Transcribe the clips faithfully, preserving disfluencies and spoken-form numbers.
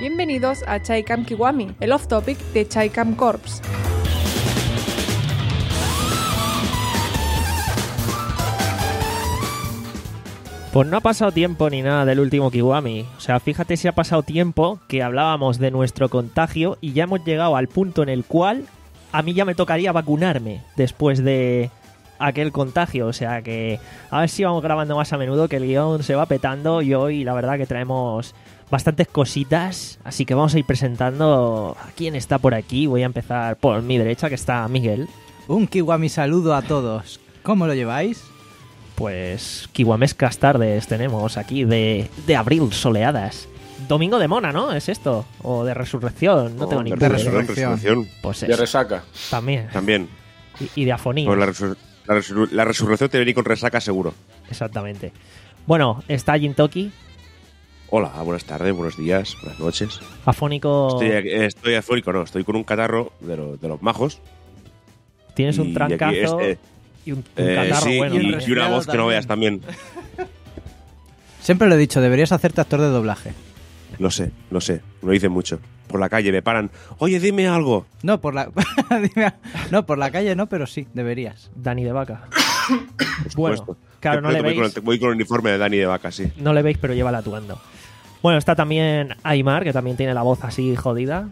Bienvenidos a Chaicam Kiwami, el off-topic de Chaicam Corps. Pues no ha pasado tiempo ni nada del último Kiwami. O sea, fíjate si ha pasado tiempo que hablábamos de nuestro contagio y ya hemos llegado al punto en el cual a mí ya me tocaría vacunarme después de aquel contagio. O sea que a ver si vamos grabando más a menudo, que el guión se va petando y hoy la verdad que traemos bastantes cositas. Así que vamos a ir presentando a quién está por aquí. Voy a empezar por mi derecha, que está Miguel. Un Kiwami saludo a todos. ¿Cómo lo lleváis? Pues kiwamescas tardes tenemos aquí de, de abril soleadas. Domingo de Mona, ¿no? ¿Es esto? O de resurrección, no oh, tengo ni de idea. resurrección. resurrección. Pues de resaca. También. También. Y, y de afonía. Pues la, resur- la, resur- la resurrección te viene con resaca seguro. Exactamente. Bueno, está Jintoki. Hola, buenas tardes, buenos días, buenas noches. Afónico. Estoy, estoy afónico, no, estoy con un catarro de, lo, de los majos. Tienes un y trancazo aquí este, y un, un eh, catarro sí, bueno. y, también. y una voz que no veas también. Siempre lo he dicho, deberías hacerte actor de doblaje. Lo sé, lo sé, me lo dicen mucho. Por la calle me paran, oye, dime algo. No, por la Dime- no, por la calle no, pero sí, deberías. Dani de Vaca. Por Bueno, supuesto. claro, no le voy, veis. con el, voy con el uniforme de Dani de Vaca, sí. No le veis, pero lleva el atuendo. Bueno, está también Aymar, que también tiene la voz así jodida.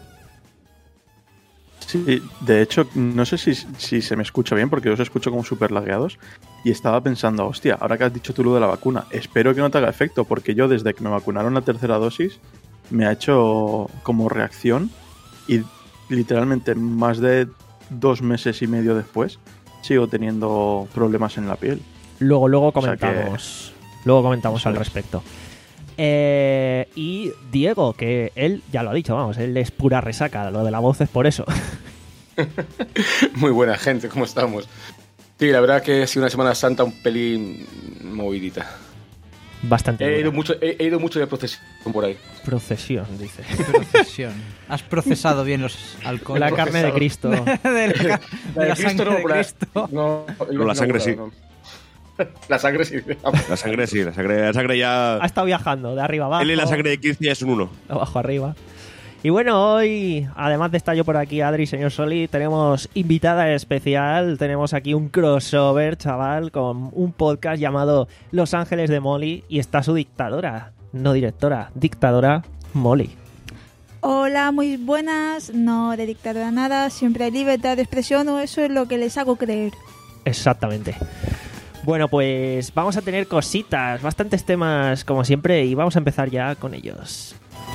Sí, de hecho, no sé si, si se me escucha bien porque yo os escucho como súper lagueados y estaba pensando, hostia, ahora que has dicho tú lo de la vacuna, espero que no te haga efecto porque yo desde que me vacunaron la tercera dosis me ha hecho como reacción y literalmente más de dos meses y medio después sigo teniendo problemas en la piel. Luego, luego O sea comentamos. Luego comentamos Eso al es. respecto. Eh, y Diego, que él ya lo ha dicho, vamos, él es pura resaca, lo de la voz es por eso. Muy buena gente, ¿cómo estamos? Sí, la verdad que ha sido una Semana Santa un pelín movidita. Bastante. He ido buena. mucho, he, he ido mucho de procesión por ahí. Procesión, dice. Procesión. Has procesado bien los alcoholes. La carne de Cristo. de la, de La la de Cristo sangre no, de por la- Cristo. no, No, la sangre sí. no. La sangre sí. La sangre sí, la sangre, la sangre ya... Ha estado viajando de arriba abajo. Él y la sangre de quince ya es un uno. Abajo arriba. Y bueno, hoy, además de estar yo por aquí, Adri, señor Soli, tenemos invitada especial. Tenemos aquí un crossover, chaval, con un podcast llamado Los Ángeles de Molly. Y está su dictadora, no directora, dictadora Molly. Hola, muy buenas. No de dictadura nada, siempre hay libertad de expresión o eso es lo que les hago creer. Exactamente. Bueno, pues vamos a tener cositas, bastantes temas como siempre, y vamos a empezar ya con ellos.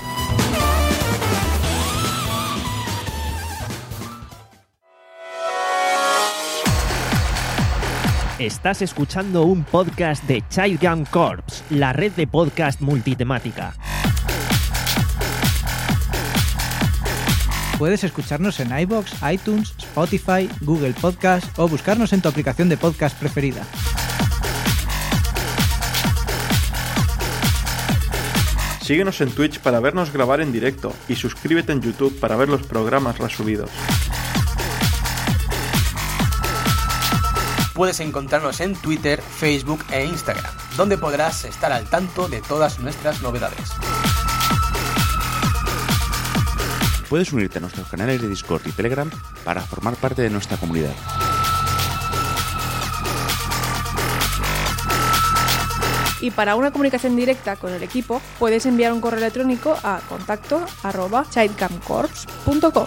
Estás escuchando un podcast de Chaicam Corps, la red de podcast multitemática. Puedes escucharnos en iVoox, iTunes, Spotify, Google Podcast o buscarnos en tu aplicación de podcast preferida. Síguenos en Twitch para vernos grabar en directo y suscríbete en YouTube para ver los programas resubidos. Puedes encontrarnos en Twitter, Facebook e Instagram, donde podrás estar al tanto de todas nuestras novedades. Puedes unirte a nuestros canales de Discord y Telegram para formar parte de nuestra comunidad. Y para una comunicación directa con el equipo, puedes enviar un correo electrónico a contacto arroba chaicamcorps punto com.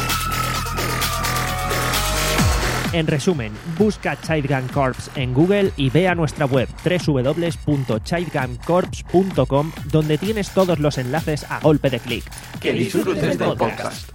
En resumen, busca Chaicam Corps en Google y ve a nuestra web doble u doble u doble u punto chaicam corps punto com, donde tienes todos los enlaces a golpe de clic. Que disfrutes del podcast.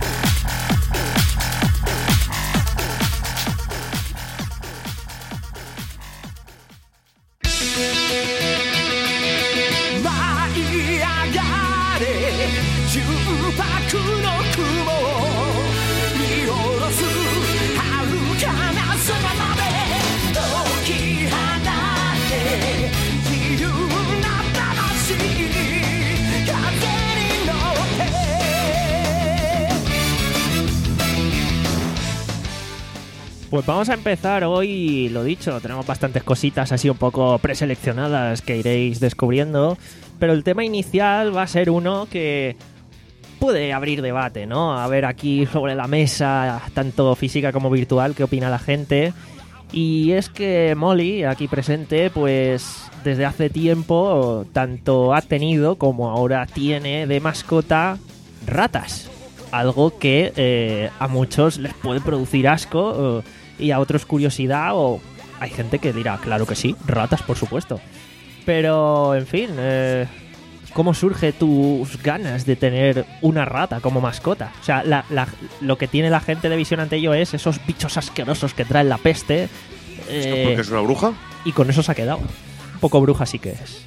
Pues vamos a empezar hoy, lo dicho, tenemos bastantes cositas así un poco preseleccionadas que iréis descubriendo. Pero el tema inicial va a ser uno que puede abrir debate, ¿no? A ver aquí sobre la mesa, tanto física como virtual, qué opina la gente. Y es que Molly, aquí presente, pues desde hace tiempo tanto ha tenido como ahora tiene de mascota ratas. Algo que eh, a muchos les puede producir asco eh, y a otros curiosidad, o hay gente que dirá, claro que sí, ratas por supuesto. Pero, en fin, eh, ¿cómo surge tus ganas de tener una rata como mascota? O sea, la, la, lo que tiene la gente de Visión ante ello es esos bichos asquerosos que traen la peste. Eh, ¿Porque es una bruja? Y con eso se ha quedado. Un poco bruja sí que es.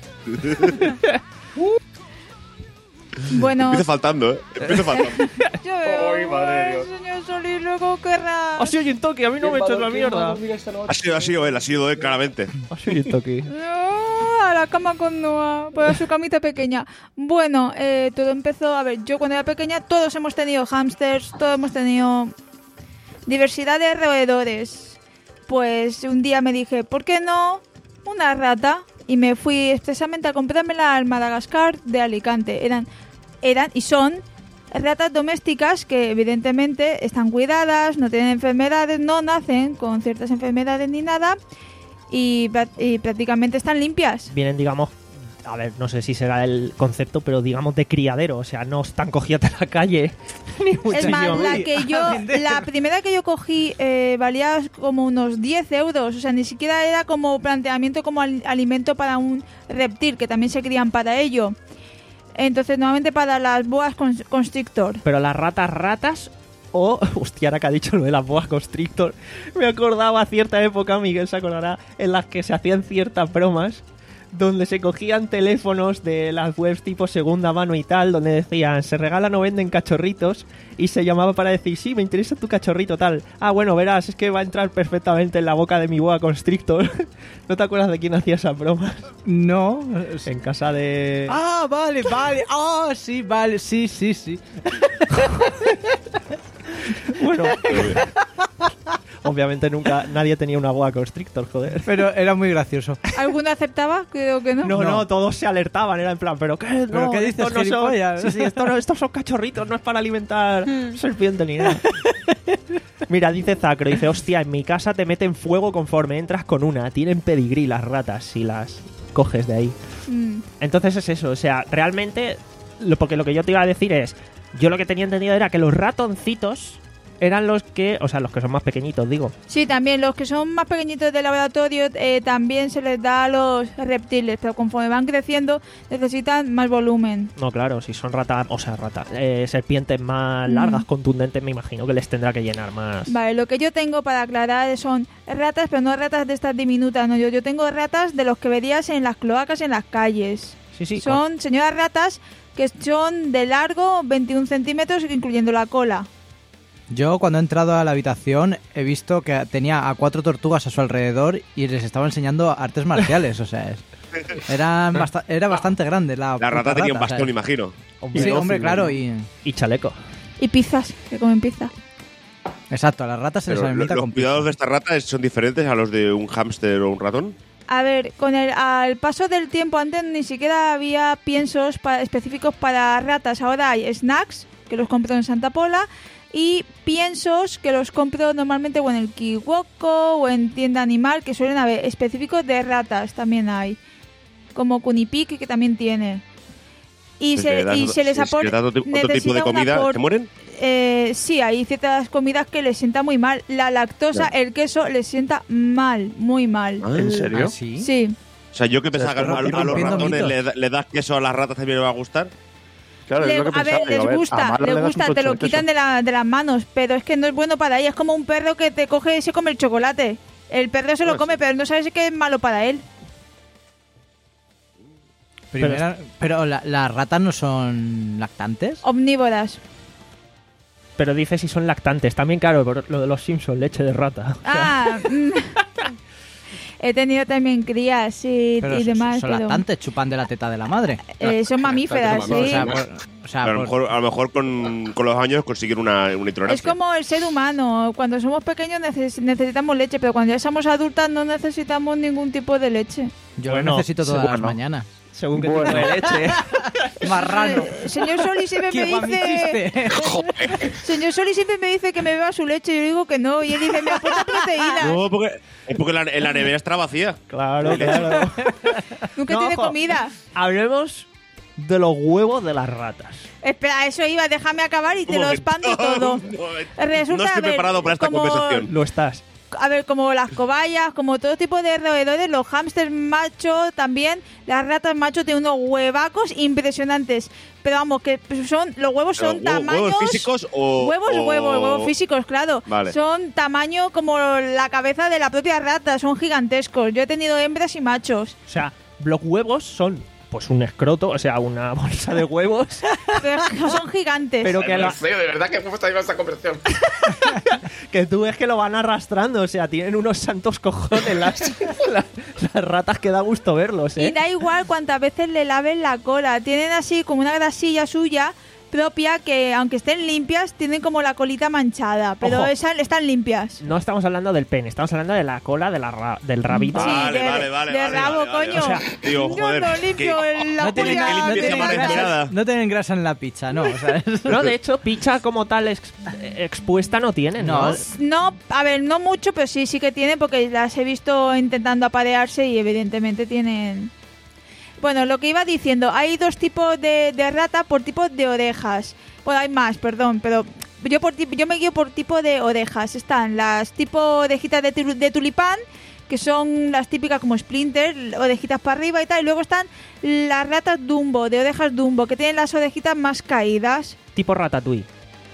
Bueno, Empieza faltando, ¿eh? Empieza faltando. yo Ay, madre de Dios. señor Solís, luego querrá. Ha sido Jintoki, a mí no me eches la mierda. Ha sido, ha sido él, ha sido él, claramente. Ha sido Jintoki. No, a la cama con Noah, para su camita pequeña. Bueno, eh, todo empezó, a ver, yo cuando era pequeña todos hemos tenido hámsters, todos hemos tenido diversidad de roedores. Pues un día me dije, ¿por qué no una rata? Y me fui expresamente a comprármela al Madagascar de Alicante. Eran, eran y son ratas domésticas que evidentemente están cuidadas, no tienen enfermedades, no nacen con ciertas enfermedades ni nada y, y prácticamente están limpias. Vienen, digamos, a ver, no sé si será el concepto, pero digamos de criadero. O sea, no están cogidas de la calle. Ni Es más, muchísimo la menos. que yo, la primera que yo cogí eh, valía como unos diez euros, o sea, ni siquiera era como planteamiento como al- alimento para un reptil, que también se crían para ello. Entonces, nuevamente para las boas cons- constrictor. Pero las ratas ratas o... Hostia, ahora que ha dicho lo de las boas constrictor, me acordaba a cierta época, Miguel se acordará, en las que se hacían ciertas bromas donde se cogían teléfonos de las webs tipo segunda mano y tal, donde decían, se regalan o venden cachorritos, y se llamaba para decir, sí, me interesa tu cachorrito tal. Ah, bueno, verás, es que va a entrar perfectamente en la boca de mi boa constrictor. ¿No te acuerdas de quién hacía esas bromas? No. En casa de... Ah, vale, vale. Ah, sí, vale, sí, sí, sí. Bueno, obviamente nunca nadie tenía una boa constrictor, joder. Pero era muy gracioso. ¿Alguno aceptaba? Creo que no. No, no, No. todos se alertaban, era en plan, ¿pero qué? No, ¿Pero qué dices, estos no son... gilipollas? Sí, sí, esto no- estos son cachorritos, no es para alimentar serpiente ni nada. Mira, dice Zacro, dice, hostia, en mi casa te meten fuego conforme entras con una, tienen pedigrí las ratas si las coges de ahí. Mm. Entonces es eso, o sea, realmente, lo, porque lo que yo te iba a decir es, yo lo que tenía entendido era que los ratoncitos eran los que, o sea, los que son más pequeñitos, digo. Sí, también los que son más pequeñitos de laboratorio eh, también se les da a los reptiles, pero conforme van creciendo necesitan más volumen. No, claro, si son ratas, o sea, ratas, eh, serpientes más Mm. largas, contundentes, me imagino que les tendrá que llenar más. Vale, lo que yo tengo para aclarar son ratas, pero no ratas de estas diminutas, no, yo, yo tengo ratas de los que verías en las cloacas, en las calles. Sí, sí. Son señoras ratas que son de largo veintiún centímetros, incluyendo la cola. Yo cuando he entrado a la habitación he visto que tenía a cuatro tortugas a su alrededor y les estaba enseñando artes marciales, o sea, es- eran basta- era bastante grande la La rata puta tenía un rata, o sea, bastón, imagino. Hombre, Sí, no, hombre, sí, claro, no. y... Y chaleco. Y pizzas, que comen pizza. Exacto, a las ratas se les Pero lo- alimenta los con cuidados pizza. de esta rata son diferentes a los de un hámster o un ratón. A ver, con el al paso del tiempo, antes ni siquiera había piensos pa- específicos para ratas. Ahora hay snacks, que los compro en Santa Pola, y piensos que los compro normalmente o en el Kiwoko o en tienda animal, que suelen haber específicos de ratas, también hay. Como Kunipik, que también tiene. Y Si se, le das y otro- se les si- si aporta... le das otro, otro tipo de comida, ¿se mueren? Eh, sí, hay ciertas comidas que les sienta muy mal. La lactosa, el queso, les sienta mal, muy mal. ¿En serio? ¿Ah, sí? Sí. O sea, yo que pensaba que a, estás a- a los rompiendo ratones mitos. le, da- le das queso a las ratas también le va a gustar. Claro, Le- es lo que a pensaba. ver, digo, les a ver, a gusta, Marla les le das un gusta, te tocho lo de queso. quitan de, la, de las manos, pero es que no es bueno para ella. Es como un perro que te coge y se come el chocolate. El perro se lo Pues come, sí. pero no sabes que es malo para él. Primera- pero la- las ratas no son lactantes. Omnívoras. Pero dice si son lactantes. También, claro, por lo de los Simpsons, leche de rata. O sea, Ah, mm. He tenido también crías y, Pero y son- demás, son pero lactantes, chupan de la teta de la madre. eh, son mamíferas, Lactantes, sí. O sea, mamíferas. por- o sea, Pero a, lo por- mejor, a lo mejor con, con los años consiguen una, una intolerancia. Es como el ser humano. Cuando somos pequeños neces- necesitamos leche, pero cuando ya somos adultas no necesitamos ningún tipo de leche. yo Bueno, lo necesito todas sí, las bueno. mañanas. Según que Bueno. tipo de leche. Marrano. Eh, Señor Soli siempre me Kiwami dice... chiste. Señor Soli siempre me dice que me beba su leche y yo digo que no. Y él dice, me aporta proteínas. No, porque, es porque la, la nevera está vacía. Claro, claro. Nunca No, tiene ojo. comida. Hablemos de los huevos de las ratas. Espera, eso iba, déjame acabar y te Un lo momento, espanto todo. un momento. Resulta, no estoy a ver, preparado para esta como- conversación. Lo estás. A ver, como las cobayas, como todo tipo de roedores, los hámsters machos también, las ratas macho tienen unos huevacos impresionantes. Pero vamos, que son los huevos son Pero, ¿hue- tamaños... ¿Huevos físicos o...? Huevos, o- huevos, huevos físicos, claro. Vale. Son tamaño como la cabeza de la propia rata, son gigantescos. Yo he tenido hembras y machos. O sea, los huevos son pues un escroto, o sea, una bolsa de huevos, Pero son gigantes. pero que, Ay, la- no sé, de verdad que me está llevando esta conversación. que tú ves que lo van arrastrando, o sea, tienen unos santos cojones las, las, las ratas que da gusto verlos, Y ¿eh? da igual cuántas veces le laven la cola. Tienen así como una grasilla suya propia que, aunque estén limpias, tienen como la colita manchada. Pero Ojo. esas están limpias. No estamos hablando del pene, estamos hablando de la cola de la ra- del rabito. Sí, Vale, de, vale, vale, de vale, rabo, vale, vale. coño. O sea, digo, Yo joder, no limpio que- el- la No tienen, polla no de- tienen llama grasa, desesperada. no tienen grasa en la pizza, no. ¿sabes? No, de hecho, picha como tal ex- expuesta no tienen, ¿no? No. No, a ver, no mucho, pero sí, sí que tienen, porque las he visto intentando aparearse y evidentemente tienen... Bueno, lo que iba diciendo, hay dos tipos de, de rata por tipo de orejas. Bueno, hay más, perdón, pero yo por tip- yo me guío por tipo de orejas. Están las tipo orejitas de, tu- de tulipán, que son las típicas como Splinter, orejitas para arriba y tal. Y luego están las ratas Dumbo, de orejas Dumbo, que tienen las orejitas más caídas. Tipo ratatouille.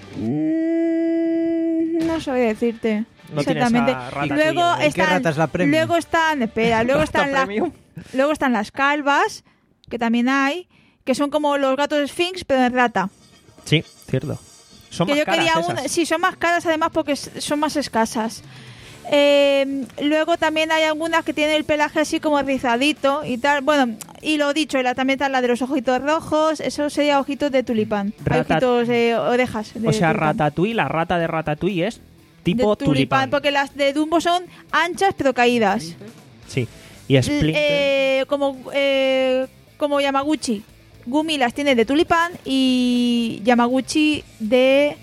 Mm, no sabría decirte. No tiene exactamente. esa rata Y luego tuya, ¿no? ¿Qué están, rata es la premium? luego están, espera, luego Rata están las, premium. luego están las calvas, que también hay, que son como los gatos Sphinx, pero en rata. Sí, cierto. Son que más yo caras quería esas. un, sí, son más caras además porque s- son más escasas. Eh, luego también hay algunas que tienen el pelaje así como rizadito y tal. Bueno, y lo dicho, la, también está la de los ojitos rojos. Eso sería ojitos de tulipán. Hay Rata- ojitos, eh, orejas. de O sea, tulipán. ratatouille, la rata de ratatouille es tipo de tulipán. porque las de Dumbo son anchas pero caídas. Sí. Y Splinter. Eh, como eh, como Yamaguchi. Gumi las tiene de tulipán y Yamaguchi de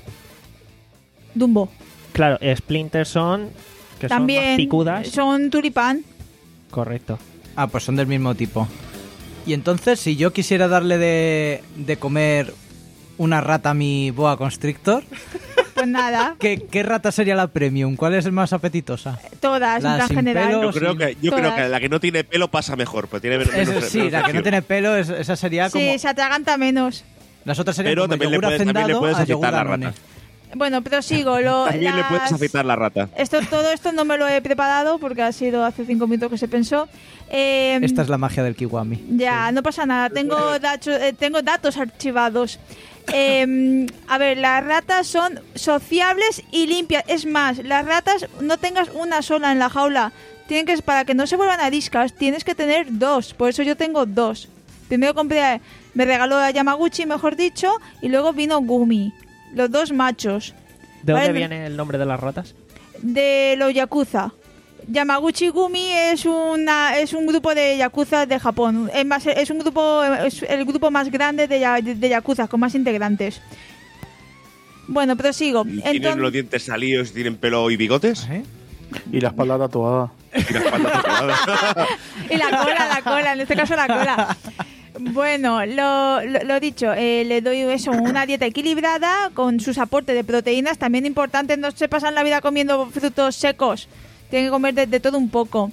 Dumbo. Claro, Splinter son que son También más picudas. son tulipán. Correcto. Ah, pues son del mismo tipo. Y entonces, si yo quisiera darle de, de comer una rata a mi boa constrictor, Pues nada, ¿qué, qué rata sería la premium? ¿Cuál es más apetitosa? todas La en plan sin general. pelo. Yo creo sí. que, yo creo Todas. que la que no tiene pelo pasa mejor, pero tiene menos, Eso menos- sí, menos la que no fricción. tiene pelo, es- esa sería como... Sí, se atraganta menos. Las otras serían Pero como también le yogur puedes- también le hacendado puedes a yogur afeitar la Danone. rata. Bueno, pero sigo. Lo, También le las- puedes afeitar la rata. Esto, todo esto no me lo he preparado porque ha sido hace cinco minutos que se pensó. Eh, Esta es la magia del kiwami. Ya, no pasa nada. Tengo, datos, eh, tengo datos archivados. Eh, a ver, las ratas son sociables y limpias. Es más, las ratas no tengas una sola en la jaula. Tienen que, para que no se vuelvan ariscas, tienes que tener dos. Por eso yo tengo dos. Primero compré, me regaló a Yamaguchi, mejor dicho, y luego vino Gumi. Los dos machos. ¿De Vale, dónde me- viene el nombre de las ratas? De los Yakuza. Yamaguchi Gumi es una es un grupo de yakuza de Japón. Es, más, es un grupo es el grupo más grande de, ya- de yakuza con más integrantes. Bueno, prosigo. ¿Y ¿Tienen Entonces, los dientes salidos y tienen pelo y bigotes? ¿Eh? Y la espalda tatuada. Y la espalda tatuada. y la cola, la cola, en este caso la cola. Bueno, lo, lo, lo dicho, eh, le doy eso, una dieta equilibrada con sus aportes de proteínas, también importantes, no se pasan la vida comiendo frutos secos, tienen que comer de, de todo un poco.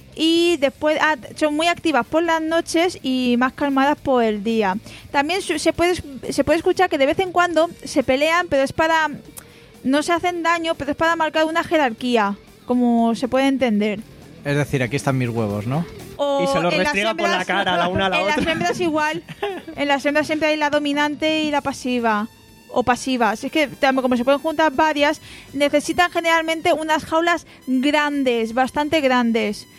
Y después ah, son muy activas por las noches y más calmadas por el día. También su- se puede, se puede escuchar que de vez en cuando se pelean, pero es para... No se hacen daño, pero es para marcar una jerarquía, como se puede entender. Es decir, aquí están mis huevos, ¿no? O Y se los en las restriega con la cara la una a la en otra. las hembras igual. En las hembras siempre hay la dominante y la pasiva. O pasivas. Es que tam- como se pueden juntar varias, necesitan generalmente unas jaulas grandes, bastante grandes.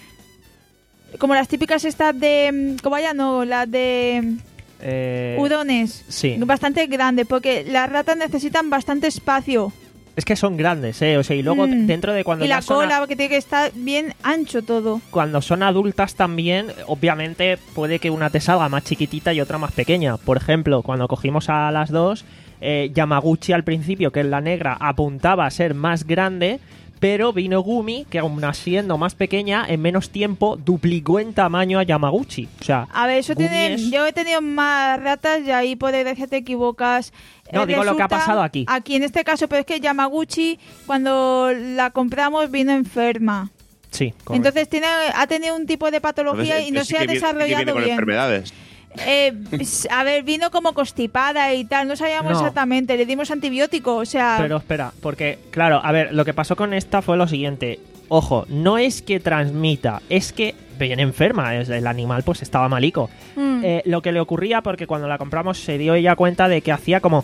Como las típicas estas de... mm, ¿Cómo vaya? No, las de... Eh, Hurones. sí. Bastante grandes, porque las ratas necesitan bastante espacio Es que son grandes, ¿eh? O sea, y luego Mm. dentro de cuando Y ya la son a- cola, que tiene que estar bien ancho todo. cuando son adultas también, obviamente puede que una te salga más chiquitita y otra más pequeña. Por ejemplo, cuando cogimos a las dos, eh, Yamaguchi al principio, que es la negra, apuntaba a ser más grande, pero vino Gumi, que aún siendo más pequeña, en menos tiempo duplicó en tamaño a Yamaguchi. O sea, A ver, eso Gumi tiene... es- Yo he tenido más ratas y ahí por desgracia te equivocas. No, Eh, digo lo que ha resulta- pasado aquí. Aquí en este caso, pero es que Yamaguchi, cuando la compramos, vino enferma. Sí, correcto. Entonces tiene, ha tenido un tipo de patología Entonces, y no sí se ha que viene- sí que desarrollado viene con bien. enfermedades. Eh, s- a ver, vino como constipada y tal, no sabíamos No. exactamente, le dimos antibiótico, o sea... Pero espera, porque, claro, a ver, lo que pasó con esta fue lo siguiente. Ojo, no es que transmita, es que viene enferma. es- El animal pues estaba malico. mm. Eh, lo que le ocurría, porque cuando la compramos se dio ella cuenta de que hacía como...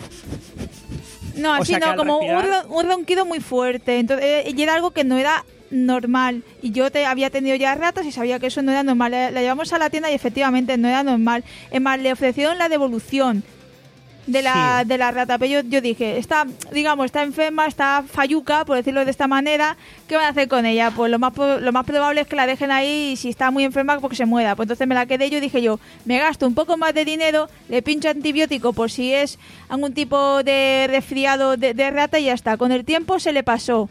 No, O así sea, que no, al como un, respirar- ron- un ronquido muy fuerte. Entonces, eh, y era algo que no era normal. Y yo te había tenido ya ratas y sabía que eso no era normal. La, la llevamos a la tienda y efectivamente no era normal. Es más, le ofrecieron la devolución de la, Sí. de la rata. Pero yo, yo dije, está, digamos, está enferma, está falluca, por decirlo de esta manera. ¿Qué van a hacer con ella? Pues lo más, pro- lo más probable es que la dejen ahí y si está muy enferma, porque se muera. Pues entonces me la quedé yo y dije yo, me gasto un poco más de dinero, le pincho antibiótico por si es algún tipo de resfriado de, de rata y ya está. Con el tiempo se le pasó.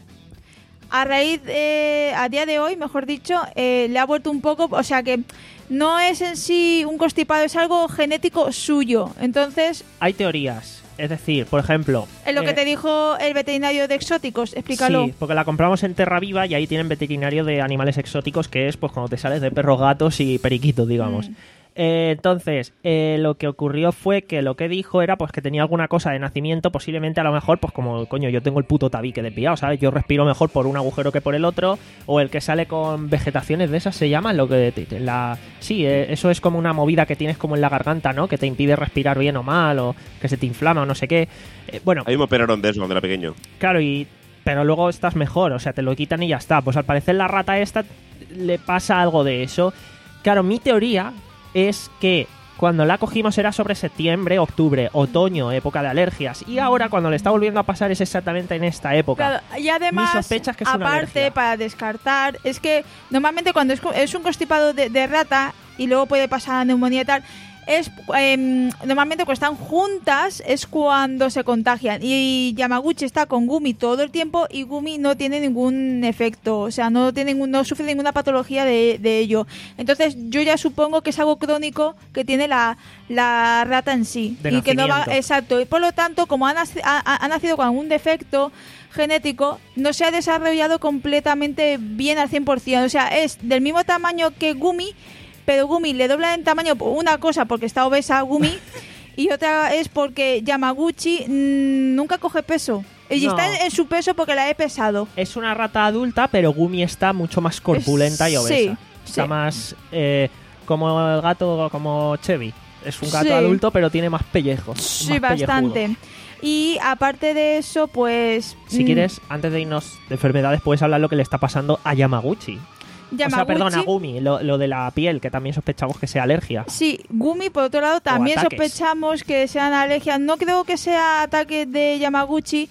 A raíz, eh, a día de hoy, mejor dicho, eh, le ha vuelto un poco, o sea que no es en sí un constipado, es algo genético suyo. Entonces, Hay teorías. Es decir, por ejemplo... es lo que eh, te dijo el veterinario de exóticos, explícalo. Sí, porque la compramos en Terra Viva y ahí tienen veterinario de animales exóticos, que es pues cuando te sales de perros, gatos y periquitos, digamos. Mm. Eh, entonces, eh, lo que ocurrió fue que lo que dijo era pues que tenía alguna cosa de nacimiento, posiblemente a lo mejor, pues como, coño, yo tengo el puto tabique de pillado, ¿sabes? Yo respiro mejor por un agujero que por el otro, o el que sale con vegetaciones de esas se llama, lo que... te- te- la Sí, eh, eso es como una movida que tienes como en la garganta, ¿no? Que te impide respirar bien o mal, o que se te inflama o no sé qué. Eh, bueno, A mí me operaron de eso cuando era pequeño. claro, y pero luego estás mejor, o sea, te lo quitan y ya está. Pues al parecer la rata esta le pasa algo de eso. Claro, mi teoría es que cuando la cogimos era sobre septiembre, octubre, otoño, época de alergias. Y ahora cuando le está volviendo a pasar es exactamente en esta época. Claro, y además, Mi sospecha es que es una aparte, alergia. para descartar, es que normalmente cuando es, co- es un constipado de, de rata y luego puede pasar a neumonía y tal, es em, normalmente cuando están juntas es cuando se contagian. Y Yamaguchi está con Gumi todo el tiempo y Gumi no tiene ningún efecto, o sea, no tiene ningún- no sufre ninguna patología de, de ello. Entonces yo ya supongo que es algo crónico que tiene la, la rata en sí. De y que no va, nacimiento. exacto. Y por lo tanto, como ha, naci- ha- ha- ha nacido con algún defecto genético, no se ha desarrollado completamente bien al cien por ciento. O sea, es del mismo tamaño que Gumi, pero Gumi le dobla en tamaño por una cosa porque está obesa Gumi y otra es porque Yamaguchi mm, nunca coge peso. Y No. está en, en su peso porque la he pesado. Es una rata adulta, pero Gumi está mucho más corpulenta y Sí, obesa. Está sí. más eh, como el gato, como Chevy. Es un gato Sí. adulto, pero tiene más pellejos. Sí, más bastante. pellejudo. Y aparte de eso, pues... Si mm, quieres, antes de irnos de enfermedades, puedes hablar lo que le está pasando a Yamaguchi. O sea, Yamaguchi- perdón, a Gumi, lo, lo de la piel, que también sospechamos que sea alergia. Sí, Gumi, por otro lado, también ataques. sospechamos que sean alergias. No creo que sea ataque de Yamaguchi,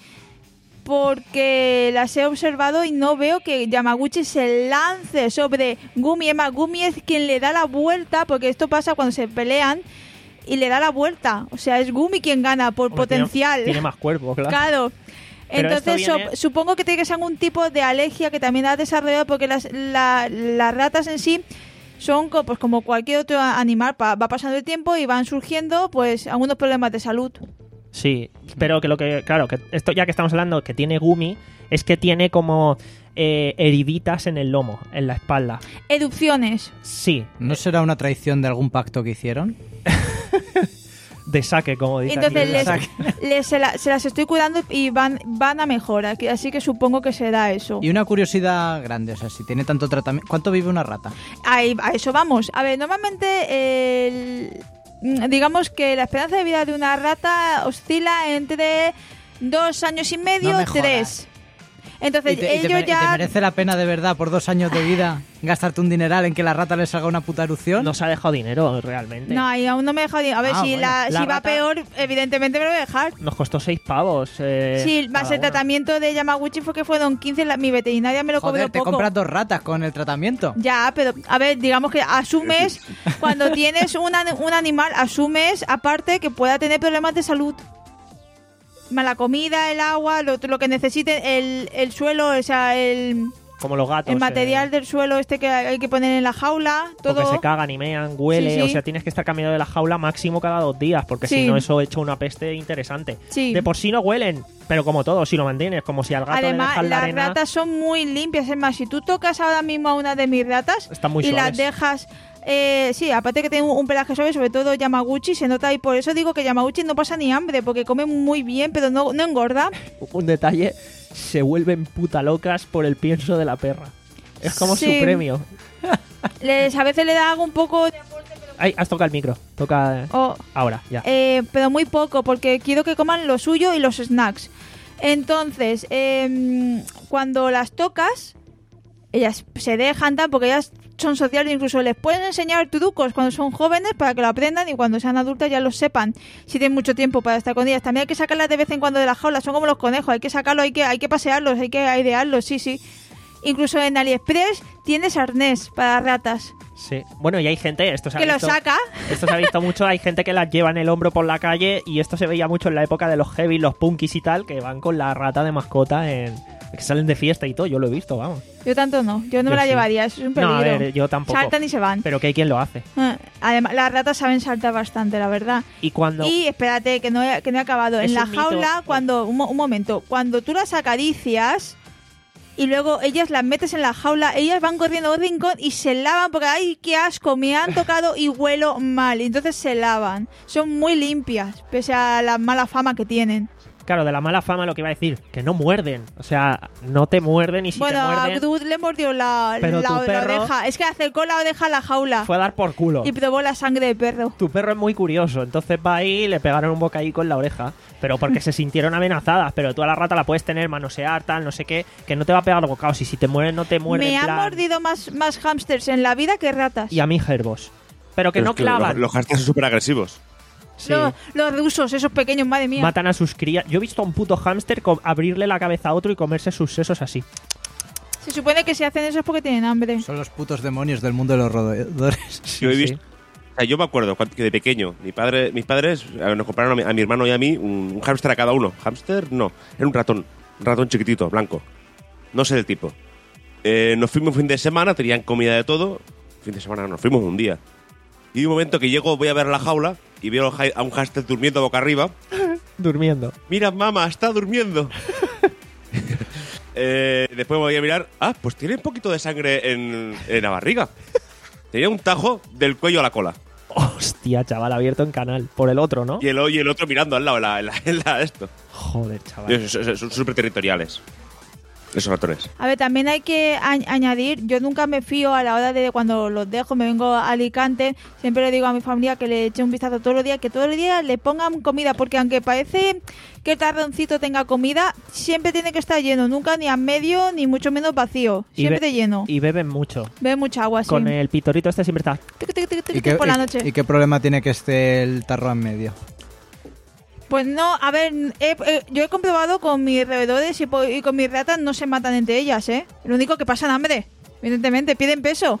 porque las he observado y no veo que Yamaguchi se lance sobre Gumi. Es más, Gumi es quien le da la vuelta, porque esto pasa cuando se pelean y le da la vuelta. O sea, es Gumi quien gana por Hombre, tiene- potencial. Tiene, más cuerpo, claro. Claro. Pero Entonces esto viene- so- supongo que tiene que ser algún tipo de alergia que también ha desarrollado, porque las, la- las ratas en sí son co- pues como cualquier otro animal, pa- va pasando el tiempo y van surgiendo pues algunos problemas de salud. Sí, pero que lo que, claro, que esto ya que estamos hablando que tiene Gumi, es que tiene como eh, heriditas en el lomo, en la espalda. Erupciones. Sí, ¿No será una traición de algún pacto que hicieron? de saque, como dice Entonces aquí. les, saque. les- se, la- se las estoy cuidando y van, van a mejorar, que- así que supongo que será eso. Y una curiosidad grande, o sea, si tiene tanto tratamiento... ¿Cuánto vive una rata? Ahí, a eso vamos. A ver, normalmente el- mm, digamos que la esperanza de vida de una rata oscila entre dos años y medio, No me jodas. tres. Entonces ¿Y te, y te ellos mere- ya... ¿Te merece la pena de verdad por dos años de vida gastarte un dineral en que la rata le salga una puta erupción? No se ha dejado dinero realmente. No, y aún no me he dejado... A ver, Ah, si, bueno. la, La si va rata- peor, evidentemente me lo voy a dejar. Nos costó seis pavos. Eh, Sí, más cada el una. tratamiento de Yamaguchi fue que fueron quince, la- mi veterinaria me lo Joder, cobró te poco. compras dos ratas con el tratamiento. Ya, pero a ver, digamos que asumes, cuando tienes un, an- un animal, asumes aparte que pueda tener problemas de salud. Mala comida, el agua, lo, lo que necesite, el, el suelo, o sea, el, Como los gatos. el material eh, del suelo este que hay que poner en la jaula, porque todo. se cagan y mean, huele. Sí, sí. O sea, tienes que estar cambiando de la jaula máximo cada dos días. Porque Sí. si no, eso echa una peste interesante. Sí. De por sí no huelen. Pero como todo, si lo mantienes, como si al gato le Además, dejas la las arena. ratas son muy limpias. Es más, si tú tocas ahora mismo a una de mis ratas Están muy y las suaves. dejas... Eh, sí, aparte que tiene un, un pelaje suave, sobre todo Yamaguchi, se nota, y por eso digo que Yamaguchi no pasa ni hambre, porque come muy bien, pero no, no engorda. Un detalle, se vuelven puta locas por el pienso de la perra. Es como Sí. su premio. Les, a veces le da algo un poco... de- Ay, has tocado el micro. Toca eh, oh, ahora, ya. eh, pero muy poco, porque quiero que coman lo suyo y los snacks. Entonces, em, cuando las tocas, ellas se dejan tal, porque ellas son sociales, incluso les pueden enseñar trucos cuando son jóvenes para que lo aprendan y cuando sean adultas ya lo sepan, si tienen mucho tiempo para estar con ellas. También hay que sacarlas de vez en cuando de la jaula, son como los conejos, hay que sacarlos, hay que, hay que pasearlos, hay que airearlos, sí, sí. Incluso en AliExpress tienes arnés para ratas, Sí. Bueno, y hay gente, esto se ha que lo visto, saca. esto se ha visto mucho, hay gente que las lleva en el hombro por la calle y esto se veía mucho en la época de los heavy, los punkis y tal, que van con la rata de mascota en... que salen de fiesta y todo, yo lo he visto, vamos. Yo tanto no, yo no Yo me la sí. llevaría, eso es un No, peligro. a ver, yo tampoco. Saltan y se van. Pero que hay quien lo hace. Eh, Además, las ratas saben saltar bastante, la verdad. Y cuando... Y espérate, que no he, que no he acabado. Es En la un mito. jaula, cuando un, mo- un momento, cuando tú las acaricias y luego ellas las metes en la jaula, ellas van corriendo a un rincón y se lavan porque ¡ay, qué asco! Me han tocado y huelo mal. Y entonces se lavan. Son muy limpias, pese a la mala fama que tienen. Claro, de la mala fama lo que iba a decir, que no muerden. O sea, no te muerden y si bueno, te a muerden Groot le mordió la, Pero la, tu la perro- oreja. Es que acercó la oreja a la jaula fue a dar por culo. y probó la sangre de perro. Tu perro es muy curioso, entonces va ahí y le pegaron un bocadillo en la oreja. Pero porque se sintieron amenazadas. Pero tú a la rata la puedes tener, manosear, tal, no sé qué, que no te va a pegar los bocados. Y si te mueren, no te mueren. Me en han plan- mordido más, más hámsters en la vida que ratas. Y a mí gerbos. Pero que Pero no es que clavan. Los, los hamsters son súper agresivos. Sí. Los, los rusos, esos pequeños, madre mía. Matan a sus crías. Yo he visto a un puto hámster co- abrirle la cabeza a otro y comerse sus sesos así. Se supone que si hacen eso es porque tienen hambre. Son los putos demonios del mundo de los roedores. yo he sí. visto. O sea, yo me acuerdo cuando- que de pequeño, mi padre, mis padres eh, nos compraron a mi, a mi hermano y a mí un, un hámster a cada uno. ¿Hámster? No, era un ratón. Un ratón chiquitito, blanco. No sé del tipo. Eh, nos fuimos un fin de semana, tenían comida de todo. Fin de semana, nos fuimos un día. Y un momento que llego, voy a ver la jaula y veo a un hámster durmiendo boca arriba. Durmiendo. Mira, mamá, está durmiendo. eh, después me voy a mirar. Ah, pues tiene un poquito de sangre en, en la barriga. Tenía un tajo del cuello a la cola. Hostia, chaval, abierto en canal. Por el otro, ¿no? Y el, y el otro mirando al lado, en la, en la, en la- esto. Joder, chaval. Dios, son- son son súper territoriales. Esos ratones. A ver, también hay que a- añadir, yo nunca me fío a la hora de cuando los dejo, me vengo a Alicante, siempre le digo a mi familia que le eche un vistazo todos los días, que todos los días le pongan comida, porque aunque parece que el tarroncito tenga comida, siempre tiene que estar lleno, nunca ni a medio ni mucho menos vacío, Y siempre be- lleno. Y beben mucho. Bebe mucha agua, sí. Con el pitorito este siempre está... Tic, tic, tic, tic, ¿Y qué, por la y- noche. y qué problema tiene que esté el tarro en medio? Pues no, a ver, he- he- yo he comprobado con mis roedores y, po- y con mis ratas no se matan entre ellas, ¿eh? Lo único que pasan hambre, evidentemente, piden peso.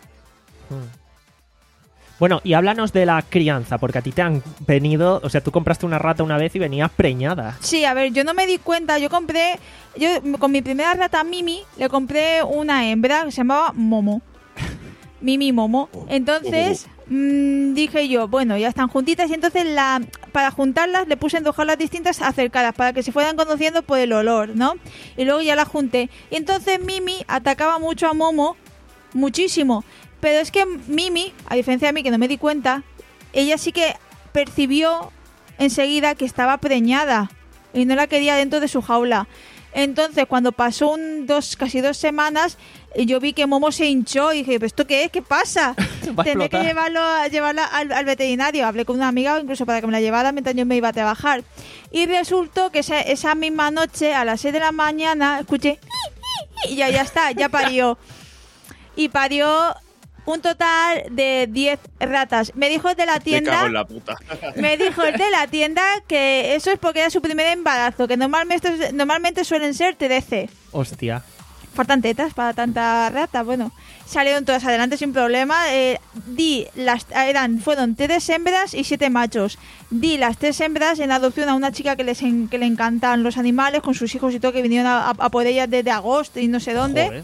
Bueno, y háblanos de la crianza, porque a ti te han venido... O sea, tú compraste una rata una vez y venías preñada. Sí, a ver, yo no me di cuenta, yo compré, yo con mi primera rata Mimi le compré una hembra que se llamaba Momo. Mimi Momo. Entonces mmm, dije yo, bueno, ya están juntitas y entonces la para juntarlas le puse en dos jaulas distintas acercadas para que se fueran conociendo por el olor, ¿no? Y luego ya las junté. Y entonces Mimi atacaba mucho a Momo, muchísimo. Pero es que Mimi, a diferencia de mí que no me di cuenta, ella sí que percibió enseguida que estaba preñada y no la quería dentro de su jaula. Entonces, cuando pasó un dos casi dos semanas, eh, yo vi que Momo se hinchó y dije, ¿pero esto qué es? ¿Qué pasa? Va a Tendré que explotar. llevarlo, a- llevarla al, al veterinario. Hablé con una amiga incluso para que me la llevara mientras yo me iba a trabajar. Y resultó que esa, esa misma noche, a las seis de la mañana, escuché y ya, ya está, ya parió. Y parió un total de diez ratas. Me dijo el de la Me tienda... cago en la puta. Me dijo el de la tienda que eso es porque era su primer embarazo, que normalmente, normalmente suelen ser trece. Hostia. Faltan tetas para tanta rata. Bueno, salieron todas adelante sin problema. Eh, di las eran fueron tres hembras y siete machos. Di las tres hembras en adopción a una chica que les en- que le encantan los animales, con sus hijos y todo, que vinieron a, a- a por ellas desde agosto y no sé dónde. Joder.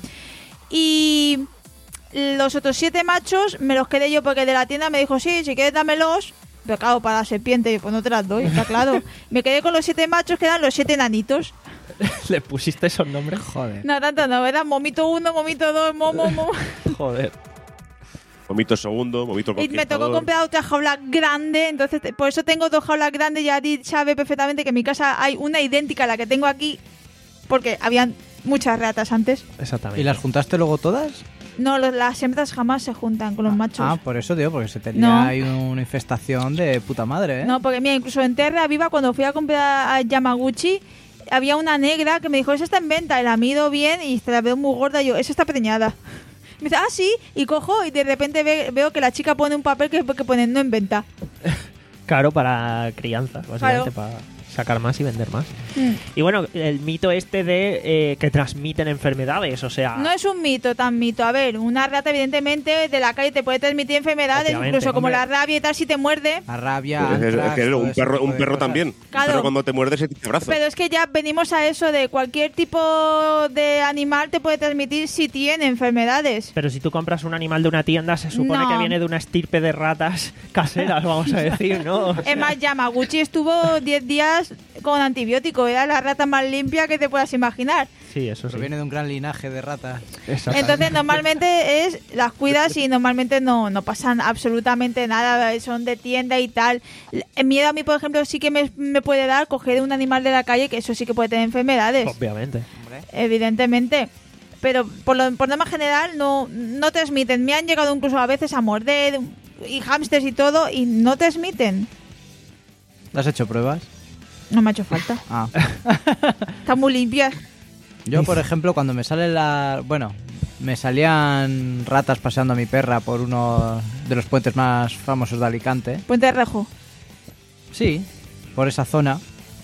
Y los otros siete machos me los quedé yo porque el de la tienda me dijo, sí, si quieres dámelos. Pero claro, para la serpiente, pues no te las doy, está claro. Me quedé con los siete machos, que eran los siete nanitos. ¿Le pusiste esos nombres? Joder. No, tanto no, eran momito uno, momito dos, momo, momo. Joder. Vomito segundo, vomito Y me tocó comprar otra jaula grande, entonces te- por eso tengo dos jaulas grandes. Ya Adi sabe perfectamente que en mi casa hay una idéntica a la que tengo aquí, porque habían muchas ratas antes. Exactamente. ¿Y las juntaste luego todas? No, los- las hembras jamás se juntan con los machos. Ah, por eso digo, porque se tenía No. ahí una infestación de puta madre, ¿eh? No, porque mira, incluso en Terra Viva, cuando fui a comprar a Yamaguchi, había una negra que me dijo, esa está en venta, y la mido bien y se la veo muy gorda, y yo, esa está preñada. Me dice, ah, sí, y cojo y de repente ve- veo que la chica pone un papel que, que pone no en venta. Claro, para crianza, básicamente, para sacar más y vender más. Mm. Y bueno, el mito este de eh, que transmiten enfermedades, o sea... No es un mito tan mito. A ver, una rata evidentemente de la calle te puede transmitir enfermedades, Obviamente, incluso como hombre. la rabia y tal, si te muerde. La rabia, Es que- es antrax, que todo un ese perro, tipo un de perro cosas. también. Claro. Un perro cuando te muerde se te abraza. Pero es que ya venimos a eso de cualquier tipo de animal te puede transmitir si tiene enfermedades. Pero si tú compras un animal de una tienda, se supone No. que viene de una estirpe de ratas caseras, vamos a decir, ¿no? O sea, Es más, Yamaguchi estuvo diez días con antibiótico. Era la rata más limpia que te puedas imaginar. sí, eso sí. Proviene de un gran linaje de ratas. Exacto. Entonces, normalmente es las cuidas y normalmente no, no pasan absolutamente nada. Son de tienda y tal. El miedo a mí, por ejemplo, sí que me, me puede dar coger un animal de la calle, que eso sí que puede tener enfermedades. Obviamente. Evidentemente. Pero por, lo, por norma general no, no transmiten. Me han llegado incluso a veces a morder y hámsters y todo y no transmiten. ¿Has hecho pruebas? No me ha hecho falta. Ah. Están muy limpias. Yo, por ejemplo, cuando me sale la... Bueno, me salían ratas paseando a mi perra por uno de los puentes más famosos de Alicante. Puente Rejo. Sí, por esa zona.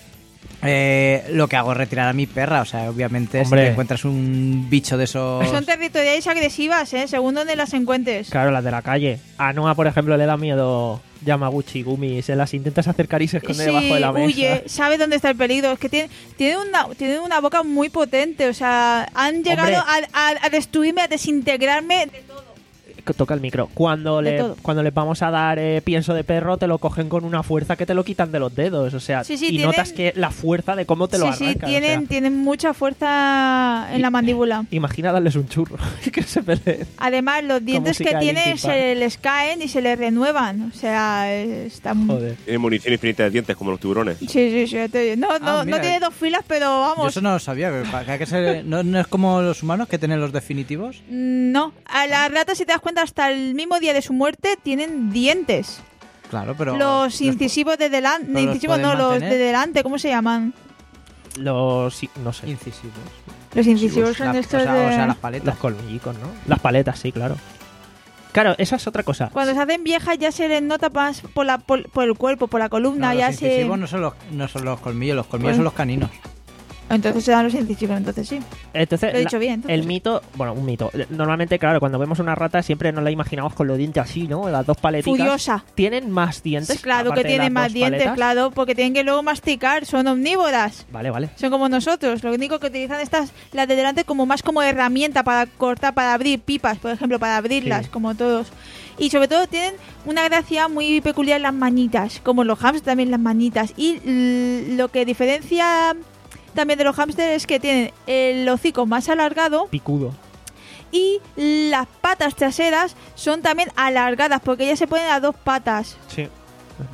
Eh, lo que hago es retirar a mi perra. O sea, obviamente, Hombre. si te encuentras un bicho de esos... Son territoriales agresivas, ¿eh? Según donde las encuentres. Claro, las de la calle. A Noah, por ejemplo, le da miedo Yamaguchi, Gumi. Se las intentas acercar y se esconde Sí, debajo de la mesa. huye, sabe dónde está el peligro. Es que tiene, tiene, una, tiene una boca muy potente. O sea, han llegado a, a- a destruirme, a desintegrarme de todo. Toca el micro. Cuando De le, todo. cuando les vamos a dar eh, pienso de perro, te lo cogen con una fuerza que te lo quitan de los dedos. O sea, Sí, sí, y tienen- notas que la fuerza de cómo te lo sí, sí, arrancan. o tienen, sea, tienen mucha fuerza en Y- la mandíbula. imagina darles un churro y que se peleen. Además, los dientes música que de tienen Linkin Park. se les caen y se les renuevan. O sea, está muy... Joder. Tiene munición infinita de dientes, como los tiburones. Sí, sí, sí. te- No, no, Ah, mira. no tiene dos filas, pero Yo vamos. eso no lo sabía. Que pa- que hay que ser- ¿no, no es como los humanos que tienen los definitivos? No, a las ratas, si te das cuenta, hasta el mismo día de su muerte tienen dientes. Claro, pero... los incisivos de delante, pero los incisivos no, pueden los de mantener. delante, ¿cómo se llaman? Los... sí, no sé. Incisivos. Los incisivos son La- estos o, sea, de... o sea, las Los paletas. colmillicos, ¿no? Las paletas, sí, claro. Claro, esa es otra cosa. Cuando se hacen viejas ya se les nota más por, la, por, por el cuerpo, por la columna, No, ya los se... incisivos no son los, no son los colmillos, los colmillos Pues- son los caninos. Entonces se dan los incisivos, entonces sí. Entonces, Lo he la- dicho bien, entonces. el mito, bueno, un mito. Normalmente, claro, cuando vemos una rata siempre nos la imaginamos con los dientes así, ¿no? Las dos paletitas. Furiosa. ¿Tienen más dientes? Claro aparte que de tienen las más dos dientes, paletas? claro, porque tienen que luego masticar, son omnívoras. Vale, vale. Son como nosotros, lo único que utilizan estas, las de delante, como más como herramienta para cortar, para abrir pipas, por ejemplo, para abrirlas, Sí. como todos. Y sobre todo tienen una gracia muy peculiar las manitas, como los hamsters también las manitas. Y l- lo que diferencia también de los hamsters es que tienen el hocico más alargado Picudo. y las patas traseras son también alargadas, porque ellas se ponen a dos patas. Sí, es verdad.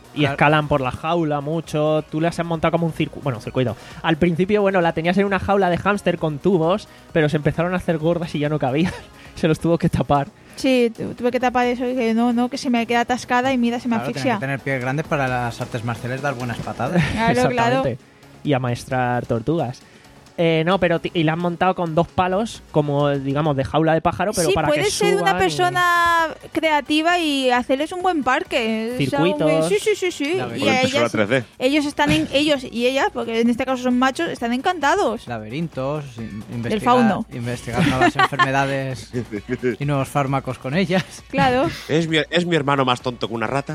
Y escalan por la jaula mucho. Tú las has montado como un circuito. Bueno, circuito. Al principio, bueno, la tenías en una jaula de hámster con tubos, pero se empezaron a hacer gordas y ya no cabían. Se los tuvo que tapar. Sí, tu- tuve que tapar eso y que no, no, que se me queda atascada y mira, se me Claro, tienen asfixia. que tener pies grandes para las artes marciales, dar buenas patadas. Claro, claro. Exactamente. Y amaestrar tortugas. Eh, no, pero ti- y la han montado con dos palos, como digamos de jaula de pájaro, pero Sí, para que puedes ser una suban y- persona creativa y hacerles un buen parque. Es algo Circuitos. muy- Sí, sí, sí, sí. La Y Con a impresora ellas, tres D. ellos están en, ellos y ellas, porque en este caso son machos, están encantados. Laberintos, in- investigar, Del fauno. investigar nuevas enfermedades y nuevos fármacos con ellas. Claro. ¿Es mi, ¿Es mi hermano más tonto que una rata?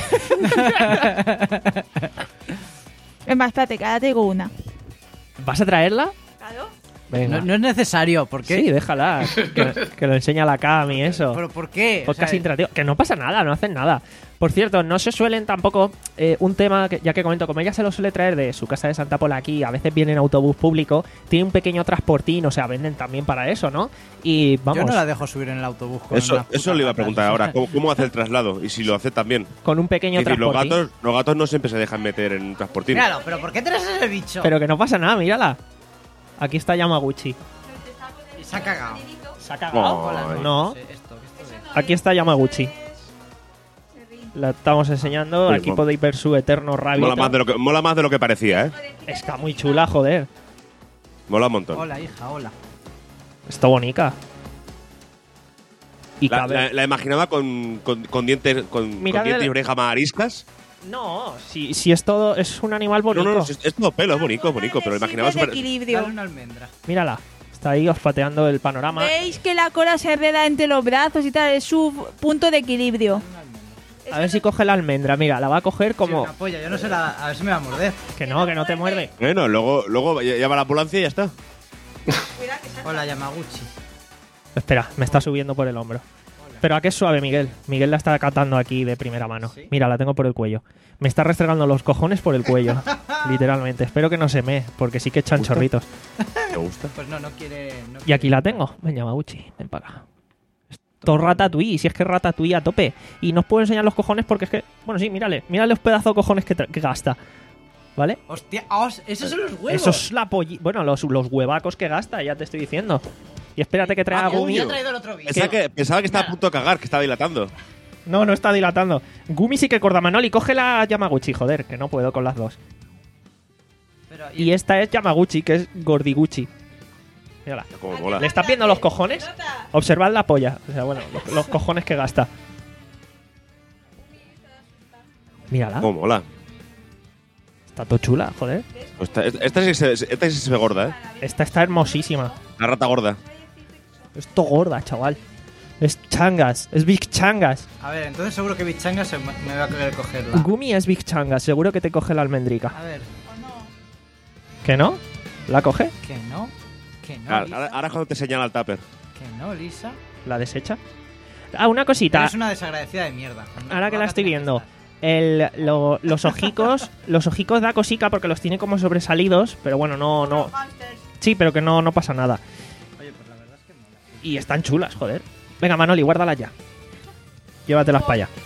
Es más, espérate, que ahora te digo una. ¿Vas a traerla? Claro. Venga. No, no es necesario, ¿por qué? Sí, déjala. Que, que lo enseña la Cami, eso. ¿Pero por qué? O Podcast sea, interactivo. Que no pasa nada, no hacen nada. Por cierto, no se suelen tampoco. Eh, un tema, que ya que comento, como ella se lo suele traer de su casa de Santa Pola aquí, a veces viene en autobús público, tiene un pequeño transportín, o sea, venden también para eso, ¿no? Y vamos, yo no la dejo subir en el autobús con Eso, una puta eso le iba a rata. preguntar ahora. ¿Cómo, cómo hace el traslado? Y si lo hace también. con un pequeño Es decir, los transportín. gatos, los gatos no siempre se dejan meter en un transportín. Míralo, pero ¿por qué traes ese bicho? Pero que no pasa nada, mírala. Aquí está Yamaguchi. Y se ha cagado. ¿Se ha cagado? Ay. No, Esto, esto de- aquí está Yamaguchi. La estamos enseñando. Oye, Aquí mo- podéis ver su eterno rabito. Mola más, de lo que, mola más de lo que parecía, ¿eh? Está muy chula, joder. Mola un montón. Hola, hija, hola. Está bonita. Y La, cabe- la- la imaginaba con, con, con dientes, con, Mirad con dientes el- y oreja más ariscas. No, si, si es todo, es un animal No, bonito. no, no, es, es todo pelo, es bonito, es bonito, pero lo imaginaba Sirve de súper. equilibrio. Dale una almendra. Mírala, está ahí olfateando el panorama. ¿Veis que la cola se enreda entre los brazos y tal? Es su punto de equilibrio. A ver si coge la almendra, mira, la va a coger Sí, como... una polla, yo no sé la... A ver si me va a morder. Que no, que no te muerde. Bueno, luego, luego ya ya va la ambulancia y ya está. Hola, Yamaguchi. Espera, me está subiendo por el hombro. Pero a qué es suave, Miguel. Miguel la está catando aquí de primera mano. ¿Sí? Mira, la tengo por el cuello. Me está restregando los cojones por el cuello. Literalmente. Espero que no se me, porque sí que echan ¿Gusta? chorritos. ¿Te gusta? Pues no, no quiere... no Y aquí la tengo. Ven, Yamaguchi, ven para acá. Esto es Ratatouille, si es que es Ratatouille a tope. Y no os puedo enseñar los cojones porque es que... Bueno, sí, mírale. Mírale los pedazos de cojones que, tra- que gasta. ¿Vale? Hostia, os- esos son los huevos. Eso es la polli... Bueno, los, los huevacos que gasta, ya te estoy diciendo. Y espérate que traiga Ah, uy, Gumi. ya ha traído el otro bicho. Pensaba que, pensaba que estaba a punto de cagar, que estaba dilatando. No, no está dilatando. Gumi sí que corta Manoli. Coge la Yamaguchi, joder, que no puedo con las dos. Pero, Y esta es Yamaguchi, que es Gordiguchi. Mírala. Como mola. ¿Le estás viendo los cojones? Observad la polla. O sea, bueno, los, los cojones que gasta. Mírala. Como mola. Está todo chula, joder. Pues esta, esta, sí se, esta sí se ve gorda, ¿eh? Esta está hermosísima. La rata gorda. Es todo gorda, chaval. Es changas. Es Big Changas. A ver, entonces seguro que Bichanga se me me va a querer cogerla. Gumi es Big Changas. Seguro que te coge la almendrica. A ver, ¿Que no? ¿La coge? que no, que no, Ahora, Lisa, ahora- ahora es cuando te señala el tupper. que no, Lisa. ¿La desecha? Ah, una cosita. Eres una desagradecida de mierda. Ahora que la Vaca estoy tenía viendo. estar. El, lo- los ojicos, los ojicos da cosica porque los tiene como sobresalidos, pero bueno, no, no. Sí, pero que no, no pasa nada. Oye, pues la verdad es que mola. Y están chulas, joder. Venga, Manoli, guárdalas ya. Llévatelas para allá.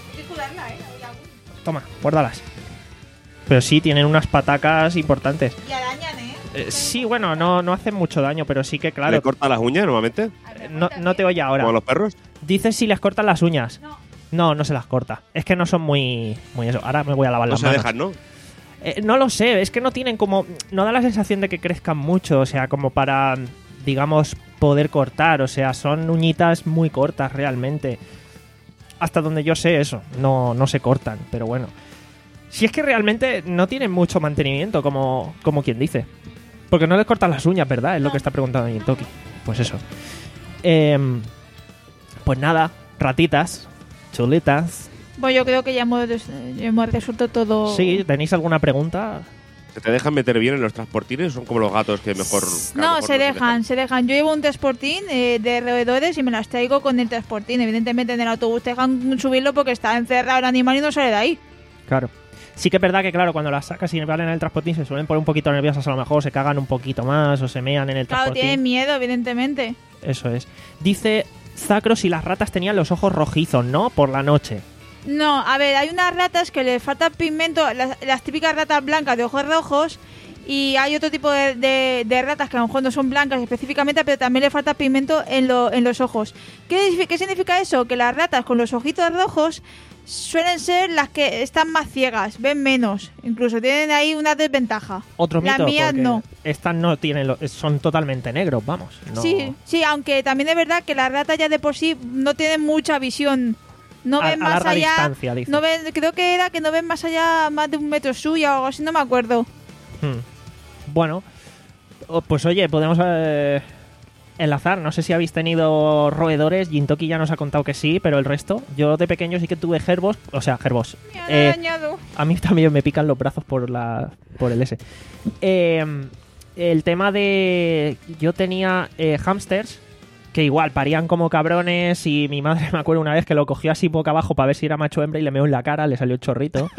Toma, guárdalas. Pero sí, tienen unas patacas importantes. Y arañan, ¿eh? Eh, sí, bueno, no, no hacen mucho daño, pero sí que, ¿Le claro, corta las uñas normalmente? no, no te oye ahora. Como los perros. Dices si les cortan las uñas. No. No, no se las corta. Es que no son muy, muy eso. Ahora me voy a lavar No las se manos. dejan, ¿no? Eh, no lo sé, es que no tienen como... No da la sensación de que crezcan mucho, o sea, como para, digamos, poder cortar. O sea, son uñitas muy cortas realmente. Hasta donde yo sé eso, no, no se cortan, pero bueno. Si es que realmente no tienen mucho mantenimiento, como, como quien dice. Porque no les cortan las uñas, ¿verdad? Es lo que está preguntando ahí en Toki. Pues eso. Em, pues nada, ratitas, chulitas. Bueno, yo creo que ya hemos, des- ya hemos resuelto todo. Sí, ¿tenéis alguna pregunta? ¿Se te dejan meter bien en los transportines? ¿Son como los gatos que mejor... que a lo No, mejor se dejan, se dejan. Yo llevo un transportín eh, de roedores y me las traigo con el transportín. Evidentemente en el autobús te dejan subirlo porque está encerrado el animal y no sale de ahí. Claro. Sí que es verdad que, claro, cuando las sacas y van en el transportín se suelen poner un poquito nerviosas, a lo mejor se cagan un poquito más o se mean en el Claro, transportín. tienen miedo, evidentemente. Eso es. Dice Zacro si las ratas tenían los ojos rojizos, ¿no? Por la noche. No, a ver, hay unas ratas que les falta pigmento, las, las típicas ratas blancas de ojos rojos, y hay otro tipo de, de, de ratas que a lo mejor no son blancas específicamente, pero también le falta pigmento en, lo, en los ojos. ¿Qué, ¿Qué significa eso? Que las ratas con los ojitos rojos suelen ser las que están más ciegas, ven menos, incluso tienen ahí una desventaja. Otro Las mito, mías porque no. Estas no tienen, lo- son totalmente negros, vamos. No. Sí, sí, aunque también es verdad que las ratas ya de por sí no tienen mucha visión. No A- ven a más larga allá. distancia, dices. No ven, creo que era que no ven más allá más de un metro suya o algo así, no me acuerdo. Hmm. Bueno, o- pues oye, podemos eh, enlazar. No sé si habéis tenido roedores. Gintoki ya nos ha contado que sí, pero el resto. Yo de pequeño sí que tuve gerbos. O sea, gerbos. Me han Eh, arañado. a mí también me pican los brazos por la por el S. Eh, el tema de... Yo tenía eh, hámsters que igual parían como cabrones y mi madre me acuerdo una vez que lo cogió así boca abajo para ver si era macho o hembra y le meó en la cara, le salió el chorrito.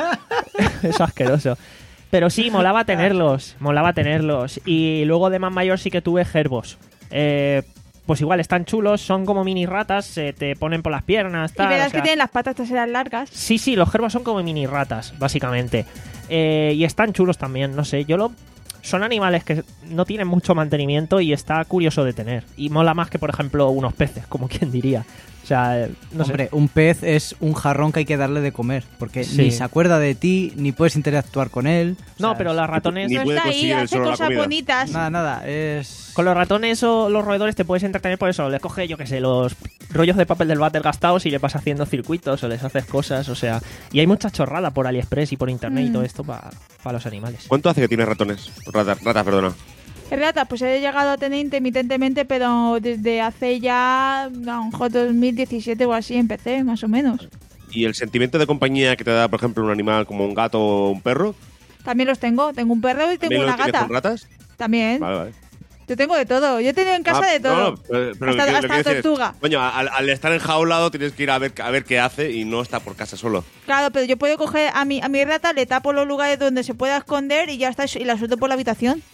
Es asqueroso. Pero sí, molaba tenerlos, molaba tenerlos. Y luego de más mayor sí que tuve gerbos. Eh, pues igual están chulos, son como mini ratas, se te ponen por las piernas, tal. Y verás o sea- que tienen las patas traseras largas. Sí, sí, los gerbos son como mini ratas, básicamente. Eh, y están chulos también, no sé. Yo lo. Son animales que no tienen mucho mantenimiento y está curioso de tener. Y mola más que, por ejemplo, unos peces, como quien diría. O sea, eh, no Hombre, sé. un pez es un jarrón que hay que darle de comer, porque Sí. ni se acuerda de ti, ni puedes interactuar con él. O No, sea, pero es- los ratones. Ni Pero puede está ahí, conseguir él hace solo la cosas comida. bonitas. Nada, nada, es... Con los ratones o los roedores te puedes entretener por eso. Les coges, yo que sé, los rollos de papel del váter gastados y le vas haciendo circuitos o les haces cosas, o sea. Y hay mucha chorrada por AliExpress y por internet y Mm. todo esto para los animales. ¿Cuánto hace que tienes ratones? Ratas, ratas, perdona. Ratas, pues he llegado a tener intermitentemente, pero desde hace ya, a lo mejor dos mil diecisiete o así empecé, más o menos. ¿Y el sentimiento de compañía que te da, por ejemplo, un animal como un gato o un perro? También los tengo, tengo un perro y tengo ¿También lo una tienes gata. con ratas? También. Vale, vale. Yo tengo de todo. Yo he tenido en casa Ah, de todo. no, no, pero- pero hasta lo que- lo hasta que quiero decir es, tortuga. Coño, al, al estar enjaulado tienes que ir a ver, a ver qué hace y no está por casa solo. Claro, pero yo puedo coger a mi, a mi rata, le tapo los lugares donde se pueda esconder y ya está, y la suelto por la habitación.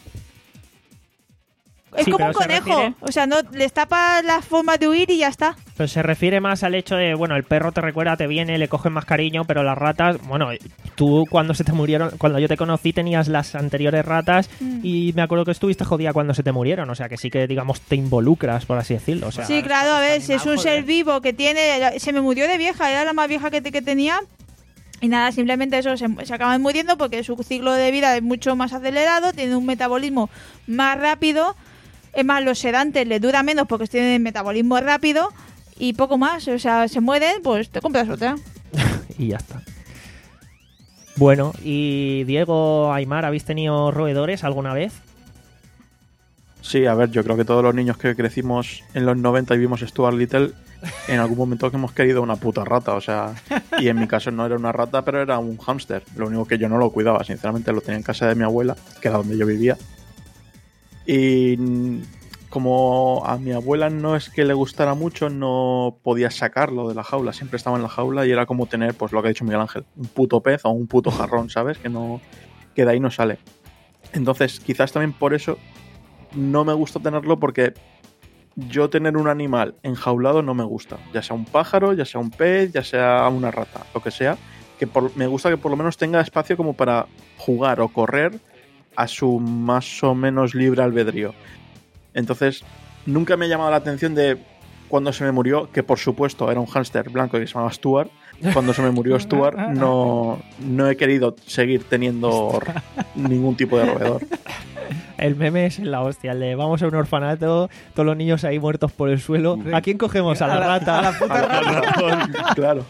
Es Sí, como un pero se conejo. refiere- O sea, no les tapas las formas de huir y ya está. Pero se refiere más al hecho de, bueno, el perro te recuerda, te viene, le coges más cariño, pero las ratas, bueno, tú cuando se te murieron, cuando yo te conocí tenías las anteriores ratas Mm. y me acuerdo que estuviste jodida cuando se te murieron, o sea que sí que, digamos, te involucras, por así decirlo. O sea, Sí, claro, a ver, si es un animal, ser joder. vivo que tiene... Se me murió de vieja, era la más vieja que, te- que tenía. Y nada, simplemente eso, se, se acaban muriendo porque su ciclo de vida es mucho más acelerado, tiene un metabolismo más rápido. Es más, los sedantes le dura menos porque tienen metabolismo rápido y poco más. O sea, se mueren, pues te compras otra. y ya está. Bueno, y Diego, Aymar, ¿habéis tenido roedores alguna vez? Sí, a ver, yo creo que todos los niños que crecimos en los noventa y vimos Stuart Little, en algún momento que hemos querido una puta rata, o sea, y en mi caso no era una rata, pero era un hámster. Lo único que yo no lo cuidaba, sinceramente, lo tenía en casa de mi abuela, que era donde yo vivía. Y mm, como a mi abuela no es que le gustara mucho, no podía sacarlo de la jaula, siempre estaba en la jaula y era como tener, pues lo que ha dicho Miguel Ángel, un puto pez o un puto jarrón, ¿sabes? Que no, que de ahí no sale. Entonces, quizás también por eso no me gusta tenerlo, porque yo tener un animal enjaulado no me gusta. Ya sea un pájaro, ya sea un pez, ya sea una rata, lo que sea. Que por- me gusta que por lo menos tenga espacio como para jugar o correr a su más o menos libre albedrío. Entonces, nunca me ha llamado la atención de cuando se me murió, que por supuesto era un hámster blanco que se llamaba Stuart. Cuando se me murió Stuart, no, no he querido seguir teniendo ningún tipo de roedor. El meme es la hostia, el de vamos a un orfanato, todos los niños ahí muertos por el suelo. ¿A quién cogemos? A la rata. A la puta rata. Claro.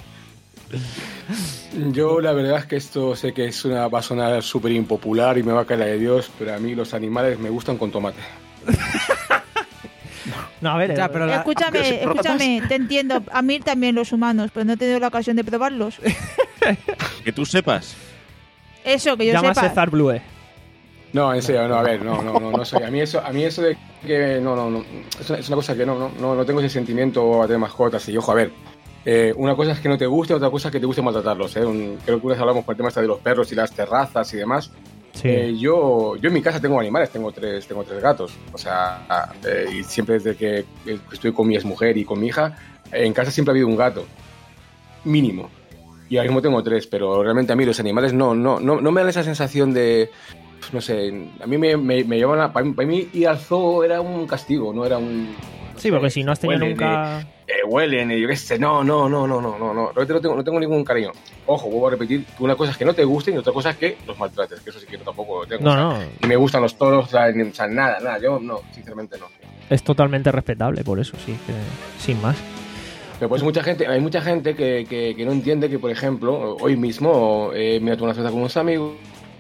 Yo la verdad es que esto sé que es una, va a sonar súper impopular y me va a caer la de Dios, pero a mí los animales me gustan con tomate. No, a ver, Ya, eh, pero la- escúchame, aunque se escúchame, te entiendo. A mí también los humanos, pero no he tenido la ocasión de probarlos. Que tú sepas. Eso, que yo llámase sepa. Zar Blue. No, en serio, no, a ver, no, no, no, no soy. A mí eso, a mí eso de que no, no, no, es una, es una cosa que no, no, no, no tengo ese sentimiento a tener mascotas. Y ojo, a ver, eh, una cosa es que no te guste, otra cosa es que te guste maltratarlos. ¿eh? Un, creo que una vez hablamos por el tema este de los perros y las terrazas y demás. Sí. Eh, yo, yo en mi casa tengo animales, tengo tres, tengo tres gatos. O sea, eh, y siempre desde que estoy con mi exmujer y con mi hija, eh, en casa siempre ha habido un gato, mínimo. y ahora mismo tengo tres, pero realmente a mí los animales no, no, no, no me dan esa sensación de, no sé, a mí me, me, me llevan a, para mí, para mí ir al zoo era un castigo, no era un... No sí, sé, porque si no has tenido huelen, nunca... Eh, eh, huelen, y yo qué sé, no, no, no, no, no, no, no, realmente no tengo, no tengo ningún cariño. Ojo, vuelvo a repetir, que una cosa es que no te gusten y otra cosa es que los maltrates, que eso sí que yo tampoco lo tengo. No, o sea, no. ni me gustan los toros, o sea, ni- o sea, nada, nada, yo no, sinceramente no. Es totalmente respetable, por eso, sí, que sin más. Pero pues mucha gente, hay mucha gente que, que, que no entiende que, por ejemplo, hoy mismo eh, me he tomado una cerveza con unos amigos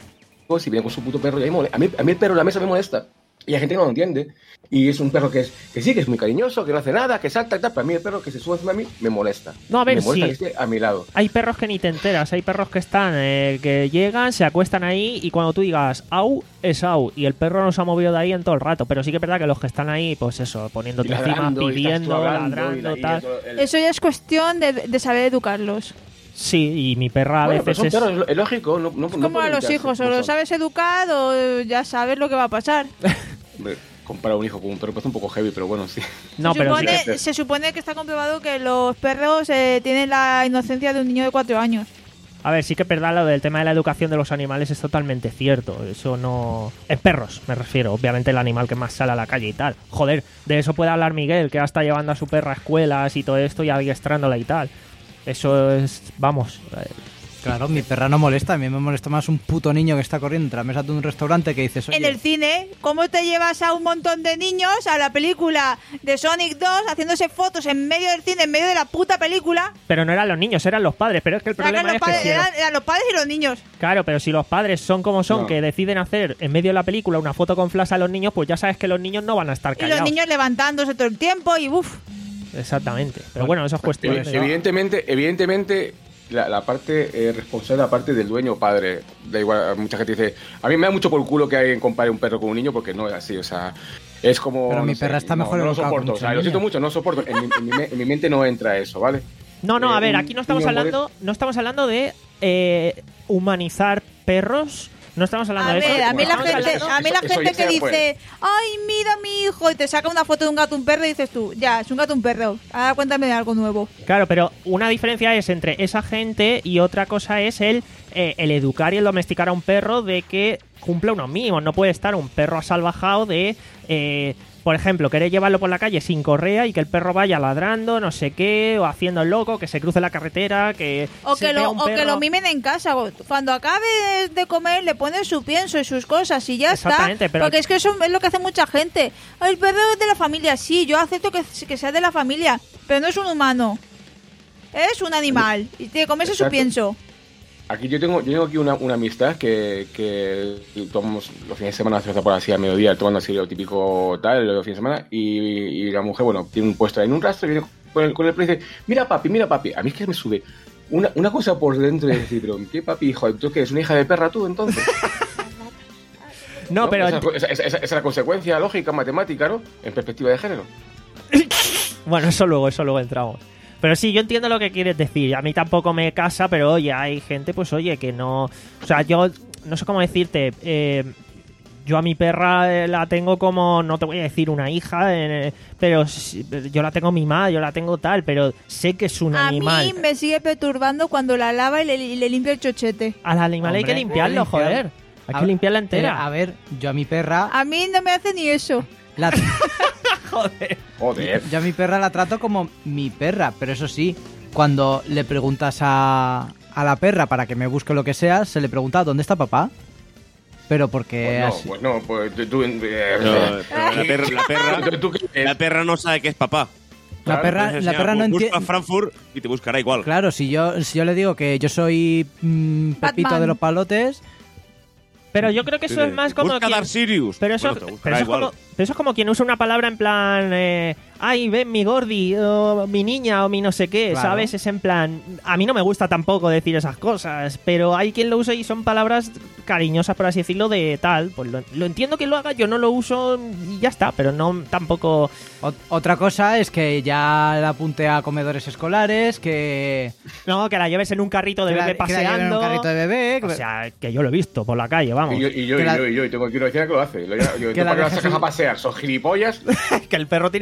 y viene con su puto perro y ahí mole. A mí, a mí el perro en la mesa me molesta. Y hay gente que no lo entiende. Y es un perro que, es, que sí, que es muy cariñoso, que no hace nada, que salta y tal. Pero a mí el perro que se sube encima de mí me molesta. No, a ver, me molesta sí. que esté a mi lado. Hay perros que ni te enteras, hay perros que están, eh, que llegan, se acuestan ahí y cuando tú digas au, es au. Y el perro no se ha movido de ahí en todo el rato. Pero sí que es verdad que los que están ahí, pues eso, poniéndote Y encima, ladrando, y estás tú pidiendo, hablando, y ladrando, la- y tal. eso, el- Eso ya es cuestión de, de saber educarlos. Sí, y mi perra a Bueno, pero veces son es... perros, es lógico. No, no, Es como a los hijos, o lo lo sabes educar o ya sabes lo que va a pasar. Comparar un hijo con un perro parece un poco heavy, pero bueno, sí. No, se, pero sí supone, que- se supone que está comprobado que los perros eh, tienen la inocencia de un niño de cuatro años. A ver, sí que es verdad lo del tema de la educación de los animales es totalmente cierto. Eso no... En perros, me refiero. Obviamente el animal que más sale a la calle y tal. Joder, de eso puede hablar Miguel, que hasta llevando a su perra a escuelas y todo esto y adiestrándola y tal. Eso es... Vamos... eh, Claro, mi perra no molesta. A mí me molesta más un puto niño que está corriendo entre la mesa de un restaurante que dices, oye, En el cine, ¿cómo te llevas a un montón de niños a la película de Sonic dos haciéndose fotos en medio del cine, en medio de la puta película? Pero no eran los niños, eran los padres. Pero es que el Sacan problema los es que... padres- si los- eran, eran los padres y los niños. Claro, pero si los padres son como son, No. que deciden hacer en medio de la película una foto con flash a los niños, pues ya sabes que los niños no van a estar Y callados. los niños levantándose todo el tiempo y uff. Exactamente. Pero bueno, eso es cuestión Evi- de... Evidentemente, evidentemente la, la parte eh, responsable, la parte del dueño o padre, da igual, mucha gente dice, a mí me da mucho por culo que alguien compare un perro con un niño porque no es así, o sea, es como... Pero no mi sé, perra está no, mejor no lo educada con soporto, o sea, muchos lo siento niños. mucho, no soporto, en mi, en mi me- en mi mente no entra eso, ¿vale? No, no, Eh, a ver, un aquí no estamos niño hablando, no estamos hablando de eh, humanizar perros. No estamos hablando A de eso. ver, a mí la Estamos gente, hablando- a mí la Eso- eso gente ya que se dice, puede. ay, mira mi hijo, y te saca una foto de un gato, un perro, y dices tú, ya, es un gato, un perro. Ahora cuéntame de algo nuevo. Claro, pero una diferencia es entre esa gente y otra cosa es el, eh, el educar y el domesticar a un perro de que cumpla unos mínimos. No puede estar un perro asalvajado de... eh, por ejemplo, querer llevarlo por la calle sin correa y que el perro vaya ladrando, no sé qué, o haciendo el loco, que se cruce la carretera, que O se que, vea lo, un o que perro- lo mimen en casa. o- Cuando acabe de comer, le pones su pienso y sus cosas y ya está. Exactamente, pero- Porque es que eso es lo que hace mucha gente. El perro es de la familia, sí, yo acepto que, que sea de la familia, pero no es un humano. Es un animal y tiene que comerse su Exacto. pienso. Aquí yo tengo, yo tengo aquí una, una amistad que, que tomamos los fines de semana, cerveza por así a mediodía, tomando así lo típico tal, los fines de semana, y, y la mujer, bueno, tiene un puesto ahí en un rastro y viene con el, con el perro y dice, mira papi, mira papi. A mí es que me sube una, una cosa por dentro de decir, pero ¿qué papi, hijo? ¿Tú qué eres una hija de perra tú entonces? No, pero... Esa, esa- esa- esa es la consecuencia lógica, matemática, ¿no? En perspectiva de género. Bueno, eso luego, eso luego entramos. Pero sí, yo entiendo lo que quieres decir. A mí tampoco me casa, pero oye, hay gente, pues oye, que no... O sea, yo no sé cómo decirte. eh, yo a mi perra eh, la tengo como, no te voy a decir una hija, eh, pero sí, yo la tengo mimada, yo la tengo tal, pero sé que es un A animal. mí me sigue perturbando cuando la lava y le, y le limpia el chochete. Al animal hay que Hombre, limpiarlo, hay que limpiar. joder. Hay A- que limpiarla eh, entera. a ver, yo a mi perra... A mí no me hace ni eso. La, Joder. yo a mi perra la trato como mi perra, pero eso sí, cuando le preguntas a, a la perra para que me busque lo que sea, se le pregunta ¿dónde está papá? Pero porque Pues no, así- pues no, pues tú... tú, eh, No, pero la perra, la perra, ¿Tú qué- la perra no sabe que es papá. la claro, perra, Entonces, la ya, perra no busca entiende... Frankfurt y te buscará igual. Claro, si yo, si yo le digo que yo soy mm, Pepito Batman. de los palotes, Pero yo creo que eso es más como... Busca quien- Dark Sirius. Pero eso, Bueno, te pero, buscará eso es igual. como, pero eso es como quien usa una palabra en plan... Eh, Ay, ven mi gordi, o mi niña, o mi no sé qué, Claro. ¿sabes? Es en plan... A mí no me gusta tampoco decir esas cosas, pero hay quien lo usa y son palabras cariñosas, por así decirlo, de tal. Pues lo, lo entiendo que lo haga, yo no lo uso y ya está, pero no tampoco... ot- otra cosa es que ya la apunte a comedores escolares, que, No, que la lleves en un carrito de que la- bebé que la lleven en paseando... un carrito de bebé, que- O sea, que yo lo he visto por la calle, vamos. Y yo, y yo, Que y la- yo, y yo, y tengo aquí una vecina que lo hace. Lo, yo, yo, Que ¿tú la para qué la dejes sacas un- a pasear? ¿Son gilipollas? que el perro tiene que andar,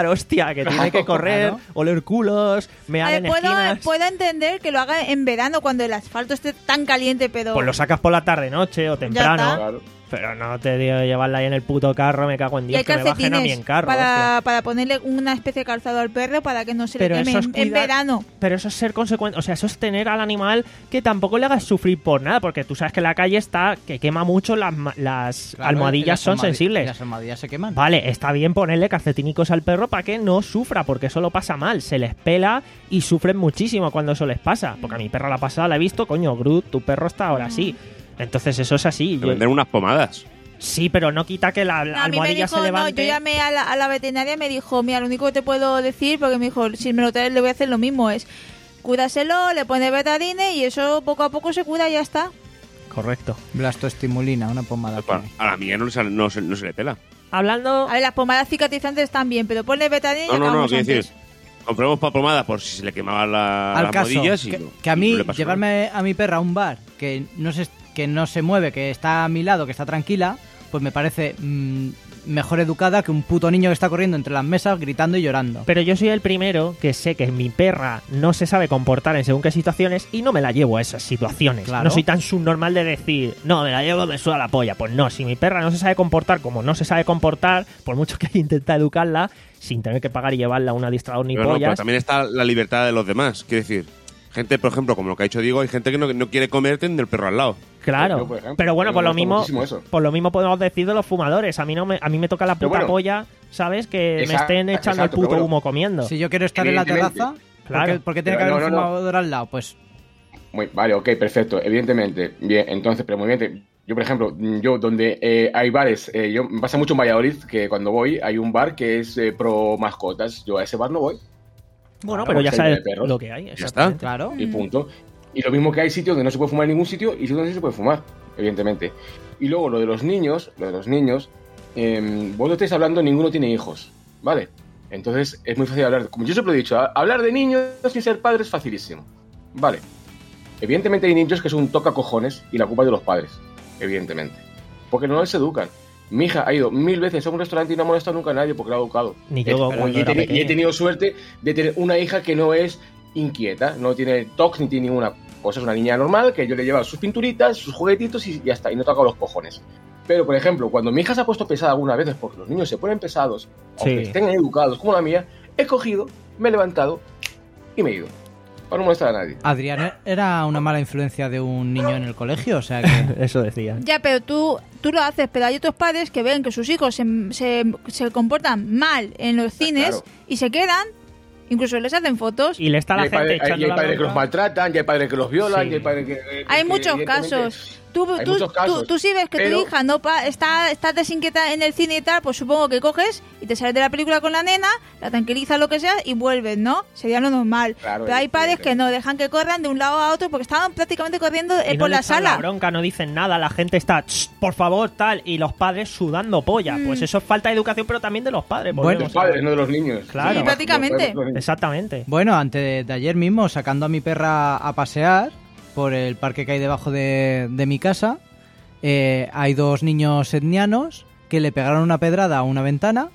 cagar, hostia, que tiene que correr, Claro. oler culos, mear A ver, en puedo, esquinas. puedo entender que lo haga en verano cuando el asfalto esté tan caliente, pero... Pues lo sacas por la tarde-noche o temprano. está. Claro. Pero no te digo llevarla ahí en el puto carro, me cago en Y Dios, hay que me bajen a mí calcetines en carro. para, hostia. para ponerle una especie de calzado al perro para que no se Pero le queme eso es en, en cuidar- verano. Pero eso es ser consecuente, o sea, eso es tener al animal que tampoco le hagas sufrir por nada, porque tú sabes que la calle está, que quema mucho, las, ma- las Claro, almohadillas las son almohadi- sensibles. Las almohadillas se queman. Vale, está bien ponerle calcetínicos al perro para que no sufra, porque eso lo pasa mal, se les pela y sufren muchísimo cuando eso les pasa. Porque a mi perro la pasada la he visto, coño, Groot, tu perro está ahora así. Entonces eso es así. Te Yo- venden unas pomadas. sí, pero no quita que la No, a mí me almohadilla dijo, se no, levante. yo llamé a la, a la veterinaria y me dijo, mira, lo único que te puedo decir, porque me dijo, si me lo traes le voy a hacer lo mismo, es cúraselo, le pone betadine y eso poco a poco se cura y ya está. Correcto. Blastoestimulina, una pomada. que hay. A la mía no, le sale- no, se, no se le pela. Hablando... A ver, las pomadas cicatrizantes están bien, pero ponle betadine y No, no, no, acabamos quiero antes. decir, compramos pa- pomada por si se le quemaban la, Al las caso, rodillas y que, no- que a y mí no le pasó llevarme a mi perra a un bar que no se que no se mueve, que está a mi lado, que está tranquila, pues me parece mm, mejor educada que un puto niño que está corriendo entre las mesas gritando y llorando. Pero yo soy el primero que sé que mi perra no se sabe comportar en según qué situaciones y no me la llevo a esas situaciones. Claro. No soy tan subnormal de decir, no, me la llevo, me suda la polla. Pues no, si mi perra no se sabe comportar como no se sabe comportar, por mucho que intenta educarla, sin tener que pagar y llevarla a un adiestrador ni Pero, no, pero pollas. también está la libertad de los demás. Quiero decir, gente, por ejemplo, como lo que ha dicho Diego, hay gente que no, no quiere comer teniendo el perro al lado. Claro, Yo, por ejemplo, pero bueno, me por lo gusta mismo, muchísimo eso. por lo mismo podemos decir de los fumadores. A mí no me, a mí me toca la Pero puta bueno. polla, ¿sabes? Que me Exacto, estén echando exacto, el puto pero bueno. humo comiendo. Si yo quiero estar en la Evidentemente. terraza, ¿por Claro. qué, por qué tiene que Pero haber no, un no, no. fumador al lado? Pues Muy, vale, ok, perfecto. Evidentemente. Bien, entonces, pero muy bien. Yo, por ejemplo, yo donde eh, hay bares, eh, yo me pasa mucho en Valladolid que cuando voy hay un bar que es eh, pro mascotas. Yo a ese bar no voy. Bueno, Claro, pero ya porque hay sabes de perros. lo que hay. está. exactamente. claro. Y punto. Y lo mismo que hay sitios donde no se puede fumar en ningún sitio y sitios donde sí se puede fumar, evidentemente. Y luego lo de los niños, lo de los niños, eh, vos no estáis hablando, ninguno tiene hijos, ¿vale? Entonces es muy fácil hablar, como yo siempre he dicho, a- hablar de niños sin ser padre es facilísimo, ¿vale? Evidentemente hay niños que son un toca cojones y la culpa es de los padres, evidentemente. Porque no les educan. Mi hija ha ido mil veces a un restaurante y no ha molestado nunca a nadie porque la ha educado. Ni yo Eh, cuando y, he era teni- y he pequeño. tenido suerte de tener una hija que no es inquieta, no tiene tocs ni tiene ninguna cosa, es una niña normal que yo le llevo sus pinturitas, sus juguetitos y ya está, y no toca los cojones. Pero, por ejemplo, cuando mi hija se ha puesto pesada algunas veces, porque los niños se ponen pesados, aunque Sí. estén educados como la mía, he cogido, me he levantado y me he ido. Para no molestar a nadie. Adrián era una mala influencia de un niño en el colegio, o sea que Eso decía. Ya, pero tú, tú lo haces, pero hay otros padres que ven que sus hijos se, se, se comportan mal en los cines claro. y se quedan, incluso les hacen fotos. Y le está Y la hay gente padres, hay- echando y hay la padres que los bronca. maltratan, y hay padres que los violan, Sí. y hay padres que... eh, Hay que muchos evidentemente- casos. Tú, Hay tú, muchos tú- casos, tú sí ves que pero- tu hija no pa- está, está desinquieta en el cine y tal, pues supongo que coges y te sales de la película con la nena, la tranquilizas, lo que sea, y vuelves, ¿no? Sería lo normal. Claro, pero hay padres evidentemente. que no, dejan que corran de un lado a otro porque estaban prácticamente corriendo eh, Y no por le la echan sala. La bronca, no dicen nada, la gente está, "Ch, por favor, tal, y los padres sudando polla. Mm. Pues eso es falta de educación, pero también de los padres. Bueno, volvemos Los a- padres, no de los niños. Claro. Sí, Los prácticamente. padres, los niños. Exactamente. bueno, antes de ayer mismo, sacando a mi perra a pasear por el parque que hay debajo de, de mi casa, eh, hay dos niños etnianos que le pegaron una pedrada a una ventana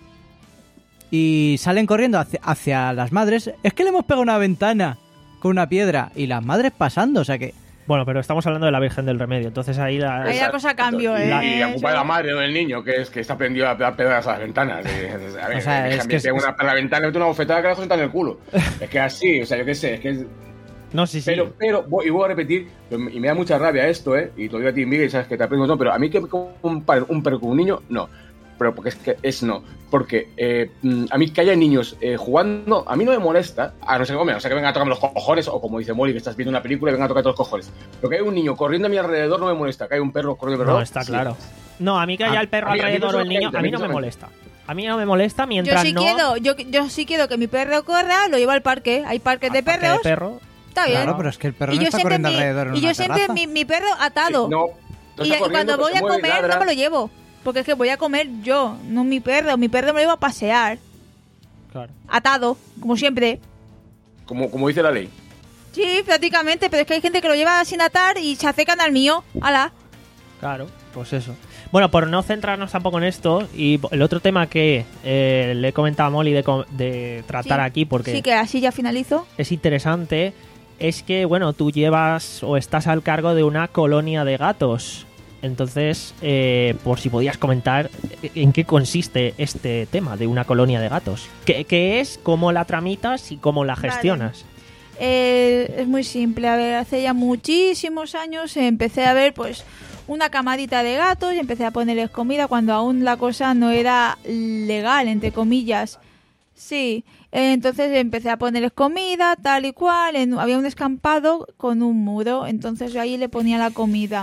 y salen corriendo hacia, hacia las madres. Es que le hemos pegado una ventana con una piedra y las madres pasando, o sea que... Bueno, pero estamos hablando de la Virgen del Remedio, entonces ahí la... Ahí la Exacto. cosa cambió, Y, ¿eh? y la culpa de la madre, no del niño, que es que está aprendido a pegar pedradas a las ventanas. Eh, A ver, O sea, es déjame que es- pegar una a la ventana, mete una bofetada que la cosa en el culo. Es que así, o sea, yo qué sé, es que es... No, sí, sí. Pero, pero, voy- y voy a repetir, y me da mucha rabia esto, ¿eh? Y te lo digo a ti, Miguel, y sabes que te aprendo, no, pero a mí que comparen un perro con un niño, no. Pero porque es que es no. Porque eh, mm, a mí que haya niños eh, jugando, a mí no me molesta, a no ser que, o sea, que vengan a tocarme los cojones, o como dice Molly, que estás viendo una película y vengan a tocar los cojones. Pero que hay un niño corriendo a mi alrededor no me molesta, que hay un perro corriendo No, alrededor. está sí. claro. No, a mí que haya A- el perro a mí- a mí alrededor o el niño, a mí no me personalmente, molesta. A mí no me molesta Yo mientras sí no... quiero, yo, yo sí quiero que mi perro corra, lo llevo al parque. Hay parques de Aparte perros, de perro, está bien. Claro, pero es que el perro y no yo está siempre, corriendo mi, alrededor en y yo una siempre terraza. mi, mi perro atado. Sí, no, no y, está y corriendo, cuando pero voy se a mueve, comer ladra. no me lo llevo. Porque es que voy a comer yo, no mi perro. Mi perro me lo llevo a pasear. claro. Atado, como siempre. Como, como dice la ley. Sí, prácticamente, pero es que hay gente que lo lleva sin atar y se acercan al mío. ¡Hala! Claro, pues eso. Bueno, por no centrarnos tampoco en esto, y el otro tema que eh, le he comentado a Molly de, co- de tratar Sí. aquí, porque Sí, que así ya finalizo. es interesante, es que, bueno, tú llevas o estás al cargo de una colonia de gatos. Entonces, eh, por si podías comentar en qué consiste este tema de una colonia de gatos. ¿Qué, qué es? ¿Cómo la tramitas y cómo la Vale. gestionas? Eh, es muy simple. A ver, hace ya muchísimos años empecé a ver, pues, una camadita de gatos y empecé a ponerles comida cuando aún la cosa no era legal, entre comillas. Sí, eh, entonces empecé a ponerles comida, tal y cual. En- había un escampado con un muro, entonces yo ahí le ponía la comida.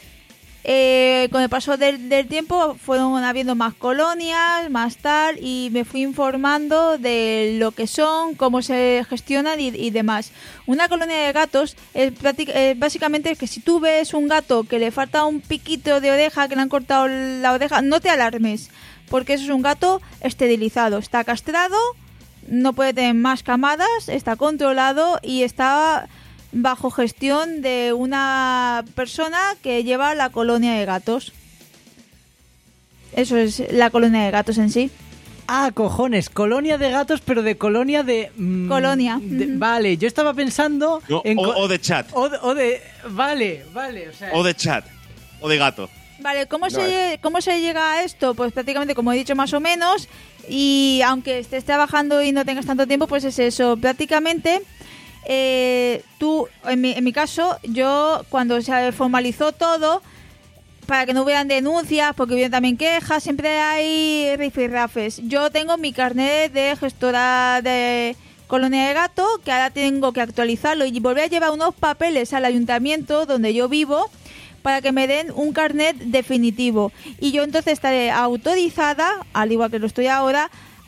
Eh, con el paso del, del tiempo fueron habiendo más colonias, más tal, y me fui informando de lo que son, cómo se gestionan y, y demás. Una colonia de gatos es práctic- eh, básicamente que si tú ves un gato que le falta un piquito de oreja, que le han cortado la oreja, no te alarmes, porque eso es un gato esterilizado, está castrado, no puede tener más camadas, está controlado y está bajo gestión de una persona que lleva la colonia de gatos. Eso es la colonia de gatos en sí. Ah, cojones, colonia de gatos, pero de colonia de... mm, Colonia. de- Ujú. Vale, yo estaba pensando No, en... o, co- o de chat. o de, o de- Vale, vale, o sea... O de chat. O de gato. Vale, ¿cómo, No, se, lle- ¿cómo se llega a esto? Pues prácticamente, como he dicho, más o menos. Y aunque estés trabajando y no tengas tanto tiempo, pues es eso. Prácticamente, eh, tú, en mi, en mi caso, yo cuando se formalizó todo, para que no hubieran denuncias, porque hubieran también quejas, siempre hay rifirrafes. Yo tengo mi carnet de gestora de colonia de gato, que ahora tengo que actualizarlo y volver a llevar unos papeles al ayuntamiento donde yo vivo para que me den un carnet definitivo. Y yo entonces estaré autorizada, al igual que lo estoy ahora,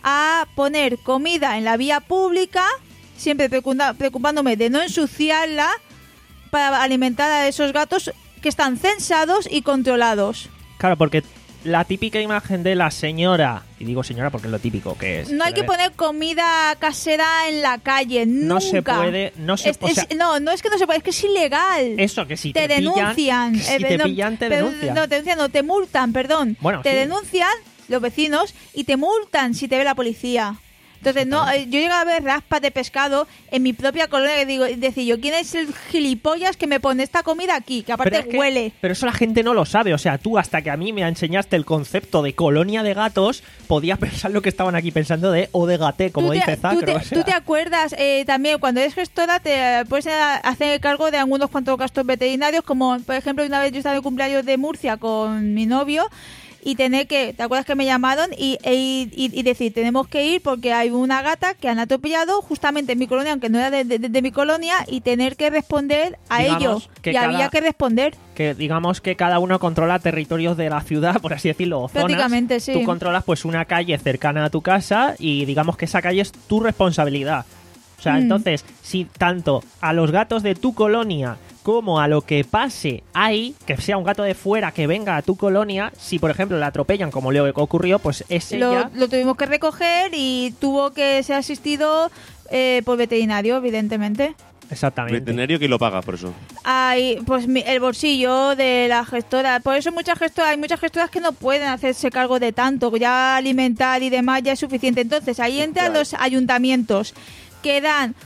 a poner comida en la vía pública, siempre preocupa- preocupándome de no ensuciarla, para alimentar a esos gatos que están censados y controlados. Claro, porque la típica imagen de la señora, y digo señora porque es lo típico que es. No hay que pero, poner comida casera en la calle, nunca. No se puede, no se Es- o sea, es- no, no es que no se puede, es que es ilegal. Eso, que si te, te, pillan- denuncian. que si Eh, te no, pillan, te pero- denuncian. No, te denuncian, no, te multan, perdón. Bueno, te sí. denuncian los vecinos y te multan si te ve la policía. Entonces, no, eh, yo he llegado a ver raspas de pescado en mi propia colonia y digo, y decir yo, ¿quién es el gilipollas que me pone esta comida aquí? Que aparte Pero es que- huele. pero eso la gente no lo sabe. O sea, tú hasta que a mí me enseñaste el concepto de colonia de gatos, podías pensar lo que estaban aquí pensando de o de gaté, como ¿Tú te, dice tú Zacro. te- o sea. tú te acuerdas eh, también cuando eres gestora te puedes eh, hacer cargo de algunos cuantos gastos veterinarios, como por ejemplo una vez yo estaba en cumpleaños de Murcia con mi novio y tener que, ¿te acuerdas que me llamaron? Y, e- y, y decir, tenemos que ir porque hay una gata que han atropellado justamente en mi colonia, aunque no era de, de- de mi colonia, y tener que responder a Digamos ello. que Y cada- había que responder. Que digamos que cada uno controla territorios de la ciudad, por así decirlo, o zonas. Prácticamente, sí. Tú controlas pues una calle cercana a tu casa y digamos que esa calle es tu responsabilidad. O sea, Mm. entonces, si tanto a los gatos de tu colonia como a lo que pase ahí, que sea un gato de fuera que venga a tu colonia, si por ejemplo le atropellan como le ocurrió, pues es ella. Lo, lo tuvimos que recoger y tuvo que ser asistido eh, por veterinario, evidentemente. Exactamente. Veterinario que lo paga por eso. Hay pues mi- el bolsillo de la gestora. Por eso muchas gestoras, hay muchas gestoras que no pueden hacerse cargo de tanto. Ya alimentar y demás ya es suficiente. Entonces ahí entran Claro. los ayuntamientos que dan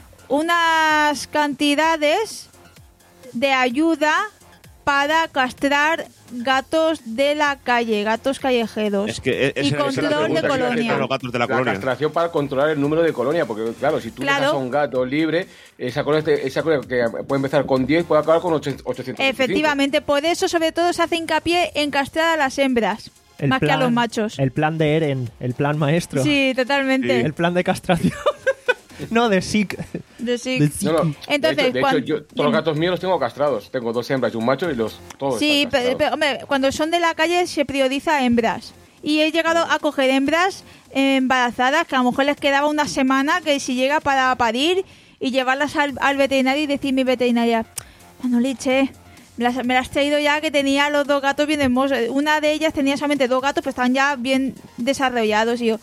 unas cantidades de ayuda para castrar gatos de la calle, gatos callejeros. Es que es, Y esa- esa es la control de pregunta que se colonia. hacen los gatos de la La colonia. castración para controlar el número de colonia, porque claro, si tú Claro. dejas a un gato libre, esa colonia, te- esa colonia que puede empezar con diez puede acabar con ochocientos veinticinco. Efectivamente, por eso sobre todo se hace hincapié en castrar a las hembras, El más que a plan- los machos. El plan de Eren, el plan maestro. Sí, totalmente. El plan de castración. No, de Sick. De sí. De No, no. Entonces, de hecho, de cuan- hecho, yo todos los gatos míos los tengo castrados. Tengo dos hembras y un macho y los todos Sí, están pero, castrados. pero, hombre, cuando son de la calle se prioriza hembras. Y he llegado a coger hembras embarazadas que a lo mejor les quedaba una semana que si llega para parir y llevarlas al, al veterinario y decir mi veterinaria, Manoliche, me las, me las has traído ya que tenía los dos gatos bien hermosos. Una de ellas tenía solamente dos gatos, pero estaban ya bien desarrollados. Y yo,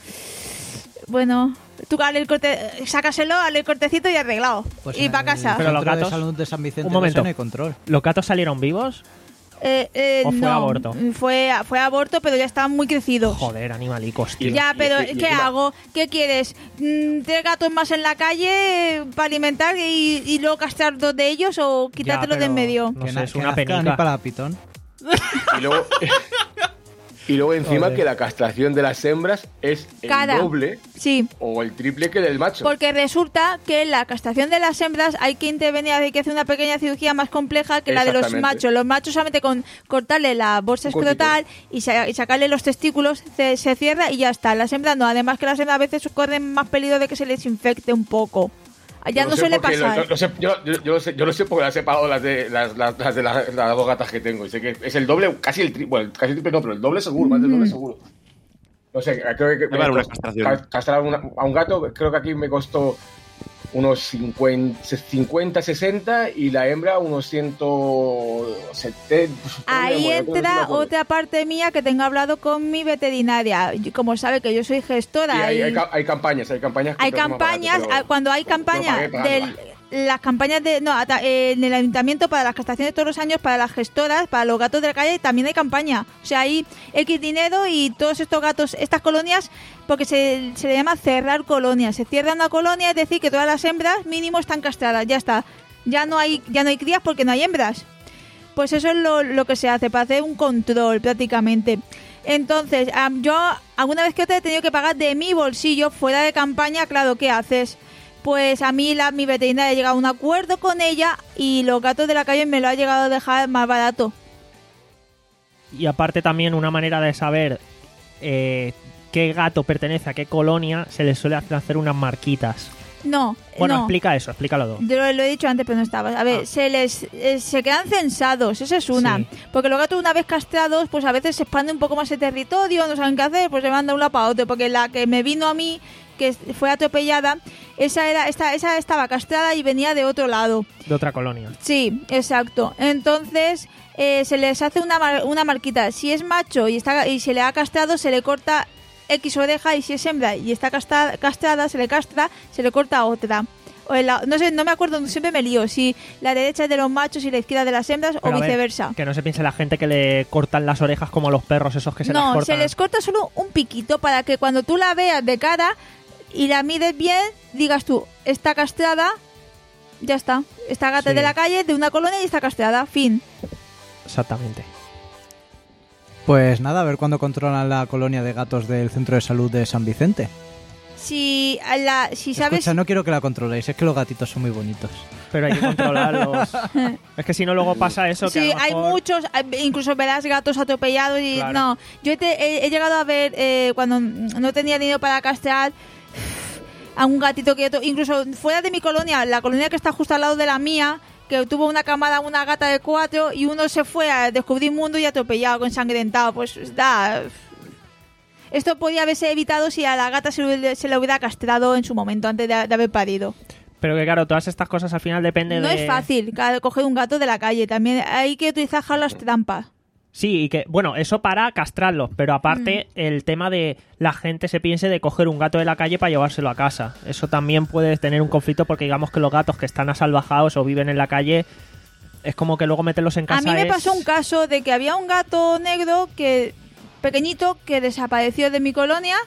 bueno, tú dale el corte, sácaselo, dale el cortecito y arreglado. Pues y en para el casa. Pero los centro de gatos- salud de San Vicente Un momento. de eso no hay control. ¿Los gatos salieron vivos? Eh, eh, ¿O fue no, aborto? Fue, fue aborto, pero ya estaban muy crecidos. Joder, animalicos, tío. Ya, pero y- y- ¿qué y- hago? ¿Qué quieres? Mm, ¿Tres gatos más en la calle para alimentar y, y luego castrar dos de ellos o quitártelos de pero- en medio? No que sé, na- es que una nazcan penica. y para la pitón. Y luego, y luego encima Joder. que la castración de las hembras es el Cara. doble Sí. o el triple que del macho. Porque resulta que en la castración de las hembras hay que intervenir, hay que hacer una pequeña cirugía más compleja que la de los Exactamente. machos. Los machos solamente con cortarle la bolsa Un cortito. escrotal y, sa- y sacarle los testículos se, se cierra y ya está. Las hembras no. Además que las hembras a veces corren más peligro de que se les infecte un poco. Ya Yo no sé suele porque lo- pasar. lo- lo sé- yo, yo, yo lo sé, yo lo sé porque las he pagado las de las, las, las de las, las dos gatas que tengo. Y sé que es el doble, casi el triple, bueno, casi el triple no, pero el doble seguro, más del doble seguro. No sé, creo que Me vale una cost- castración. ca- castrar una- a un gato, creo que aquí me costó unos cincuenta, sesenta y la hembra unos ciento setenta. Ahí entra otra parte mía que tengo hablado con mi veterinaria. Yo- Como sabe que yo soy gestora. Sí, hay, y- hay, ca- hay campañas, hay campañas. que Hay creo que es más barato, campañas, pero ah, cuando hay lo campañas pagué pagando. del las campañas de no ata- eh, en el ayuntamiento para las castraciones todos los años para las gestoras, para los gatos de la calle también hay campaña. O sea, hay X dinero y todos estos gatos, estas colonias, porque se, se le llama cerrar colonias. Se cierra una colonia, es decir, que todas las hembras mínimo están castradas, ya está. Ya no hay ya no hay crías porque no hay hembras. Pues eso es lo, lo que se hace para hacer un control prácticamente. Entonces, am, yo alguna vez que otra he tenido que pagar de mi bolsillo fuera de campaña, claro, ¿qué haces? Pues a mí la, mi veterinaria ha llegado a un acuerdo con ella y los gatos de la calle me lo ha llegado a dejar más barato. Y aparte también una manera de saber eh, qué gato pertenece a qué colonia, se les suele hacer unas marquitas. No, Bueno, no. explica eso, explícalo todo. Yo lo, lo he dicho antes, pero no estaba. A ver, Ah. se les eh, se quedan censados, esa es una. Sí. Porque los gatos, una vez castrados, pues a veces se expande un poco más el territorio, no saben qué hacer, pues se van de un lado para otro. Porque la que me vino a mí, que fue atropellada, esa era esta, esa estaba castrada y venía de otro lado. De otra colonia. Sí, exacto. Entonces eh, se les hace una, mar- una marquita. Si es macho y está y se le ha castrado, se le corta X oreja, y si es hembra y está castra- castrada, se le castra, se le corta otra. O en la- no sé, no me acuerdo, siempre me lío si la derecha es de los machos y la izquierda de las hembras Pero o a ver, viceversa. que no se piense la gente que le cortan las orejas como a los perros esos que se las No, cortan. se les corta solo un piquito para que cuando tú la veas de cara y la mides bien, digas tú, está castrada, ya está. Esta gata Sí. de la calle, de una colonia y está castrada, fin. Exactamente. Pues nada, a ver cuándo controlan la colonia de gatos del Centro de Salud de San Vicente. Si, a la, si sabes... Escucha, no quiero que la controléis, es que los gatitos son muy bonitos. Pero hay que controlarlos. Es que si no luego pasa eso que Sí, a lo hay mejor- muchos, hay- incluso verás gatos atropellados y Claro. no. Yo te- he, he llegado a ver eh, cuando no tenía dinero para castrar a un gatito quieto, incluso fuera de mi colonia, la colonia que está justo al lado de la mía, que tuvo una camada, una gata de cuatro y uno se fue a descubrir mundo y atropellado, ensangrentado. Pues da. Esto podía haberse evitado si a la gata se, le- se le hubiera castrado en su momento antes de, de haber parido. Pero que claro, todas estas cosas al final depende No de... es fácil ca- coger un gato de la calle, también hay que utilizar jaulas trampas. Sí, y que, bueno, eso para castrarlos, pero aparte Mm. el tema de la gente se piense de coger un gato de la calle para llevárselo a casa. Eso también puede tener un conflicto porque digamos que los gatos que están asalvajados o viven en la calle, es como que luego meterlos en casa A mí me es- pasó un caso de que había un gato negro que pequeñito que desapareció de mi colonia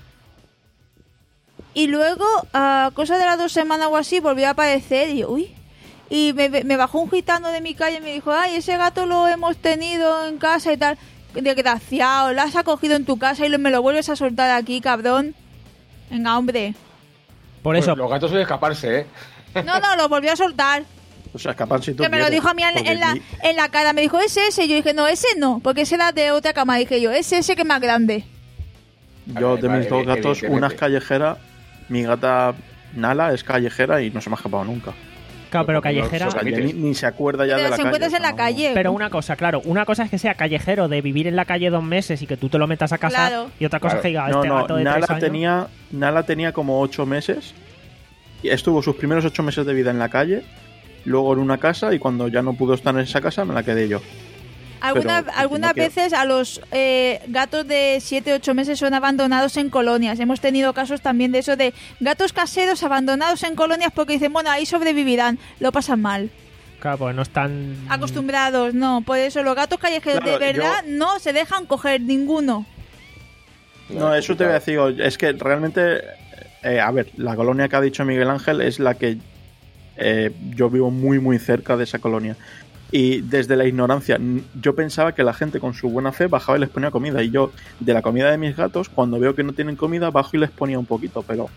y luego a cosa de las dos semanas o así volvió a aparecer y uy, y me, me bajó un gitano de mi calle y me dijo, ay, ese gato lo hemos tenido en casa y tal. Desgraciado, lo has acogido en tu casa y lo- me lo vuelves a soltar aquí, cabrón. Venga, hombre. Por Pues eso, los gatos suelen escaparse, ¿eh? No, no, lo volvió a soltar. O sea, escapan si tú Que me lo quieres, dijo a mí en, porque en la, ni- en la cara. Me dijo, ¿es ese? Yo dije, no, ese no. Porque ese era de otra cama. Dije yo, es ese que es más grande. Yo de Vale, mis dos gatos, evidentemente. una es callejera, mi gata Nala es callejera y no se me ha escapado nunca. claro, pero no, callejera... no, O sea, ya ni, ni se acuerda ya Te de las la calle. encuentras o en sea, la no- calle. Pero una cosa, claro, una cosa es que sea callejero de vivir en la calle dos meses y que tú te lo metas a casa Claro. y otra cosa es que diga, No, este no, gato de tres Nala años... tenía, Nala tenía como ocho meses. Y estuvo sus primeros ocho meses de vida en la calle, luego en una casa y cuando ya no pudo estar en esa casa me la quedé yo. Alguna- pero algunas no quiero- veces a los eh, gatos de siete ocho meses son abandonados en colonias. Hemos tenido casos también de eso de gatos caseros abandonados en colonias porque dicen, bueno, ahí sobrevivirán. Lo pasan mal. Claro, pues no están... acostumbrados, no. Por eso los gatos callejeros Claro, de verdad yo- no se dejan coger ninguno. No, eso te voy a decir, es que realmente, eh, a ver, la colonia que ha dicho Miguel Ángel es la que eh, yo vivo muy muy cerca de esa colonia. Y desde la ignorancia, n- yo pensaba que la gente con su buena fe bajaba y les ponía comida. Y yo, de la comida de mis gatos, cuando veo que no tienen comida, bajo y les ponía un poquito. Pero,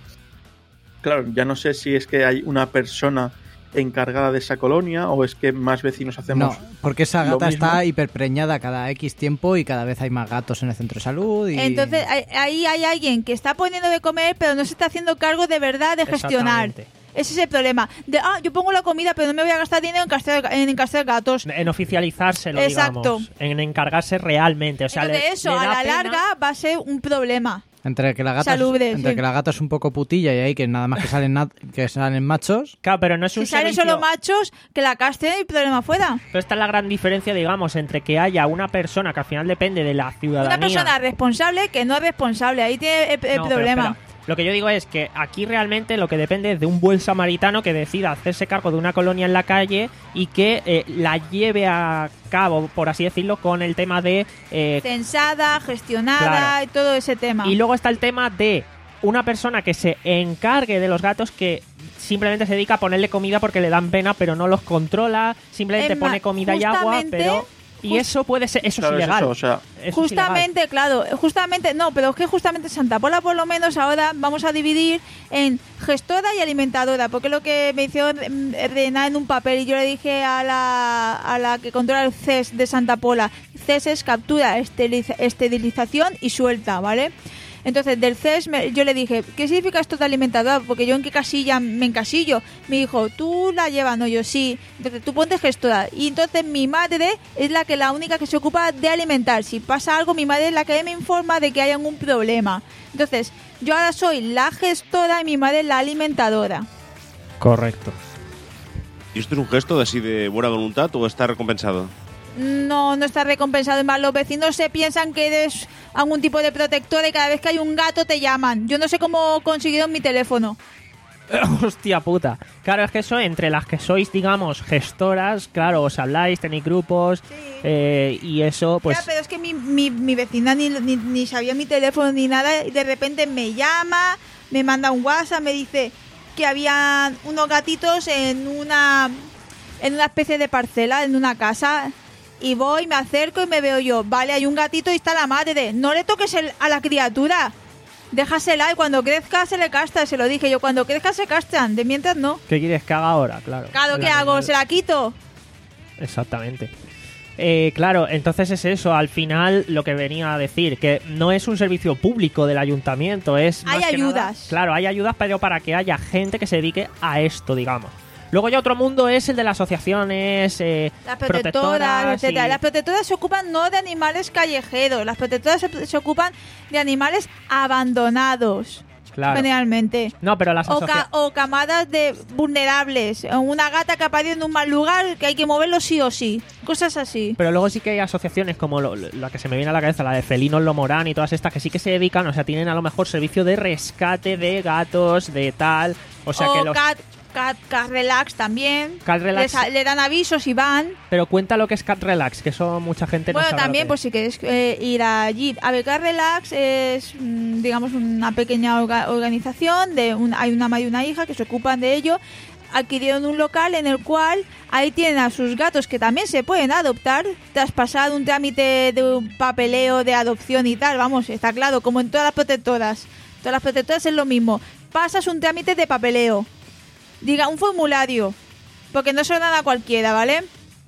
claro, ya no sé si es que hay una persona encargada de esa colonia o es que más vecinos hacemos... No, porque esa lo gata mismo. está hiperpreñada cada X tiempo y cada vez hay más gatos en el centro de salud. Y... Entonces ahí- ahí hay alguien que está poniendo de comer, pero no se está haciendo cargo de verdad de gestionar. Exactamente. Ese es el problema. De, ah, yo pongo la comida, pero no me voy a gastar dinero en castrar, en castrar gatos. En oficializárselo, Exacto. digamos. En encargarse realmente. O sea, Entonces le- eso, le a da la pena- larga, va a ser un problema. Entre que la gata, Salubre, es, entre sí. que la gata es un poco putilla y ahí que nada más que salen na- que salen machos. Claro, pero no es Si un salen servicio... solo machos, que la castren y problema fuera. Pero esta es la gran diferencia, digamos, entre que haya una persona que al final depende de la ciudadanía... Una persona responsable que no es responsable. Ahí tiene el, el No, pero problema. espera. Lo que yo digo es que aquí realmente lo que depende es de un buen samaritano que decida hacerse cargo de una colonia en la calle y que eh, la lleve a cabo, por así decirlo, con el tema de... eh, Censada, gestionada Claro. y todo ese tema. y luego está el tema de una persona que se encargue de los gatos que simplemente se dedica a ponerle comida porque le dan pena, pero no los controla, simplemente Es más, pone comida y agua, justamente- pero... Y just- eso puede ser... Eso Claro, es es ilegal. eso, o sea, Eso es Justamente, claro, justamente, no, pero es que justamente Santa Pola por lo menos ahora vamos a dividir en gestora y alimentadora, porque es lo que me hicieron mm, rellenar en un papel y yo le dije a la, a la que controla el C E S de Santa Pola, C E S es captura, esteriliza- esterilización y suelta, ¿vale? Entonces, del C E S me- yo le dije, ¿qué significa esto de alimentadora? Porque yo en qué casilla me encasillo. Me dijo, tú la llevas, no, yo sí. Entonces, tú ponte gestora. Y entonces mi madre es la que la única que se ocupa de alimentar. Si pasa algo, mi madre es la que me informa de que hay algún problema. Entonces, yo ahora soy la gestora y mi madre es la alimentadora. Correcto. ¿Y esto es un gesto de así de buena voluntad o está recompensado? No, no está recompensado. Es más, los vecinos se piensan que eres algún tipo de protectora y cada vez que hay un gato te llaman. Yo no sé cómo consiguieron mi teléfono. Hostia puta. Claro, es que eso, entre las que sois, digamos, gestoras, claro, os habláis, tenéis grupos, eh, y eso, pues... Ya, pero es que mi, mi, mi vecina ni, ni, ni sabía mi teléfono ni nada y de repente me llama, me manda un WhatsApp, me dice que había unos gatitos en una en una especie de parcela, en una casa, y voy, me acerco y me veo yo, vale, hay un gatito y está la madre, no le toques el- a la criatura, déjasela y cuando crezca se le castra, se lo dije yo, cuando crezca se castran, de mientras no. ¿Qué quieres que haga ahora? Claro. Claro, El ¿qué hago? animal. ¿Se la quito? Exactamente. Eh, claro, entonces es eso, al final lo que venía a decir, que no es un servicio público del ayuntamiento, es... Hay más que nada- ayudas. claro, hay ayudas, pero para que haya gente que se dedique a esto, digamos. Luego ya otro mundo es el de las asociaciones, eh, Las protectoras, etcétera. y- Las protectoras se ocupan no de animales callejeros, las protectoras se, se ocupan de animales abandonados, Claro. generalmente. No, pero las O, ca- asociaciones... o camadas de vulnerables, una gata que ha parido en un mal lugar que hay que moverlo sí o sí, cosas así. Pero luego sí que hay asociaciones como lo- lo- la que se me viene a la cabeza, la de Felinos Lomorán y todas estas, que sí que se dedican, o sea, tienen a lo mejor servicio de rescate de gatos, de tal... O sea, que los... Cat, cat, Cat Relax también. Cat Relax. Les- le dan avisos y van. Pero cuenta lo que es Cat Relax, que eso mucha gente no Bueno, sabe lo también, que pues es. si quieres eh, ir allí. A ver, Cat Relax es, mm, digamos, una pequeña orga- organización. De un, hay una madre y una hija que se ocupan de ello. Adquirieron un local en el cual ahí tienen a sus gatos que también se pueden adoptar tras pasar un trámite de un papeleo de adopción y tal. Vamos, está claro, como en todas las protectoras. Todas las protectoras es lo mismo. Pasas un trámite de papeleo. Diga, un formulario. Porque no se lo dan a cualquiera, ¿vale?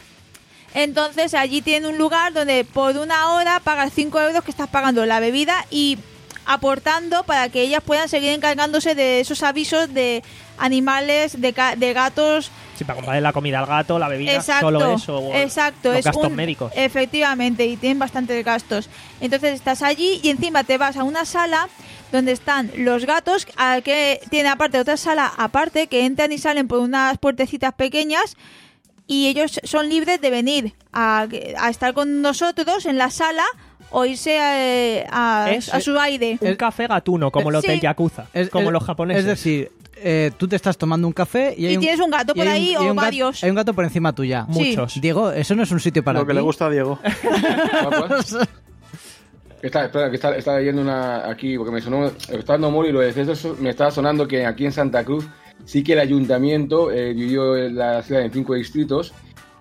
Entonces allí tiene un lugar donde por una hora pagas cinco euros que estás pagando la bebida y aportando para que ellas puedan seguir encargándose de esos avisos de animales, de, ca- de gatos. Sí, para comprarle la comida al gato, la bebida, Exacto, solo eso. o exacto. Los es gastos un- médicos. Efectivamente, y tienen bastantes gastos. Entonces estás allí y encima te vas a una sala donde están los gatos, a que tiene aparte otra sala aparte, que entran y salen por unas puertecitas pequeñas y ellos son libres de venir a, a estar con nosotros en la sala o irse a, a, Es- a su aire. Un café gatuno, como el Sí. Hotel Yakuza, Es- como es- los japoneses. Es decir, eh, tú te estás tomando un café y, hay Y tienes un gato y por hay ahí y o hay un gato- varios. hay un gato por encima tuya. Sí. Muchos. Diego, eso no es un sitio para Lo que ti. le gusta a Diego. ¿Cuál, cuál? Que está, espera, que está, está leyendo una aquí, porque me sonó, está dando amor y lo de eso me estaba sonando que aquí en Santa Cruz sí que el ayuntamiento eh, dividió la ciudad en cinco distritos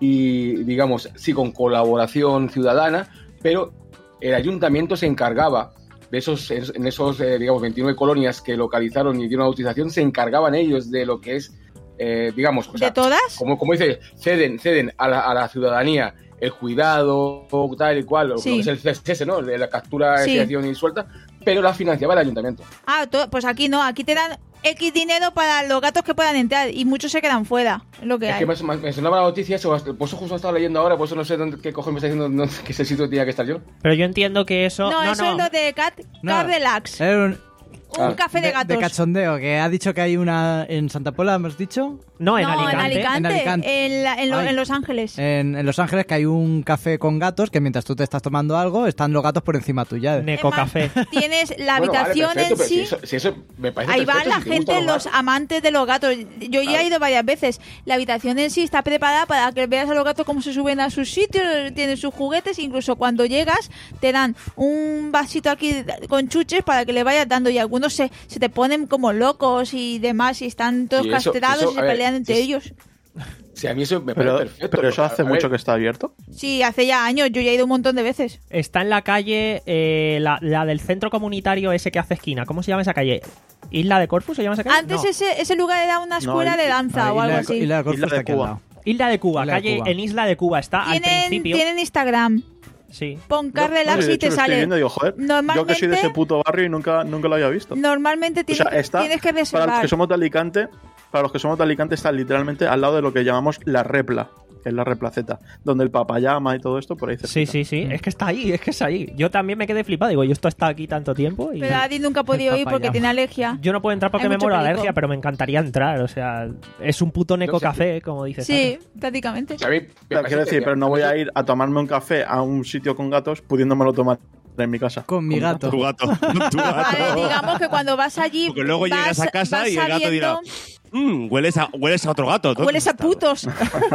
y, digamos, sí con colaboración ciudadana, pero el ayuntamiento se encargaba de esos, en esos, eh, digamos, veintinueve colonias que localizaron y dieron autorización, se encargaban ellos de lo que es, eh, digamos, o sea, ¿De todas? como, como dice, ceden, ceden a la, a la ciudadanía el cuidado, tal y cual, Sí. lo que es el C S S, ¿no? De la captura, Sí. extracción y suelta, pero la financiaba el ayuntamiento. Ah, to- pues aquí no, aquí te dan X dinero para los gatos que puedan entrar y muchos se quedan fuera. Es lo que Es hay. que me, me sonaba la noticia, eso, por eso justo estaba leyendo ahora, por eso no sé dónde, qué cojones me está diciendo dónde- que ese sitio tenía que estar yo. Pero yo entiendo que eso... No, No, eso no. es lo de Cat, No. Cat Relax. Era un, Un Ah. café de gatos. de cachondeo, que ha dicho que hay una en Santa Pola, ¿hemos dicho? No, en no, Alicante. en Alicante, En Alicante. en, la- en lo- Ay. en Los Ángeles. En, en Los Ángeles, que hay un café con gatos que mientras tú te estás tomando algo, están los gatos por encima tuya. Neco Es más, Café. Tienes la Bueno, vale, habitación perfecto, en pero sí. Si eso, si eso me parece Ahí va perfecto, la si te gustan gente, los gatos. amantes de los gatos. Yo ya he Claro. ido varias veces. La habitación en sí está preparada para que veas a los gatos cómo se suben a sus sitios, tienen sus juguetes. Incluso cuando llegas, te dan un vasito aquí con chuches para que le vayas dando. Y algunos se, se te ponen como locos y demás, y están todos Y eso- castrados eso, y se a ver, pelean entre si- ellos. Si a mí eso me Pero, parece perfecto. pero eso a- hace a ver, mucho que está abierto. Sí, hace ya años. Yo ya he ido un montón de veces. Está en la calle, eh, la, la del centro comunitario ese que hace esquina. ¿Cómo se llama esa calle? ¿Isla de Corfú se llama esa calle? Antes No. ese, ese lugar era una escuela No, de danza Ah, o Isla algo de- así. Isla de Corfú Isla de está aquí al Cuba. lado. Isla de Cuba, Isla de calle Cuba. en Isla de Cuba. Está al Tienen, principio. tienen Instagram. Sí. Pon Car No, Relax no, de y hecho te lo estoy sale. viendo y digo, joder, yo que soy de Normalmente- ese puto barrio y nunca, nunca lo había visto. Normalmente O tienes, sea, está, tienes que para los reservar. que somos de Alicante, para los que somos de Alicante está literalmente al lado de lo que llamamos la Repla, que es la Replaceta, donde el Papayama y todo esto por ahí Sí, cerquita. sí, sí. Es que está ahí, es que es ahí. Yo también me quedé flipado. Digo, yo esto está aquí tanto tiempo y... Pero Adi nunca ha podido ir porque papaya. tiene alergia. Yo no puedo entrar porque Hay me mucho muero de perico. alergia, pero me encantaría entrar. O sea, es un puto neco Yo sé. café, como dices. Sí, prácticamente. si a mí me Pero parece quiero decir, que- pero no voy a ir a tomarme un café a un sitio con gatos pudiéndomelo tomar en mi casa. Con mi gato. Tu gato. Tu gato. Vale, digamos que cuando vas allí. Porque luego vas- llegas a casa vas y el gato dirá, sabiendo- "Mm, hueles, a, hueles a otro gato. ¿dónde Hueles a está?". putos.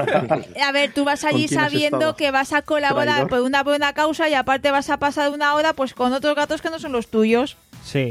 A ver, tú vas allí ¿Con quién has sabiendo estado? que vas a colaborar Traidor. por una buena causa y aparte vas a pasar una hora pues con otros gatos que no son los tuyos. Sí.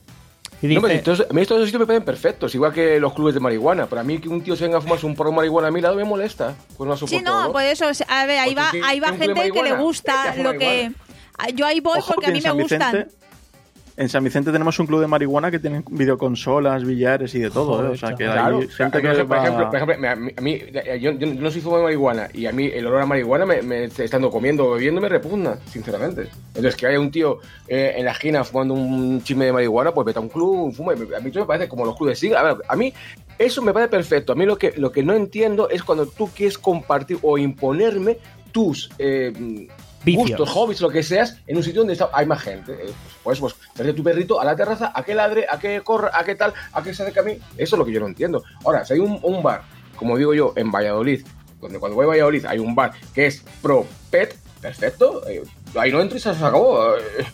Y No, dice, pero entonces, a mí estos sitios me parecen perfectos, igual que los clubes de marihuana. Para mí que un tío se venga a fumarse un porro de marihuana a mi lado me molesta. Pues no Sí, soporto, no, por eso, a ver, ahí Porque va, ¿qué- ahí va qué un club de gente que le marihuana? gusta Vete a fumar lo que... marihuana. Yo ahí voy Ojo porque que a mí en me San gustan. Vicente- En San Vicente tenemos un club de marihuana que tienen videoconsolas, billares y de todo, Joder, ¿eh? O sea, que Claro, hay gente por que ejemplo, por va- ejemplo, por ejemplo, a mí, a mí- yo, yo no soy fumador de marihuana y a mí el olor a marihuana me, me estando comiendo o bebiendo me repugna, sinceramente. Entonces que haya un tío eh, en la esquina fumando un chisme de marihuana, pues vete a un club, fuma. A mí eso me parece como los clubes de A ver, a mí eso me parece perfecto. A mí lo que lo que no entiendo es cuando tú quieres compartir o imponerme tus eh, Vicios. gustos, hobbies, lo que seas, en un sitio donde está- hay más gente. Eh, Pues, pues, vete tu perrito a la terraza, a que ladre, a que corra, a que tal, a que se acerque a mí. Eso es lo que yo no entiendo. Ahora, si hay un, un bar, como digo yo, en Valladolid, donde cuando voy a Valladolid hay un bar que es pro pet, perfecto, eh, ahí no entro y se acabó. Eh,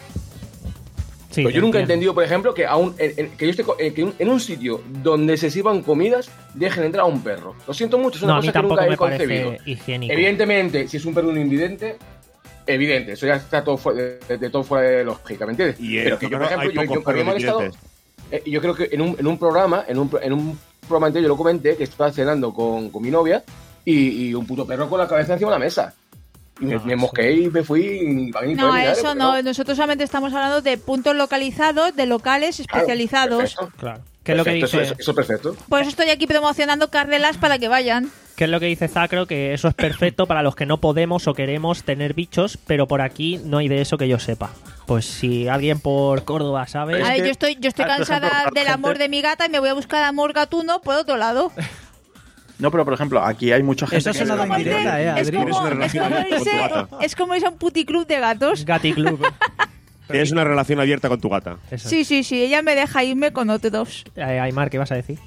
sí, pero yo nunca he entiendo. entendido, por ejemplo, que, a un, en, en- que yo esté co- eh, que un- en un sitio donde se sirvan comidas dejen entrar a un perro. Lo siento mucho, es una No, a mí cosa que tampoco nunca he me concebido. parece higiénico. Evidentemente, si es un perro un invidente, evidente, eso ya está todo fuera de, de todo fuera de lógica, ¿me entiendes? Y, eh, Pero que yo, por claro, ejemplo, hay yo, pocos yo, cuando perros hemos estado- invidentes. eh, yo creo que en un, en un programa, en un, pro- en un programa anterior yo lo comenté, que estaba cenando con, con mi novia y, y un puto perro con la cabeza encima de la mesa. Y me, No, me sí. mosqueé y me fui y ni para mí ni No, para mí, eso porque no. Nosotros solamente estamos hablando de puntos localizados, de locales Claro, especializados. perfecto, Claro. ¿Qué es lo que perfecto, dice? Eso, eso, eso es perfecto. Por eso estoy aquí promocionando Carrelas para que vayan. ¿Qué es lo que dice Zacro? Que eso es perfecto para los que no podemos o queremos tener bichos, pero por aquí no hay de eso que yo sepa. Pues si alguien por Córdoba sabe... Es A ver, que- yo estoy, yo estoy ah, por cansada ejemplo, del gente- amor de mi gata y me voy a buscar amor gatuno por otro lado. No, pero por ejemplo, aquí hay mucha gente Eso ha que... sonado como indirecta, irse- eh, es Adri. como, Tienes una es relación como con tu irse, gata. es como irse a un puticlub de gatos. Gati Club. Tienes una relación abierta con tu gata. Eso. Sí, sí, sí, ella me deja irme con otros. Eh, Aymar, ¿qué ibas a decir?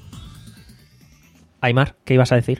Aymar, ¿qué ibas a decir?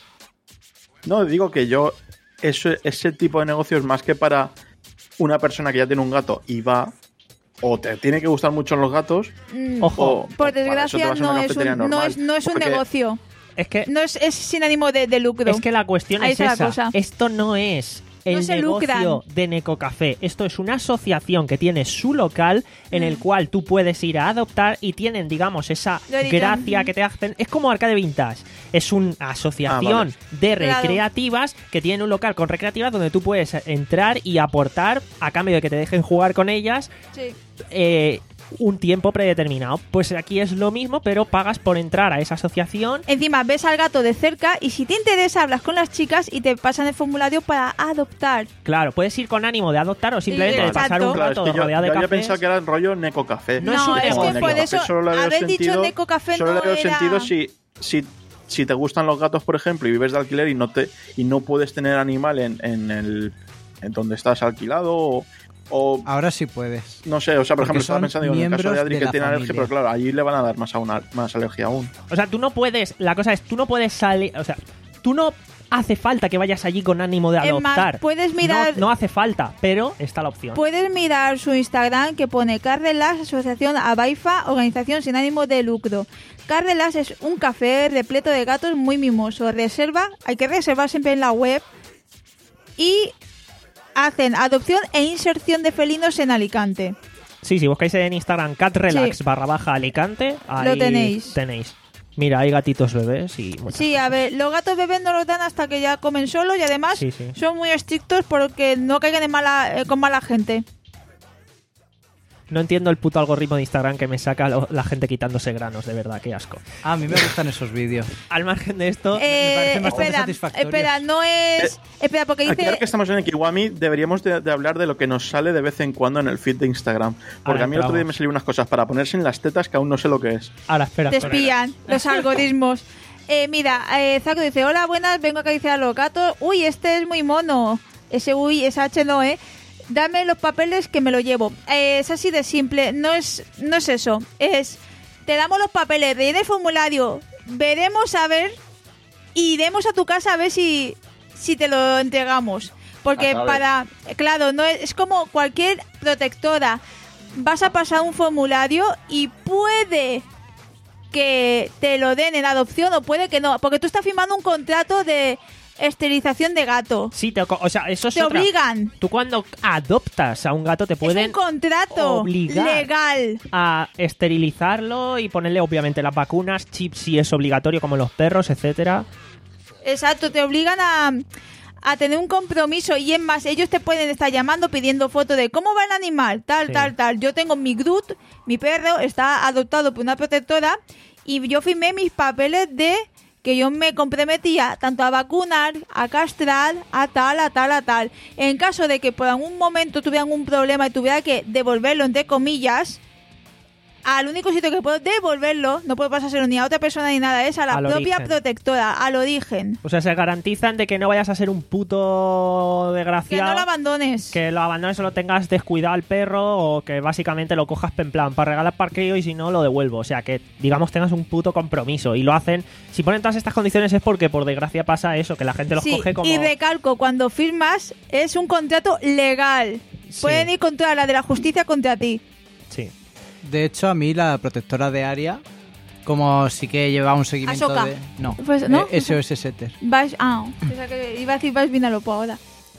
No, digo que yo, eso, ese tipo de negocios más que para una persona que ya tiene un gato y va, o te tiene que gustar mucho los gatos, Mm, Ojo. o Por para eso te desgracia, vas a una no es, cafetería un, no, normal. es, no es un Porque- negocio. Es que, No es, es sin ánimo de, de lucro. es que la cuestión Ahí es está la esa. cosa. Esto no es el No se negocio lucran. de Necocafé. Esto es una asociación que tiene su local en el cual tú puedes ir a adoptar y tienen, digamos, esa Lo he dicho. gracia que te hacen. Es como Arcade Vintage. Es una asociación Ah, de Claro. recreativas que tienen un local con recreativas donde tú puedes entrar y aportar a cambio de que te dejen jugar con ellas Sí. eh, un tiempo predeterminado. Pues aquí es lo mismo, pero pagas por entrar a esa asociación. Encima ves al gato de cerca y si te interesa hablas con las chicas y te pasan el formulario para adoptar. Claro, puedes ir con ánimo de adoptar o simplemente de exacto. pasar un Claro, rato es que yo, rodeado de yo había cafés. pensado que era el rollo Necocafé. No, No, es un es, negocio. que por Necocafé eso solo le veo haber dicho sentido- Necocafé Solo no le veo era... sentido si, si, si te gustan los gatos, por ejemplo, y vives de alquiler y no te y no puedes tener animal en, en el en donde estás alquilado o, o Ahora sí puedes. no sé, o sea, por Porque ejemplo, estaba son pensando digo, en el caso miembros de Adri de que la tiene alergia, familia. pero claro, allí le van a dar más, aún, más alergia aún. O sea, tú no puedes, la cosa es, tú no puedes salir, o sea, tú no hace falta que vayas allí con ánimo de Es más, adoptar. puedes mirar- No, no hace falta, pero está la opción. Puedes mirar su Instagram que pone Carrelas, Asociación Abaifa, organización sin ánimo de lucro. Carrelas es un café repleto de gatos muy mimoso. Reserva, hay que reservar siempre en la web. Y hacen adopción e inserción de felinos en Alicante. Sí, si buscáis en Instagram catrelax Sí. barra baja Alicante, ahí Lo tenéis. tenéis. Mira, hay gatitos bebés y muchas Sí, a ver, los gatos bebés no los dan hasta que ya comen solos y además Sí, sí. son muy estrictos porque no caigan en mala, eh, con mala gente. No entiendo el puto algoritmo de Instagram que me saca lo- la gente quitándose granos, de verdad, qué asco. Ah, a mí me gustan esos vídeos. Al margen de esto, Eh, parecen bastante espera, satisfactorios. espera, no es... espera, porque Aquí, dice... ahora que estamos en el Kiwami, deberíamos de, de hablar de lo que nos sale de vez en cuando en el feed de Instagram. Porque Ahora a mí el otro día entramos. me salieron unas cosas para ponerse en las tetas que aún no sé lo que es. ahora espera, Te espera. espían los algoritmos. Eh, mira, eh, Zaco dice, hola, buenas, vengo a acariciar a los gatos. Uy, este es muy mono. Ese uy, ese H no, ¿eh? Dame los papeles que me lo llevo. Eh, es así de simple, no es, no es eso. Es, te damos los papeles, rellena el formulario, veremos a ver, y iremos a tu casa a ver si, si te lo entregamos. Porque A saber. para, claro, no es, es como cualquier protectora. Vas a pasar un formulario y puede que te lo den en adopción o puede que no, porque tú estás firmando un contrato de esterilización de gato. Sí, te, o sea, eso es Te otra. obligan. Tú cuando adoptas a un gato te Es pueden un contrato obligar legal. a esterilizarlo y ponerle obviamente las vacunas, chips si es obligatorio como los perros, etcétera. Exacto, te obligan a, a tener un compromiso y es más, ellos te pueden estar llamando pidiendo fotos de cómo va el animal, tal, Sí. tal, tal. Yo tengo mi Groot, mi perro, está adoptado por una protectora y yo firmé mis papeles de que yo me comprometía tanto a vacunar, a castrar, a tal, a tal, a tal. En caso de que por algún momento tuvieran un problema y tuviera que devolverlo, entre comillas, al único sitio que puedo devolverlo, no puedo pasárselo ni a otra persona ni nada, es a la Al propia origen. protectora, al origen. O sea, se garantizan de que no vayas a ser un puto Que desgraciado. no lo abandones. Que lo abandones o lo tengas descuidado al perro o que básicamente lo cojas en plan para regalar parqueo y si no lo devuelvo. O sea, que digamos tengas un puto compromiso y lo hacen. Si ponen todas estas condiciones es porque por desgracia pasa eso, que la gente los Sí, coge como... y recalco, cuando firmas es un contrato legal. Sí. Pueden ir contra la de la justicia contra ti. Sí. De hecho, a mí la protectora de área, como sí que lleva un seguimiento Ahsoka. de... No, Pues, ¿no? eh, S O S Setter. Vas, ah, pensaba que iba a decir vas Vinalopó ahora.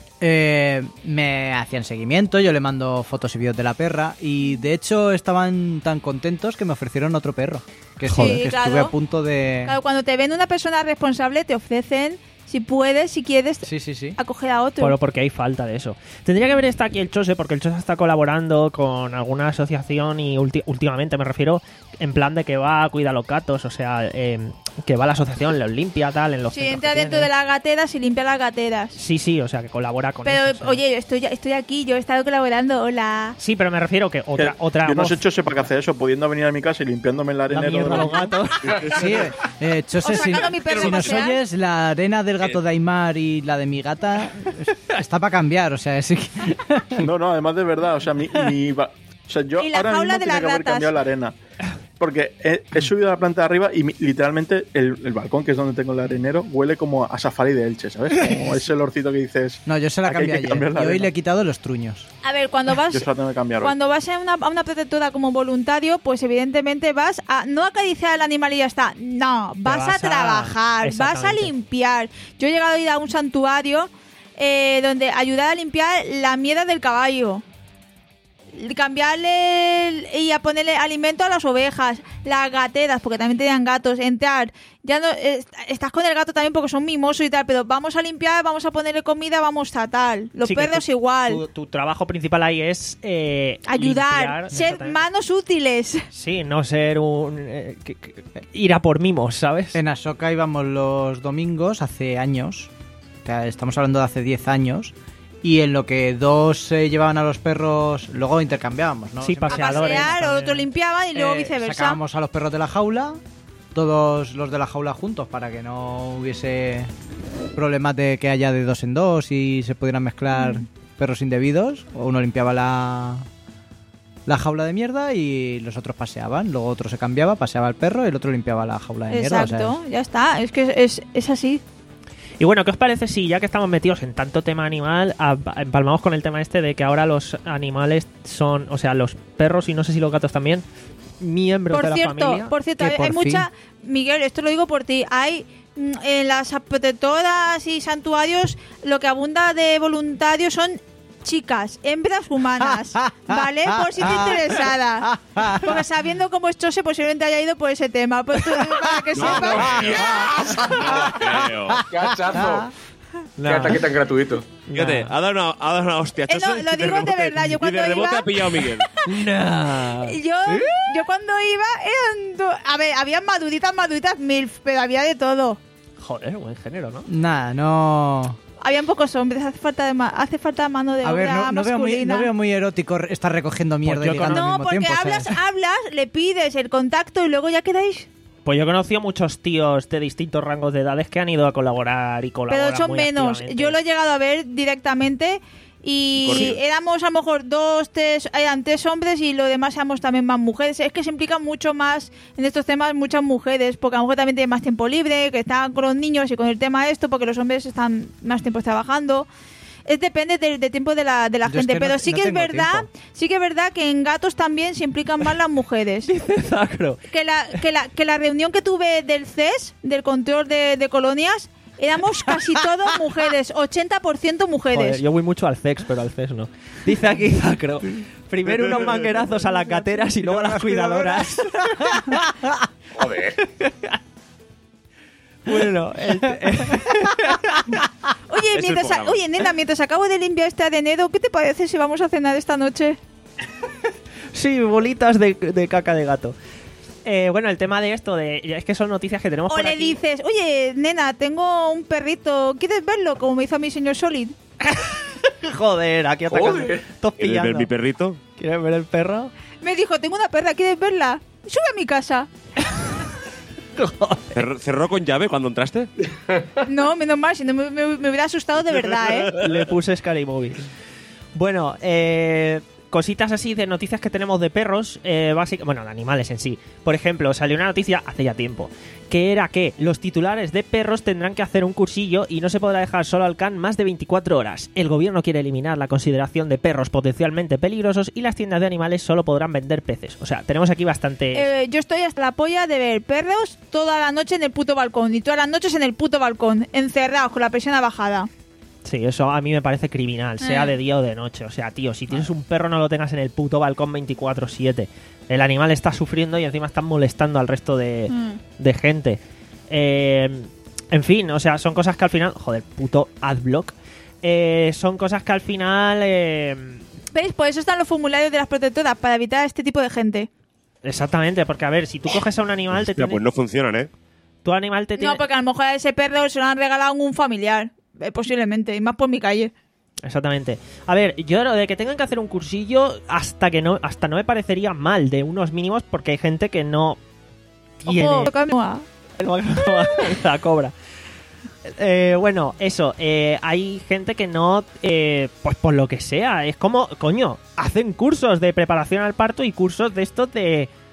Eh, me hacían seguimiento, yo le mando fotos y vídeos de la perra y de hecho estaban tan contentos que me ofrecieron otro perro. Que, Sí, joder, que claro. estuve a punto de... Claro, cuando te ven una persona responsable te ofrecen, si puedes, si quieres, Sí, sí, sí. acoger a otro. Pero porque hay falta de eso. Tendría que haber estado aquí el Chose, porque el Chose está colaborando con alguna asociación y ulti- últimamente me refiero en plan de que va a cuidar los gatos, o sea, eh, que va a la asociación, los limpia, tal, en los Si centros entra que dentro tiene. de las gateras y limpia las gateras. Sí, sí, o sea, que colabora con Pero, eso, o sea. oye, estoy, estoy aquí, yo he estado colaborando, hola. Sí, pero me refiero que otra, Que otra yo no voz, sé, Chose, para qué hace eso, pudiendo venir a mi casa y limpiándome el la arenero. mierda de a los gatos. Sí, eh, eh, Chose, Os si, sacaron mi perro si a nos pasear. oyes, la arena del gato de Aymar y la de mi gata es- está para cambiar, o sea, sí que... No, no, además de verdad, o sea, mi, mi va- o sea, yo Y la ahora jaula mismo de tenía las que haber ratas. cambiado la arena. porque he, he subido a la planta de arriba y mi- literalmente el, el balcón, que es donde tengo el arenero, huele como a safari de Elche, ¿sabes? Como ese olorcito que dices... No, yo se la aquí hay cambié que ayer. cambiar Y la hoy arena. le he quitado los truños. A ver, cuando vas Yo se la tengo que cambiar hoy. cuando vas a una, a una protectora como voluntario, pues evidentemente vas a no acariciar al animal y ya está. No, vas, vas a a- trabajar, vas a Exactamente. limpiar. Yo he llegado a ir a un santuario eh, donde ayudar a limpiar la mierda del caballo. Cambiarle el- y a ponerle alimento a las ovejas, las gateras, porque también tenían gatos, entrar. Ya no eh, estás con el gato también porque son mimosos y tal, pero vamos a limpiar, vamos a ponerle comida, vamos a tal. Los Sí, que perros tu- igual. Tu, tu trabajo principal ahí es eh, Ayudar, limpiar, ser exactamente. manos útiles. Sí, no ser un... eh, que- que- ir a por mimos, ¿sabes? En Ahsoka íbamos los domingos hace años. O sea, estamos hablando de hace diez años. Y en lo que dos se llevaban a los perros, luego intercambiábamos, ¿no? Sí, Siempre- A paseadores. pasear, también. otro limpiaban y luego Eh, viceversa. Sacábamos a los perros de la jaula, todos los de la jaula juntos, para que no hubiese problemas de que haya de dos en dos y se pudieran mezclar Mm. perros indebidos. O uno limpiaba la, la jaula de mierda y los otros paseaban. Luego otro se cambiaba, paseaba el perro y el otro limpiaba la jaula de mierda. o sea, Exacto, ya está. Es que es, es así. Y bueno, ¿qué os parece si ya que estamos metidos en tanto tema animal, a- empalmamos con el tema este de que ahora los animales son, o sea, los perros y no sé si los gatos también, miembros Por de la cierto, familia? por cierto, Que hay, por hay fin. mucha... Miguel, esto lo digo por ti. Hay mm, en las protectoras y santuarios lo que abunda de voluntarios son chicas, hembras humanas, ¿vale? Por si te interesada. Porque sabiendo cómo es Chose, posiblemente haya ido por ese tema. Pues tú, para que sepas... No creo. ¡Qué hachazo! No. ¡Qué ataque tan gratuito! Fíjate, ha dado una, ha dado una hostia. Eh, no, Chose, lo y de digo de rebote- verdad, yo y cuando de rebote iba- ha pillado Miguel. No. Yo, yo cuando iba eran... do- A ver, había maduritas, maduritas milf, pero había de todo. Joder, buen género, ¿no? Nada, no... Habían pocos hombres, hace falta de ma- hace falta mano de A ver, obra no, no veo muy, masculina. no veo muy erótico re- estar recogiendo mierda Pues y yo ligando al No, mismo porque tiempo. o sea, hablas, hablas, le pides el contacto y luego ya quedáis. Pues yo he conocido muchos tíos de distintos rangos de edades que han ido a colaborar y colaboran Pero son muy menos. activamente. Yo lo he llegado a ver directamente y Correcto. éramos a lo mejor dos, tres, eran tres hombres y lo demás éramos también más mujeres. Es que se implican mucho más en estos temas muchas mujeres, porque a lo mejor también tienen más tiempo libre, que están con los niños y con el tema esto, porque los hombres están más tiempo trabajando. Es depende del, del tiempo de la, de la Yo es gente, que no- pero sí no que es tengo verdad, tiempo. sí que es verdad que en gatos también se implican más las mujeres. Zacro. que la, que la, que la reunión que tuve del C E S, del control de, de colonias, éramos casi todos mujeres, ochenta por ciento mujeres. Joder, yo voy mucho al sex, pero al C E S no. Dice aquí Zacro. Primero unos manguerazos a las gateras y luego a las cuidadoras. Joder. Bueno, el- Oye, Es el mientras, programa. oye, nena, mientras acabo de limpiar este arenero, ¿qué te parece si vamos a cenar esta noche? sí, bolitas de, de caca de gato. Eh, bueno, el tema de esto, de es que son noticias que tenemos O por le aquí. dices, oye, nena, tengo un perrito, ¿quieres verlo? Como me hizo a mi señor Solid. Joder, aquí atacando. Joder. Todos ¿Quieres ver pillando. mi perrito? ¿Quieres ver el perro? Me dijo, tengo una perra, ¿quieres verla? Sube a mi casa. ¿Cerró, cerró con llave cuando entraste? No, menos mal, si no me, me- me hubiera asustado de verdad, ¿eh? Le puse Scary Movie. Bueno, eh, cositas así de noticias que tenemos de perros, eh, básica- bueno, de animales en sí. Por ejemplo, salió una noticia hace ya tiempo, que era que los titulares de perros tendrán que hacer un cursillo y no se podrá dejar solo al can más de veinticuatro horas. El gobierno quiere eliminar la consideración de perros potencialmente peligrosos y las tiendas de animales solo podrán vender peces. O sea, tenemos aquí bastante... Eh, yo estoy hasta la polla de ver perros toda la noche en el puto balcón y todas las noches en el puto balcón, encerrados con la presión bajada. Sí, eso a mí me parece criminal, sea Eh. de día o de noche. O sea, tío, si tienes un perro no lo tengas en el puto balcón veinticuatro siete. El animal está sufriendo y encima están molestando al resto de, Mm. de gente. Eh, en fin, o sea, son cosas que al final... Joder, puto adblock. Eh, son cosas que al final... eh, ¿Veis? Por eso están los formularios de las protectoras, para evitar este tipo de gente. exactamente, porque a ver, si tú coges a un animal... te Hostia, tiene- pues no funcionan, ¿eh? Tu animal te tiene... No, porque a lo mejor a ese perro se lo han regalado a un familiar. Eh, posiblemente, y más por mi calle. Exactamente. A ver, yo lo de que tengan que hacer un cursillo hasta que no hasta no me parecería mal, de unos mínimos, porque hay gente que no tiene Ojo, toca- la cobra. Eh, bueno, eso, eh, hay gente que no, eh, pues por lo que sea, es como, coño, hacen cursos de preparación al parto y cursos de estos de,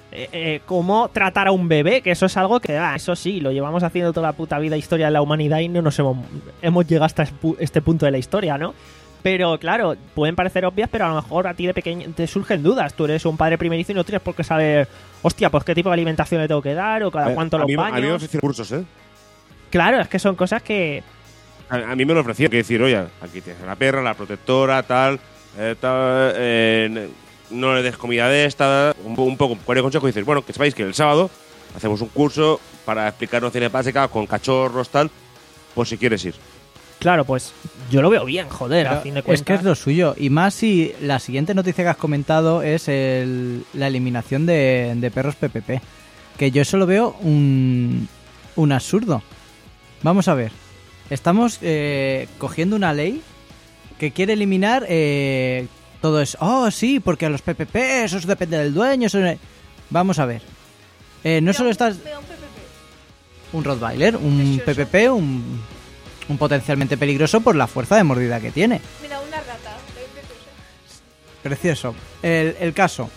eh, eh, cómo tratar a un bebé, que eso es algo que, ah, eso sí, lo llevamos haciendo toda la puta vida, historia de la humanidad, y no nos hemos, hemos llegado hasta este punto de la historia, ¿no? Pero claro, pueden parecer obvias, pero a lo mejor a ti de pequeño te surgen dudas. Tú eres un padre primerizo y no tienes por qué saber, hostia, pues qué tipo de alimentación le tengo que dar o cada Eh, cuánto a los mí, baños. A mí me ofrecieron cursos, ¿eh? Claro, es que son cosas que... A, a mí me lo ofrecían, que decir, oye, aquí tienes la perra, la protectora, tal, eh, tal eh, no le des comida de esta, un, un poco, con el consejo, y dices, bueno, que sepáis que el sábado hacemos un curso para explicar nociones básicas con cachorros, tal, por si quieres ir. Claro, pues yo lo veo bien, joder, Pero a fin de cuentas. es que es lo suyo. Y más si la siguiente noticia que has comentado es el, la eliminación de, de perros P P P. Que yo eso lo veo un, un absurdo. Vamos a ver. Estamos eh, cogiendo una ley que quiere eliminar eh, todo eso. Oh, sí, porque a los P P P eso depende del dueño. Eso... Vamos a ver. Eh, no solo estás... Mira, un P P P. Un Rottweiler, un P P P, un, un potencialmente peligroso por la fuerza de mordida que tiene. Mira, una rata. de- de cruce. Precioso. El, el caso.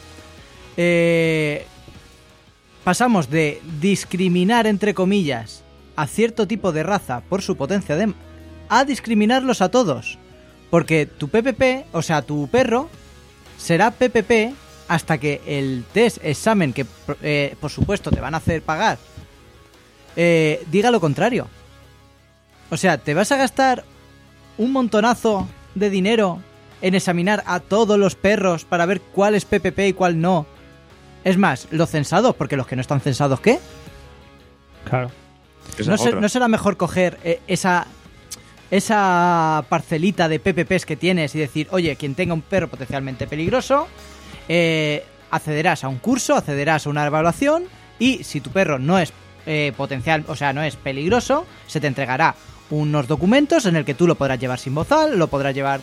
Eh, pasamos de discriminar, entre comillas, a cierto tipo de raza por su potencia de... a discriminarlos a todos. Porque tu P P P, o sea, tu perro, será P P P hasta que el test, examen, que eh, por supuesto te van a hacer pagar, eh, diga lo contrario. O sea, te vas a gastar un montonazo de dinero en examinar a todos los perros para ver cuál es P P P y cuál no. Es más, los censados, porque los que no están censados, ¿qué? Claro. Esa ¿No, es se- otra. ¿No será mejor coger eh, esa esa parcelita de P P Ps que tienes y decir, oye, quien tenga un perro potencialmente peligroso, eh, accederás a un curso, accederás a una evaluación, y si tu perro no es eh, potencial, o sea, no es peligroso, se te entregará unos documentos en el que tú lo podrás llevar sin bozal, lo podrás llevar...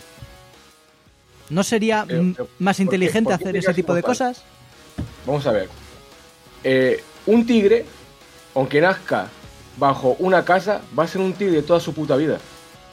¿No sería Pero, mm, pero, más ¿por qué- inteligente por qué hacer te ese quedas tipo de sin bozal? cosas? Vamos a ver. Eh, un tigre, aunque nazca bajo una casa, va a ser un tigre toda su puta vida.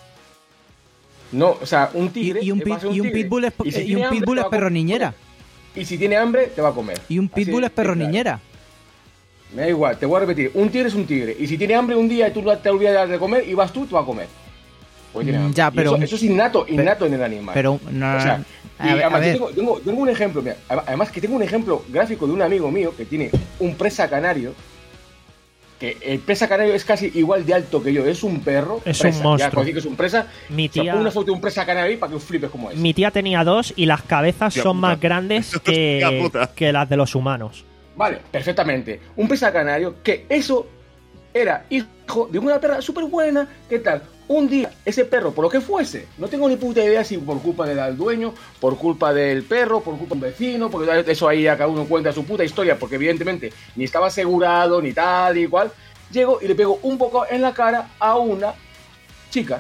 No, o sea, un tigre. Y, y un, eh, va a pit- ser y un tigre. pitbull es, Y si y tiene un hambre, pitbull te es va a perro comer. niñera. Y si tiene hambre, te va a comer. Y un Así pitbull de- es perro de claro. niñera. Me da igual, te voy a repetir. Un tigre es un tigre. Y si tiene hambre un día y tú te olvidas de comer y vas tú, te va a comer. Porque tiene Mm, hambre. ya, Y pero eso, un- eso es innato, innato en el animal. Pero no, O sea, y a ver, a además, yo ver. tengo, tengo- tengo un ejemplo, mira, además que tengo un ejemplo gráfico de un amigo mío que tiene un presa canario, que el presa canario es casi igual de alto que yo, es un perro. Es presa, un monstruo. Ya, cuando digo que es un presa, Mi o sea, tía- pon una foto de un presa canario ahí para que flipes como es. Mi tía tenía dos y las cabezas Hostia son puta. más grandes Hostia que, puta. que las de los humanos. Vale, perfectamente. Un presa canario que eso era hijo de una perra súper buena, ¿qué tal? Un día, ese perro, por lo que fuese, no tengo ni puta idea si por culpa del dueño, por culpa del perro, por culpa de un vecino, porque eso ahí a cada uno cuenta su puta historia, porque evidentemente ni estaba asegurado, ni tal, y cual. Llego y le pego un poco en la cara a una chica.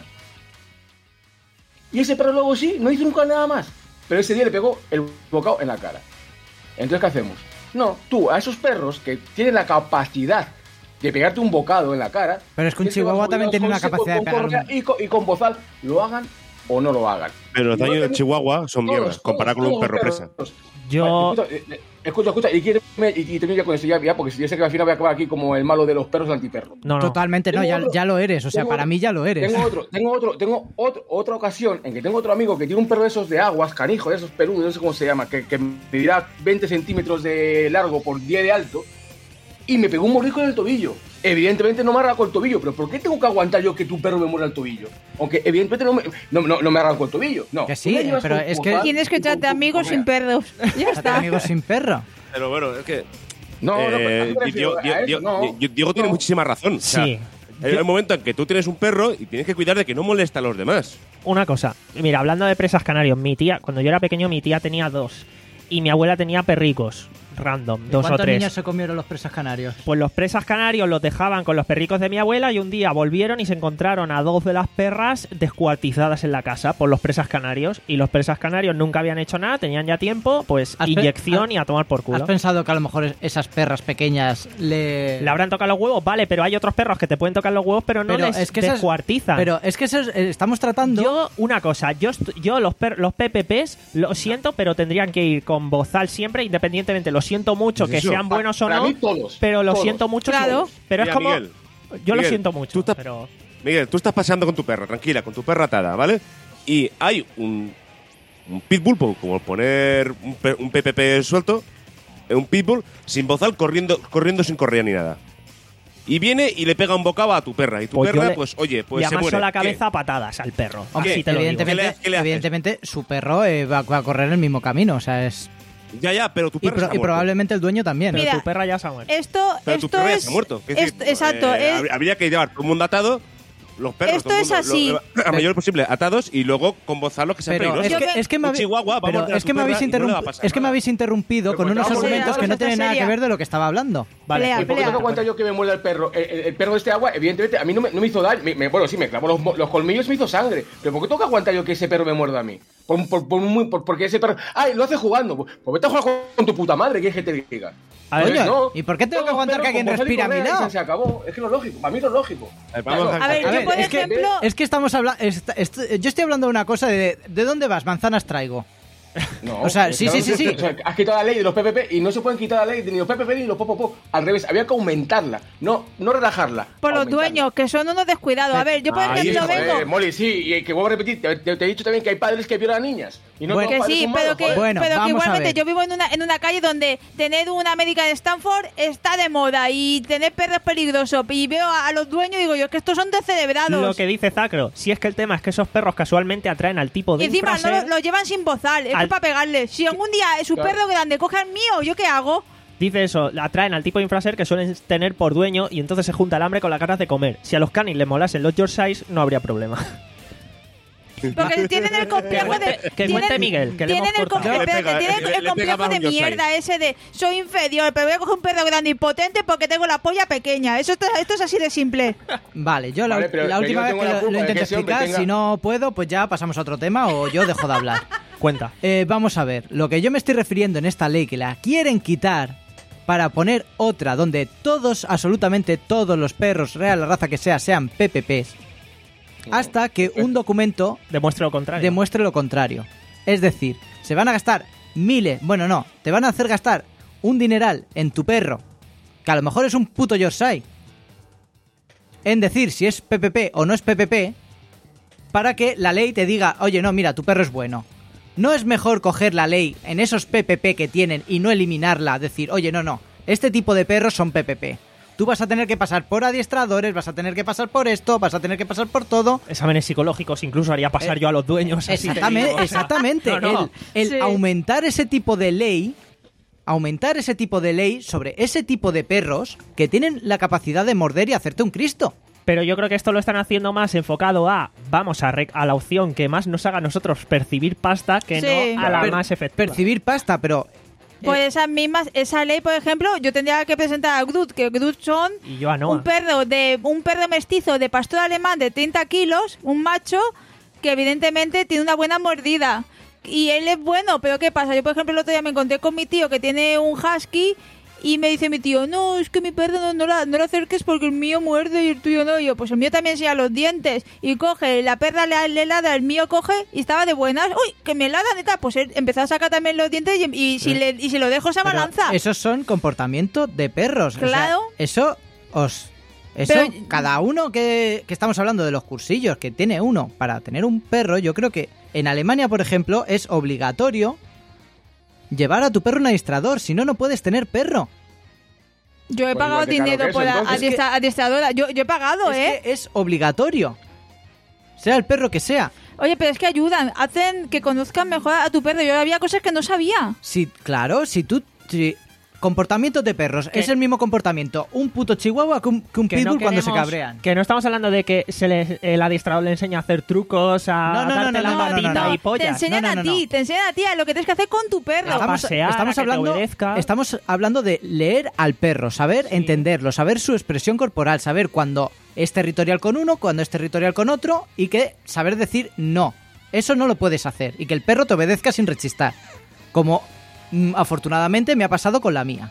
Y ese perro luego sí, no hizo nunca nada más. Pero ese día le pegó el bocado en la cara. Entonces, ¿qué hacemos? No, tú, a esos perros que tienen la capacidad de pegarte un bocado en la cara... Pero es que un tienes que chihuahua bajo también los tiene una consejos capacidad de con pegar correa un- Y con, y con bozal, lo hagan o no lo hagan. Pero los Y no daños de ten- Chihuahua son todos, mierda, comparado con todos un los perro perros. presa. Yo... Vale, escucha, eh, escucha, escucha, y, quiero- y, y termino ya con eso ya, ya, porque si yo sé que al final voy a acabar aquí como el malo de los perros antiperro. No, no. Totalmente, no, Tengo ya, otro- ya lo eres. O sea, tengo para otro- mí ya lo eres. Tengo otro, tengo otro, tengo otro, otra ocasión en que tengo otro amigo que tiene un perro de esos de aguas, canijo, de esos peludos, no sé cómo se llama, que, que medirá veinte centímetros de largo por diez de alto, y me pegó un mordisco en el tobillo. Evidentemente no me arrancó el tobillo, pero ¿por qué tengo que aguantar yo que tu perro me muerda el tobillo? Aunque evidentemente no me, no, no, no me arrancó el tobillo. No. Que Tú sí, le llevas pero con es que- bozal Tienes que y con- echarte con amigos sin correa. perros. Ya Hasta está. amigos sin perro. Pero bueno, es que. No, no, pero eh, ¿a qué me refiero? Diego, A eso, Diego- no. Diego- Diego tiene No. muchísima razón. O sea, Sí. hay un momento en que tú tienes un perro y tienes que cuidar de que no molesta a los demás. Una cosa, mira, hablando de presas canarios, mi tía, cuando yo era pequeño, mi tía tenía dos. Y mi abuela tenía perricos, random, dos o ¿Cuántos tres. niños se comieron los presas canarios? Pues los presas canarios los dejaban con los perricos de mi abuela y un día volvieron y se encontraron a dos de las perras descuartizadas en la casa por los presas canarios. Y los presas canarios nunca habían hecho nada, tenían ya tiempo, pues ¿Has pe- inyección has- y a tomar por ¿Has culo. pensado que a lo mejor es- esas perras pequeñas le... ¿Le habrán tocado los huevos? Vale, pero hay otros perros que te pueden tocar los huevos, pero no Pero les es que esas- descuartizan. Pero es que eso es- eh, estamos tratando... Yo, una cosa, yo, est- yo los, per- los P P Ps, lo siento, pero tendrían que ir con bozal siempre, independientemente los siento mucho ¿Qué que es eso? sean buenos o Para no, mí todos, pero lo todos. siento mucho. Claro. Pero Mira, es como... Miguel, yo lo Miguel, siento tú mucho, estás- pero... Miguel, tú estás paseando con tu perra, tranquila, con tu perra atada, ¿vale? Y hay un, un pitbull, po- como poner un, pe- un P P P suelto, eh, un pitbull sin bozal corriendo, corriendo sin correa ni nada. Y viene y le pega un bocado a tu perra. Y tu Pues yo perra, le- pues oye, pues le se amaso muere. la ¿Qué? cabeza a patadas al perro. Hombre, Así te lo digo. evidentemente, ¿Qué le- qué le haces? evidentemente su perro eh, va, va a correr el mismo camino, o sea, es... Ya, ya, pero tu Y, perra pro- se ha y muerto. probablemente el dueño también. Pero Mira, tu perra ya se ha muerto. Esto, Pero tu esto perra ya es... se ha muerto. Es esto- decir, exacto, eh, es- hab- Habría que llevar todo el mundo atado, los perros, Esto todo el es mundo, así. lo- a mayor posible atados y luego con bozarlos que sean Pero es peligrosos. Yo que, me- es que me Un habéis- chihuahua va a pero morder a es tu que me habéis perra y no le va a interrump- pasar es que me nada. habéis interrumpido Pero con unos vamos a ver, argumentos vamos que a no hacer tienen nada que seria. ver de lo que estaba hablando. Vale, Pelea, ¿Y por qué pelea. tengo que aguantar yo que me muerda el perro? El, el- el perro de este agua, evidentemente, a mí no me, no me hizo daño. Me- me- bueno, sí, me clavó los, mo- los colmillos y me hizo sangre. Pero ¿por qué tengo que aguantar yo que ese perro me muerda a mí? Por, por, por muy, por- porque ese perro. ¡Ay, lo hace jugando! Pues vete a jugar con tu puta madre, que es que te diga. A ver, Coño, no. ¿y por qué tengo que Todos aguantar perros que alguien con bozal y respire a mi correa y lado? Se, se acabó. Es que lo lógico. Para mí lo lógico. A ver, vamos Claro. A ver, A yo ver, por es que- ejemplo... Es que estamos hablando... Yo estoy hablando de una cosa de... ¿De dónde vas? Manzanas traigo. No, O sea, es sí, que sí, no sí, se- sí. o sea, has quitado la ley de los P P P y no se pueden quitar la ley de ni los P P P ni los Popopo. Al revés, había que aumentarla, no, no relajarla. Por los aumentarla. dueños, que son unos descuidados. A ver, yo por Ahí ejemplo está, vengo... joder, Molly, sí, y que vuelvo a repetir, te, te- te he dicho también que hay padres que violan a niñas. Y no Bueno, todos Que los padres sí, son pero malos, que, joder. Bueno, pero que vamos a igualmente ver. yo vivo en una, en una calle donde tener una médica de Stanford está de moda y tener perros peligrosos. Y veo a, a los dueños y digo yo, es que estos son descerebrados. lo que dice Zacro, si es que el tema es que esos perros casualmente atraen al tipo Y de encima no infraser. lo, lo llevan sin bozal, es Al- para pegarle. Si algún día su Claro. perro grande coge al mío, ¿yo qué hago? Dice eso, atraen al tipo de infraser que suelen tener por dueño y entonces se junta el hambre con las ganas de comer. Si a los canis les molasen los Yorkshire, no habría problema. Porque tienen el complejo Que de... cuente- que tienen- cuente Miguel, que le tienen hemos el, cortado. complejo, Le pega- espérate, tienen le- el le complejo pegaba de un Yorkshire. mierda ese de soy inferior, pero voy a coger un perro grande y potente porque tengo la polla pequeña. Eso esto, esto es así de simple. Vale, yo la, Vale, pero- la pero última yo no vez tengo que la lo, culpa lo de intento que ese hombre explicar, tenga- si no puedo, pues ya pasamos a otro tema o yo dejo de hablar. Cuenta. Eh, vamos a ver, lo que yo me estoy refiriendo en esta ley que la quieren quitar para poner otra donde todos, absolutamente todos los perros, real la raza que sea, sean P P Ps, hasta que un documento Demuestra lo contrario. demuestre lo contrario. Es decir, se van a gastar miles, bueno no, te van a hacer gastar un dineral en tu perro, que a lo mejor es un puto Yorkshire, en decir si es P P P o no es P P P, para que la ley te diga, oye no, mira, tu perro es bueno. ¿No es mejor coger la ley en esos P P P que tienen y no eliminarla? Decir, oye, no, no, este tipo de perros son P P P. Tú vas a tener que pasar por adiestradores, vas a tener que pasar por esto, vas a tener que pasar por todo. Exámenes psicológicos, incluso haría pasar Eh, yo a los dueños. así te Exactamente, digo, o sea, exactamente. no, no. El, el Sí. aumentar ese tipo de ley, aumentar ese tipo de ley sobre ese tipo de perros que tienen la capacidad de morder y hacerte un Cristo. Pero yo creo que esto lo están haciendo más enfocado a vamos a, re- a la opción que más nos haga a nosotros percibir pasta que Sí. no a la Per- más efectiva. Percibir pasta, pero... Pues eh, esas mismas, esa ley, por ejemplo, yo tendría que presentar a Groot, que Groot son Y yo a Noah. un perro de un perro mestizo de pastor alemán de treinta kilos, un macho que evidentemente tiene una buena mordida. Y él es bueno, pero ¿qué pasa? Yo, por ejemplo, el otro día me encontré con mi tío que tiene un husky y me dice mi tío, no, es que mi perro no, no, la, no lo acerques porque el mío muerde y el tuyo no. Y yo, pues el mío también enseña los dientes y coge, la perra le, le ladra, el mío coge y estaba de buenas. Uy, que me ladra, neta. Pues él empezó a sacar también los dientes y, y si, le, y si lo dejo se pero abalanza. esos son comportamientos de perros. O sea, Claro. eso os... Eso, Pero- cada uno que, que estamos hablando de los cursillos que tiene uno para tener un perro, yo creo que en Alemania, por ejemplo, es obligatorio llevar a tu perro un adiestrador, si no, no puedes tener perro. Yo he Pues pagado igual de caro dinero que eso, por la entonces. adiestra- adiestradora. Yo, yo he pagado, Es ¿eh? que es obligatorio. Sea el perro que sea. Oye, pero es que ayudan. Hacen que conozcan mejor a tu perro. Yo había cosas que no sabía. Si, claro, si tú... si- comportamientos de perros. Que- Es el mismo comportamiento un puto chihuahua que un, que un Que no pitbull cuando se queremos- cabrean. Que no estamos hablando de que se le, el adiestrador le enseña a hacer trucos, a No, no, no, darte no, la no, no, patita no, no. y pollas. Te enseñan No, no, no, a ti, no. te enseñan a ti a lo que tienes que hacer con tu perro. A pasear, a que te hablando, obedezca. estamos hablando de leer al perro, saber entenderlo, saber su expresión corporal, saber cuando es territorial con uno, cuando es territorial con otro y que saber decir no. Eso no lo puedes hacer y que el perro te obedezca sin rechistar. Como mm, afortunadamente me ha pasado con la mía.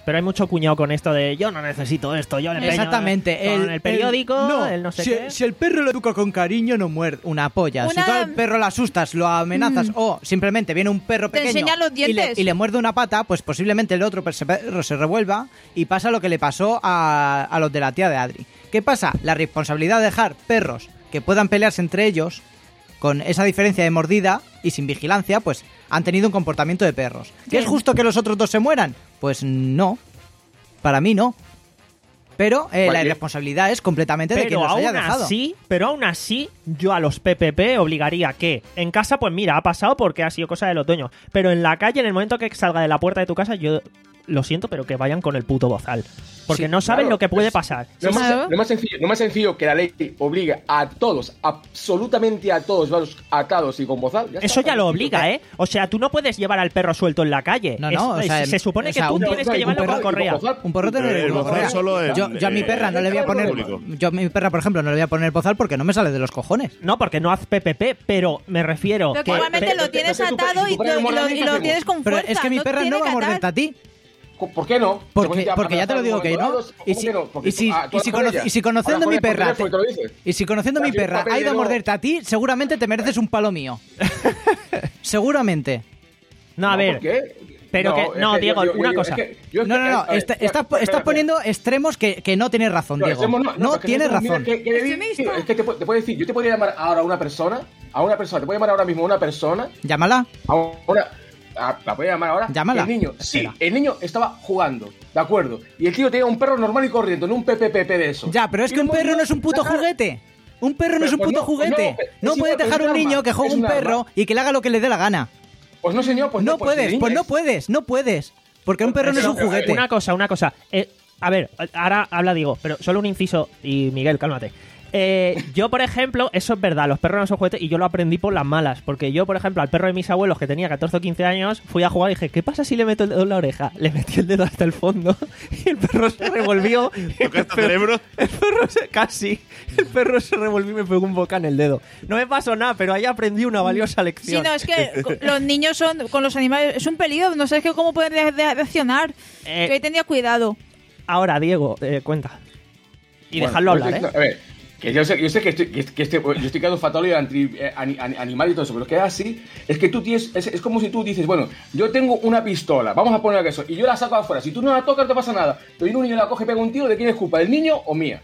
Pero hay mucho cuñado con esto de yo no necesito esto, yo le peño Exactamente. con El, el periódico, el no, el no sé si, qué. Si el perro lo educa con cariño, no muerde una polla. Una... Si tú al perro lo asustas, lo amenazas, mm. o simplemente viene un perro Te pequeño enseña los y, le, dientes. y le muerde una pata, pues posiblemente el otro perro se revuelva y pasa lo que le pasó a, a los de la tía de Adri. ¿Qué pasa? La responsabilidad de dejar perros que puedan pelearse entre ellos con esa diferencia de mordida y sin vigilancia, pues han tenido un comportamiento de perros. ¿Que es justo que los otros dos se mueran? Pues no. Para mí no. Pero eh, la irresponsabilidad es completamente pero de quien los haya aún dejado. Así, pero aún así, yo a los P P P obligaría que en casa, pues mira, ha pasado porque ha sido cosa de los dueños. Pero en la calle, en el momento que salga de la puerta de tu casa, yo lo siento, pero que vayan con el puto bozal. Porque Sí, no saben claro, lo que puede pues, pasar. Lo, Sí, más, ¿sabes? lo, más sencillo, lo más sencillo que la ley obliga a todos, absolutamente a todos, los atados y con bozal. Ya Eso está, ya lo obliga, ¿eh? O sea, tú no puedes llevar al perro suelto en la calle. No, no, Es- o sea, es- se supone o sea, que tú un- tienes no, que y llevarlo un con perro- correa. y con bozal. Un perro tiene El que bozal correa. solo en- yo, yo a mi perra no le voy a poner público. yo a mi perra, por ejemplo, no le voy a poner bozal porque no me sale de los cojones. No, porque no haz P P P, pero me refiero Pero que que... igualmente pero- lo tienes pero- pero- atado si y tu perro lo, y muerde a lo- mí, y ¿qué lo hacemos? tienes con Pero fuerza. es que mi perra tiene no va a que atar. morderte a ti. ¿Por qué no? Porque, porque ya te lo digo que no. Y si, y si, y si, cono- y si conociendo mi perra te- y si conociendo mi perra ha ido a morderte a ti, seguramente te mereces un palo mío. Seguramente. No, a ver... ¿Por qué? Pero que- no, es Diego, yo- yo- una yo- cosa. es que- yo es No, que- no, no. a ver, está- espera, estás, espera, estás espera. poniendo extremos que, que no tienes razón, No, Diego. extremos No, no, porque tienes extremos, mira, razón. que- que le di- Extremista. Es que te, pu- te puedo decir, yo te podría llamar ahora a una persona, a una persona, te puedo llamar ahora mismo a una persona, Llámala. a una, a- la voy a llamar ahora. Llámala. El niño, sí, Espera. el niño estaba jugando, de acuerdo, y el tío tenía un perro normal y corriente, no un P P P P de eso. Ya, pero es que un perro no es un puto juguete. Un perro no es un Pues puto no, pues juguete. no, pero No es puedes igual, dejar es un un niño arma, que juegue es un un perro arma. y que le haga lo que le dé la gana. Pues no, señor, pues no, No pues el puedes, niño pues no es- puedes, no puedes. Porque un perro no es un Pero- juguete. Una cosa, una cosa. Eh, a ver, ahora habla Diego, pero solo un inciso. Y Miguel, cálmate. Eh, yo, por ejemplo, eso es verdad, los perros no son juguetes y yo lo aprendí por las malas. Porque yo, por ejemplo, al perro de mis abuelos, que tenía catorce o quince años, fui a jugar y dije, ¿qué pasa si le meto el dedo en la oreja? Le metí el dedo hasta el fondo y el perro se revolvió. y el ¿Tocaste perro- cerebro? El perro se, casi. El perro se revolvió y me pegó un boca en el dedo. No me pasó nada, pero ahí aprendí una valiosa Sí, lección. no, es que co- los niños son con los animales. Es un peligro, no sabes que cómo pueden re- re- reaccionar. Eh, Que ahí tenía cuidado. Ahora, Diego, eh, cuenta. Y Bueno, dejarlo yo hablar, estoy- ¿eh? A ver, que yo sé, yo sé que, estoy, que, que este- yo estoy quedando fatal y anti, eh, ani- ani- animal y todo eso, pero lo que es así es que tú tienes. Es, es como si tú dices, bueno, yo tengo una pistola, vamos a poner eso, y yo la saco afuera. Si tú no la tocas, no te pasa nada. Pero viene un niño y la coge y pega un tiro, ¿de quién es culpa? ¿Del niño o mía?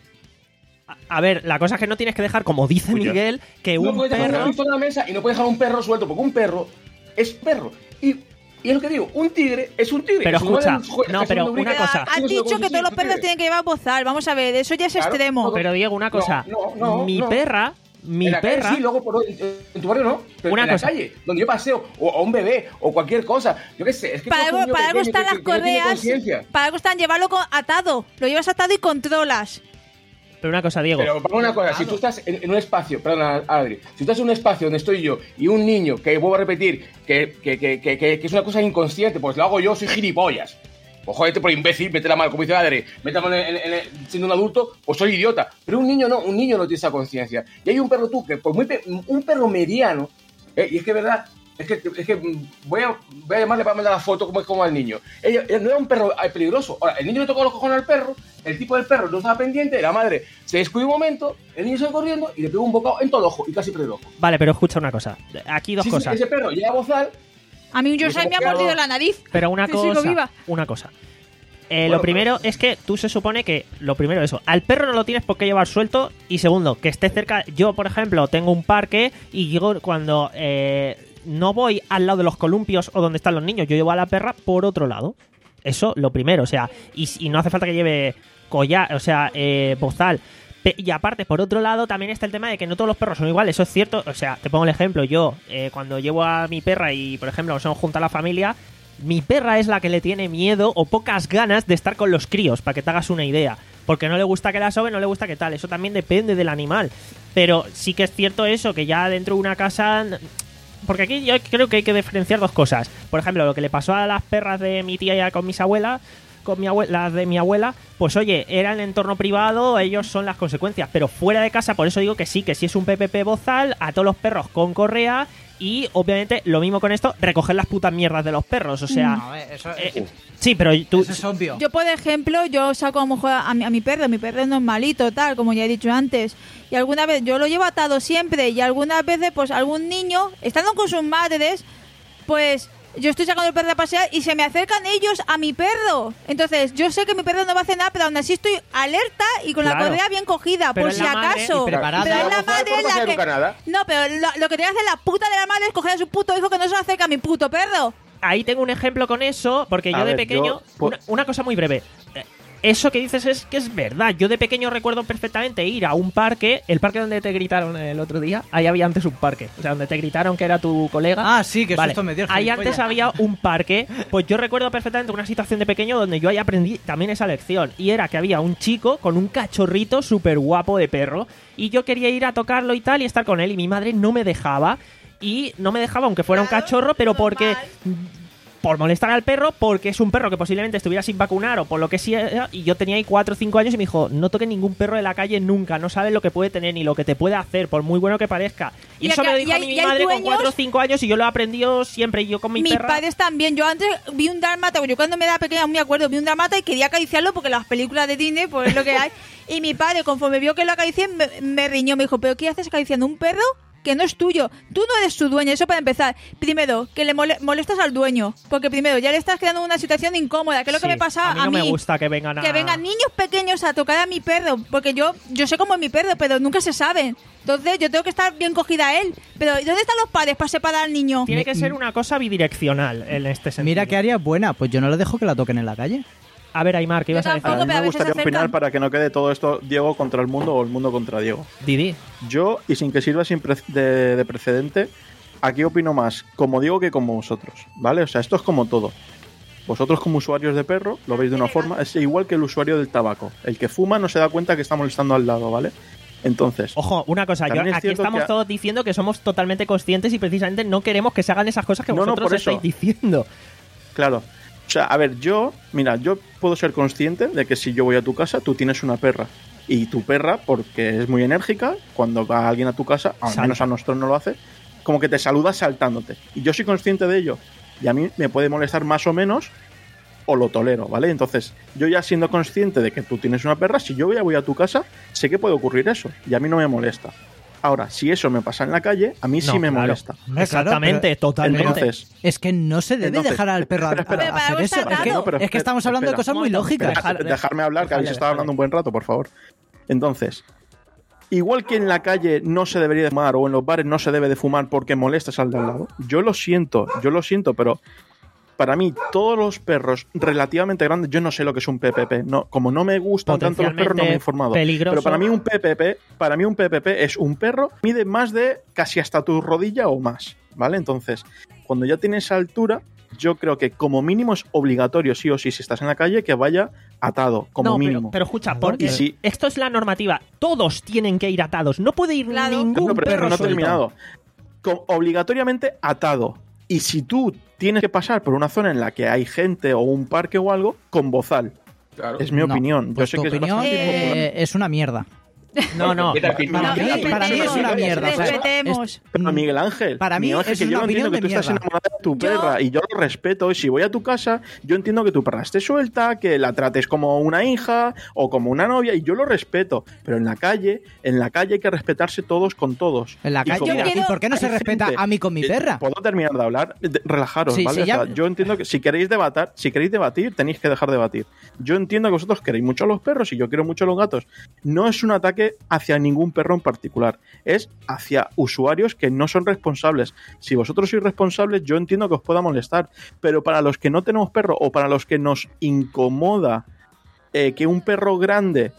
A, a ver, la cosa es que no tienes que dejar, como dice Cuya. Miguel, que No un puedes dejar una perro... pistola en la mesa y no puedes dejar un perro suelto, porque un perro es perro. Y, y es lo que digo, un tigre es un tigre. Pero Es un escucha, animal, joder, no, es pero un una tigre. cosa. Sí, Han no se lo dicho que consigue, todos los un perros tigre. tienen que llevar bozal. Vamos a ver, eso ya es Claro, extremo. todo- Pero Diego, una cosa. No, no, no, mi no. perra, mi en la calle perra... sí, luego por, en, en tu barrio no. Pero Una en cosa. la calle, donde yo paseo, o a un bebé, o cualquier cosa. Yo qué sé, es que Para es un algo, niño para algo pequeño están que- las que no tiene correas. conciencia. Para algo están llevarlo con- atado. Lo llevas atado y controlas. Pero una cosa, Diego. Pero para una cosa, si tú estás en, en un espacio, perdón, Adri, si tú estás en un espacio donde estoy yo y un niño, que vuelvo a repetir, que, que, que, que, que- que es una cosa inconsciente, pues lo hago yo, soy gilipollas. Pues jodete por imbécil, mete la mano, como dice Adri, mete la mano en, en- en- siendo un adulto, pues soy idiota. Pero un niño no, un niño no tiene esa conciencia. Y hay un perro tú, que por muy pe- un perro mediano, eh, y es que verdad, es que, es que mm, voy, a, voy a llamarle para mandar la foto como es como al niño. Ella, ella no era un perro eh, peligroso. Ahora, el niño le tocó los cojones al perro, el tipo del perro no estaba pendiente, la madre se descuidó un momento, el niño salió corriendo y le pegó un bocado en todo el ojo y casi perdió el ojo. Vale, pero escucha una cosa. Aquí dos Sí, sí, cosas. ese perro llega a bozal. A mí un Pues Yoshai me ha como que mordido no- la nariz. Pero una Y sigo cosa, viva. una cosa. Eh, Bueno, lo primero es que tú se supone que, lo primero eso, al perro no lo tienes por qué llevar suelto y segundo, que esté cerca. Yo, por ejemplo, tengo un parque y yo cuando eh, no voy al lado de los columpios o donde están los niños, yo llevo a la perra por otro lado. Eso, lo primero, o sea, y, y no hace falta que lleve collar, o sea, eh, bozal. Pe- Y aparte, por otro lado, también está el tema de que no todos los perros son iguales, eso es cierto. O sea, te pongo el ejemplo, yo eh, cuando llevo a mi perra y, por ejemplo, nos hemos juntado la familia, mi perra es la que le tiene miedo o pocas ganas de estar con los críos, para que te hagas una idea. Porque no le gusta que la sobe, no le gusta que tal. Eso también depende del animal. Pero sí que es cierto eso, que ya dentro de una casa... Porque aquí yo creo que hay que diferenciar dos cosas. Por ejemplo, lo que le pasó a las perras de mi tía ya con mis abuelas, con mi abuela, las de mi abuela, pues oye, era en entorno privado, ellos son las consecuencias, pero fuera de casa, por eso digo que sí, que si es un P P P bozal, a todos los perros con correa. Y, obviamente, lo mismo con esto, recoger las putas mierdas de los perros. O sea... No, eso, eh, sí, pero tú... eso es obvio. Yo, por ejemplo, yo saco a, lo mejor a, mi, a mi perro, mi perro es normalito, tal, como ya he dicho antes. Y alguna vez, yo lo llevo atado siempre, y algunas veces, pues, algún niño, estando con sus madres, pues... Yo estoy sacando el perro a pasear y se me acercan ellos a mi perro. Entonces, yo sé que mi perro no va a hacer nada, pero aún así estoy alerta y con Claro. la correa bien cogida, Pero por es si la madre acaso. y preparada. Pero es Pero la a lo mejor madre por la no que... nunca nada. No, pero lo, lo que tiene que hacer la puta de la madre es coger a su puto hijo que no se lo acerca a mi puto perro. Ahí tengo un ejemplo con eso, porque A yo de ver, pequeño... yo, por- Una, una cosa muy breve. Eh, Eso que dices es que es verdad. Yo de pequeño recuerdo perfectamente ir a un parque, el parque donde te gritaron el otro día, ahí había antes un parque. O sea, donde te gritaron que era tu colega. Ah, sí, que Vale. susto me dio el Ahí gilipollas. antes había un parque. Pues yo recuerdo perfectamente una situación de pequeño donde yo ahí aprendí también esa lección. Y era que había un chico con un cachorrito súper guapo de perro. Y yo quería ir a tocarlo y tal y estar con él. Y mi madre no me dejaba. Y no me dejaba aunque fuera un cachorro, pero porque... por molestar al perro, porque es un perro que posiblemente estuviera sin vacunar o por lo que sea, y yo tenía ahí cuatro o cinco años y me dijo, no toques ningún perro de la calle nunca, no sabes lo que puede tener ni lo que te puede hacer, por muy bueno que parezca. Y, Y eso acá- me lo dijo y a hay- mí mi y hay madre con dueños- cuatro o cinco años y yo lo he aprendido siempre, y yo con mi Mis perra... padres también. Yo antes vi un dálmata, yo cuando me era pequeña, no me acuerdo, vi un dálmata y quería acariciarlo porque las películas de Disney, pues es lo que hay. Y mi padre, conforme vio que lo acaricié, me, me riñó, me dijo, ¿pero qué haces acariciando un perro que no es tuyo? Tú no eres su dueño, eso para empezar. Primero, que le mole- molestas al dueño, porque primero ya le estás creando una situación incómoda, que es lo Sí, que me pasa a a mí mí. no me gusta que vengan a... Que vengan niños pequeños a tocar a mi perro, porque yo yo sé cómo es mi perro, pero nunca se sabe. Entonces yo tengo que estar bien cogida a él. Pero ¿y dónde están los padres para separar al niño? Tiene que ser una cosa bidireccional en este sentido. Mira qué área buena, pues yo no le dejo que la toquen en la calle. A ver, Aymar, ¿qué Yo ibas a decir? tampoco, A mí pero a me veces gustaría se acercan. opinar para que no quede todo esto Diego contra el mundo o el mundo contra Diego. Didi. Yo, y sin que sirva sin pre- de, de precedente, aquí opino más como Diego que como vosotros, ¿vale? O sea, esto es como todo. Vosotros como usuarios de perro lo veis de una forma, es igual que el usuario del tabaco. El que fuma no se da cuenta que está molestando al lado, ¿vale? Entonces, Ojo, una cosa, yo, También es aquí cierto estamos que- todos diciendo que somos totalmente conscientes y precisamente no queremos que se hagan esas cosas que No, no, vosotros por eso. estáis diciendo. claro. O sea, a ver, yo, mira, yo puedo ser consciente de que si yo voy a tu casa, tú tienes una perra. Y tu perra, porque es muy enérgica, cuando va alguien a tu casa, al Salta. menos a nosotros no lo hace, como que te saluda saltándote. Y yo soy consciente de ello. Y a mí me puede molestar más o menos, o lo tolero, ¿vale? Entonces, yo ya siendo consciente de que tú tienes una perra, si yo voy a, voy a tu casa, sé que puede ocurrir eso. Y a mí no me molesta. Ahora, si eso me pasa en la calle, a mí sí No, me claro. molesta. Exactamente, pero- totalmente. Entonces, Es que no se debe Entonces, dejar al perro a- espera, espera. a- Pero para hacer algo eso. está Es que, atado. pero es que estamos hablando de espera. cosas muy lógicas. Dejar- Dejar- dejarme hablar, que habéis Déjale, estado déjale. hablando un buen rato, por favor. Entonces, igual que en la calle no se debería de fumar o en los bares no se debe de fumar porque molestas al de al lado, yo lo siento, yo lo siento, pero para mí todos los perros relativamente grandes, yo no sé lo que es un P P P, no, como no me gustan tanto los perros no me he informado. Peligroso. Pero para mí un P P P, para mí un P P P es un perro mide más de casi hasta tu rodilla o más, ¿vale? Entonces, cuando ya tiene esa altura, yo creo que como mínimo es obligatorio, sí o sí, si estás en la calle, que vaya atado, como no, pero- mínimo. Pero, escucha, Claro, porque y si- esto es la normativa. Todos tienen que ir atados. No puede ir Claro. ningún No, pero perro no he suelto. terminado. Co- obligatoriamente atado. Y si tú tienes que pasar por una zona en la que hay gente o un parque o algo, con bozal. Claro. Es mi No, opinión. pues Yo sé tu que es opinión bastante Eh, impopular. eh, es una mierda. No, no. ¿Qué tal, Pin? Para No, mí, respetemos, para mí es una mierda. o sea, respetemos. es- Pero Miguel Ángel, Para mí Miguel Ángel, es que yo una no entiendo opinión que tú de estás mierda. enamorada de tu Yo- perra y yo lo respeto. Y si voy a tu casa, yo entiendo que tu perra esté suelta, que la trates como una hija o como una novia y yo lo respeto. Pero en la calle, en la calle hay que respetarse todos con todos. En la Y calle. como Yo quiero- ¿Y por qué no se hay respeta gente- a mí con mi Eh, perra? ¿Puedo terminar de hablar? De- relajaros, Sí, ¿vale? sí, ya- O sea, yo entiendo que si queréis debatir, si queréis debatir, tenéis que dejar de debatir. Yo entiendo que vosotros queréis mucho a los perros y yo quiero mucho a los gatos. No es un ataque hacia ningún perro en particular, es hacia usuarios que no son responsables. Si vosotros sois responsables, yo entiendo que os pueda molestar, pero para los que no tenemos perro o para los que nos incomoda eh, que un perro grande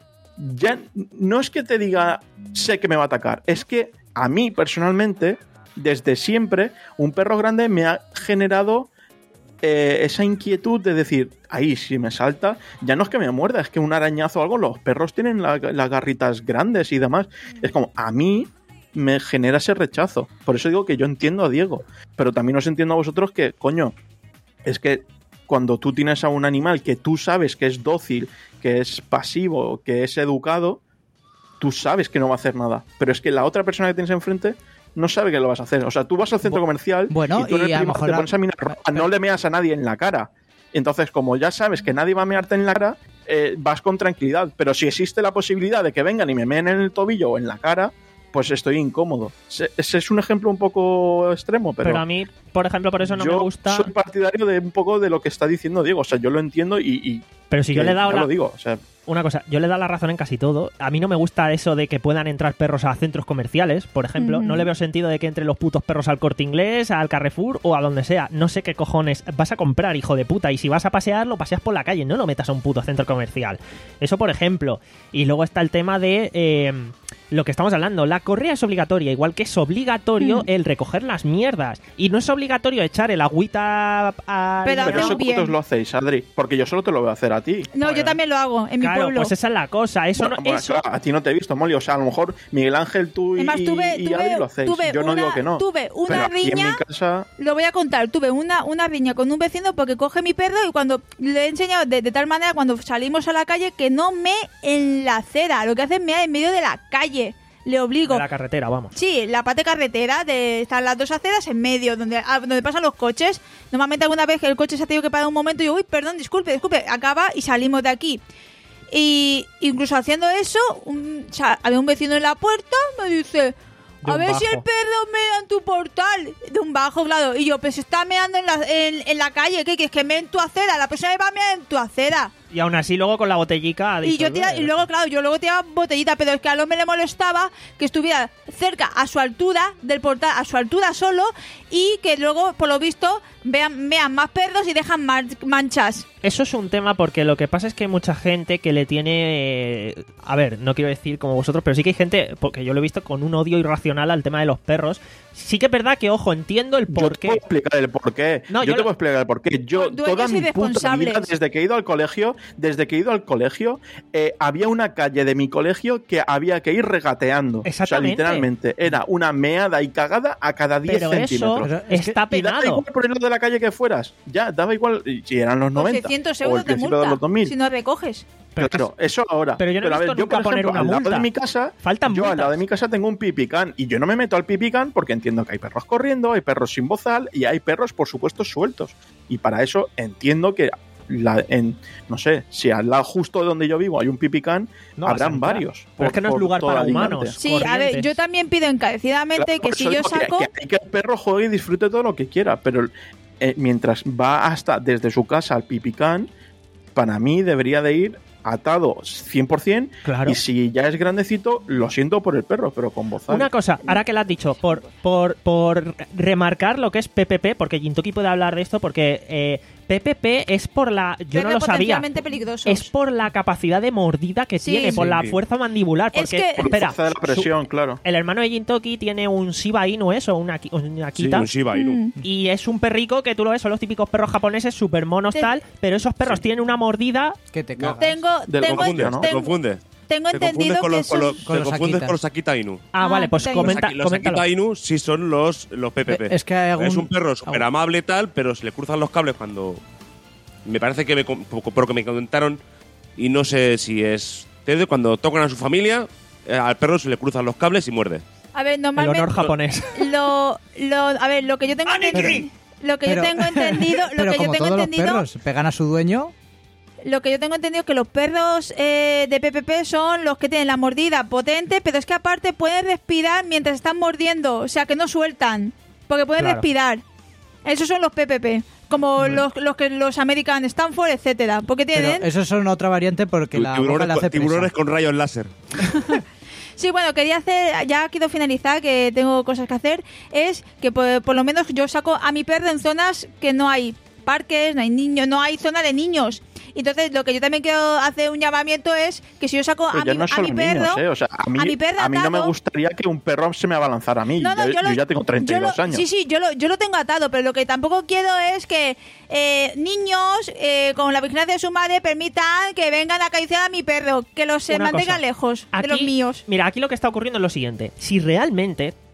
ya no es que te diga sé que me va a atacar, es que a mí personalmente, desde siempre, un perro grande me ha generado eh, esa inquietud de decir, ahí si me salta, ya no es que me muerda, es que un arañazo o algo, los perros tienen la- las garritas grandes y demás. Es como, a mí me genera ese rechazo. Por eso digo que yo entiendo a Diego, pero también os entiendo a vosotros que, coño, es que cuando tú tienes a un animal que tú sabes que es dócil, que es pasivo, que es educado, tú sabes que no va a hacer nada. Pero es que la otra persona que tienes enfrente no sabe que lo vas a hacer. O sea, tú vas al centro comercial bueno, y tú en el y a lo primero mejor te a- pones a mirar ropa, no le meas a nadie en la cara. Entonces, como ya sabes que nadie va a mearte en la cara, eh, vas con tranquilidad. Pero si existe la posibilidad de que vengan y me meen en el tobillo o en la cara, pues estoy incómodo. Se- Ese es un ejemplo un poco extremo, pero, Pero a mí, por ejemplo, por eso no yo me gusta. soy partidario de un poco de lo que está diciendo Diego. O sea, yo lo entiendo y... y Pero si yo que le he dado ya la- lo digo, o sea, Una cosa, yo le he dado la razón en casi todo. A mí no me gusta eso de que puedan entrar perros a centros comerciales, por ejemplo. Ujú. No le veo sentido de que entre los putos perros al Corte Inglés, al Carrefour o a donde sea. No sé qué cojones vas a comprar, hijo de puta. Y si vas a pasear, lo paseas por la calle, no lo metas a un puto centro comercial. Eso, por ejemplo. Y luego está el tema de... eh, lo que estamos hablando, la correa es obligatoria, igual que es obligatorio Mm. el recoger las mierdas. Y no es obligatorio echar el agüita a... Pero pero hace eso un bien. cuántos lo hacéis, Adri, porque yo solo te lo voy a hacer a ti. No, yo también lo hago en mi Claro, pueblo. pues esa es la cosa. Eso Bueno, no... bueno, eso... claro, a ti no te he visto, Molly. O sea, a lo mejor Miguel Ángel, tú y, Además, tuve- y tuve- Adri lo hacéis. tuve Yo no una- digo que no. tuve una pero aquí en riña- mi casa... Lo voy a contar. Tuve una, una riña con un vecino porque coge mi perro y cuando le he enseñado de, de tal manera cuando salimos a la calle que no me en la acera. Lo que hace es mear en medio de la calle. Le obligo. de la carretera, vamos. Sí, la parte carretera, de están las dos aceras en medio, donde, ah, donde pasan los coches. Normalmente alguna vez que el coche se ha tenido que parar un momento y yo, uy, perdón, disculpe, disculpe, acaba y salimos de aquí. Y incluso haciendo eso, un- o sea, había un vecino en la puerta, me dice, De a un ver si bajo. el perro mea en tu portal. De un bajo, claro. Y yo, pues está meando en la, en, en la calle, ¿qué quieres? Que mee en tu acera, la persona va a mear en tu acera. Y aún así luego con la botellica... a Y yo disolver. tira, y luego, claro, yo luego tiraba botellita, pero es que al hombre le molestaba que estuviera cerca, a su altura del portal, a su altura solo, y que luego, por lo visto, vean, vean más perros y dejan mar- manchas. Eso es un tema porque lo que pasa es que hay mucha gente que le tiene... eh, A ver, no quiero decir como vosotros, pero sí que hay gente, porque yo lo he visto, con un odio irracional al tema de los perros. Sí que es verdad que, ojo, entiendo el Yo te porqué. puedo explicar el porqué. No, yo, yo te lo- puedo explicar el porqué. Yo, Dueños toda mi puta irresponsables. vida, desde que he ido al colegio, desde que he ido al colegio, eh, había una calle de mi colegio que había que ir regateando. Exactamente. O sea, literalmente, era una meada y cagada a cada diez Pero eso centímetros. Pero es que- está Y daba penado. igual por el lado de la calle que fueras. Ya, daba igual. y Si eran los Pues noventa. seiscientos o el euros de principio de multa los dos mil. si no recoges. Pero Claro, eso ahora. pero yo no he a ver, visto yo, nunca por poner ejemplo, una al lado multa. de mi casa, Faltan yo al multas. lado de mi casa tengo un pipicán y yo no me meto al pipicán porque entiendo que hay perros corriendo, hay perros sin bozal y hay perros, por supuesto, sueltos. Y para eso entiendo que la, en, no sé, si al lado justo de donde yo vivo hay un pipicán, No vas a habrán entrar. varios. Pero es que no es por lugar toda para Alicante. humanos. Sí, a ver, Corrientes. yo también pido encarecidamente Claro, que por si eso yo digo que- saco... Que, hay que el perro juegue y disfrute todo lo que quiera, pero eh, mientras va hasta desde su casa al pipicán, para mí debería de ir atado cien por ciento. Claro. Y si ya es grandecito, lo siento por el perro, pero con bozal. Una cosa, ahora que lo has dicho, por, por, por remarcar lo que es P P P, porque Jintoki puede hablar de esto, porque eh, P P P es por la... Yo no perros lo sabía. potencialmente peligrosos. Es por la capacidad de mordida que Sí. tiene, por Sí. la fuerza mandibular. Es Porque, que- Por la espera, fuerza de la presión, claro. el hermano de Jintoki tiene un Shiba Inu, eso, una, Aki- una Sí, Akita. un Shiba Inu. Mm. Y es un perrico que tú lo ves, son los típicos perros japoneses, super monos Te- tal, pero esos perros tienen una mordida. Que te cagas. Tengo, Del tengo, confunde, Confunde, ¿no? te tengo, confunde. tengo Te entendido confundes con que los, con esos- los, con te los confundes Akitas. con los Akita Inu. Ah, Ah, vale, pues tengo. comenta, Los, Aki- los coméntalo. Akita Inu sí son los, los P P P. Es que hay algún- Es un perro súper amable tal, pero se le cruzan los cables cuando... Me parece que me, con- por por lo que me comentaron, y no sé si es... cierto, cuando tocan a su familia, eh, al perro se le cruzan los cables y muerde. A ver, El normalmente... honor japonés. Lo, lo, a ver, lo que yo tengo entendido... Lo que Pero- yo tengo entendido... Lo Pero que yo como tengo todos los entendido... perros, pegan a su dueño. Lo que yo tengo entendido es que los perros eh, de P P P son los que tienen la mordida potente, pero es que aparte pueden respirar mientras están mordiendo, o sea que no sueltan, porque pueden Claro. respirar. Esos son los P P P, como los, los que los American Stanford, etcétera, porque Pero tienen... esos son otra variante porque la boca tiburones, le hace con, tiburones presa. con rayos láser. Sí, bueno, quería hacer, ya quiero finalizar, que tengo cosas que hacer, es que por, por lo menos yo saco a mi perro en zonas que no hay parques, no hay niños, no hay zona de niños. Entonces, lo que yo también quiero hacer un llamamiento es que si yo saco Pero a ya mi, no a son mi perro... niños, ¿eh? O sea, a mí, a mi perro a mí no me atado- gustaría que un perro se me abalanzara a mí. No, no, yo, yo, lo- yo ya tengo treinta y dos yo lo- años. Sí, sí, yo lo, yo lo tengo atado, pero lo que tampoco quiero es que eh, niños eh, con la vigilancia de su madre permitan que vengan a acariciar a mi perro, que los se Una mantengan cosa. lejos Aquí- de los míos. Mira, aquí lo que está ocurriendo es lo siguiente. Si realmente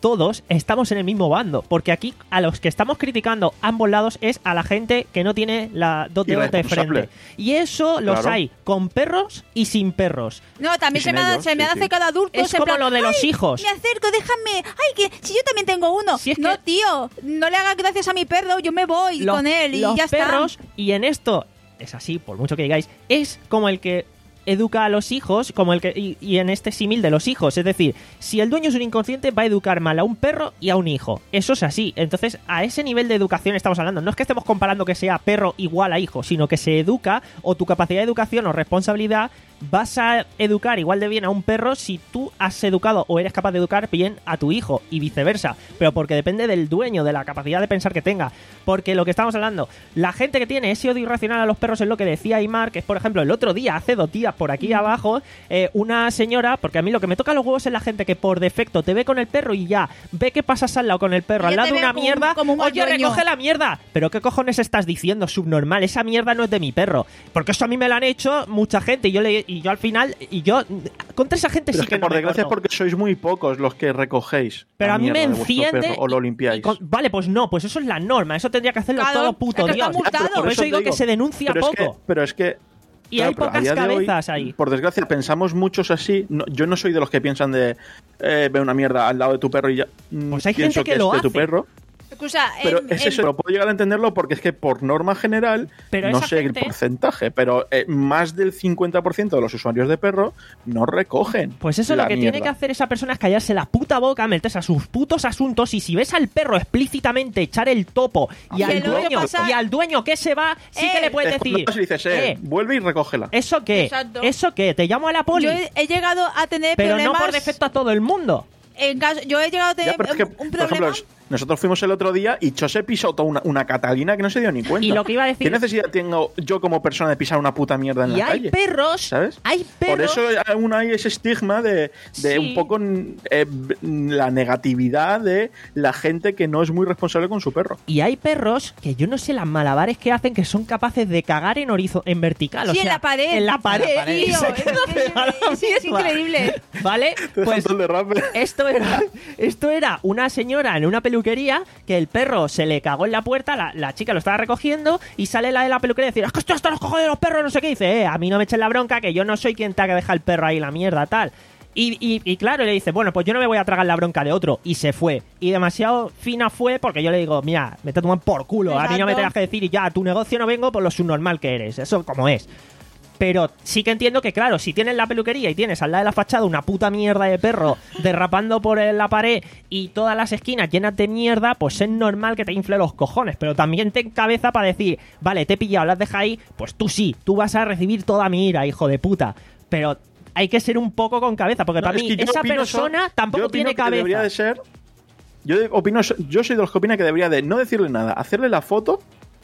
todos estamos en el mismo bando, porque aquí a los que estamos criticando ambos lados es a la gente que no tiene la dos dedos de frente. Y eso los Claro. hay con perros y sin perros. No, también Y se sin me, ha, ellos, se me sí, hace sí. cada adulto. Es en como plan, lo de los "Ay, hijos". Me acerco, déjame. Ay, que si yo también tengo uno. Si es no, que- tío, no le hagas gracias a mi perro, yo me voy Los- con él y los ya perros, está. y en esto es así, por mucho que digáis, es como el que educa a los hijos, como el que y, y en este símil de los hijos, es decir, si el dueño es un inconsciente va a educar mal a un perro y a un hijo, eso es así. Entonces a ese nivel de educación estamos hablando, no es que estemos comparando que sea perro igual a hijo, sino que se educa, o tu capacidad de educación o responsabilidad, vas a educar igual de bien a un perro si tú has educado o eres capaz de educar bien a tu hijo y viceversa, pero porque depende del dueño, de la capacidad de pensar que tenga, porque lo que estamos hablando, la gente que tiene ese odio irracional a los perros es lo que decía Aymar, que es por ejemplo el otro día, hace dos días por aquí abajo, eh, una señora, porque a mí lo que me toca los huevos es la gente que por defecto te ve con el perro y ya ve que pasas al lado con el perro, Y al ya lado te de ve una como- mierda, como un mal oye, dueño. recoge la mierda, pero ¿qué cojones estás diciendo, subnormal? Esa mierda no es de mi perro, porque eso a mí me lo han hecho mucha gente y yo le, y yo al final y yo contra esa gente Pero sí es que, que por no me desgracia es corto. porque sois muy pocos los que recogéis. Pero la a mí me mierda de vuestro enciende perro o lo y- limpiáis. y con- vale, pues no, pues eso es la norma, eso tendría que hacerlo Claro, todo puto es que está Dios. multado. Por eso te digo que se denuncia pero poco. Es que, pero es que Y claro, hay pero a pocas día de hoy, cabezas ahí. Por desgracia, pensamos muchos así. No, yo no soy de los que piensan de eh, ve una mierda al lado de tu perro y ya. mm, Pues hay pienso gente que es lo de tu hace. perro. Escucha, Pero em, es em, eso, lo puedo llegar a entenderlo porque es que por norma general, Pero no esa sé gente- el porcentaje, pero eh, más del cincuenta por ciento de los usuarios de perro no recogen. Pues eso la lo que mierda. tiene que hacer esa persona es callarse la puta boca, meterse a sus putos asuntos y si ves al perro explícitamente echar el topo y, Que al, luego dueño, pasa- y al dueño que se va, sí Eh, que le puedes Es cuando decir, vas y dices, eh, eh, vuelve y recógela. ¿eso qué? Exacto. ¿Eso qué? Te llamo a la poli. yo he, he llegado a tener Pero no problemas. por defecto a todo el mundo. En caso, yo he llegado a tener Ya, pero es que, un por problema. ejemplo, es- nosotros fuimos el otro día y Chose pisó toda una, una Catalina que no se dio ni cuenta. Y lo que iba a decir- ¿Qué necesidad tengo yo como persona de pisar una puta mierda en Y la hay calle? perros, ¿Sabes? hay perros. Por eso aún hay ese estigma de, de Sí. un poco eh, la negatividad de la gente que no es muy responsable con su perro. Y hay perros que yo no sé las malabares que hacen que son capaces de cagar en horizo en vertical. o Sí, en sea, la pared. En la pared. En la pared. Y Tío, se es queda que- pegado a la sí, es mierda. increíble. ¿Vale? Te Pues salta el derrape. esto era, esto era una señora en una peluquería que el perro se le cagó en la puerta, la, la chica lo estaba recogiendo y sale la de la peluquería y dice, es que esto hasta los cojones de los perros, no sé qué. Y dice, eh, a mí no me echen la bronca, que yo no soy quien te haga dejar el perro ahí la mierda, tal. Y, y, y claro, le dice, bueno, pues yo no me voy a tragar la bronca de otro. Y se fue. Y demasiado fina fue porque yo le digo, mira, me te toman por culo. A mí no me Exacto. tengas que decir, y ya, a tu negocio no vengo por lo subnormal que eres. Eso como es. Pero sí que entiendo que, claro, si tienes la peluquería y tienes al lado de la fachada una puta mierda de perro derrapando por la pared y todas las esquinas llenas de mierda, pues es normal que te infle los cojones. Pero también ten cabeza para decir, vale, te he pillado, las dejas ahí, pues tú sí, tú vas a recibir toda mi ira, hijo de puta. Pero hay que ser un poco con cabeza, porque No, para es mí que yo esa opino persona eso- tampoco yo opino tiene que Debería de cabeza. ser. Yo de- opino, yo soy de los que opina que debería de no decirle nada, hacerle la foto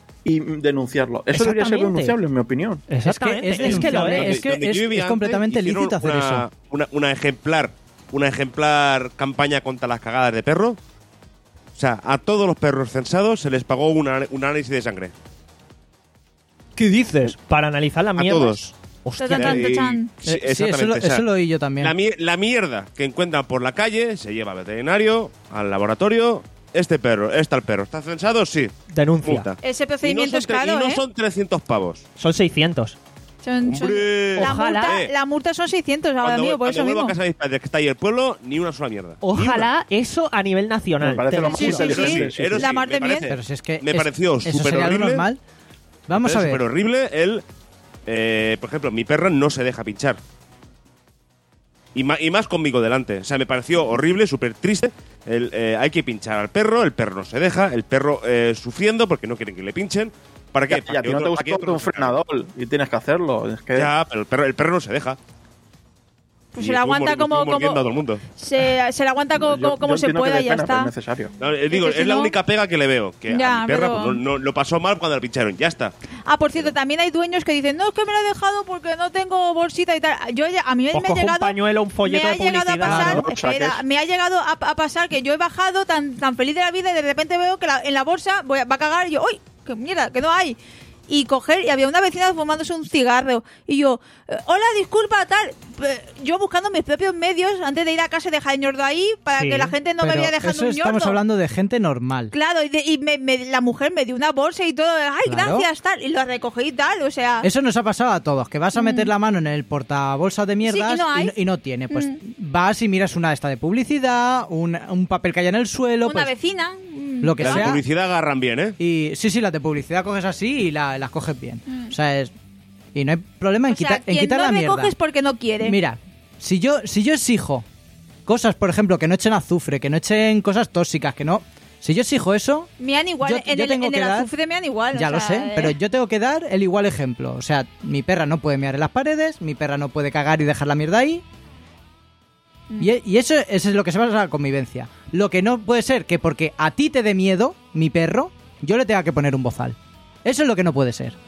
y mm, denunciarlo. Eso debería ser Exactamente. denunciable, en mi opinión. Exactamente, Es que es, es que lo denunciable, es. es que Donde yo es- vivía es completamente antes, hicieron lícito hacer una, eso. Una, una ejemplar, una ejemplar campaña contra las cagadas de perro. O sea, a todos los perros censados se les pagó una- un análisis de sangre. ¿Qué dices? Para analizar la A mierda. todos. Hostia, Tan, tan, Y- tan. sí, Eh, sí, eso, exactamente. lo, O sea, eso lo oí yo también. la, mi- la mierda que encuentran por la calle se lleva al veterinario, al laboratorio. Este perro, está el perro. ¿Está censado? Sí. denuncia. Multa. Ese Y no procedimiento son es tre- caro, y no ¿eh? son trescientos pavos. Son seiscientos. Son- son- ¡Hombre! la, Ojalá. multa, Eh. la multa son seiscientos ahora Cuando, mismo, por cuando eso vuelvo mismo. a casa de mis padres, que está ahí el pueblo, ni una sola mierda. Ni Ojalá eso a nivel nacional. Me parece Te lo más Sí, sí, inteligente. sí. sí, sí, Pero sí. La sí, mar me de parece- miel. Pero si es que Me es- pareció eso súper sería lo horrible. normal. Vamos a Es ver. súper horrible el... eh, por ejemplo, mi perra no se deja pinchar. Y más, y más conmigo delante. O sea, me pareció horrible, súper triste. El, eh, hay que pinchar al perro, el perro no se deja, el perro eh, sufriendo porque no quieren que le pinchen. ¿Para qué? Ya, Para ya, a que ti no otro- te para que gusta otro un no se frenador y tienes que hacerlo. Es que Ya, pero el perro, el perro no se deja. Pues Y se la estuvo aguanta mor- como, estuvo mordiendo a todo como el mundo. se, se la aguanta como, yo- como, yo como se entiendo que pueda dé y ya pena, pero está. es necesario. No, eh, digo, Es que es si la no- única pega que le veo. Que Ya, a mi perra pero- pues, no, no- lo pasó mal cuando la pincharon. Ya está. Ah, por cierto, también hay dueños que dicen, no, es que me lo he dejado porque no tengo bolsita y tal. Yo, a mí Pues me ha coge un llegado... pañuelo, un folleto me ha de llegado a publicidad. pasar, No lo espera, saques. me ha llegado a, a pasar que yo he bajado tan, tan feliz de la vida y de repente veo que la- en la bolsa voy a, va a cagar y yo, ¡uy! ¡Qué mierda! Que no hay. y coger, y había una vecina fumándose un cigarro. Y yo, eh, hola, disculpa, tal. Eh, Yo buscando mis propios medios antes de ir a casa y dejar el ñordo ahí para Sí, que la gente no me Pero vaya dejando eso un estamos ñordo. hablando de gente normal. Claro, y, de- y me- me- la mujer me dio una bolsa y todo. Ay, Claro. gracias, tal. Y lo recogí y tal, o sea... Eso nos ha pasado a todos, que vas a meter la mano en el portabolsas de mierdas Mm. Sí, y no hay. y, no, y no tiene. Pues Mm. vas y miras una esta de publicidad, un, un papel que hay en el suelo, una pues vecina... mm, lo que La de sea. publicidad agarran bien, ¿eh? Y sí, sí, las de publicidad coges así y la- las coges bien. O sea, es... Y no hay problema en, Mm. o sea, quitar en quien quitar no la mierda. recoge es porque no quiere. Mira, si yo, si yo exijo cosas, por ejemplo, que no echen azufre, que no echen cosas tóxicas, que no... Si yo exijo eso, Me dan igual, Yo- en yo el, tengo en que el dar- azufre me dan igual. ya o lo sea, sé, eh, pero yo tengo que dar el igual ejemplo. O sea, mi perra no puede mear en las paredes, mi perra no puede cagar y dejar la mierda ahí. Mm. Y, y eso, eso es lo que se basa en la convivencia. Lo que no puede ser que porque a ti te dé miedo, mi perro, yo le tenga que poner un bozal. Eso es lo que no puede ser.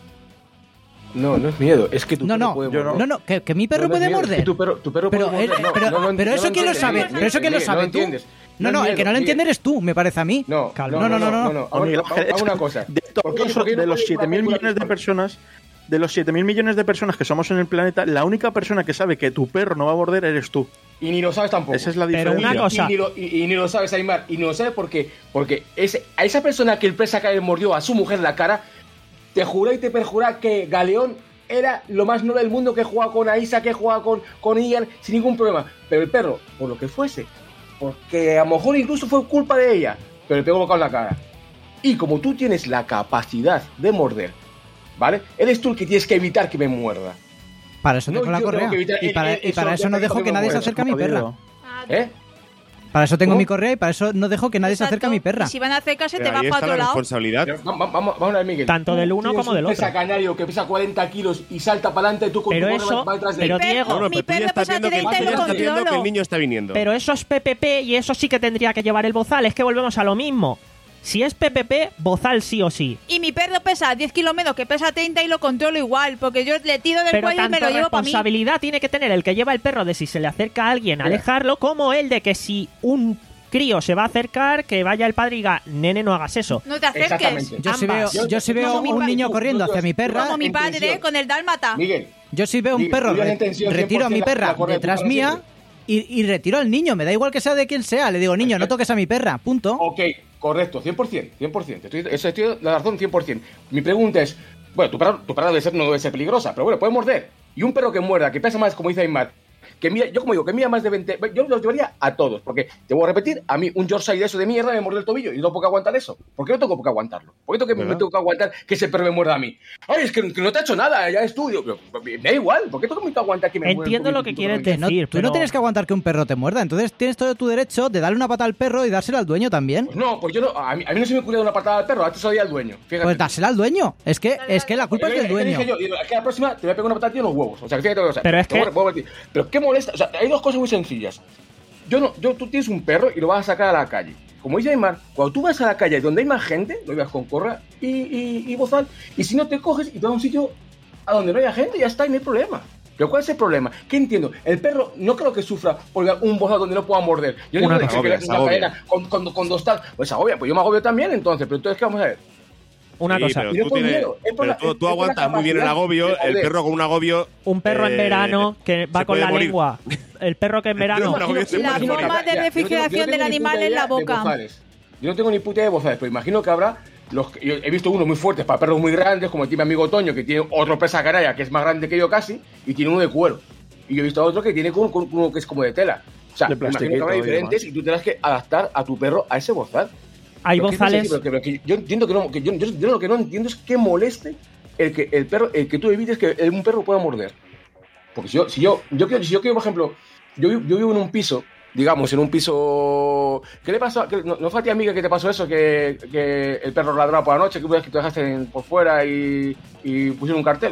No, no es miedo, es que tu No, perro no, puede yo no. morder. no, no, que, que mi perro No, no es puede miedo, es que morder. tu perro, tu perro Pero, puede él- morder. No, pero, no, no, pero no eso quién lo entiendes, sabe, Miguel, pero eso quién lo Miguel, sabe no tú. entiendes. No, no, es el que no lo miedo, entiende Miguel. eres tú, me parece a mí. No, Calma. no, No, no, no, no, no, no. O Miguel Hago- Ángel, hago una cosa. De, ¿Por qué- todos por qué no de los puedes siete mil calcular millones de esto? personas, de los siete mil millones de personas que somos en el planeta, la única persona que sabe que tu perro no va a morder eres tú. Y ni lo sabes tampoco. Esa es la Pero diferencia. una cosa- Y ni, lo, y, y ni lo sabes, Aymar. Y ni lo sabes porque, porque ese, a esa persona que el presa que le mordió a su mujer en la cara, te juré y te perjuré que Galeón era lo más noble del mundo, que jugaba con Aisa, que jugaba con, con Ian sin ningún problema. Pero el perro, por lo que fuese, porque a lo mejor incluso fue culpa de ella, pero le pegó bocado en la cara. Y como tú tienes la capacidad de morder, ¿vale? Eres tú el que tienes que evitar que me muerda. Para eso No, tengo la yo tengo correa. que evitar Y el- para, el- y para eso eso no de dejo que que me nadie se muerda, acerque a mi perra. Jodido. Ah, ¿Eh? Para eso tengo ¿Cómo? mi correa y para eso no dejo que nadie se exacto. acerque a mi perra. Y si van a acercarse, te Pero vas ahí para está otro la lado. responsabilidad. Pero va- va- Vamos, vamos a ver, Miguel. Tanto Tú del uno tienes como un del otro. pesa canario que pesa cuarenta kilos y salta para adelante y tú con Pero tu eso- gorra vas detrás de pero él. Mi Diego, perro- Bueno, mi pero tú ya perro estás pesa viendo que, treinta tú y ya lo estás viendo que el controlo. niño está viniendo. Pero eso es P P P y eso sí que tendría que llevar el bozal. Es que volvemos a lo mismo. Si es P P P, bozal sí o sí. Y mi perro pesa diez kilos menos, que pesa treinta y lo controlo igual, porque yo le tiro del Pero cuello y me tanto lo llevo para mí. responsabilidad tiene que tener el que lleva el perro de si se le acerca a alguien, alejarlo, como el de que si un crío se va a acercar, que vaya el padre y diga, nene, no hagas eso. No te acerques. Exactamente. Yo si veo, Ambas. yo si veo Como mi un padre, niño tú- corriendo tú- hacia mi tú- perra, Como mi padre intención. con el dálmata. Miguel, yo si veo un Miguel, perro, tú ya la re- intención retiro a mi cien por ciento perra la correa, detrás tú para mía siempre. y, y retiro al niño. Me da igual que sea de quien sea. Le digo, niño, no toques a mi perra. Punto. ok, correcto, cien por ciento, cien por ciento. Estoy, eso estoy la razón cien por ciento. Mi pregunta es, bueno, tu perra, tu perra debe ser, no debe ser peligrosa, pero bueno, puede morder. Y un perro que muerda, que pesa más, como dice Aymar, que mira, yo como digo, que mira más de veinte, yo los llevaría a todos, porque te voy a repetir, a mí un Yorkshire de eso de mierda me muerde el tobillo y no tengo que aguantar eso. ¿Por qué no tengo que aguantarlo? ¿Por qué tengo que, me ¿Verdad? tengo que aguantar que ese perro me muerda a mí? Ay, es que, que no te ha hecho nada, ya es tuyo. Me da igual, ¿por qué tengo que aguantar que me muerda el Entiendo tobillo lo que y tú quieres no me- Que no- decir, tú no pero- tienes que aguantar que un perro te muerda. Entonces tienes todo tu derecho de darle una pata al perro y dársela al dueño también. Pues no, pues yo no, a mí, a mí no se me ocurrió dar una patada al perro, antes se lo di al dueño. Fíjate. Pues dársela al dueño. Es que, es que la culpa es del ¿Qué dueño. dije yo? Digo, es que la próxima te voy a pegar una patada en los huevos. O sea, que fíjate lo que pasa. Pero es Te voy a- que- voy a decir, pero qué molesta. O sea, hay dos cosas muy sencillas. Yo no, yo, tú tienes un perro y lo vas a sacar a la calle. Como dice Aymar, cuando tú vas a la calle donde hay más gente, lo llevas con correa y, y, y bozal. Y si no te coges y te vas a un sitio a donde no haya gente, ya está, y no hay problema. Pero ¿cuál es el problema? ¿Qué entiendo? El perro no creo que sufra por llevar un bozal donde no pueda morder. Yo no Una digo que agobia, que se una agobia. cadena con, con, con dos tal. Pues agobia, pues yo me agobio también entonces. Pero entonces, ¿qué vamos a ver? Una Sí, cosa, pero Y no tú, por tienes- miedo, es por pero la- tú, es- tú es por la aguantas muy bien el capacidad agobio, de el joder. perro con un agobio... un perro en eh, verano que va se con puede la morir. lengua. El perro que en verano... Pero no, se La puede morir. forma de Ya, yo no tengo- yo no refrigeración tengo del ni animal puta en la idea de boca. bozales. Yo no tengo ni puta idea de bozales, pero imagino que habrá los que- yo he visto unos muy fuertes para perros muy grandes, como tiene mi amigo Toño, que tiene otro pesa canalla que es más grande que yo casi, y tiene uno de cuero. Y yo he visto a otro que tiene con, con uno que es como de tela. O sea, De imagino que plastiquito habrá y diferentes demás. y tú tendrás que adaptar a tu perro a ese bozal. Hay Pero ¿qué bozales... pasa aquí? Pero que- pero que yo entiendo que no, que yo, yo- yo lo que no entiendo es que moleste el que el perro, el que tú evites que el- un perro pueda morder. Porque si yo, si yo, yo quiero, si yo quiero, por ejemplo, yo, vi- yo vivo en un piso, digamos, en un piso. ¿Qué le pasó? ¿Qué- no, ¿No fue a ti, amiga, que te pasó eso? Que, que el perro ladraba por la noche, que una vez que te dejaste en- por fuera y, y pusieron un cartel.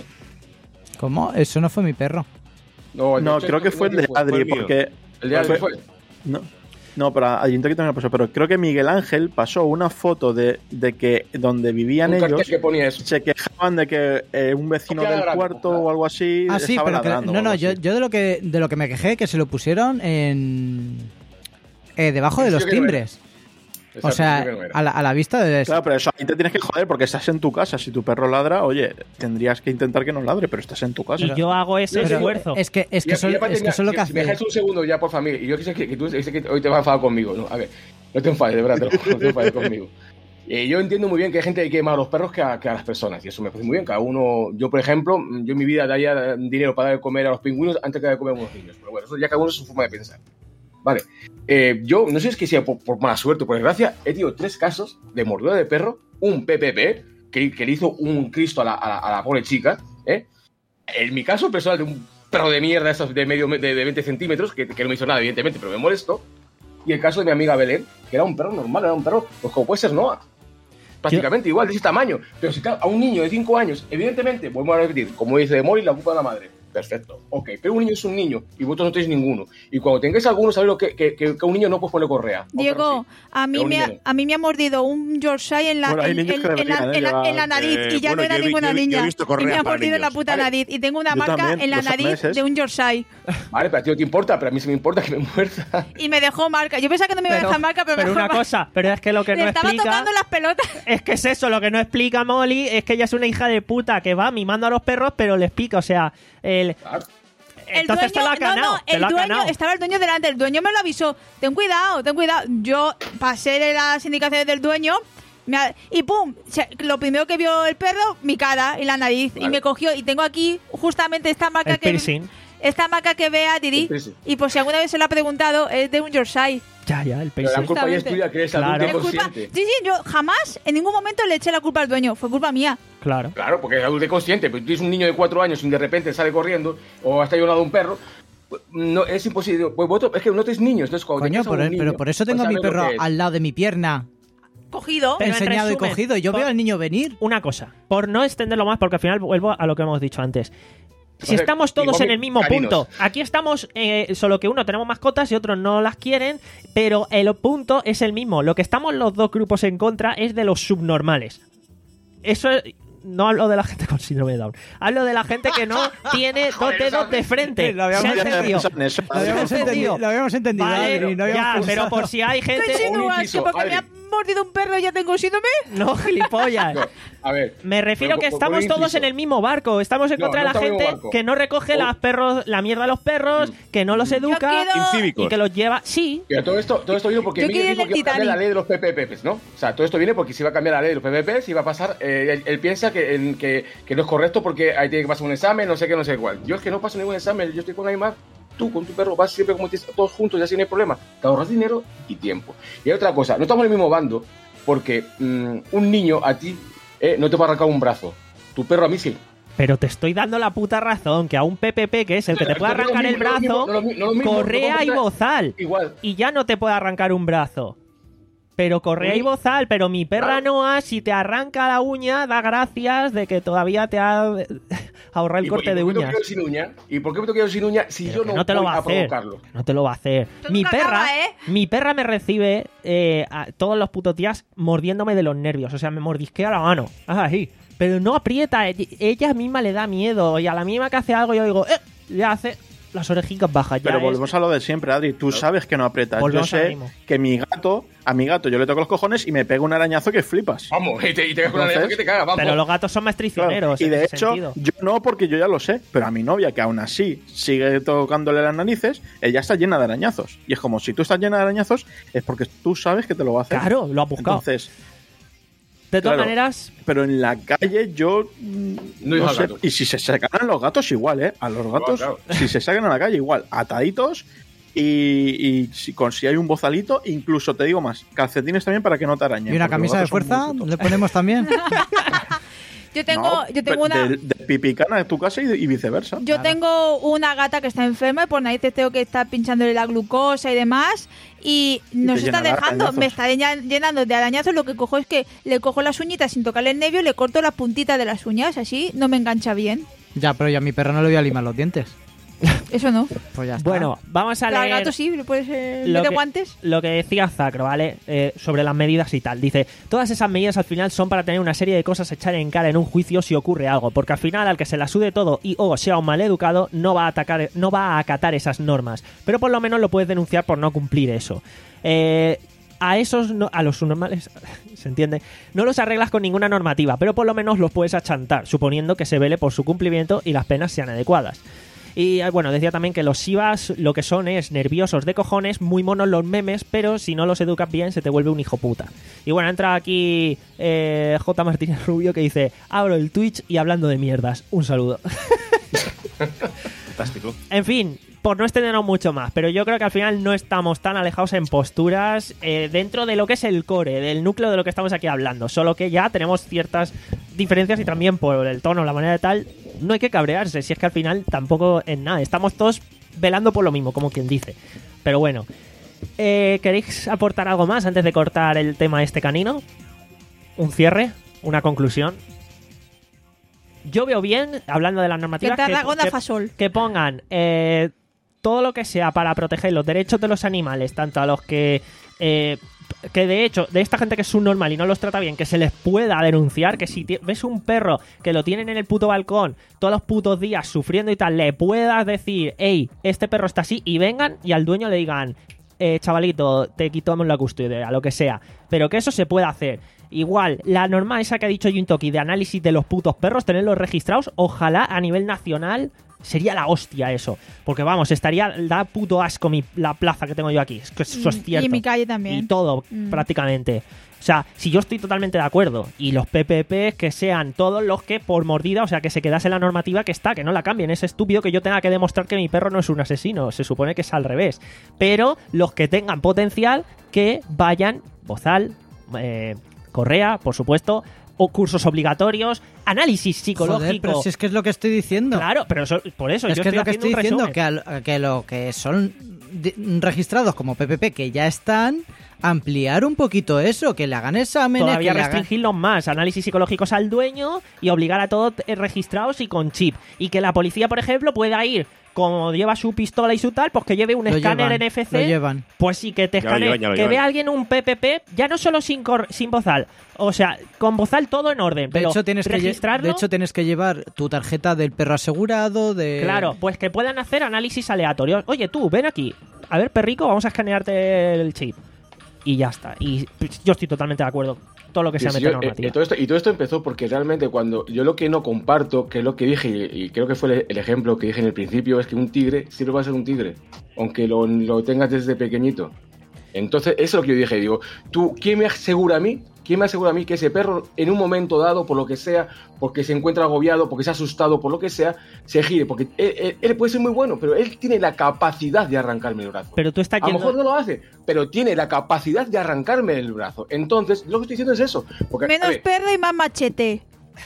¿Cómo? Eso no fue mi perro. No, No, de- creo que fue el de fue Adri, el mío. porque... El de Adri fue- fue. No, no, pero a Ayuntamiento también lo pasó. Pero creo que Miguel Ángel pasó una foto de, de que donde vivían Un ellos cartel que ponía eso. se quejaban de que eh, un vecino Hostia, del ladrando, cuarto claro. o algo así Ah, sí, estaba pero que- ladrando. o no, no, algo yo, así. yo de lo que de lo que me quejé que se lo pusieron en eh, debajo de Sí, los yo quiero ver. timbres. O sea, Exacto, no era. a la, a la vista de... Claro, pero eso ahí te tienes que joder porque estás en tu casa. Si tu perro ladra, oye, tendrías que intentar que no ladre, pero estás en tu casa. Y yo hago ese Pero- esfuerzo. Es que, es que, Y- son, y aparte, es que mira, son lo si- que si me hace... dejas un segundo ya, por familia, y yo sé que, que tú sé que hoy te vas a enfadar conmigo, ¿no? A ver, no te enfades, de verdad, te lo juro, no te enfades conmigo. Eh, yo entiendo muy bien que hay gente que quiere más a los perros que a, que a las personas, y eso me parece muy bien. Cada uno, yo por ejemplo, yo en mi vida daría dinero para dar de comer a los pingüinos antes que dar de comer a unos niños. Pero bueno, eso ya cada uno es su forma de pensar. Vale. Eh, yo, no sé si es que sea por, por mala suerte o por desgracia, he tenido tres casos de mordida de perro, un P P P, que, que le hizo un Cristo a la, a la, a la pobre chica, ¿eh? En mi caso personal, de un perro de mierda esos de medio de, de veinte centímetros, que, que no me hizo nada, evidentemente, pero me molestó. Y el caso de mi amiga Belén, que era un perro normal, era un perro, pues como puede ser Noah. Prácticamente igual, de ese tamaño. Pero si claro, a un niño de cinco años, evidentemente, volvemos a repetir, como dice Mori, la culpa de la madre. Perfecto, ok, pero un niño es un niño y vosotros no tenéis ninguno. Y cuando tengáis alguno, sabéis lo que, que, que, que un niño no puede poner correa. Diego, a mí, Pero un me ha, niño. a mí me ha mordido un Yorkshire en la, Bueno, hay en, niños en- que en la, deberían, ¿eh? en la- Llevar- en la nariz Eh, y ya bueno, no era yo he vi- ninguna yo he vi- yo he niña. visto Y correas me ha para mordido en la niños. puta Vale. nariz. Y tengo una Yo marca también, en la los nariz arneses. de un Yorkshire. Vale, pero a ti no te importa, pero a mí sí me importa que me muerda. Y me dejó marca. Yo pensaba que no me iba a Pero, dejar marca, pero, pero me dejó una marca. cosa, pero es que lo que Le no estaba explica tocando las pelotas. es que es eso, lo que no explica Molly es que ella es una hija de puta que va mimando a los perros, pero les pica, o sea, el Claro. El entonces te dueño, lo ha ganado, no, no, te el lo ha dueño, ganado. estaba el dueño delante, el dueño me lo avisó. Ten cuidado, ten cuidado. Yo pasé las indicaciones del dueño me ha- y pum, se- lo primero que vio el perro, mi cara y la nariz. Y Vale. me cogió y tengo aquí justamente esta marca El que piercing. esta marca que vea Didi. El piercing. Y por si alguna vez se lo ha preguntado, es de un Yorkshire. Ya, ya, el Pero la piercing. culpa ya es Justamente. tuya, que eres Claro. adulto Es culpa, consciente. sí, sí, yo jamás en ningún momento le eché la culpa al dueño, fue culpa mía. Claro. Claro, porque es adulto consciente, pero tú tienes un niño de cuatro años y de repente sale corriendo o hasta lado de un perro, pues, no, es imposible. Pues vosotros, es que no tenéis niños, entonces cuando Coño, tengas a por- un niño, pero por eso pues tengo a mi sabes lo perro que es. al lado de mi pierna, Cogido. Pero en enseñado y resumen, cogido. Y yo por- veo al niño venir. Una cosa, por no extenderlo más, porque al final vuelvo a lo que hemos dicho antes. Si Joder, estamos todos igual en que el mismo caninos. punto, aquí estamos, eh, solo que uno tenemos mascotas y otros no las quieren, pero el punto es el mismo. Lo que estamos los dos grupos en contra es de los subnormales. Eso es- no hablo de la gente con síndrome de Down. Hablo de la gente que no tiene dos Joder, dedos ¿sabes? de frente. Lo habíamos ¿Se ha Ya te entendido? pensado en eso. Lo habíamos ¿Se ha entendido? entendido, lo habíamos entendido, Vale, Adri, no ya, habíamos pero pensado. por si hay ¿Qué gente... insinúas? inciso, ¿Que porque me Adri. ha mordido un perro ya tengo síndrome? No, gilipollas. No, a ver. Me refiero pero que por- por estamos un todos inciso. en el mismo barco. Estamos en No, contra no de la estamos en el gente mismo barco. que no recoge Oh. las perros, la mierda a los perros, que no los educa quiero- Incívicos. y que los lleva... Sí, Pero todo esto, todo esto vino porque Yo Miguel quiero dijo el que iba a cambiar la Titanic. ley de los P P Ps, ¿no? O sea, todo esto viene porque se iba a cambiar la ley de los P P Ps y iba a pasar. eh, él, él piensa que, en- que, que no es correcto porque ahí tiene que pasar un examen, no sé qué, no sé cuál. Yo es que no paso ningún examen, yo estoy con Aymar. Tú con tu perro vas siempre como tienes, todos juntos y así no hay problema. Te ahorras dinero y tiempo. Y hay otra cosa, no estamos en el mismo bando porque mm, un niño a ti eh, no te va a arrancar un brazo. Tu perro a mí sí. pero te estoy dando la puta razón que a un P P P, que es el que te puede No es lo arrancar el mismo, no es lo brazo, mismo, no es lo mismo, no es lo mismo, correa no y vamos a- bozal. Igual. Y ya no te puede arrancar un brazo. Pero correa y Uy. bozal, pero mi perra Claro. Noa, si te arranca la uña, da gracias de que todavía te ha ahorrado el ¿Y por- corte y de por qué me uñas. quedo sin uña? ¿Y por qué me quedo sin uña si Pero yo que no, no te lo voy va a hacer. provocarlo? No te lo va a hacer. Esto Mi nunca perra, acaba, ¿eh? mi perra me recibe eh, a- todos los putos días mordiéndome de los nervios. O sea, me mordisquea la mano. Así. Pero no aprieta. e- Ella misma le da miedo. Y a la misma que hace algo, yo digo, ¡eh! Ya hace las orejicas bajas. Ya Pero es- volvemos a lo de siempre, Adri. Tú sabes que no aprietas. Yo Volvemos a lo sé mismo. que mi gato, a mi gato yo le toco los cojones y me pega un arañazo que flipas. Vamos, y te, y te cagas con la Entonces- ley que te cagas, vamos. Pero los gatos son más Claro, traicioneros. y en de ese hecho, sentido. yo no, porque yo ya lo sé, pero a mi novia, que aún así sigue tocándole las narices, ella está llena de arañazos. Y es como, si tú estás llena de arañazos, es porque tú sabes que te lo va a hacer. Claro, lo ha buscado. Entonces, de todas claro. maneras, pero en la calle yo mm, No no, digas sé. gatos. Y si se sacan los gatos, igual, ¿eh? A los gatos, claro. si se sacan a la calle, igual, ataditos. Y, y si, con, si hay un bozalito, incluso te digo más, calcetines también para que no te arañen. Y una porque camisa de los gatos son fuerza, muy brutos. le ponemos también. Yo tengo, No, yo tengo pero una. De, de pipicana de tu casa y, y viceversa. Yo tengo una gata que está enferma y por narices tengo que estar pinchándole la glucosa y demás. Y no te se está llena de dejando, arañazos. me está llena- llenando de arañazos. Lo que cojo es que le cojo las uñitas sin tocarle el nervio y le corto la puntita de las uñas. Así no me engancha bien. Ya, pero yo a mi perro no le voy a limar los dientes. Eso no. Pues ya está. bueno, vamos a Al leer... gato sí, le puedes eh, lo meter que, guantes. lo que decía Zacro, ¿vale? Eh, sobre las medidas y tal. Dice, todas esas medidas al final son para tener una serie de cosas a echar en cara en un juicio si ocurre algo, porque al final al que se la sude todo y o sea un maleducado no va a atacar, no va a acatar esas normas, pero por lo menos lo puedes denunciar por no cumplir eso. Eh, a esos, no, a los subnormales, se entiende, no los arreglas con ninguna normativa, pero por lo menos los puedes achantar, suponiendo que se vele por su cumplimiento y las penas sean adecuadas. Y bueno, decía también que los Shivas lo que son es nerviosos de cojones, muy monos los memes, pero si no los educas bien se te vuelve un hijo puta. Y bueno, entra aquí eh, J. Martínez Rubio que dice: abro el Twitch y hablando de mierdas. Un saludo. Fantástico. En fin, por no extendernos mucho más, pero yo creo que al final no estamos tan alejados en posturas eh, dentro de lo que es el core, del núcleo de lo que estamos aquí hablando, solo que ya tenemos ciertas diferencias y también por el tono, la manera de tal, no hay que cabrearse, si es que al final tampoco es nada, estamos todos velando por lo mismo, como quien dice. Pero bueno, eh, ¿queréis aportar algo más antes de cortar el tema este canino? ¿Un cierre? ¿Una conclusión? Yo veo bien, hablando de las normativas, Que que, Tarragona que- fasol. que pongan eh, todo lo que sea para proteger los derechos de los animales, tanto a los que... eh, que de hecho, de esta gente que es subnormal y no los trata bien, que se les pueda denunciar, que si ti- ves un perro que lo tienen en el puto balcón todos los putos días sufriendo y tal, le puedas decir, hey, este perro está así, y vengan y al dueño le digan, eh, chavalito, te quitamos la custodia, lo que sea. Pero que eso se pueda hacer. Igual, la norma esa que ha dicho Juntoki de análisis de los putos perros, tenerlos registrados, ojalá a nivel nacional sería la hostia eso. Porque vamos, estaría, da puto asco mi, la plaza que tengo yo aquí. Es que eso es Mm, cierto. y en mi calle también. Y todo, Mm. prácticamente. O sea, si yo estoy totalmente de acuerdo, y los P P P que sean todos los que por mordida, o sea, que se quedase la normativa que está, que no la cambien. Es estúpido que yo tenga que demostrar que mi perro no es un asesino. Se supone que es al revés. Pero los que tengan potencial, que vayan, bozal, eh, correa, por supuesto, o cursos obligatorios, análisis psicológico. Joder, pero si es que es lo que estoy diciendo. Claro, pero eso- por eso es yo que es estoy lo que haciendo estoy un diciendo, resumen. que, al- que lo que son di- registrados como P P P, que ya están, ampliar un poquito eso, que le hagan exámenes, Todavía que le hagan... restringirlos más, análisis psicológicos al dueño y obligar a todos eh, registrados y con chip. Y que la policía, por ejemplo, pueda ir, como lleva su pistola y su tal, pues que lleve un Lo escáner llevan, N F lo C. llevan. Pues sí, que te Ya lo escanee, llevan, ya lo que llevan. vea alguien un P P P, ya no solo sin, cor- sin bozal, o sea, con bozal todo en orden, De pero hecho, tienes que lle- registrarlo... de hecho, tienes que llevar tu tarjeta del perro asegurado, de... Claro, pues que puedan hacer análisis aleatorios. Oye, tú, ven aquí. A ver, perrico, vamos a escanearte el chip. Y ya está. Y yo estoy totalmente de acuerdo. Todo lo que sea Sí, sí, meter yo, eh, normativa. eh, todo esto, y todo esto empezó porque realmente cuando yo lo que no comparto, que es lo que dije, y, y creo que fue el, el ejemplo que dije en el principio, es que un tigre siempre va a ser un tigre, aunque lo, lo tengas desde pequeñito. Entonces, eso es lo que yo dije, digo, ¿tú quién me asegura a mí? ¿Quién me asegura a mí que ese perro, en un momento dado, por lo que sea, porque se encuentra agobiado, porque se ha asustado, por lo que sea, se gire? Porque él, él- él puede ser muy bueno, pero él tiene la capacidad de arrancarme el brazo. Pero tú estás A lo yendo... mejor no lo hace, pero tiene la capacidad de arrancarme el brazo. Entonces, lo que estoy diciendo es eso. Porque, a Menos ver, perro y más machete.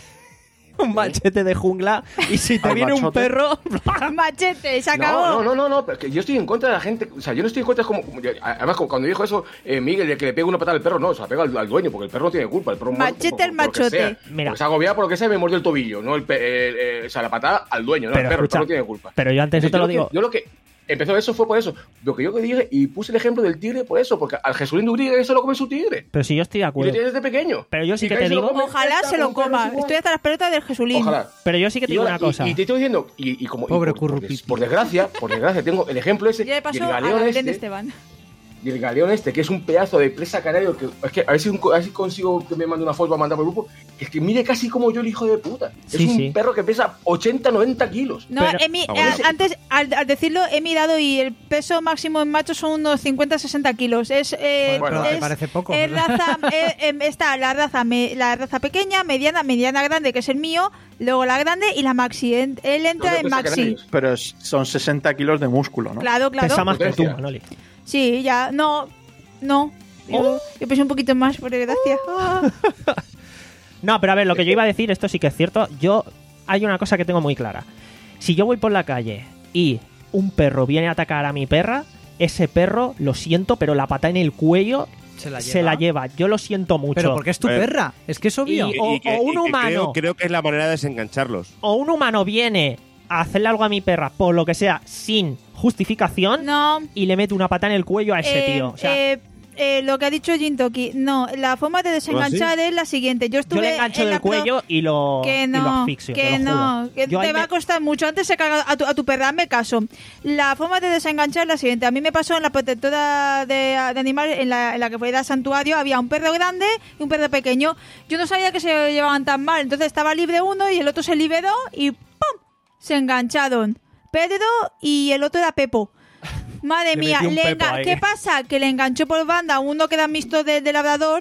un machete de jungla y si te Al viene un machote. perro... Machete, se acabó. No, no, no, no, no, pero que yo estoy en contra de la gente, o sea, yo no estoy en contra, es como, como yo- además como cuando dijo eso, eh, Miguel, de que le pega una patada al perro, no, se la pega al, al dueño, porque el perro no tiene culpa, el perro muerde Machete por- por- el por lo que machote. sea. Mira. Porque se ha agobiado por lo que sea y me mordió el tobillo, no el, pe- eh, eh, o sea, la patada al dueño, no Pero al perro, escucha, el perro no tiene culpa. pero yo antes yo te lo que- digo... yo lo que empezó eso fue por eso, lo que yo que dije, y puse el ejemplo del tigre por eso, porque al Jesulín Dugriga eso lo come su tigre, Pero si yo estoy de y lo acuerdo. tiene desde pequeño. Pero yo sí Y que te ahí se lo digo- come, Ojalá está se lo con perros coma. igual. Estoy hasta las pelotas del Jesulín. Ojalá. Pero yo sí que te Y, digo ahora- una cosa. y, y te estoy diciendo, y, y como y Pobre por, por, currupichi. por desgracia, por desgracia, tengo el ejemplo ese Ya le del pasó a galeón Gabriel este, Esteban. y el galeón este, que es un pedazo de presa canario, que es que a ver si, un- a ver si consigo que me mande una foto para mandar por el grupo, que es que mide casi como yo el hijo de puta. Sí, es un sí. perro que pesa ochenta, noventa kilos. No, Pero- he mi- Ah, bueno. eh, antes, al, al decirlo, he mirado y el peso máximo en machos son unos cincuenta a sesenta kilos. Es, eh, Bueno, pero es, te parece poco, es ¿verdad? raza, eh, em, está la raza, me- la raza pequeña, mediana, mediana grande, que es el mío, luego la grande y la maxi. En- Él entra ¿Dónde en pesa maxi. canarios? Pero es- son sesenta kilos de músculo, ¿no? Claro, claro. Pesa más que tú, Potencia. Manoli. Sí, ya, no, no. Yo, yo peso un poquito más, por desgracia. Ah. No, pero a ver, lo que yo iba a decir, esto sí que es cierto. Yo, hay una cosa que tengo muy clara. Si yo voy por la calle y un perro viene a atacar a mi perra, ese perro, lo siento, pero la pata en el cuello Se la lleva. se la lleva. Yo lo siento mucho. Pero porque es tu Eh, perra. Es que es obvio. y- o- Y que- o un y que humano. Creo, creo que es la manera de desengancharlos. O un humano viene a hacerle algo a mi perra, por lo que sea, sin justificación, No. y le mete una pata en el cuello a ese eh, tío. O sea, eh, eh, lo que ha dicho Jintoki, no, la forma de desenganchar ¿Ah, sí? es la siguiente. Yo estuve Yo le engancho en del la pro- cuello y lo, que y lo no, asfixio, que te lo no, juro. que Yo te ahí va me- a costar mucho. Antes se caga a tu, a tu perra, hazme caso. La forma de desenganchar es la siguiente. A mí me pasó en la protectora de, de animales, en la, en la que fue al santuario, había un perro grande y un perro pequeño. Yo no sabía que se llevaban tan mal, entonces estaba libre uno y el otro se liberó y ¡pum! Se engancharon. Pedro y el otro era Pepo. Madre Le mía, metí un le Pepo enga- ahí. ¿qué pasa? Que le enganchó por banda uno que era mixto de, de labrador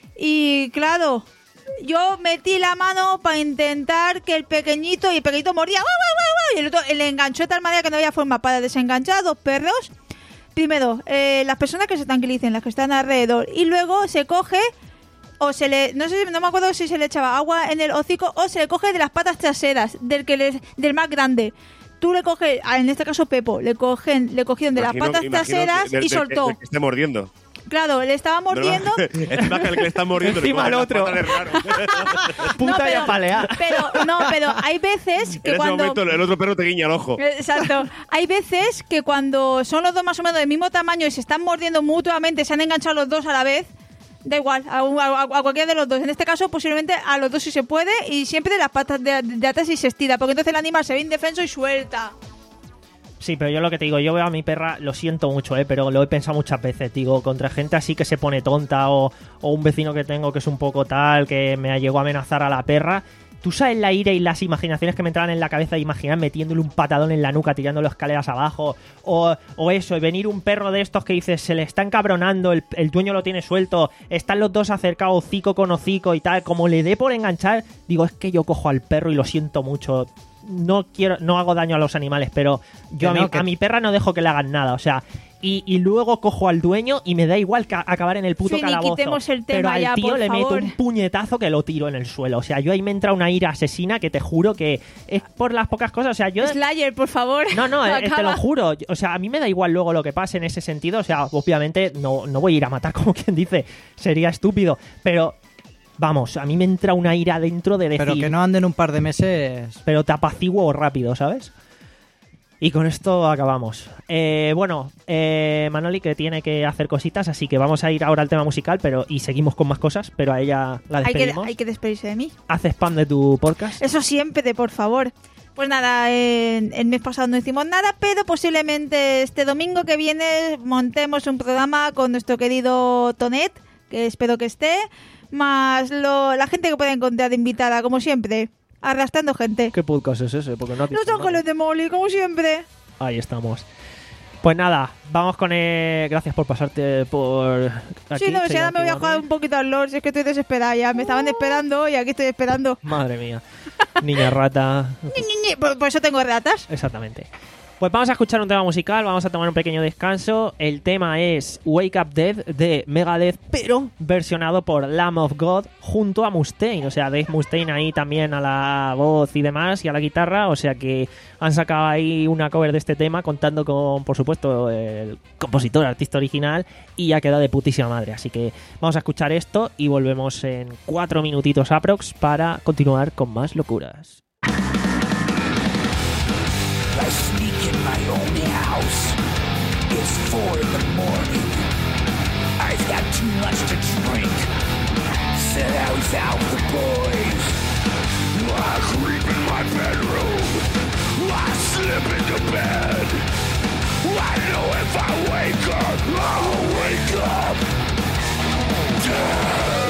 y claro, yo metí la mano para intentar que el pequeñito, y el pequeñito mordía, ¡guau, guau, guau, guau! Y el otro le enganchó de tal manera que no había forma para desenganchar a dos perros. Primero, eh, las personas que se tranquilicen, las que están alrededor, y luego se coge o se le, no sé, no me acuerdo si se le echaba agua en el hocico o se le coge de las patas traseras del que les, del más grande. Tú le coges, en este caso Pepo, le cogen, le cogieron de Imagino- las patas imagino traseras que- del- y del- soltó. del que esté mordiendo. Claro, le estaba mordiendo. Encima que el que le está mordiendo le Encima coge al las otro. patas, es raro. Puta No, y pero- a palear. Pero, no, pero hay veces que En ese cuando... momento el otro perro te guiña el ojo. Exacto. Hay veces que cuando son los dos más o menos del mismo tamaño y se están mordiendo mutuamente, se han enganchado los dos a la vez, da igual, a, a- a cualquiera de los dos. En este caso, posiblemente a los dos si se puede y siempre de las patas de, de atrás si se estira, porque entonces el animal se ve indefenso y suelta. Sí, pero yo lo que te digo, yo veo a mi perra, lo siento mucho, ¿eh? Pero lo he pensado muchas veces, digo, contra gente así que se pone tonta o, o un vecino que tengo que es un poco tal, que me llegó a amenazar a la perra. Tú sabes la ira y las imaginaciones que me entraban en la cabeza de imaginar metiéndole un patadón en la nuca, tirándolo escaleras abajo, o, o eso, y venir un perro de estos que dices, se le está encabronando, el, el dueño lo tiene suelto, están los dos acercados, hocico con hocico y tal, como le dé por enganchar, digo, es que yo cojo al perro y lo siento mucho. No quiero, no hago daño a los animales, pero yo a, Que no, mi, que- a mi perra no dejo que le hagan nada, o sea, y, y luego cojo al dueño y me da igual que a- acabar en el puto calabozo. Finiquitemos el Pero tema al ya, tío por le meto favor. un puñetazo que lo tiro en el suelo, o sea, yo ahí me entra una ira asesina que te juro que es por las pocas cosas, o sea, yo... Slayer, por favor. No, no, eh, te lo Acaba. juro. O sea, a mí me da igual luego lo que pase en ese sentido. O sea, obviamente no, no voy a ir a matar como quien dice. Sería estúpido. Pero, vamos, a mí me entra una ira dentro de decir... Pero que no anden un par de meses. Pero te apaciguo rápido, ¿sabes? Y con esto acabamos. Eh, bueno, eh, Manoli que tiene que hacer cositas, así que vamos a ir ahora al tema musical pero y seguimos con más cosas, pero a ella la Hay que, despedimos. hay que despedirse de mí. Haz spam de tu podcast. Eso siempre, por favor. Pues nada, en- el mes pasado no hicimos nada, pero posiblemente este domingo que viene montemos un programa con nuestro querido Tonet, que espero que esté, más lo- la gente que pueda encontrar de invitada, como siempre, arrastrando gente. ¿Qué podcast es ese? Porque no has Los dicho ángeles de Molly, como siempre. nada. Ahí estamos. Pues nada, vamos con el... Gracias por pasarte por aquí. Sí, no, si Soy ahora me voy a Anti jugar Bonnie. un poquito al Lord, si es que estoy desesperada ya. Me estaban esperando y aquí estoy esperando. Madre mía. Niña rata. Ñi, ñi, ñi, Por, por eso tengo ratas. Exactamente. Pues vamos a escuchar un tema musical, vamos a tomar un pequeño descanso. El tema es Wake Up Dead de Megadeth, pero versionado por Lamb of God junto a Mustaine. O sea, Dave Mustaine ahí también a la voz y demás y a la guitarra. O sea que han sacado ahí una cover de este tema contando con, por supuesto, el compositor, artista original y ha quedado de putísima madre. Así que vamos a escuchar esto y volvemos en cuatro minutitos aprox para continuar con más locuras. I sneak in my own house. It's four in the morning. I've got too much to drink. Said I was out with the boys. I creep in my bedroom. I slip into bed. I know if I wake up, I'll wake up dead.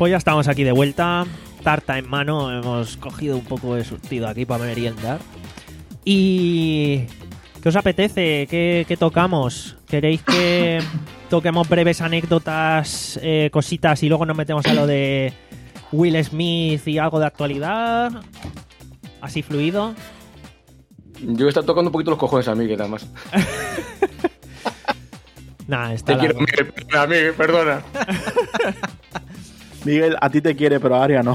Pues ya estamos aquí de vuelta, tarta en mano, hemos cogido un poco de surtido aquí para meriendar. Y... ¿qué os apetece? ¿Qué, qué tocamos? ¿Queréis que toquemos breves anécdotas, eh, cositas y luego nos metemos a lo de Will Smith y algo de actualidad? ¿Así fluido? Yo está tocando un poquito los cojones a Miguel, nada más. Nah, está Te quiero, Miguel, perdona, Miguel, perdona. Miguel, a ti te quiere, pero a Aria no.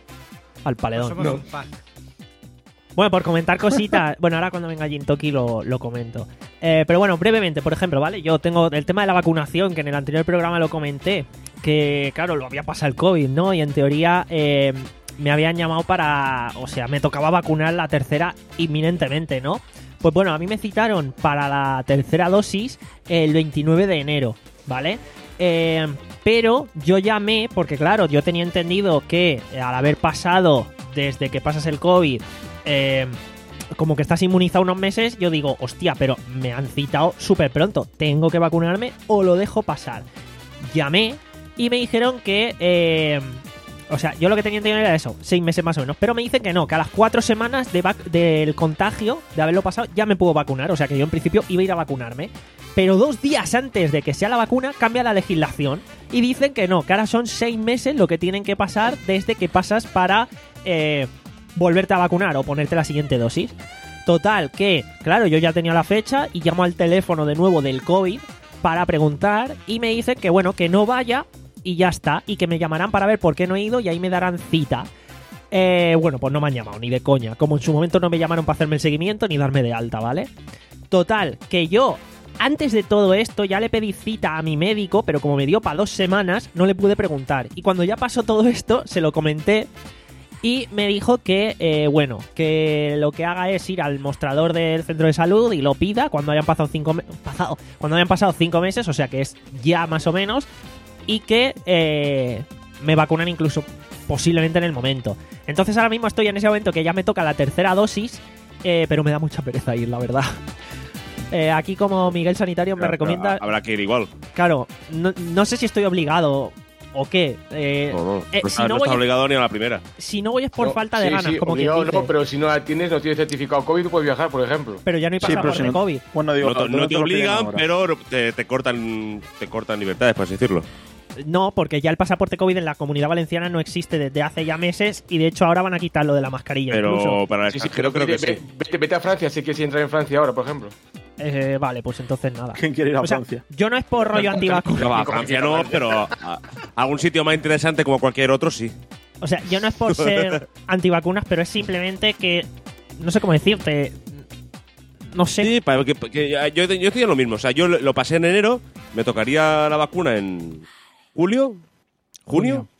Al paledón. Somos No. un pack. Bueno, por comentar cositas. Bueno, ahora cuando venga Jintoki lo, lo comento. Eh, pero bueno, brevemente, por ejemplo, ¿vale? Yo tengo el tema de la vacunación, que en el anterior programa lo comenté. Que, claro, lo había pasado el COVID, ¿no? Y en teoría eh, me habían llamado para... O sea, me tocaba vacunar la tercera inminentemente, ¿no? Pues bueno, a mí me citaron para la tercera dosis el veintinueve de enero, ¿vale? Eh, pero yo llamé, porque claro, yo tenía entendido que al haber pasado desde que pasas el COVID... Eh, como que estás inmunizado unos meses, yo digo, hostia, pero me han citado súper pronto, tengo que vacunarme o lo dejo pasar. Llamé y me dijeron que, eh, o sea, yo lo que tenía entendido era eso, seis meses más o menos, pero me dicen que no, que a las cuatro semanas de vac- del contagio, de haberlo pasado, ya me puedo vacunar, o sea que yo en principio iba a ir a vacunarme. Pero dos días antes de que sea la vacuna, cambia la legislación y dicen que no, que ahora son seis meses lo que tienen que pasar desde que pasas para... Eh, volverte a vacunar o ponerte la siguiente dosis. Total, que, claro, yo ya tenía la fecha y llamo al teléfono de nuevo del COVID para preguntar y me dicen que, bueno, que no vaya y ya está, y que me llamarán para ver por qué no he ido y ahí me darán cita. Eh, bueno, pues no me han llamado, ni de coña. Como en su momento no me llamaron para hacerme el seguimiento ni darme de alta, ¿vale? Total, que yo... Antes de todo esto ya le pedí cita a mi médico, pero como me dio para dos semanas, no le pude preguntar. Y cuando ya pasó todo esto, se lo comenté y me dijo que, eh, bueno, que lo que haga es ir al mostrador del centro de salud y lo pida cuando hayan pasado cinco, me- pasado, cuando hayan pasado cinco meses, o sea que es ya más o menos, y que eh, me vacunan incluso posiblemente en el momento. Entonces ahora mismo estoy en ese momento que ya me toca la tercera dosis, eh, pero me da mucha pereza ir, la verdad. Eh, aquí como Miguel Sanitario me Pero- recomienda... pero Habrá que ir igual. Claro, no, no sé si estoy obligado o qué. Eh, No, no. eh, no si está, no no voy está a- obligado ni a la primera. si no voy es por No, falta de sí, ganas, sí, como quien obligado dice. no, pero si no la tienes, no tienes certificado COVID, tú puedes viajar, por ejemplo. Pero ya no hay Sí, pero pasaporte si no- COVID. Bueno, digo, No, te- ¿dónde no te lo piden obligan, ahora? pero te, te cortan te cortan libertades, por así decirlo. No, porque ya el pasaporte COVID en la Comunidad Valenciana no existe desde hace ya meses y de hecho ahora van a quitar lo de la mascarilla Pero incluso. para el Sí, sí, extranjero pero creo que vete, sí. vete, vete a Francia, si quieres entrar en Francia ahora, por ejemplo. Eh, vale, pues entonces nada. ¿Quién quiere ir a O sea, Francia? yo no es por rollo antivacunas. No, a Francia no, pero a, a algún sitio más interesante como cualquier otro, sí. O sea, yo no es por ser antivacunas, pero es simplemente que no sé cómo decirte. No sé. Sí, para que, que yo, yo estoy en lo mismo. O sea, yo lo lo pasé en enero, me tocaría la vacuna en julio, junio.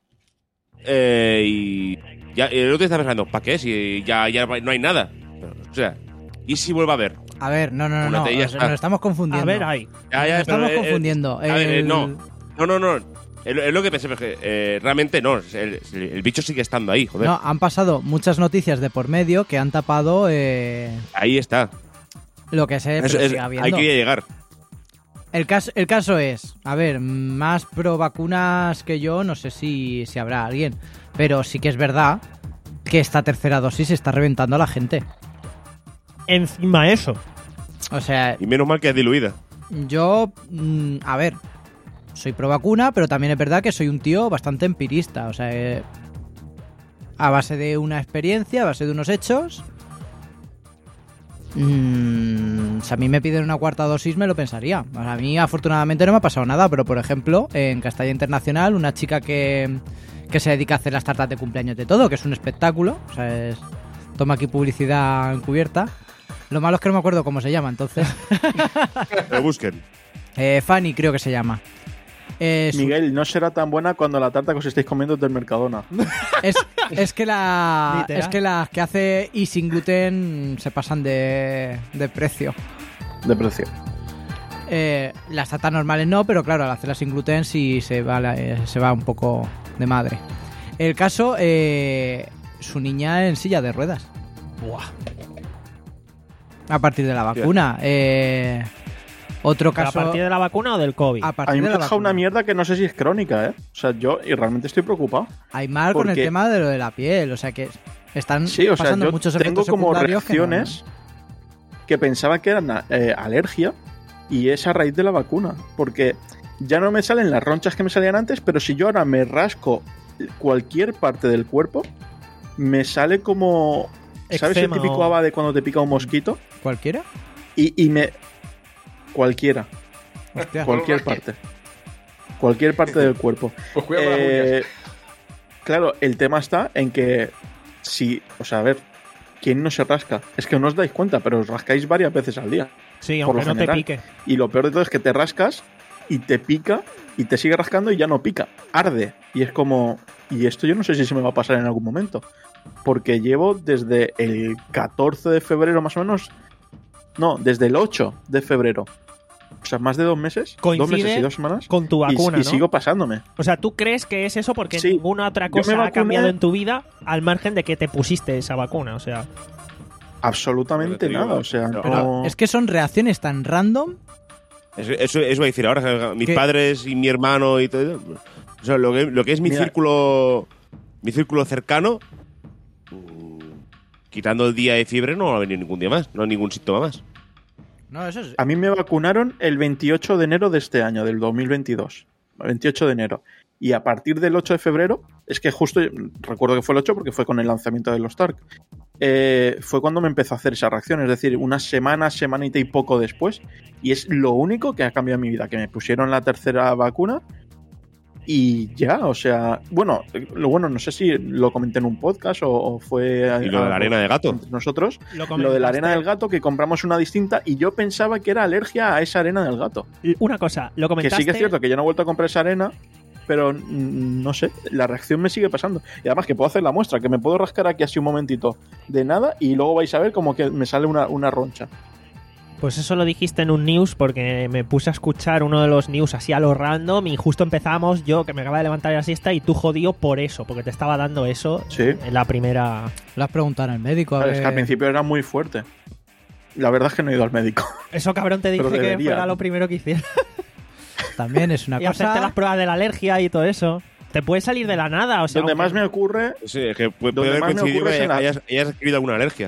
Eh, y ya, el otro día estaba pensando, ¿para qué? Si ya, ya no hay nada. Pero, o sea, ¿y si vuelve a haber? A ver, no, no, no, no. Únete y ya Nos, está. nos estamos confundiendo. A ver, ahí. Ya, ya, Nos pero, estamos eh, eh, confundiendo. a ver, eh, El- no, no, no, no. Es es lo que pensé, porque eh, realmente no. El, el bicho sigue estando ahí, joder. No, han pasado muchas noticias de por medio que han tapado eh, Ahí está. lo que se Eso pero es- sigue habiendo. hay que llegar. El caso, el caso es, a ver, más pro vacunas que yo, no sé si, si habrá alguien, pero sí que es verdad que esta tercera dosis está reventando a la gente. Encima eso. O sea, Y menos mal que es diluida. yo, mm, a ver, soy pro vacuna, pero también es verdad que soy un tío bastante empirista. O sea, eh, a base de una experiencia, a base de unos hechos. mm, si a mí me piden una cuarta dosis, me lo pensaría. O sea, a mí, afortunadamente, no me ha pasado nada, pero por ejemplo, en Castalla Internacional, una chica que, que se dedica a hacer las tartas de cumpleaños de todo, que es un espectáculo. O sea, es, toma aquí publicidad encubierta. Lo malo es que no me acuerdo cómo se llama, entonces. Lo busquen. Eh, Fanny creo que se llama. Eh, su- Miguel, no será tan buena cuando la tarta que os estáis comiendo es del Mercadona. es, es que la Literal. es que las que hace y sin gluten se pasan de, de precio. De precio. Eh, las tartas normales no, pero claro, al hacerlas sin gluten sí se va, la- eh, se va un poco de madre. El caso, eh, su niña en silla de ruedas. Buah. A partir de la vacuna. Eh, Otro ¿Pero caso... ¿A partir de la vacuna o del COVID? A A partir mí me de ha la dejado vacuna. una mierda que no sé si es crónica, ¿eh? O sea, yo y realmente estoy preocupado. Hay mal con el Porque- tema de lo de la piel, o sea que están Sí, o sea, pasando yo muchos tengo efectos como secundarios que no- reacciones que, pensaba que eran eh, alergia y es a raíz de la vacuna. Porque ya no me salen las ronchas que me salían antes, pero si yo ahora me rasco cualquier parte del cuerpo, me sale como... ¿Sabes el Eczema típico o- haba de cuando te pica un mosquito? ¿Cualquiera? Y, y me... Cualquiera. Hostia. Cualquier parte. Cualquier parte del cuerpo. Pues cuidado con las Eh, uñas. claro, el tema está en que si, o sea, a ver, ¿quién no se rasca? Es que no os dais cuenta, pero os rascáis varias veces al día. Sí, por aunque lo no te general. pique. Y lo peor de todo es que te rascas y te pica y te sigue rascando y ya no pica, arde. Y es como, y esto yo no sé si se me va a pasar en algún momento. Porque llevo desde el catorce de febrero más o menos, no, desde el ocho de febrero. O sea, más de dos meses, dos Coincide meses y dos semanas. con tu y- vacuna, y, ¿no? sigo pasándome. O sea, ¿tú crees que es eso porque Sí. ninguna otra Yo me cosa ha vacuné- cambiado en tu vida al margen de que te pusiste esa vacuna? O sea, Absolutamente Lo que te digo, nada, o sea, pero- no... Es que son reacciones tan random. Eso, eso, eso voy a decir ahora, mis ¿Qué? padres y mi hermano y todo eso. O sea, lo que, lo que es mi Mira. círculo mi círculo cercano, mm, quitando el día de fiebre, no ha venido ningún día más, no hay ningún síntoma más. No, eso es... A mí me vacunaron el veintiocho de enero de este año, del dos mil veintidós. veintiocho de enero. Y a partir del ocho de febrero, es que justo, recuerdo que fue el ocho porque fue con el lanzamiento de los Tark, eh, fue cuando me empezó a hacer esa reacción, es decir, una semana, semanita y poco después. Y es lo único que ha cambiado en mi vida, que me pusieron la tercera vacuna y ya, o sea, bueno, lo bueno, no sé si lo comenté en un podcast o, o fue... Y lo de la arena de gato. entre nosotros. lo Lo de la arena comentaste- del gato, que compramos una distinta y yo pensaba que era alergia a esa arena del gato. Una cosa, lo Que comentaste... sí que es cierto que yo no he vuelto a comprar esa arena, pero mm, no sé, la reacción me sigue pasando. Y además que puedo hacer la muestra, que me puedo rascar aquí así un momentito de nada y luego vais a ver como que me sale una, una roncha. Pues eso lo dijiste en un news porque me puse a escuchar uno de los news así a lo random y justo empezamos yo que me acaba de levantar de la siesta y tú jodido por eso, porque te estaba dando eso Sí. en la primera... Lo has preguntado al médico. A Claro, ver... es que al principio era muy fuerte. La verdad es que no he ido al médico. Eso cabrón te dije Pero que debería. fuera lo primero que hiciera. También es una Y hacerte cosa... las pruebas de la alergia y todo eso. Te puede salir de la nada, o sea... Donde aunque- más me ocurre, Sí, es que puede, Donde puede haber más me coincidido ocurre que es en la- hayas, hayas adquirido alguna alergia.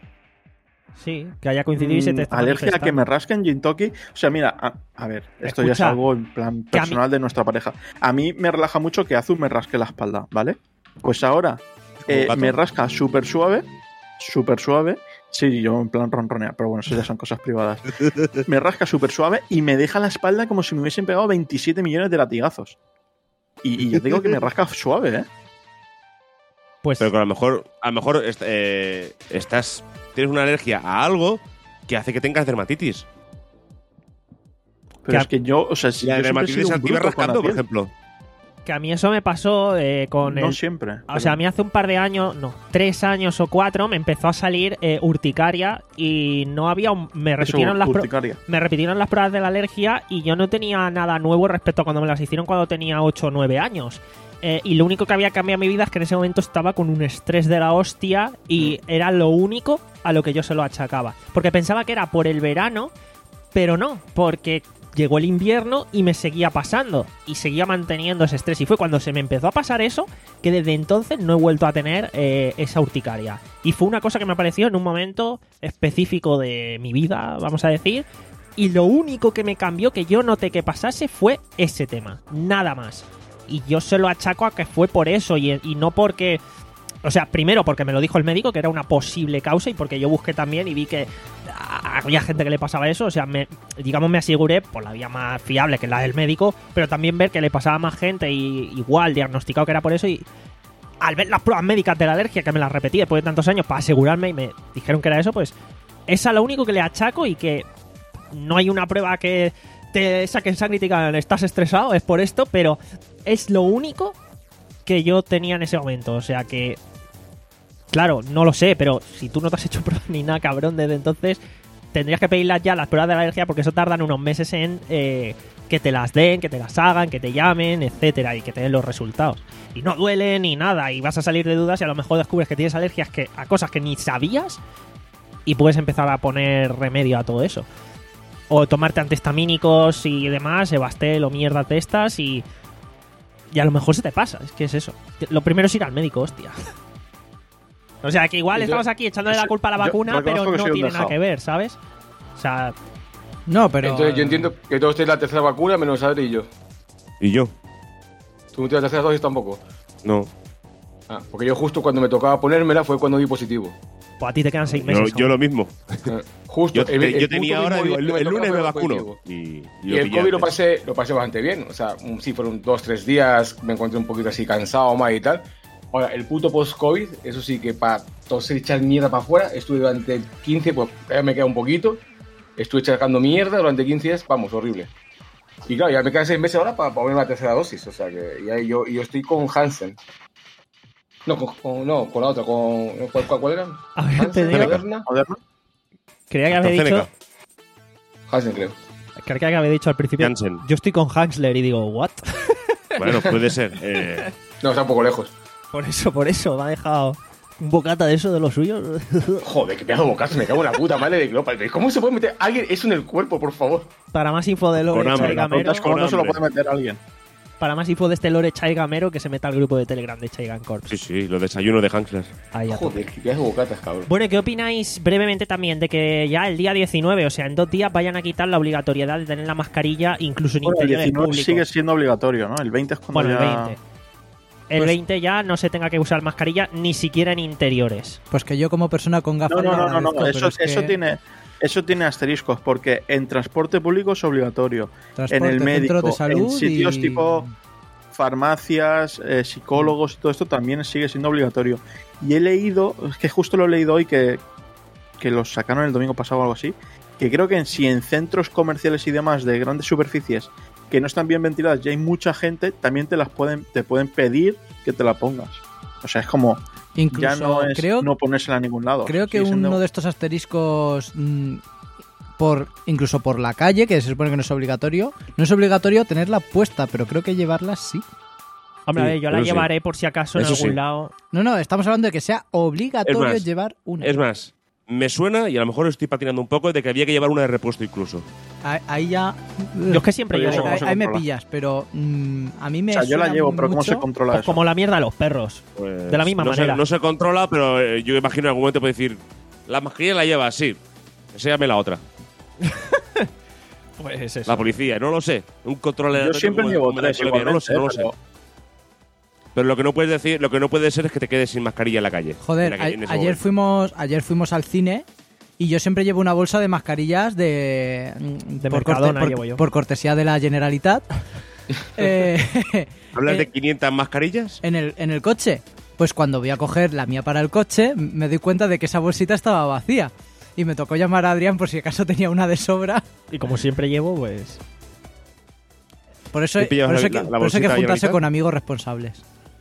Sí, que haya coincidido y se te mm, está alergia a que me manifestando. rasquen gin toki. O sea, mira, a, a ver, esto ya es Escucha, algo en plan que a mí- personal de nuestra pareja. A mí me relaja mucho que Azu me rasque la espalda, ¿vale? Pues ahora eh, gato? me rasca súper suave, súper suave. Sí, yo en plan ronronear, pero bueno, eso ya son cosas privadas. Me rasca súper suave y me deja la espalda como si me hubiesen pegado veintisiete millones de latigazos. Y, y yo digo que me rasca suave, ¿eh? Pues Pero que a lo mejor, a lo mejor est- eh, estás, tienes una alergia a algo que hace que tengas dermatitis. Pero Que es a- que yo, o sea, si La yo siempre he dermatitis sido se un activa bruto con la rascando, por piel. ejemplo. que a mí eso me pasó eh, con No el... siempre. O sea, a mí hace un par de años, no, tres años o cuatro, me empezó a salir eh, urticaria y no había... un- me Eso, repitieron las pro- urticaria. me repitieron las pruebas de la alergia y yo no tenía nada nuevo respecto a cuando me las hicieron cuando tenía ocho o nueve años. Eh, y lo único que había cambiado en mi vida es que en ese momento estaba con un estrés de la hostia y era lo único a lo que yo se lo achacaba. Porque pensaba que era por el verano, pero no, porque llegó el invierno y me seguía pasando y seguía manteniendo ese estrés. Y fue cuando se me empezó a pasar eso que desde entonces no he vuelto a tener eh, esa urticaria. Y fue una cosa que me apareció en un momento específico de mi vida, vamos a decir. Y lo único que me cambió, que yo noté que pasase, fue ese tema. Nada más. Y yo se lo achaco a que fue por eso y, y no porque... O sea, primero porque me lo dijo el médico, que era una posible causa, y porque yo busqué también y vi que ah, había gente que le pasaba eso. O sea, me, digamos, me aseguré por la vía más fiable, que es la del médico, pero también ver que le pasaba a más gente y igual diagnosticado que era por eso. Y al ver las pruebas médicas de la alergia, que me las repetí después de tantos años para asegurarme y me dijeron que era eso, pues es a lo único que le achaco y que no hay una prueba que te saquen sangre y te digan estás estresado, es por esto, pero es lo único que yo tenía en ese momento. O sea que, claro, no lo sé, pero si tú no te has hecho pruebas ni nada, cabrón, desde entonces tendrías que pedirlas ya, las pruebas de la alergia, porque eso tardan unos meses en eh, que te las den, que te las hagan, que te llamen, etcétera, y que te den los resultados. Y no duele ni nada, y vas a salir de dudas y a lo mejor descubres que tienes alergias que, a cosas que ni sabías y puedes empezar a poner remedio a todo eso. O tomarte antihistamínicos y demás, Evastel o mierdas de estas y... Y a lo mejor se te pasa, es que es eso. Lo primero es ir al médico, hostia. O sea, que igual Yo- estamos aquí echándole la culpa a la yo vacuna, pero reconozco que no soy un tiene nada dejado. que ver, ¿sabes? O sea, No, pero... Entonces yo entiendo que todos tienen la tercera vacuna menos Adri y yo. ¿Y yo? ¿Tú no tienes la tercera dosis tampoco? No. Ah, porque yo justo cuando me tocaba ponérmela fue cuando di positivo. pues a ti te quedan seis Yo, meses. yo aún. lo mismo. Eh, Justo. Yo, te- el- el yo punto tenía mismo ahora, digo, día el, que me el tocaba lunes me fue vacuno. positivo. Y, y Y lo el pillé COVID lo antes. pasé, lo pasé bastante bien. O sea, mm, sí, fueron dos, tres días, me encontré un poquito así cansado más y tal. Ahora, el puto post-COVID, eso sí que para toser y echar mierda para afuera, estuve durante quince, pues ya me queda un poquito. Estuve sacando mierda durante quince días, vamos, horrible. Y claro, ya me quedan seis meses ahora para poner la tercera dosis. O sea, que ya yo, yo estoy con Hansen. No, con, con- no, con la otra, con... ¿Cuál, cuál, cuál era? A ver, Hansen, te digo- Moderna. ¿Moderna? Creía que había dicho, AstraZeneca. Hansen, creo. creía que había dicho al principio. Janssen. Yo estoy con Hansler y digo, ¿what? Bueno, puede ser. Eh, No, está un poco lejos. Por eso, por eso, me ha dejado un bocata de eso de los suyos. Joder, que pedazo de bocazo, me cago en la puta madre de Clopa. ¿Cómo se puede meter alguien eso en el cuerpo, por favor? Para más info de Lore Con hambre, Chai la Gamero, Preguntas cómo con no se lo hambre. puede meter alguien. para más info de este Lore Chai Gamero, que se meta al grupo de Telegram de Chaigan Corps. sí, sí, los desayunos de Hansler. Ahí a tope. Joder, que pedazo de bocatas, cabrón. Bueno, ¿y qué opináis brevemente también de que ya el día diecinueve, o sea, en dos días, vayan a quitar la obligatoriedad de tener la mascarilla incluso en Bueno, el interiores diecinueve públicos? sigue siendo obligatorio, ¿no? El veinte es cuando Bueno, el ya... veinte. El Pues- veinte ya no se tenga que usar mascarilla ni siquiera en interiores. Pues que yo como persona con gafas... No, no, lo no, no, no, agradezco, Eso, pero es eso, que tiene, eso tiene asteriscos, porque en transporte público es obligatorio. transporte, En el médico, centros de salud en sitios y- tipo farmacias, eh, psicólogos y todo esto también sigue siendo obligatorio. Y he leído, es que justo lo he leído hoy, que, que los sacaron el domingo pasado o algo así, que creo que en, si en centros comerciales y demás de grandes superficies que no están bien ventiladas y hay mucha gente, también te las pueden, te pueden pedir que te la pongas. O sea, es como, Incluso ya no es creo, no ponérsela a ningún lado. creo que Sigue siendo- uno de estos asteriscos, mm, por incluso por la calle, que se supone que no es obligatorio, no es obligatorio tenerla puesta, pero creo que llevarla sí. Hombre, Sí, a ver, yo la eso sí. llevaré por si acaso en Eso algún sí. lado. No, no, estamos hablando de que sea obligatorio Es más, llevar una. Es más, me suena, y a lo mejor estoy patinando un poco, de que había que llevar una de repuesto incluso. Ahí, ahí ya... Yo es que siempre Pero ahí, eso llevo. cómo se ahí me controla. pillas, pero mm, a mí me O sea, yo la suena llevo, pero ¿cómo mucho- se controla Pues eso? como la mierda a los perros. Pues, De la misma no manera. Se, no se controla, pero eh, yo imagino en algún momento puede decir, la mascarilla la lleva, sí. Enséñame la otra. Pues eso. La policía, no lo sé. Un control Yo aleatorio siempre como- llevo como en la tres, epidemia, no lo sé, no lo igualmente, sé. Pero lo que no puedes decir, lo que no puede ser es que te quedes sin mascarilla en la calle. Joder, En la- a- en ese ayer momento. fuimos, ayer fuimos al cine y yo siempre llevo una bolsa de mascarillas de, De por, Mercadona por- llevo yo. por cortesía de la Generalitat. Eh, ¿Hablas eh, de quinientas mascarillas? en el, en el coche. Pues cuando voy a coger la mía para el coche, m- me doy cuenta de que esa bolsita estaba vacía. Y me tocó llamar a Adrián por si acaso tenía una de sobra. Y como siempre llevo, pues. Por eso, ¿Y pillas por eso la- hay que, la- la por eso hay que bolsita juntarse Generalitat? con amigos responsables.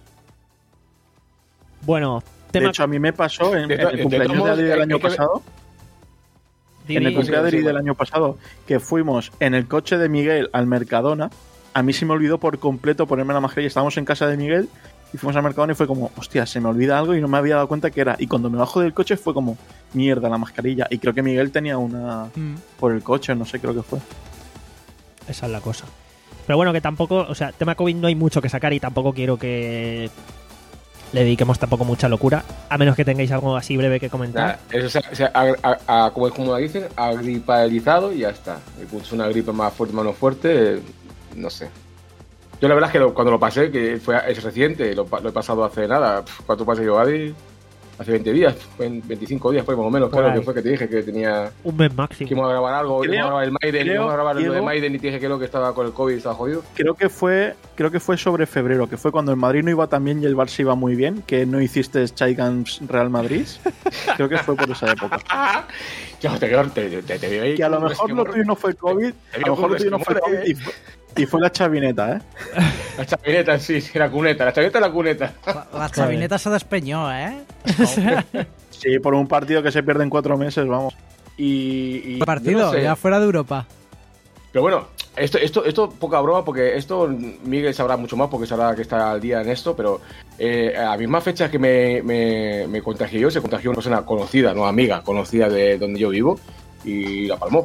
Bueno, De tema. hecho, a mí me pasó en, De en to- el de cumpleaños todos de Adri modos, del hay- año hay que- pasado. En el Divi- cumpleaños de sí, Adri sí, del bueno. año pasado, que fuimos en el coche de Miguel al Mercadona, a mí se me olvidó por completo ponerme la mascarilla. Estábamos en casa de Miguel y fuimos al Mercadona y fue como, hostia, se me olvida algo y no me había dado cuenta que era. Y cuando me bajo del coche fue como, mierda, la mascarilla. Y creo que Miguel tenía una por el coche, no sé, creo que fue. Esa es la cosa. Pero bueno, que tampoco, o sea, tema COVID no hay mucho que sacar y tampoco quiero que le dediquemos tampoco mucha locura, a menos que tengáis algo así breve que comentar. Nada, eso se, se- a- a- a- como, como lo dicen, agripalizado y ya está. Y pues una gripe más fuerte, menos fuerte, eh, no sé. Yo la verdad es que lo- cuando lo pasé, que fue es reciente, lo, pa- lo he pasado hace nada. Pf, ¿Cuánto pasé yo, Adri? Hace veinte días, fue en veinticinco días, fue más o menos, Por creo ahí. que fue que te dije que tenía Un mes que máximo. íbamos a grabar algo, Creo- íbamos a grabar el Maiden, creo, íbamos a grabar lo de Diego- Maiden y te dije que lo que estaba con el COVID y estaba jodido. Creo que fue creo que fue sobre febrero, que fue cuando el Madrid no iba tan bien y el Barça iba muy bien, que no hiciste Chaigans Real Madrid. Creo que fue por esa época. Yo te veo, te, te, te veo ahí Que a lo con un mejor lo resquemor. tuyo no fue COVID, a veo lo con mejor lo un tuyo no fue resquemor, COVID y fue, y fue la chavineta, ¿eh? La chavineta, sí, sí, la cuneta, la chavineta es la cuneta. La, la chavineta se despeñó, ¿eh? Sí, por un partido que se pierde en cuatro meses, vamos. Y, y- Partido, yo no sé. ya fuera de Europa. Pero bueno, esto, esto, esto poca broma, porque esto Miguel sabrá mucho más porque sabrá que está al día en esto, pero eh, a la misma fecha que me, me, me contagié yo, se contagió una persona conocida, no amiga, conocida de donde yo vivo, y la palmó.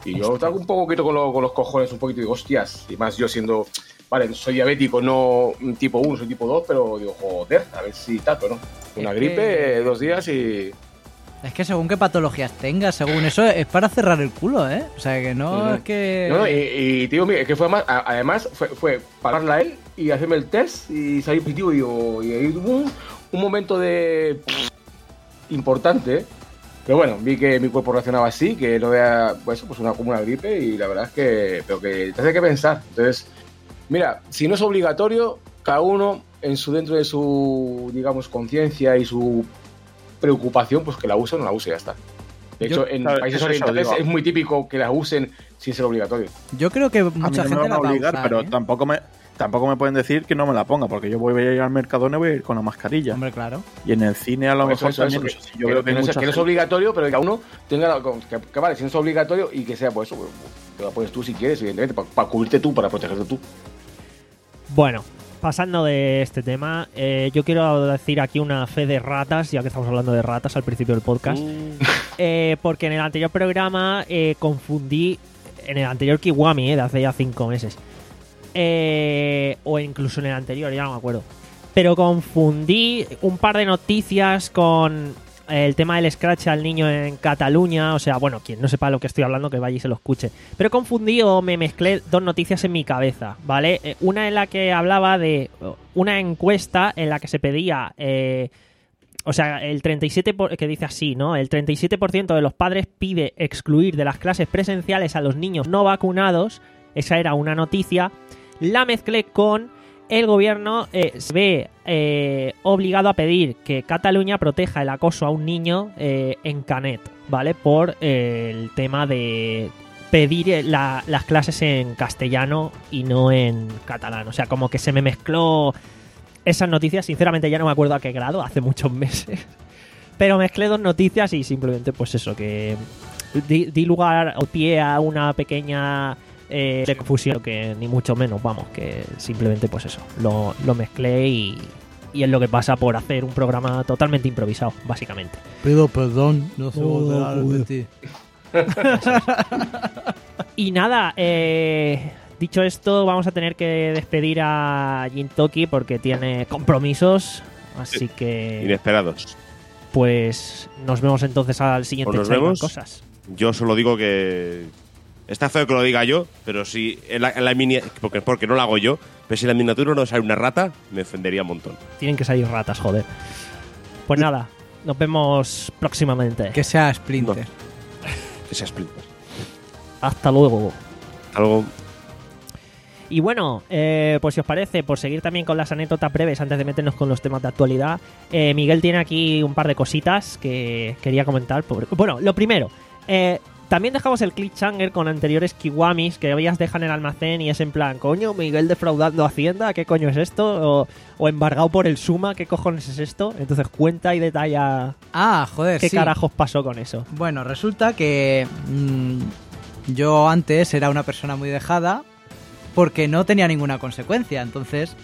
Y yo estaba un poquito con, lo, con los cojones, un poquito, digo, hostias, y más yo siendo, vale, soy diabético, no tipo uno, soy tipo dos, pero digo, joder, a ver si tato, ¿no? Una Es gripe, que- dos días y... Es que según qué patologías tengas, según eso, es para cerrar el culo, ¿eh? O sea, que no Ujú. es que... No, no, y, y te digo, mira, es que fue más, a- además fue, fue pararla a él y hacerme el test y salir positivo y, digo, y ahí hubo un, un momento de importante, ¿eh? Pero bueno, vi que mi cuerpo reaccionaba así, que no vea pues, pues una, como una gripe y la verdad es que, pero que te hace que pensar. Entonces, mira, si no es obligatorio, cada uno en su dentro de su, digamos, conciencia y su preocupación, pues que la use o no la use y ya está. De Yo- hecho, en claro, países eso es orientales digo. es muy típico que la usen sin ser obligatorio. Yo creo que A mí mucha no gente me van la a va a obligar, usar, pero ¿eh? tampoco me tampoco me pueden decir que no me la ponga, porque yo voy a ir al Mercadona y voy a ir con la mascarilla. Hombre, claro. Y en el cine a lo Eso, mejor eso, también, eso, no sé, que, yo que- veo que, que hay no, es, mucha que no es gente- obligatorio, pero que cada uno tenga la, que, que vale, si no es obligatorio y que sea pues eso, te la pones tú si quieres, evidentemente, para cubrirte tú, para protegerte tú. Bueno, pasando de este tema, eh, yo quiero decir aquí una fe de ratas, ya que estamos hablando de ratas al principio del podcast. Eh, porque en el anterior programa eh, confundí, en el anterior Kiwami, eh, de hace ya cinco meses, eh, o incluso en el anterior, ya no me acuerdo, pero confundí un par de noticias con el tema del scratch al niño en Cataluña. O sea, bueno, quien no sepa lo que estoy hablando, que vaya y se lo escuche. Pero confundí o me mezclé dos noticias en mi cabeza, ¿vale? Eh, una en la que hablaba de una encuesta en la que se pedía... Eh, o sea, el treinta y siete por ciento, que dice así, ¿no? El treinta y siete por ciento de los padres pide excluir de las clases presenciales a los niños no vacunados. Esa era una noticia. La mezclé con el gobierno eh, se ve eh, obligado a pedir que Cataluña proteja el acoso a un niño eh, en Canet, ¿vale? Por eh, el tema de pedir eh, la- las clases en castellano y no en catalán. O sea, como que se me mezcló esas noticias. Sinceramente ya no me acuerdo a qué grado, hace muchos meses. Pero mezclé dos noticias y simplemente pues eso, que di, di lugar o pie a una pequeña eh, de confusión, que ni mucho menos, vamos, que simplemente pues eso, lo, lo mezclé y, y es lo que pasa por hacer un programa totalmente improvisado, básicamente. Pido perdón, no se Oh, volverá a joder. repetir. Y nada, eh, dicho esto, vamos a tener que despedir a Jintoki porque tiene compromisos, así que Inesperados. pues nos vemos entonces al siguiente Pues nos Chaiman vemos. Cosas. Yo solo digo que está feo que lo diga yo, pero si en la, en la mini, porque, porque no lo hago yo, pero si en la miniatura no sale una rata, me ofendería un montón. Tienen que salir ratas, joder. Pues nada, nos vemos próximamente. Que sea Splinter. Que sea Splinter. Hasta luego. Algo. Y bueno, eh, pues si os parece, por seguir también con las anécdotas breves antes de meternos con los temas de actualidad, eh, Miguel tiene aquí un par de cositas que quería comentar. Por... Bueno, lo primero, eh, también dejamos el cliffhanger con anteriores Kiwamis que habías dejado en el almacén y es en plan, coño, Miguel defraudando Hacienda, ¿qué coño es esto? O, o embargado por el Suma, ¿qué cojones es esto? Entonces cuenta y detalla Ah, joder, qué sí. carajos pasó con eso. Bueno, resulta que mm, yo antes era una persona muy dejada porque no tenía ninguna consecuencia. Entonces,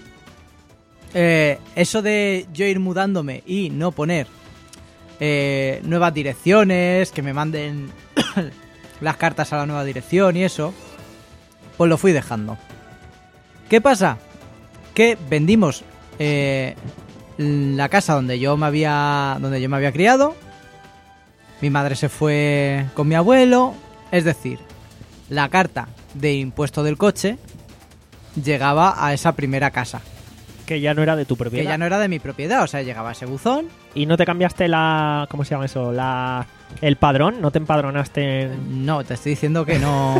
eh, eso de yo ir mudándome y no poner eh, nuevas direcciones, que me manden las cartas a la nueva dirección y eso, pues lo fui dejando. ¿Qué pasa? Que vendimos eh, la casa donde yo me había donde yo me había criado. Mi madre se fue con mi abuelo, es decir, la carta de impuesto del coche llegaba a esa primera casa, Que ya no era de tu que propiedad. ya no era de mi propiedad, o sea, llegaba a ese buzón. ¿Y no te cambiaste la... ¿Cómo se llama eso? La... ¿El padrón? ¿No te empadronaste en...? No, te estoy diciendo que no.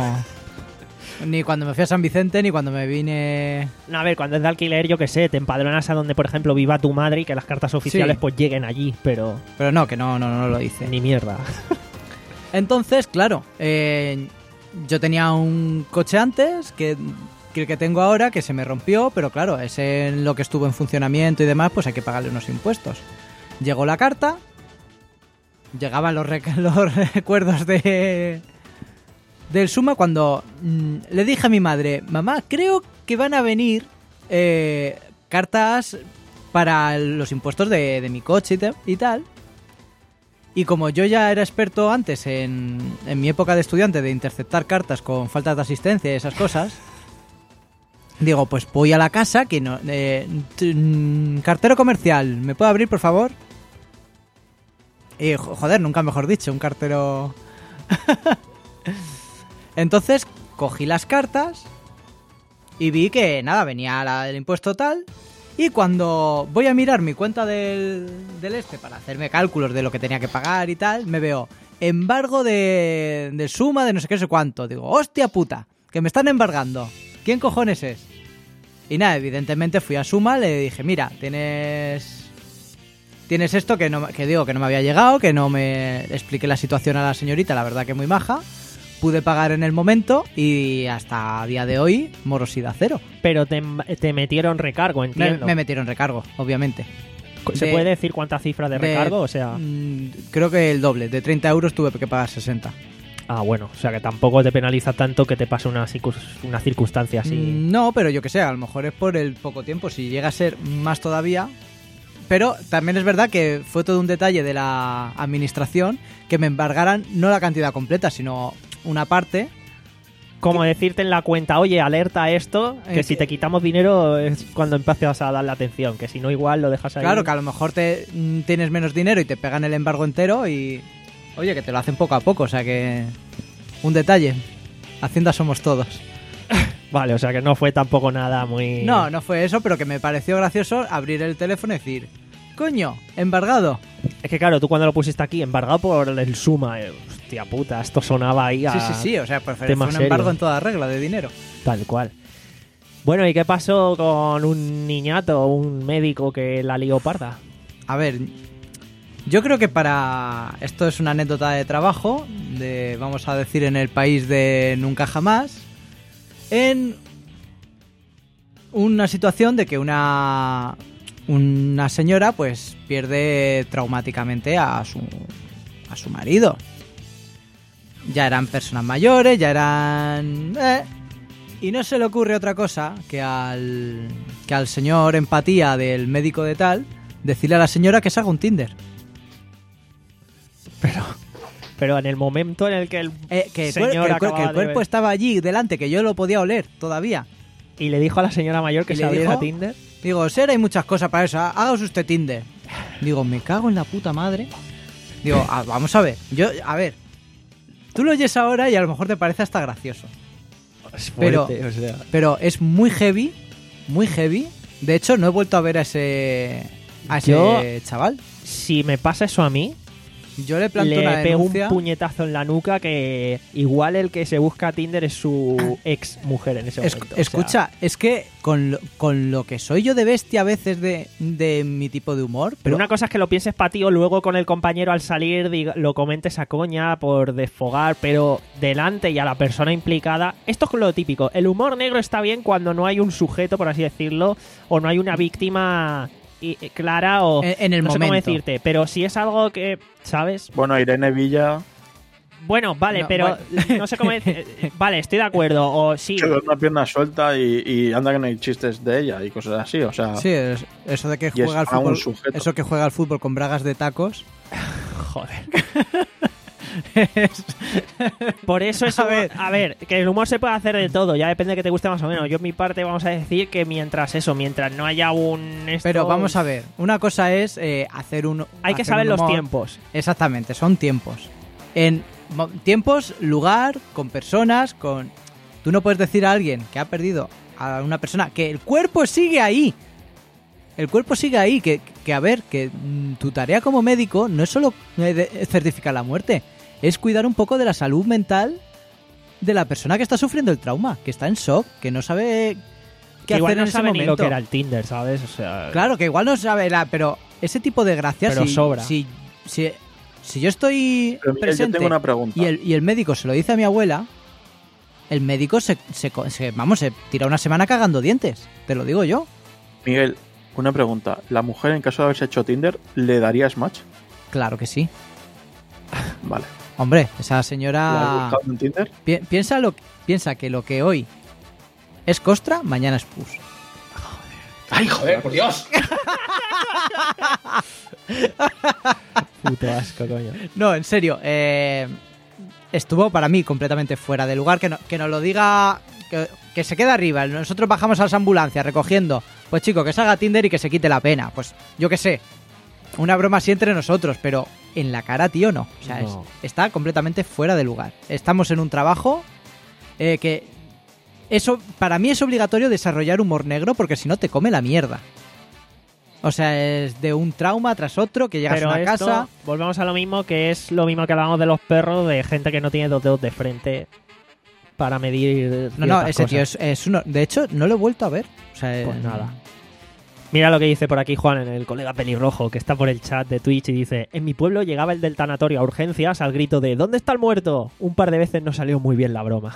Ni cuando me fui a San Vicente, ni cuando me vine. No, a ver, cuando es de alquiler, yo qué sé, te empadronas a donde, por ejemplo, viva tu madre y que las cartas oficiales Sí. pues lleguen allí, pero Pero no, que no, no, no lo hice. ni mierda. Entonces, claro, eh, yo tenía un coche antes que, que el que tengo ahora, que se me rompió, pero claro, ese en lo que estuvo en funcionamiento y demás, pues hay que pagarle unos impuestos. Llegó la carta, llegaban los, rec- los recuerdos de del Suma cuando mm, le dije a mi madre, mamá, creo que van a venir eh, cartas para los impuestos de, de mi coche y, te- y tal. Y como yo ya era experto antes en, en mi época de estudiante de interceptar cartas con faltas de asistencia y esas cosas, digo, pues voy a la casa, que no... Eh, t- cartero comercial, ¿me puede abrir, por favor? Y joder, nunca mejor dicho, un cartero... Entonces cogí las cartas y vi que nada, venía la del impuesto tal. Y cuando voy a mirar mi cuenta del, del este para hacerme cálculos de lo que tenía que pagar y tal, me veo embargo de, de suma de no sé qué, no sé cuánto. Digo, hostia puta, que me están embargando. ¿Quién cojones es? Y nada, evidentemente fui a Suma, le dije, mira, tienes tienes esto que no que digo que no me había llegado, que no me expliqué la situación a la señorita, la verdad que muy maja. Pude pagar en el momento y hasta día de hoy morosidad cero. Pero te, te metieron recargo, entiendo. Me, me metieron recargo, obviamente. ¿Se De- puede decir cuántas cifras de, de- recargo? O sea, mm, creo que el doble. De treinta euros tuve que pagar sesenta. ah, bueno, o sea que tampoco te penaliza tanto que te pase una, circus- una circunstancia así. Mm, No, pero yo que sé, a lo mejor es por el poco tiempo. Si llega a ser más todavía... Pero también es verdad que fue todo un detalle de la administración que me embargaran no la cantidad completa, sino una parte. Como decirte en la cuenta, oye, alerta a esto, que Eh, si que- te quitamos dinero es cuando empiezas a darle atención, que si no igual lo dejas ahí. Claro, que a lo mejor te mm, tienes menos dinero y te pegan el embargo entero y... Oye, que te lo hacen poco a poco, o sea que... Un detalle. Hacienda somos todos. Vale, o sea que no fue tampoco nada muy... No, no fue eso, pero que me pareció gracioso abrir el teléfono y decir... Coño, embargado. Es que claro, tú cuando lo pusiste aquí, embargado por el Suma, eh, hostia puta, esto sonaba ahí a... Sí, sí, sí, o sea, pues fue tema un serio. embargo en toda regla de dinero. Tal cual. Bueno, ¿y qué pasó con un niñato, un médico que la lió parda? A ver, yo creo que para... Esto es una anécdota de trabajo, de, vamos a decir, en el país de nunca jamás, en una situación de que una... Una señora, pues, pierde traumáticamente a su, a su marido. Ya eran personas mayores, ya eran... eh, y no se le ocurre otra cosa que al, que al señor empatía del médico de tal, decirle a la señora que se haga un Tinder. Pero... Pero en el momento en el que el Eh, que, el, señor cuer- que el cuer- que acababa el de cuerpo ver- estaba allí delante, que yo lo podía oler todavía. Y le dijo a la señora mayor que Y se le abriera dijo- Tinder. Digo, Ser, hay muchas cosas para eso. Hágase usted Tinder. Digo, me cago en la puta madre. Digo, ah, vamos a ver. Yo, a ver. Tú lo oyes ahora y a lo mejor te parece hasta gracioso. Es Pero, fuerte, o sea. pero es muy heavy. Muy heavy. De hecho, no he vuelto a ver a ese. A ese Yo- chaval. Si me pasa eso a mí, Yo le planto le una pego denuncia. un puñetazo en la nuca que igual el que se busca Tinder es su ex mujer en ese Es- momento. o sea, escucha, es que con lo, con lo que soy yo de bestia a veces de, de mi tipo de humor, pero pero una cosa es que lo pienses para ti o luego con el compañero al salir diga- lo comentes a coña por desfogar, pero delante y a la persona implicada, esto es lo típico. El humor negro está bien cuando no hay un sujeto, por así decirlo, o no hay una víctima y- y clara o en, en el no sé cómo momento. decirte, pero si es algo que, ¿sabes? Bueno, Irene Villa Bueno, vale, No, pero no sé cómo decir. Vale, estoy de acuerdo. O sí, se da una pierna suelta y, y anda que no hay chistes de ella y cosas así, o sea... Sí, es- eso de que Y es juega al a un fútbol, sujeto. eso que juega al fútbol con bragas de tacos. joder. es- Por eso es A a ver. ver, a ver, que el humor se puede hacer de todo, ya depende de que te guste más o menos. Yo en mi parte vamos a decir que mientras eso, mientras no haya un esto- Pero vamos a ver, una cosa es eh, hacer un hay que hacer saber un los humor. tiempos. Exactamente, son tiempos. En mo- tiempos, lugar, con personas, con... Tú no puedes decir a alguien que ha perdido a una persona que el cuerpo sigue ahí. El cuerpo sigue ahí, que, que a ver, que mm, tu tarea como médico no es solo eh, de- certificar la muerte, es cuidar un poco de la salud mental de la persona que está sufriendo el trauma, que está en shock, que no sabe qué Que hacer igual en no ese sabe ni momento. lo que era el Tinder, ¿sabes? O sea, Claro, que igual no sabe la, pero ese tipo de gracias Pero si, sobra. Si, si, si yo estoy Pero Miguel, yo presente tengo una pregunta. y el, y el médico se lo dice a mi abuela, el médico se, se, co- se- vamos, se tira una semana cagando dientes, te lo digo yo. Miguel, una pregunta. ¿La mujer, en caso de haberse hecho Tinder, le darías match? Claro que sí. Vale. Hombre, esa ¿La has señora buscado en Tinder? pi- piensa lo piensa que lo que hoy es costra, mañana es pus. ¡Ay, joder, por Dios! Puto asco, coño. No, en serio, eh, estuvo para mí completamente fuera de lugar. Que, no, que nos lo diga, que, que se quede arriba. Nosotros bajamos a las ambulancias recogiendo. Pues chico, que salga Tinder y que se quite la pena. Pues yo qué sé, una broma así entre nosotros, pero en la cara, tío, no. O sea, No. Es, está completamente fuera de lugar. Estamos en un trabajo eh, que... Eso, para mí es obligatorio desarrollar humor negro porque si no te come la mierda. O sea, es de un trauma tras otro que llegas Pero a una esto, casa... volvemos a lo mismo, que es lo mismo que hablábamos de los perros, de gente que no tiene dos dedos de frente para medir. No, no, ciertas ese tío cosas. es, es uno... De hecho, no lo he vuelto a ver. O sea, Pues eh, nada. Mira lo que dice por aquí Juan, en el colega pelirrojo, que está por el chat de Twitch y dice: en mi pueblo llegaba el del tanatorio a urgencias al grito de ¿dónde está el muerto? Un par de veces no salió muy bien la broma.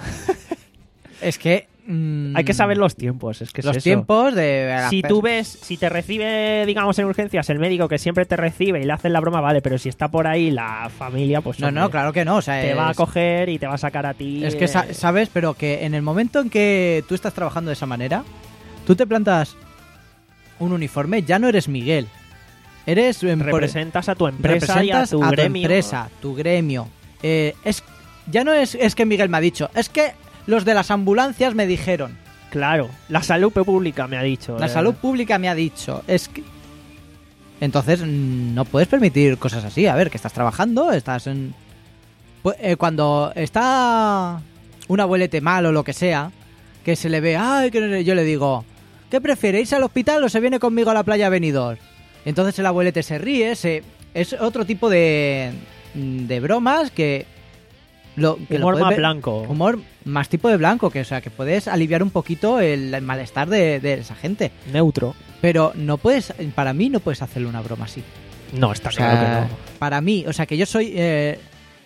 Es que... mm, Hay que saber los tiempos, es que es los eso. tiempos de... las Si pers- tú ves, si te recibe, digamos, en urgencias el médico que siempre te recibe y le hacen la broma, vale, pero si está por ahí la familia, pues No, hombre, no, claro que no. O sea, te es, va a coger y te va a sacar a ti. es que sa- eh, sabes, pero que en el momento en que tú estás trabajando de esa manera, tú te plantas un uniforme, ya no eres Miguel. Eres... em, por- representas a tu empresa y a representas tu a tu gremio. empresa, tu gremio. Eh, es ya no es, es que Miguel me ha dicho, es que los de las ambulancias me dijeron, Claro, la salud pública me ha dicho. la eh. salud pública me ha dicho, es que... Entonces mm, no puedes permitir cosas así. A ver, que estás trabajando, estás en... Pu- eh, cuando está un abuelete mal o lo que sea, que se le ve, ay, que no sé", yo le digo, ¿qué prefiere, irse al hospital o se viene conmigo a la playa Benidorm? Entonces el abuelete se ríe, se... es otro tipo de, de bromas que... Lo, que lo Humor puedes más ver- blanco. Humor más tipo de blanco, que o sea, que puedes aliviar un poquito el, el malestar de, de esa gente. Neutro. Pero no puedes, para mí no puedes hacerle una broma así. No, está O sea, claro que no. Para mí, o sea, que yo soy... eh,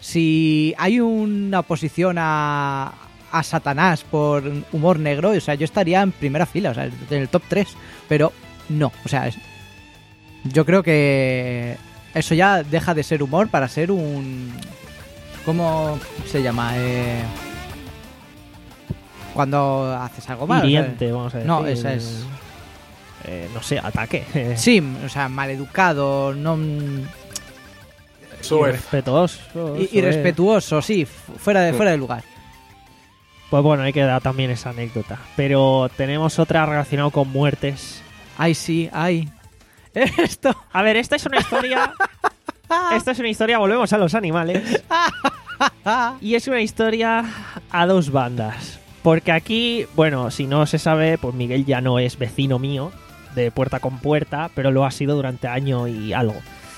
si hay una oposición a, a Satanás por humor negro, o sea, yo estaría en primera fila, o sea, en el top tres. Pero no, o sea, es- yo creo que eso ya deja de ser humor para ser un... ¿Cómo se llama? Eh, cuando haces algo mal. o sea, Hiriente, vamos a decir. no, esa es... eh, no sé, ataque. Sí, o sea, maleducado, no... Eso es. Irrespetuoso. i- eso irrespetuoso, sí, fu- fuera de, Sí. fuera de lugar. es. Pues bueno, hay que dar también esa anécdota. Pero tenemos otra relacionada con muertes. Ay, sí, ay. Esto... A ver, esta es una historia... esta es una historia, volvemos a los animales. Y es una historia a dos bandas. Porque aquí, bueno, si no se sabe, pues Miguel ya no es vecino mío de puerta con puerta, pero lo ha sido durante año y algo.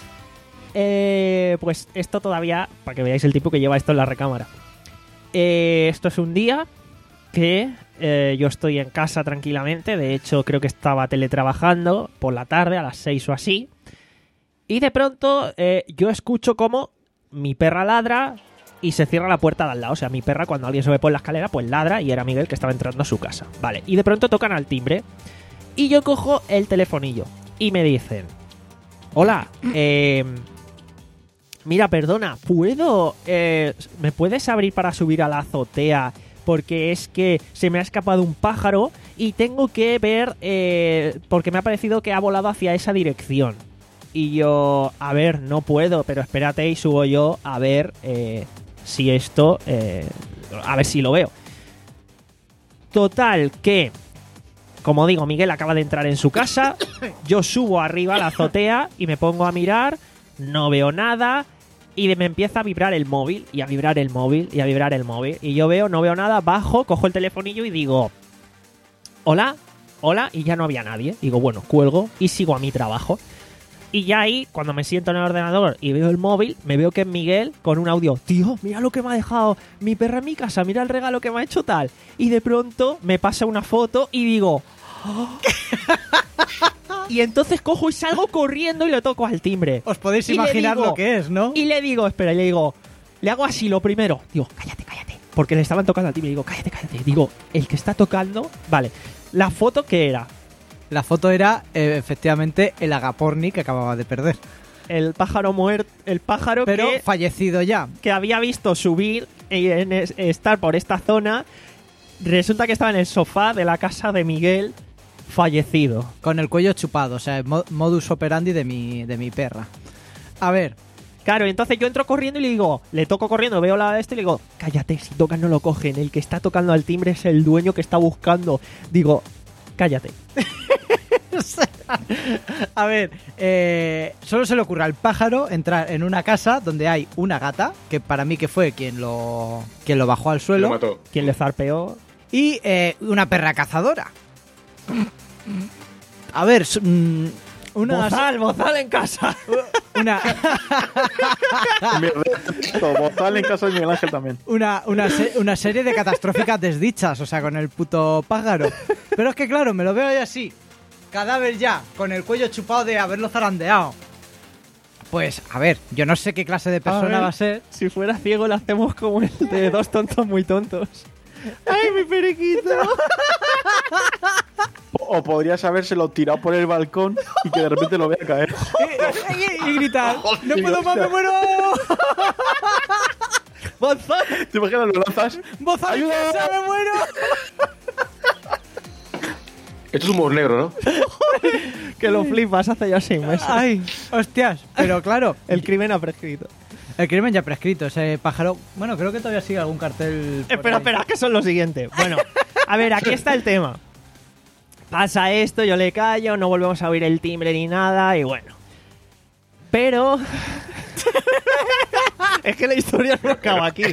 Eh, pues esto todavía, para que veáis el tipo que lleva esto en la recámara. Eh, esto es un día que eh, yo estoy en casa tranquilamente. De hecho, creo que estaba teletrabajando por la tarde, a las seis o así. Y de pronto eh, yo escucho como mi perra ladra y se cierra la puerta de al lado. O sea, mi perra cuando alguien sube por la escalera, pues ladra y era Miguel que estaba entrando a su casa. Vale, y de pronto tocan al timbre y yo cojo el telefonillo y me dicen: hola, eh, mira, perdona, ¿puedo... Eh, ¿me puedes abrir para subir a la azotea? Porque es que se me ha escapado un pájaro y tengo que ver... Eh, porque me ha parecido que ha volado hacia esa dirección. Y yo, a ver, no puedo, pero espérate y subo yo a ver eh, si esto... Eh, a ver si lo veo. Total, que... Como digo, Miguel acaba de entrar en su casa. Yo subo arriba a la azotea y me pongo a mirar. No veo nada. Y de- me empieza a vibrar el móvil. Y a vibrar el móvil. Y a vibrar el móvil. Y yo veo, no veo nada. Bajo, cojo el telefonillo y digo... Hola, hola. Y ya no había nadie. Digo, bueno, cuelgo y sigo a mi trabajo. Y ya ahí, cuando me siento en el ordenador y veo el móvil, me veo que es Miguel con un audio. Tío, mira lo que me ha dejado mi perra en mi casa, mira el regalo que me ha hecho tal. Y de pronto me pasa una foto y digo... "Oh". Y entonces cojo y salgo corriendo y le toco al timbre. Os podéis Y le imaginar digo- lo que es, ¿no? Y le digo, espera, y le digo... Le hago así lo primero. Digo, cállate, cállate. Porque le estaban tocando al timbre. Digo, cállate, cállate. Digo, el que está tocando... Vale, la foto que era... La foto era, eh, efectivamente, el agaporni que acababa de perder. El pájaro muerto... El pájaro Pero que... fallecido ya. que había visto subir y en es- estar por esta zona, resulta que estaba en el sofá de la casa de Miguel, fallecido. Con el cuello chupado, o sea, mo- modus operandi de mi, de mi perra. A ver, Claro, entonces yo entro corriendo y le digo, le toco corriendo, veo la de este y le digo, cállate, si tocas no lo cogen, el que está tocando al timbre es el dueño que está buscando. Digo, cállate. A ver, eh, solo se le ocurre al pájaro entrar en una casa donde hay una gata, que para mí que fue quien lo, quien lo bajó al suelo. Lo mató. Quien le zarpeó. Y eh, una perra cazadora. A ver, s- mm, una... Bozal, bozal en casa. Una, Mierda, esto, Bozal en casa de Miguel Ángel también. una, una, se- una serie de catastróficas desdichas, o sea, con el puto pájaro. Pero es que claro, me lo veo ahí así. Cadáver ya, con el cuello chupado de haberlo zarandeado. Pues, a ver, yo no sé qué clase de persona ver. va a ser. Si fuera ciego lo hacemos como el de dos tontos muy tontos. ¡Ay, mi periquito! O, o podrías habérselo tirado por el balcón y que de repente lo vea caer. Y, y gritar, no puedo más, me muero. ¡Bozal! ¿Te imaginas? Lo lanzas. ¡Bozal en casa, me muero! Esto es humor negro, ¿no? Que lo flipas hace ya seis meses. Ay, hostias. Pero claro, El crimen ha prescrito. el crimen ya prescrito. Ese pájaro, bueno, creo que todavía sigue algún cartel. por Espera, ahí. espera, que son lo siguiente. Bueno, a ver, aquí está el tema. Pasa esto, yo le callo, no volvemos a oír el timbre ni nada, y bueno. Pero... es que la historia no acaba aquí.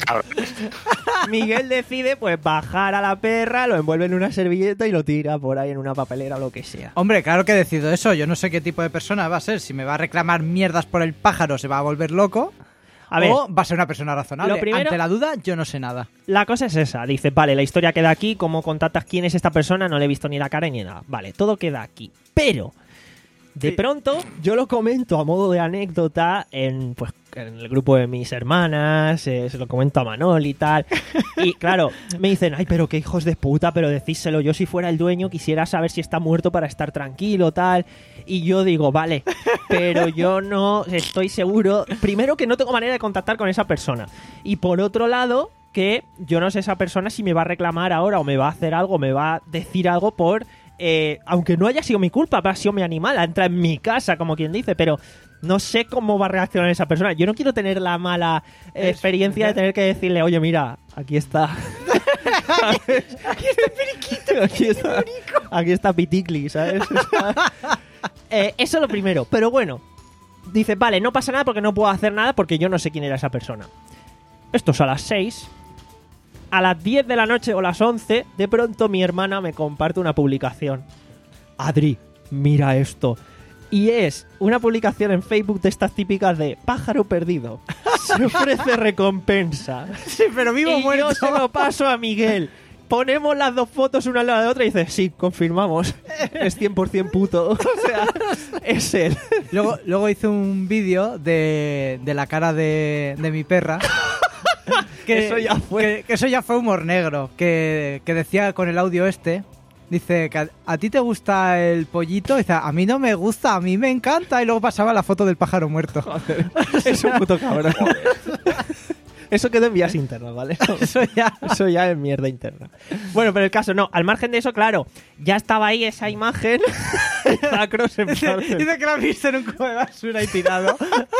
Miguel decide, pues, bajar a la perra, lo envuelve en una servilleta y lo tira por ahí en una papelera o lo que sea. Hombre, claro que decido eso. Yo no sé qué tipo de persona va a ser. Si me va a reclamar mierdas por el pájaro, se va a volver loco. A ver, o va a ser una persona razonable. lo primero- Ante la duda, yo no sé nada. la cosa es esa. Dice, vale, la historia queda aquí. ¿Cómo contactas quién es esta persona? No le he visto ni la cara ni nada. Vale, todo queda aquí. Pero, de Sí. pronto, yo lo comento a modo de anécdota en, pues, en el grupo de mis hermanas. eh, se lo comento a Manol y tal. Y claro, me dicen, ay, pero qué hijos de puta, pero decíselo. Yo, si fuera el dueño, quisiera saber si está muerto para estar tranquilo, tal. Y yo digo, vale, pero yo no estoy seguro. Primero, que no tengo manera de contactar con esa persona. Y por otro lado, que yo no sé esa persona si me va a reclamar ahora o me va a hacer algo, me va a decir algo por... eh, aunque no haya sido mi culpa, ha sido mi animal, ha entrado en mi casa, como quien dice, pero no sé cómo va a reaccionar esa persona. Yo no quiero tener la mala eh, experiencia de tener que decirle, oye, mira, aquí está. Aquí está Periquito. Aquí está, aquí está Piticli, ¿sabes? O sea, eh, eso es lo primero. Pero bueno, dice, vale, no pasa nada porque no puedo hacer nada porque yo no sé quién era esa persona. Esto es a las seis. A las diez de la noche o las once, de pronto mi hermana me comparte una publicación. Adri, mira esto. Y es una publicación en Facebook de estas típicas de pájaro perdido. Se ofrece recompensa. Sí, pero vivo Y muerto. yo se lo paso a Miguel. Ponemos las dos fotos una al lado de otra y dice, sí, confirmamos. Es cien por ciento puto. O sea, es él. Luego, luego hice un vídeo de, de la cara de, de mi perra. Que, Eso ya fue. Que, que eso ya fue humor negro. Que, que decía con el audio este. Dice, que a, ¿a ti te gusta el pollito? Dice, a mí no me gusta, a mí me encanta. Y luego pasaba la foto del pájaro muerto. Es un puto cabrón. Eso quedó en vías internas, ¿vale? Eso ya. Eso ya es mierda interna. Bueno, pero el caso no. Al margen de eso, claro, ya estaba ahí esa imagen. Macros en Dice, parte. dice que la has visto en un cubo de basura y tirado.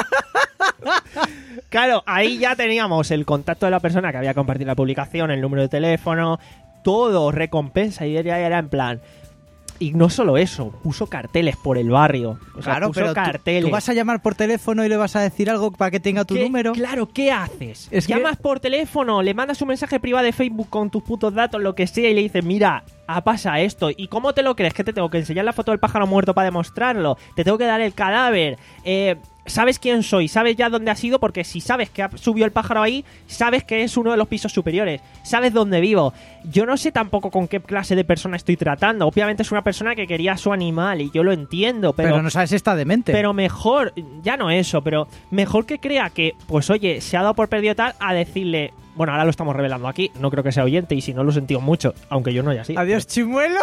Claro, ahí ya teníamos el contacto de la persona que había compartido la publicación, el número de teléfono, todo, recompensa, y ya era en plan... Y no solo eso, puso carteles por el barrio. O sea, Claro, puso pero tú, carteles. tú vas a llamar por teléfono y le vas a decir algo para que tenga tu ¿Qué? número. Claro, ¿qué haces? Es que- Llamas por teléfono, le mandas un mensaje privado de Facebook con tus putos datos, lo que sea, y le dices, mira, ah, pasa esto. ¿Y cómo te lo crees? ¿Que te tengo que enseñar la foto del pájaro muerto para demostrarlo? ¿Te tengo que dar el cadáver? Eh... ¿Sabes quién soy? ¿Sabes ya dónde has ido? Porque si sabes que ha subido el pájaro ahí, sabes que es uno de los pisos superiores. Sabes dónde vivo. Yo no sé tampoco con qué clase de persona estoy tratando. Obviamente es una persona que quería a su animal y yo lo entiendo, pero... Pero no sabes si está demente. Pero mejor, ya no eso, pero mejor que crea que, pues oye, se ha dado por perdido tal, a decirle... Bueno, ahora lo estamos revelando aquí. No creo que sea oyente y si no lo he sentido mucho, aunque yo no haya sido. Adiós, chimuelo.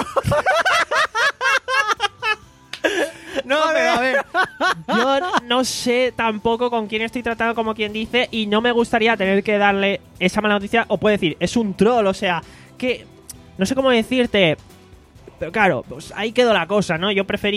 No, pero a ver, yo no sé tampoco con quién estoy tratando, como quien dice, y no me gustaría tener que darle esa mala noticia, o puede decir, es un troll, o sea, que no sé cómo decirte, pero claro, pues ahí quedó la cosa, ¿no? Yo preferí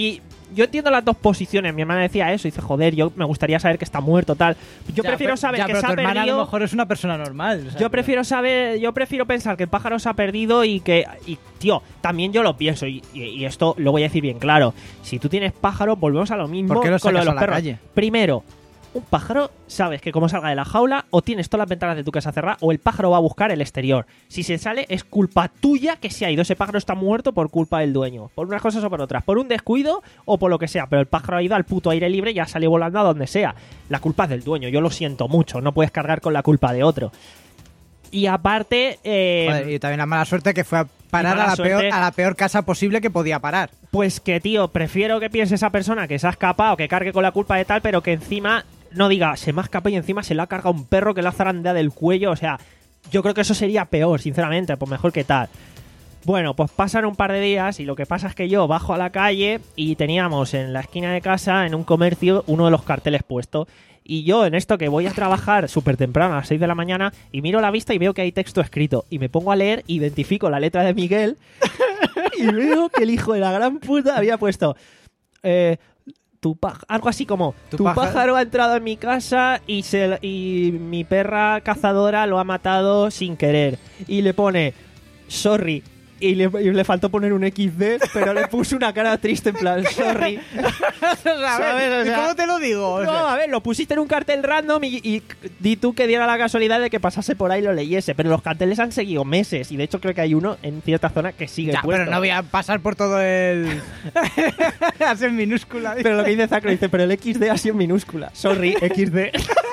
yo entiendo las dos posiciones. Mi hermana decía eso, dice, joder, yo me gustaría saber que está muerto, tal. Yo Ya, prefiero pero- saber ya, que pero se tu ha hermana perdido. a lo mejor es una persona normal. o sea, Yo prefiero saber, yo prefiero pensar que el pájaro se ha perdido y que, y, tío, también yo lo pienso y, y- y esto lo voy a decir bien claro. Si tú tienes pájaro, volvemos a lo mismo ¿Por qué lo con lo de sacas los a la perros. calle? Primero, un pájaro, sabes que como salga de la jaula, o tienes todas las ventanas de tu casa cerradas, o el pájaro va a buscar el exterior. Si se sale, es culpa tuya que se ha ido. Ese pájaro está muerto por culpa del dueño. Por unas cosas o por otras. Por un descuido o por lo que sea. Pero el pájaro ha ido al puto aire libre y ha salido volando a donde sea. La culpa es del dueño. Yo lo siento mucho. No puedes cargar con la culpa de otro. Y aparte... eh, Joder, y también la mala suerte que fue a parar mala a la, suerte- peor, a la peor casa posible que podía parar. Pues que, tío, prefiero que piense esa persona que se ha escapado, que cargue con la culpa de tal, pero que encima no diga, se me ha escapado y encima se le ha cargado un perro que le ha zarandeado del cuello. O sea, yo creo que eso sería peor, sinceramente, pues mejor que tal. Bueno, pues pasan un par de días y lo que pasa es que yo bajo a la calle y teníamos en la esquina de casa, en un comercio, uno de los carteles puesto. Y yo en esto que voy a trabajar súper temprano, a las seis de la mañana, y miro la vista y veo que hay texto escrito. Y me pongo a leer, identifico la letra de Miguel y veo que el hijo de la gran puta había puesto... Eh, tu paj- algo así como Tu tu, pájaro- pájaro ha entrado en mi casa y, se, y mi perra cazadora lo ha matado sin querer. Y le pone sorry. Y le, y le faltó poner un equis de, pero le puso una cara triste en plan sorry. ¿Sabes? O ¿Y sea, cómo te lo digo? O No, sea, a ver, lo pusiste en un cartel random y, y di tú que diera la casualidad de que pasase por ahí y lo leyese. Pero los carteles han seguido meses y de hecho creo que hay uno en cierta zona que sigue ya, puesto. pero no voy a pasar por todo el... Así en minúscula. Pero lo que dice Zacro dice, pero el equis de ha sido en minúscula. Sorry, equis de.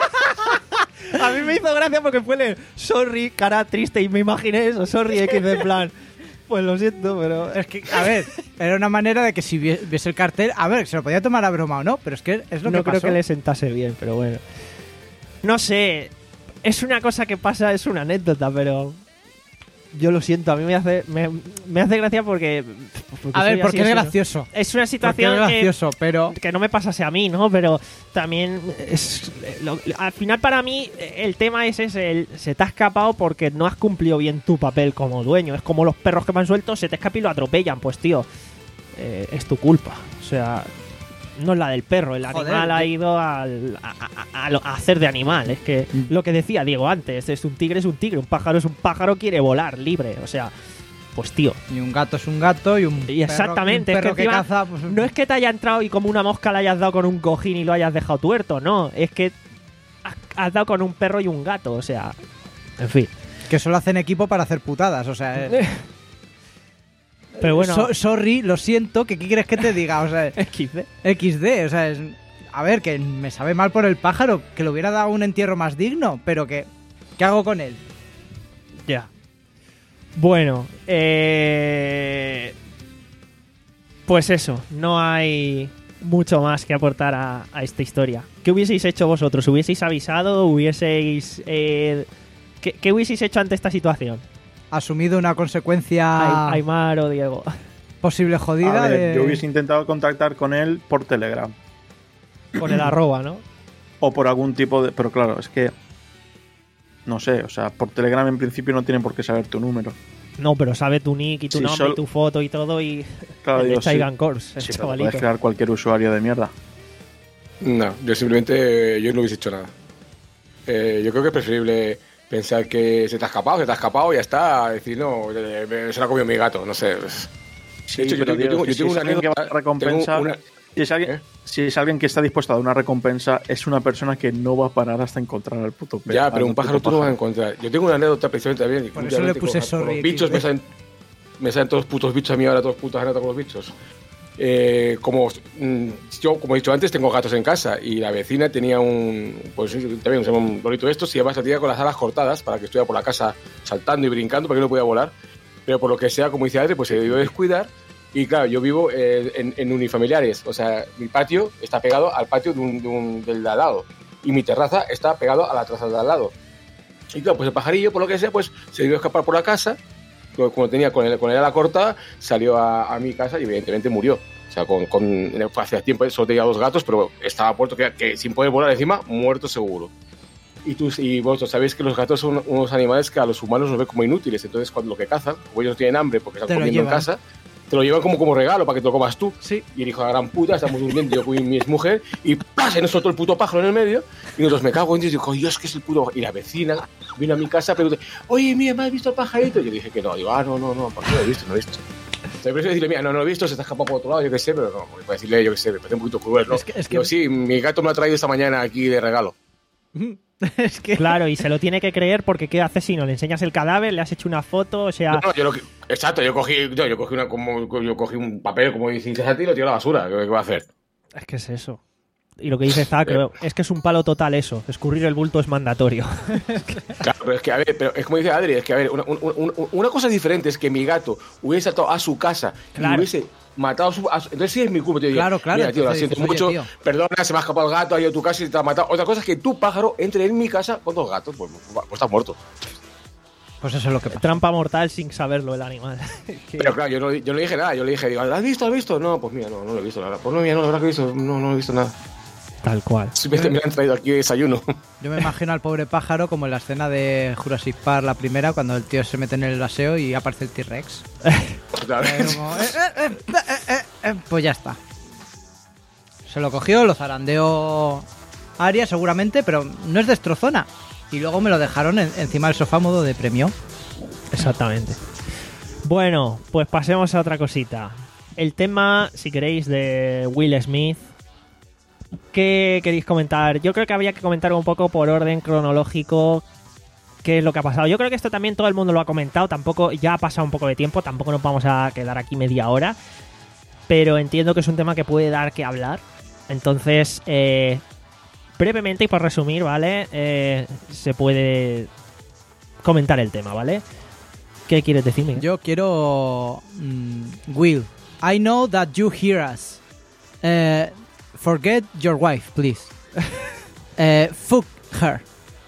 A mí me hizo gracia porque fue leer sorry, cara triste y me imaginé eso, sorry, equis de en plan. Pues lo siento, pero... Es que, a ver, era una manera de que si vie- viese el cartel... A ver, se lo podía tomar a broma o no, pero es que es lo no que creo pasó. que le sentase bien, pero bueno. No sé, es una cosa que pasa, es una anécdota, pero... Yo lo siento, a mí me hace, me, me hace gracia porque... porque A ver, soy porque así, es eso, ¿no? gracioso. Es una Porque situación es que- gracioso, pero... que no me pasase a mí, ¿no? Pero también es lo- al final para mí el tema es ese, el- se te ha escapado porque no has cumplido bien tu papel como dueño. Es como los perros que van sueltos, se te escapa y lo atropellan. Pues tío, eh, es tu culpa. O sea, no es la del perro, el Joder, animal ha yo- ido al- a, a- a lo- a hacer de animal. Es que lo que decía Diego antes, es un tigre es un tigre, un pájaro es un pájaro, quiere volar libre. O sea, pues tío, Y un gato es un gato y un y exactamente, perro, un es que perro que, encima caza... Pues, no es que te haya entrado y como una mosca le hayas dado con un cojín y lo hayas dejado tuerto, no, es que has, has dado con un perro y un gato, o sea, en fin. que solo hacen equipo para hacer putadas, o sea... eh, Pero bueno, so- sorry, lo siento, que ¿qué quieres que te diga? O sea, equis de. equis de, o sea, es... A ver, que me sabe mal por el pájaro, que le hubiera dado un entierro más digno, pero que... ¿Qué hago con él? Ya. Bueno, eh... pues eso, no hay mucho más que aportar a, a esta historia. ¿Qué hubieseis hecho vosotros? ¿Hubieseis avisado? ¿Hubieseis... Eh... ¿Qué, ¿Qué hubieseis hecho ante esta situación? Asumido una consecuencia Ay- Aymar o Diego. posible jodida A ver, de... yo hubiese intentado contactar con él por Telegram. Con el arroba, ¿no? O por algún tipo de... Pero claro, es que... No sé, o sea, por Telegram en principio no tienen por qué saber tu número. No, pero sabe tu nick y tu Sí, nombre sol- y tu foto y todo y... Claro, el de digo, sí. Chaigan Course, el Sí, pero chavalito. puedes crear cualquier usuario de mierda. No, yo simplemente yo no hubiese hecho nada. Eh, yo creo que es preferible pensar que se te ha escapado, se te ha escapado y ya está. Decir, no, eh, me- se la ha comido mi gato, no sé. Sí, de hecho, yo, pero yo digo tengo, que yo si tengo es una alguien que va a anécdota. recompensa... tengo una- Si es, alguien, ¿Eh? si es alguien que está dispuesto a dar una recompensa, es una persona que no va a parar hasta encontrar al puto perro. Ya, pero un pájaro tú no vas a encontrar. Yo tengo una anécdota precisamente también. Por eso le últimamente puse con- sorry, con los bichos equis de. me salen, me salen todos los putos bichos a mí ahora, todos los putos anécdotas con los bichos. Eh, como mm, yo, como he dicho antes, tengo gatos en casa y la vecina tenía un, pues sí, también se llama un lorito de estos y además la tenía con las alas cortadas para que estuviera por la casa saltando y brincando porque no podía volar. Pero por lo que sea, como dice Adri, pues se debió descuidar. Y claro, yo vivo eh, en, en unifamiliares, o sea, mi patio está pegado al patio de un, de un- del de al lado y mi terraza está pegado a la terraza de al lado. Y claro, pues el pajarillo, por lo que sea, pues se debió escapar por la casa, como como tenía con el, con el ala corta, salió a, a mi casa y evidentemente murió. O sea, con, con, hace tiempo solo tenía dos gatos, pero estaba puesto que, que sin poder volar encima, muerto seguro. Y, tú, y vosotros sabéis que los gatos son unos animales que a los humanos nos ven como inútiles, entonces cuando lo que cazan, o ellos no tienen hambre porque Te están lo comiendo en llevan. casa, te lo llevan como, como regalo para que te lo comas tú. Sí. Y el hijo de la gran puta, estamos durmiendo yo con mi mujer y ¡plas! Se nos soltó el puto pájaro en el medio y nosotros me cago en Dios y digo, Dios, que es el puto. Y la vecina vino a mi casa y preguntó, oye, mira, ¿me has visto el pajarito? Y yo dije que no. Digo, ah, no, no, no, ¿por qué no lo he visto? No lo he visto. Entonces, por eso decirle, mira, no, no lo he visto, se está escapando por otro lado, yo qué sé, pero no, para decirle, yo qué sé, me parece un poquito cruel, ¿no? Es que, es que... Digo, sí, mi gato me lo ha traído esta mañana aquí de regalo. es que... Claro, y se lo tiene que creer porque ¿qué hace si no? Le enseñas el cadáver, le has hecho una foto, o sea... No, no, yo lo que, exacto, yo cogí, yo, yo cogí una, como, yo cogí un papel como dices a ti y lo tiré a la basura. ¿Qué, qué va a hacer? Es que es eso. Y lo que dice Zacro, es que es un palo total eso. Escurrir el bulto es mandatorio. Claro, pero es que, a ver, pero es como dice Adri, es que, a ver, una, una, una cosa diferente es que mi gato hubiese saltado a su casa claro. y hubiese matado a su... A su entonces sí es mi culpa, tío. Claro, claro. Mira, tío, lo siento dices, mucho, oye, tío. perdona, se me ha escapado el gato, ha ido a tu casa y te ha matado. Otra cosa es que tu pájaro entre en mi casa con dos gatos, pues, pues estás muerto. Pues eso es lo que pasa. Trampa mortal sin saberlo el animal. Que- Pero claro, yo no, yo no le dije nada, yo le dije, digo, ¿lo has visto? ¿Lo has visto? No, pues mira, no, no lo he visto nada. Pues no, mira, no, la verdad que he visto, no, no he visto nada. Tal cual. Simplemente me han traído aquí desayuno. Yo me imagino al pobre pájaro como en la escena de Jurassic Park, la primera, cuando el tío se mete en el aseo y aparece el T-Rex. Claro. Eh, como, eh, eh, eh, eh, eh, eh, pues ya está. Se lo cogió, lo zarandeó Aria seguramente, pero no es destrozona. Y luego me lo dejaron en- encima del sofá modo de premio. Exactamente. Bueno, pues pasemos a otra cosita. El tema, si queréis, de Will Smith. ¿Qué queréis comentar? Yo creo que habría que comentar un poco por orden cronológico qué es lo que ha pasado. Yo creo que esto también todo el mundo lo ha comentado. Tampoco, ya ha pasado un poco de tiempo. Tampoco nos vamos a quedar aquí media hora. Pero entiendo que es un tema que puede dar que hablar. Entonces, eh, brevemente y por resumir, ¿vale? Eh, se puede comentar el tema, ¿vale? ¿Qué quieres decirme? Yo quiero... mm, Will, I know that you hear us. Eh, forget your wife, please. Eh, fuck her.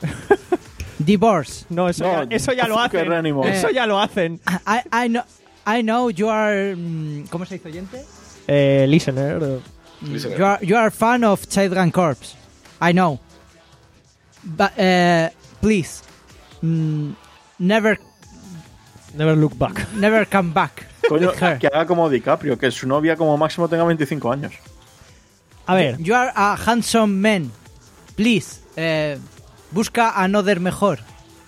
Divorce. No, eso, No, ya, eso ya lo fuck hacen. her anymore. Eso ya lo hacen. I, I know, I know you are... mm, ¿Cómo se dice oyente? Eh, listener. eh, Listener. You are, you are a fan of Child Gun Corps. I know. But, uh, please, mm, never, Never look back. never come back Coño, with her. que haga como DiCaprio, que su novia como máximo tenga veinticinco años. A ver, You are a handsome man. Please, eh, busca another mejor.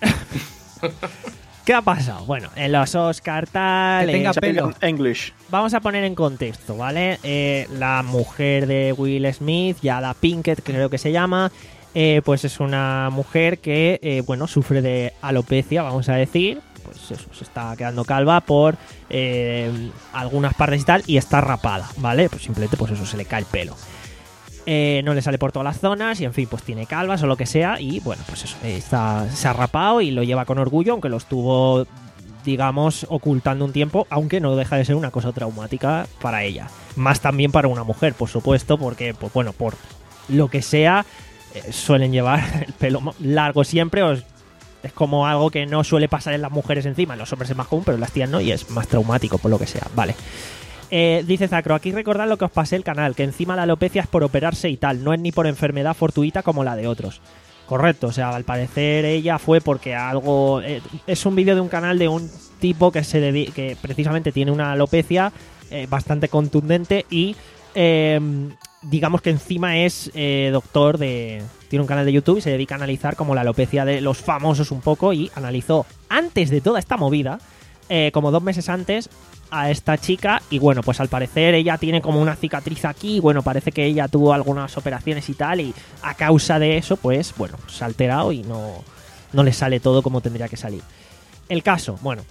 ¿qué ha pasado? Bueno, en los Oscar tal... Que tenga eh, pelo. English. vamos a poner en contexto, ¿vale? Eh, la mujer de Will Smith, Jada Pinkett creo que se llama, eh, pues es una mujer que, eh, bueno, sufre de alopecia, vamos a decir. Pues eso, se está quedando calva por eh, algunas partes y tal, y está rapada, ¿vale? Pues simplemente, pues eso, se le cae el pelo. Eh, no le sale por todas las zonas y en fin, pues tiene calvas o lo que sea y bueno, pues eso, eh, está, se ha rapado y lo lleva con orgullo, aunque lo estuvo, digamos, ocultando un tiempo, aunque no deja de ser una cosa traumática para ella. Más también para una mujer, por supuesto, porque, pues bueno, por lo que sea, eh, suelen llevar el pelo mo- largo siempre, o es, es como algo que no suele pasar en las mujeres encima, en los hombres es más común, pero en las tías no, y es más traumático, por lo que sea, vale. Eh, dice Zacro, aquí recordad lo que os pasé el canal, que encima la alopecia es por operarse y tal, no es ni por enfermedad fortuita como la de otros. Correcto, o sea, al parecer ella fue porque algo... Eh, es un vídeo de un canal de un tipo que se dedi- que precisamente tiene una alopecia eh, bastante contundente y eh, digamos que encima es eh, doctor de... Tiene un canal de YouTube y se dedica a analizar como la alopecia de los famosos un poco y analizó antes de toda esta movida, eh, como dos meses antes, a esta chica y bueno, pues al parecer ella tiene como una cicatriz aquí, bueno, parece que ella tuvo algunas operaciones y tal y a causa de eso, pues bueno, se ha alterado y no, no le sale todo como tendría que salir. El caso, bueno,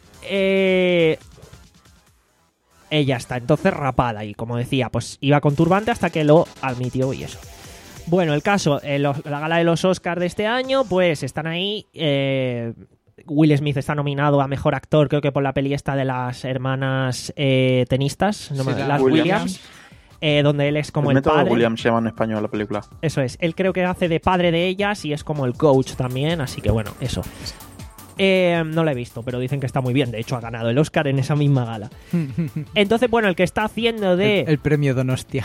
eh, ella está entonces rapada y como decía, pues iba con turbante hasta que lo admitió y eso. Bueno, el caso, en los- la gala de los Oscars de este año, pues están ahí... Eh, Will Smith está nominado a Mejor Actor, creo que por la peli esta de las hermanas eh, tenistas, no Sí, me- la- las Williams. Williams, eh, donde él es como el el, método padre. Williams se llama en español la película. Eso es, él creo que hace de padre de ellas y es como el coach también, así que bueno, eso. Eh, no lo he visto, pero dicen que está muy bien, de hecho ha ganado el Oscar en esa misma gala. Entonces, bueno, el que está haciendo de... El, el premio Donostia.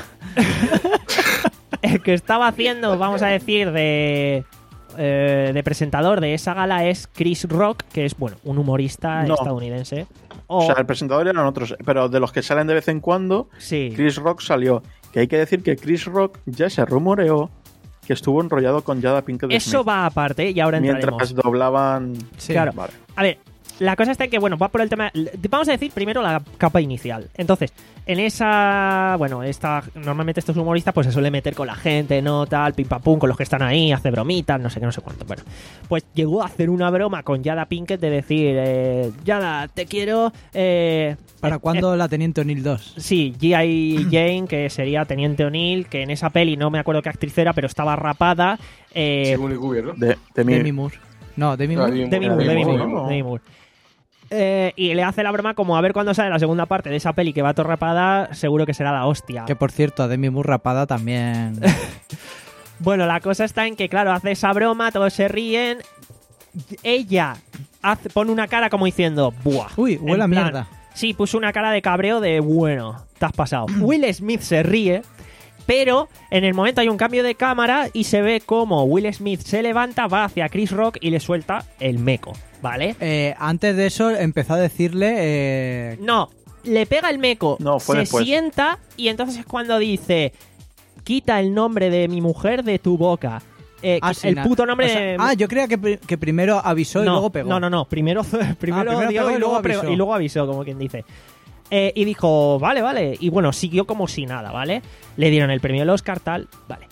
El que estaba haciendo, vamos a decir, de... eh, de presentador de esa gala es Chris Rock, que es, bueno, un humorista No. estadounidense. o... O sea, el presentador eran otros, pero de los que salen de vez en cuando, Sí. Chris Rock salió. Que hay que decir que Chris Rock ya se rumoreó que estuvo enrollado con Jada Pinkett Smith. Eso va aparte y ahora entraremos. Mientras doblaban... Sí, Claro. Vale. A ver, la cosa está en que, bueno, va por el tema... Vamos a decir primero la capa inicial. Entonces, en esa... Bueno, esta normalmente estos humoristas pues se suele meter con la gente, ¿no? Tal, pim pam pum, con los que están ahí, hace bromitas, no sé qué, no sé cuánto. Bueno, pues llegó a hacer una broma con Jada Pinkett de decir, eh, Jada, te quiero... Eh, ¿Para eh, cuándo la Teniente O'Neill dos? Sí, G I Jane, que sería Teniente O'Neill, que en esa peli no me acuerdo qué actriz era, pero estaba rapada. Eh, Según el gobierno. De, de mi- Demi Moore. No, Demi No, Moore. Demi Demi Era Moore, Demi Demi Moore, Moore, ¿no? Demi Moore. Eh, y le hace la broma como a ver cuándo sale la segunda parte de esa peli que va todo rapada, seguro que será la hostia. Que por cierto, a Demi Moore rapada también. Bueno, la cosa está en que, claro, hace esa broma, todos se ríen. Ella hace, pone una cara como diciendo, ¡buah! Uy, En huele a plan, mierda. Sí, puso una cara de cabreo de, bueno, te has pasado. Will Smith se ríe, pero en el momento hay un cambio de cámara y se ve como Will Smith se levanta, va hacia Chris Rock y le suelta el meco, ¿vale? Eh, antes de eso empezó a decirle... Eh, No, le pega el meco, No, fue se después. sienta y entonces es cuando dice, quita el nombre de mi mujer de tu boca. Eh, ah, qui- sí, el na- puto nombre o sea, de... Ah, yo creía que, pri- que primero avisó y no, luego pegó. No, no, no, primero, primero, primero dio pegó y, y luego luego pre- avisó. y luego avisó, como quien dice. Eh, y dijo, vale, vale. Y bueno, siguió como si nada, ¿vale? Le dieron el premio del Oscar, tal, vale.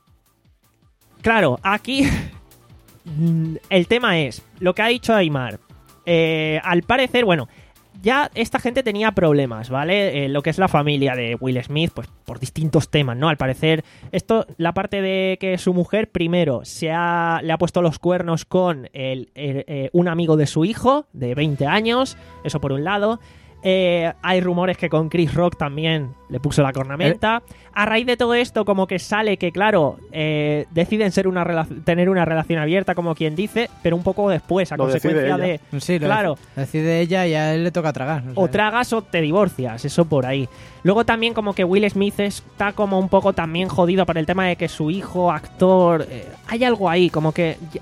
Claro, aquí mm, el tema es, lo que ha dicho Aymar, eh, al parecer, bueno, ya esta gente tenía problemas, ¿vale? Eh, lo que es la familia de Will Smith, pues por distintos temas, ¿no? Al parecer, esto, la parte de que su mujer, primero, se ha, le ha puesto los cuernos con el, el, eh, un amigo de su hijo, de veinte años, eso por un lado. Eh, hay rumores que con Chris Rock también le puso la cornamenta. A raíz de todo esto, como que sale que, claro, eh, deciden ser una rela- tener una relación abierta, como quien dice, pero un poco después, a Lo consecuencia decide de... Sí, lo Claro. dec- decide ella y a él le toca tragar. o sea. O tragas o te divorcias, eso por ahí. Luego también como que Will Smith está como un poco también jodido por el tema de que su hijo, actor... eh, hay algo ahí, como que ya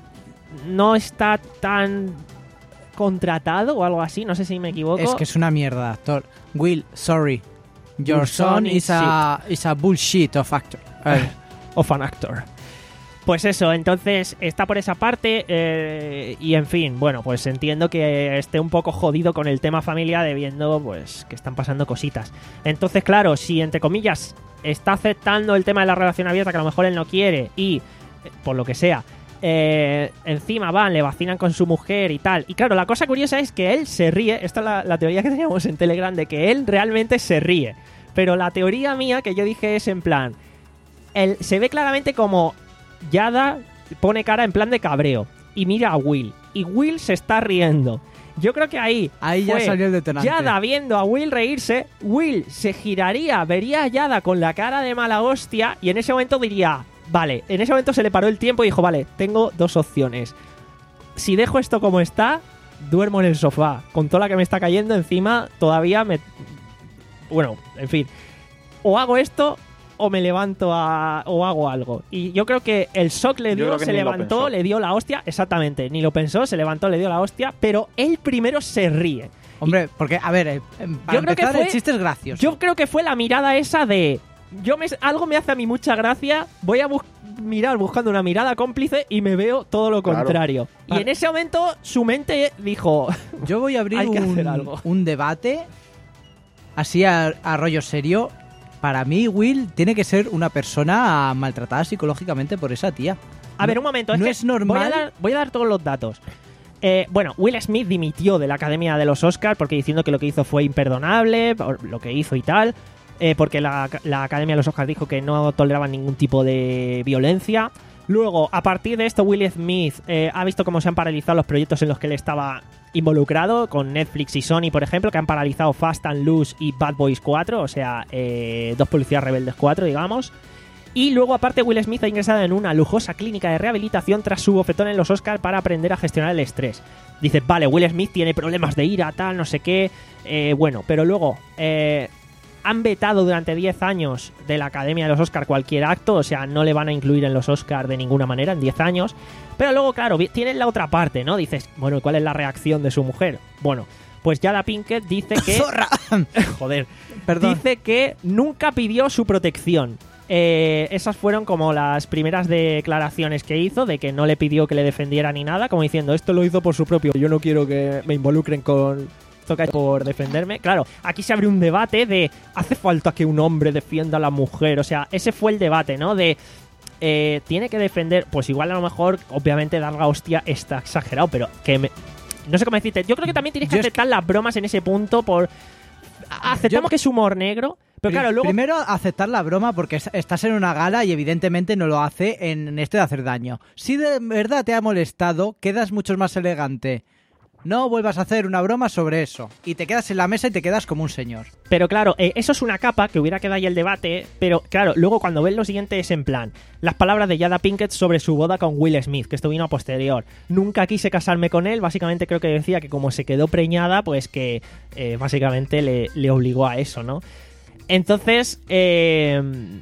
no está tan contratado o algo así, no sé si me equivoco. Es que es una mierda, actor. Will, sorry. Your, Your son, son is, is a, is a bullshit of actor. Eh, Of an actor. Pues eso, entonces está por esa parte eh, y en fin, bueno, pues entiendo que esté un poco jodido con el tema familia debiendo pues que están pasando cositas. Entonces, claro, si entre comillas está aceptando el tema de la relación abierta que a lo mejor él no quiere y eh, por lo que sea, eh, encima van, le vacinan con su mujer y tal. Y claro, la cosa curiosa es que él se ríe, esta es la, la teoría que teníamos en Telegram de que él realmente se ríe. Pero la teoría mía que yo dije es en plan, él se ve claramente como Yada pone cara en plan de cabreo y mira a Will y Will se está riendo. Yo creo que ahí Ahí ya fue salió el detonante. Yada viendo a Will reírse, Will se giraría, vería a Yada con la cara de mala hostia y en ese momento diría, vale, en ese momento se le paró el tiempo y dijo, vale, tengo dos opciones. Si dejo esto como está, duermo en el sofá, con toda la que me está cayendo encima, todavía me... Bueno, en fin. O hago esto o me levanto a... o hago algo. Y yo creo que el shock le Yo dio, creo que se ni lo levantó, pensó. le dio la hostia, exactamente, ni lo pensó, se levantó, le dio la hostia, pero él primero se ríe. Hombre, porque, a ver, eh, para Yo creo que empezar, fue- el chiste es gracioso. Yo creo que fue la mirada esa de... Yo me, algo me hace a mí mucha gracia, voy a bus- mirar buscando una mirada cómplice y me veo todo lo Claro. contrario. Y Vale. en ese momento su mente dijo... Yo voy a abrir Hay que un, hacer algo. un debate así a, a rollo serio. Para mí, Will tiene que ser una persona maltratada psicológicamente por esa tía. A ver, un momento. Es no que es normal. Voy a dar, voy a dar todos los datos. Eh, bueno, Will Smith dimitió de la Academia de los Oscars porque diciendo que lo que hizo fue imperdonable, por lo que hizo y tal, eh, porque la, la Academia de los Oscars dijo que no toleraban ningún tipo de violencia. Luego, a partir de esto, Will Smith eh, ha visto cómo se han paralizado los proyectos en los que él estaba involucrado, con Netflix y Sony, por ejemplo, que han paralizado Fast and Loose y Bad Boys cuatro, o sea, eh, Dos Policías Rebeldes cuatro, digamos. Y luego, aparte, Will Smith ha ingresado en una lujosa clínica de rehabilitación tras su bofetón en los Oscars para aprender a gestionar el estrés. Dice, vale, Will Smith tiene problemas de ira, tal, no sé qué. Eh, bueno, pero luego eh, han vetado durante diez años de la Academia de los Oscars cualquier acto, o sea, no le van a incluir en los Oscars de ninguna manera en diez años. Pero luego, claro, vi- tienen la otra parte, ¿no? Dices, bueno, ¿y cuál es la reacción de su mujer? Bueno, Pues Jada Pinkett dice que... ¡Zorra! Joder. Perdón. Dice que nunca pidió su protección. Eh, esas fueron como las primeras declaraciones que hizo, de que no le pidió que le defendiera ni nada, como diciendo, esto lo hizo por su propio, yo no quiero que me involucren con Zokai por defenderme. Claro, aquí se abre un debate de, ¿hace falta que un hombre defienda a la mujer? O sea, ese fue el debate, ¿no? De, eh, tiene que defender, pues igual a lo mejor, obviamente dar la hostia está exagerado, pero que me... No sé cómo decirte, yo creo que también tienes que Yo es aceptar las bromas en ese punto por... Aceptamos Yo- que es humor negro, pero claro, luego... Primero, aceptar la broma porque es- estás en una gala y evidentemente no lo hace en este de hacer daño. Si de verdad te ha molestado, quedas mucho más elegante. No vuelvas a hacer una broma sobre eso. Y te quedas en la mesa y te quedas como un señor. Pero claro, eh, eso es una capa que hubiera quedado ahí el debate, pero claro, luego cuando ves lo siguiente es en plan, las palabras de Jada Pinkett sobre su boda con Will Smith, que esto vino a posterior. Nunca quise casarme con él, básicamente creo que decía que como se quedó preñada, pues que eh, básicamente le, le obligó a eso, ¿no? Entonces, eh,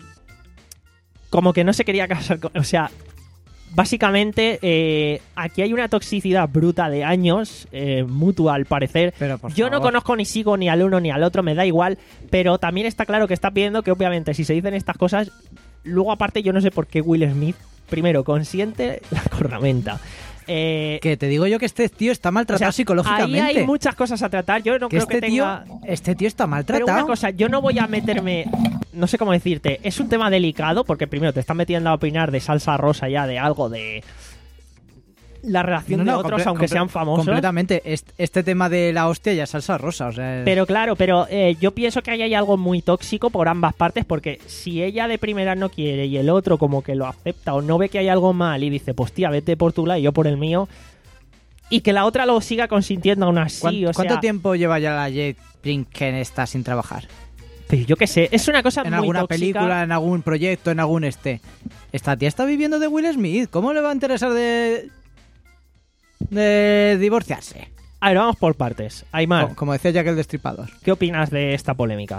como que no se quería casar con... O sea... Básicamente, eh, aquí hay una toxicidad bruta de años, eh, mutua al parecer. Pero, por Yo no favor. conozco ni sigo ni al uno ni al otro, me da igual, pero también está claro que está pidiendo que obviamente si se dicen estas cosas, luego aparte yo no sé por qué Will Smith primero consiente la cornamenta. Eh, Que te digo yo que este tío está o maltratado sea, psicológicamente. ahí hay muchas cosas a tratar, yo no que creo este que tío, tenga... este tío está Pero maltratado. una cosa, yo no voy a meterme... No sé cómo decirte, es un tema delicado porque primero te están metiendo a opinar de salsa rosa ya, de algo de... La relación No, no, de otros, comple- aunque comple- sean famosos. Completamente. Este, este tema de la hostia ya es salsa rosa. O sea, es- Pero claro, pero eh, yo pienso que ahí hay algo muy tóxico por ambas partes, porque si ella de primera no quiere y el otro como que lo acepta o no ve que hay algo mal y dice, pues tía, vete por tu lado y yo por el mío, y que la otra lo siga consintiendo aún así, ¿Cuán- o ¿Cuánto sea... tiempo lleva ya la Jade Pinkett está sin trabajar? Pero yo qué sé, es una cosa En muy alguna tóxica. película, en algún proyecto, en algún este. Esta tía está viviendo de Will Smith. ¿Cómo le va a interesar de... de divorciarse? A ver, vamos por partes. Aymar, Co- Como decía Jack el Destripador. ¿qué opinas de esta polémica?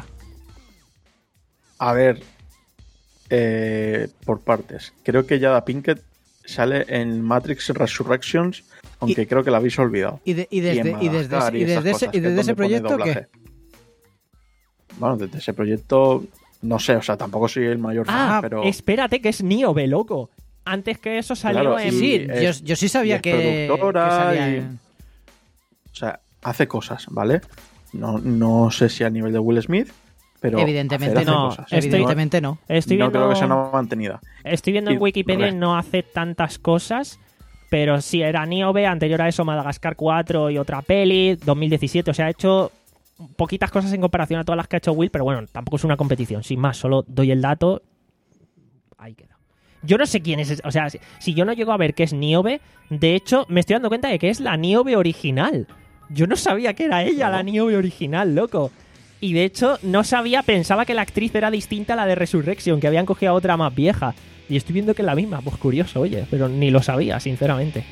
A ver, eh, por partes. Creo que Jada Pinkett sale en Matrix Resurrections, aunque creo que la habéis olvidado. Y, de- y desde, en y desde, Madagascar ese- y esas desde ese, cosas, y que es desde ese donde pone proyecto, ¿qué? doblaje. Bueno, desde ese proyecto, no sé, o sea, tampoco soy el mayor fan, Ah, pero... espérate, que es Niobe, loco. Antes que eso salió Claro, en... y Sí, es- yo, yo sí sabía y es que, que productora salía y- en- O sea, hace cosas, ¿vale? No, no sé si a nivel de Will Smith, pero Evidentemente hacer, hace no, cosas. estoy- Evidentemente no. Estoy no viendo... creo que sea una mantenida. Estoy viendo en Y- Wikipedia y re- no hace tantas cosas, pero sí, era Niobe, anterior a eso Madagascar cuatro y otra peli, dos mil diecisiete, o sea, ha hecho poquitas cosas en comparación a todas las que ha hecho Will, pero bueno, tampoco es una competición, sin más, solo doy el dato, ahí queda. Yo no sé quién es, o sea, si, si yo no llego a ver qué es Niobe, de hecho, me estoy dando cuenta de que es la Niobe original. Yo no sabía que era ella la Niobe original, loco. Y de hecho, no sabía, pensaba que la actriz era distinta a la de Resurrection, que habían cogido a otra más vieja. Y estoy viendo que es la misma, pues curioso, oye, pero ni lo sabía, sinceramente.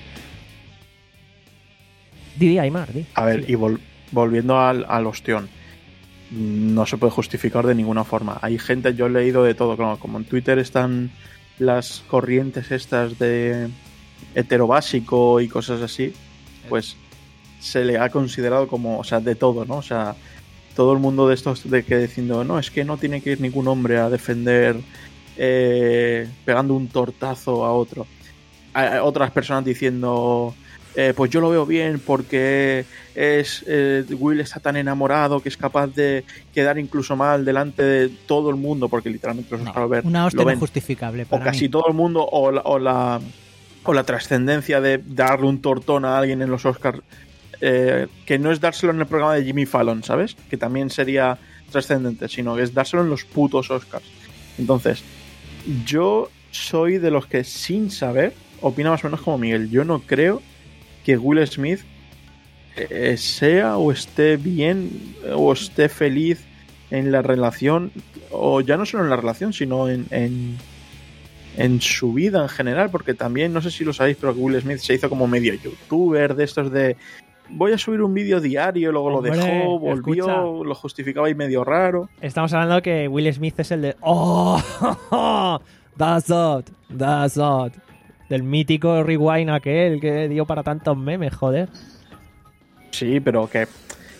Di, di, Aymar, di. A ver, y vol- volviendo al, al ostión, no se puede justificar de ninguna forma. Hay gente, yo he leído de todo, como, como en Twitter están las corrientes estas de heterobásico y cosas así, pues se le ha considerado como, o sea, de todo, ¿no? O sea, todo el mundo de estos de que diciendo, no, es que no tiene que ir ningún hombre a defender eh, pegando un tortazo a otro. Hay otras personas diciendo, eh, pues yo lo veo bien porque es eh, Will está tan enamorado que es capaz de quedar incluso mal delante de todo el mundo, porque literalmente los Oscar ver, Una hostia lo no ven. justificable O para casi mí. todo el mundo, o la, o la, o la trascendencia de darle un tortón a alguien en los Oscars, eh, que no es dárselo en el programa de Jimmy Fallon, ¿sabes? Que también sería trascendente, sino que es dárselo en los putos Oscars. Entonces, yo soy de los que sin saber opina más o menos como Miguel. Yo no creo que Will Smith eh, sea o esté bien o esté feliz en la relación, o ya no solo en la relación, sino en, en, en su vida en general, porque también, no sé si lo sabéis, pero Will Smith se hizo como medio youtuber, de estos de voy a subir un vídeo diario, luego Hombre, lo dejó, volvió, escucha. lo justificaba y medio raro. Estamos hablando que Will Smith es el de... ¡Oh! That's it, that's it. Del mítico rewind aquel que dio para tantos memes, joder. Sí, pero que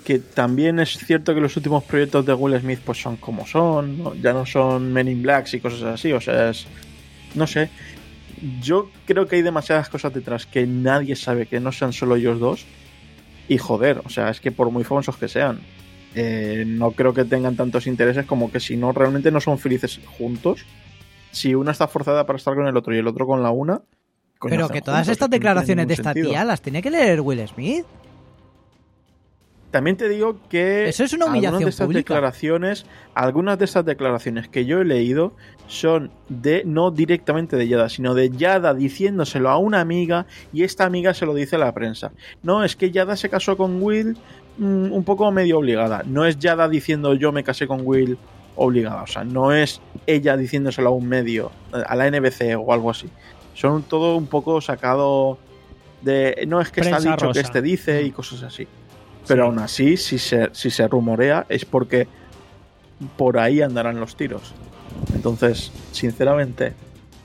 que también es cierto que los últimos proyectos de Will Smith pues son como son, ¿no? Ya no son Men in Blacks y cosas así, o sea, es... No sé. Yo creo que hay demasiadas cosas detrás que nadie sabe, que no sean solo ellos dos. Y joder, o sea, es que por muy famosos que sean, eh, no creo que tengan tantos intereses como que si no, realmente no son felices juntos. Si una está forzada para estar con el otro y el otro con la una... Pero que todas estas declaraciones de esta tía las tiene que leer Will Smith. También te digo que eso es una humillación algunas de estas pública. declaraciones, algunas de estas declaraciones que yo he leído son de no directamente de Yada, sino de Yada diciéndoselo a una amiga y esta amiga se lo dice a la prensa. No, es que Yada se casó con Will mmm, un poco medio obligada. No es Yada diciendo yo me casé con Will obligada. O sea, no es ella diciéndoselo a un medio, a la N B C o algo así. Son todo un poco sacado de... No, es que Prensa está dicho rosa. que este dice y cosas así. Pero Sí. aún así, si se, si se rumorea, es porque por ahí andarán los tiros. Entonces, sinceramente,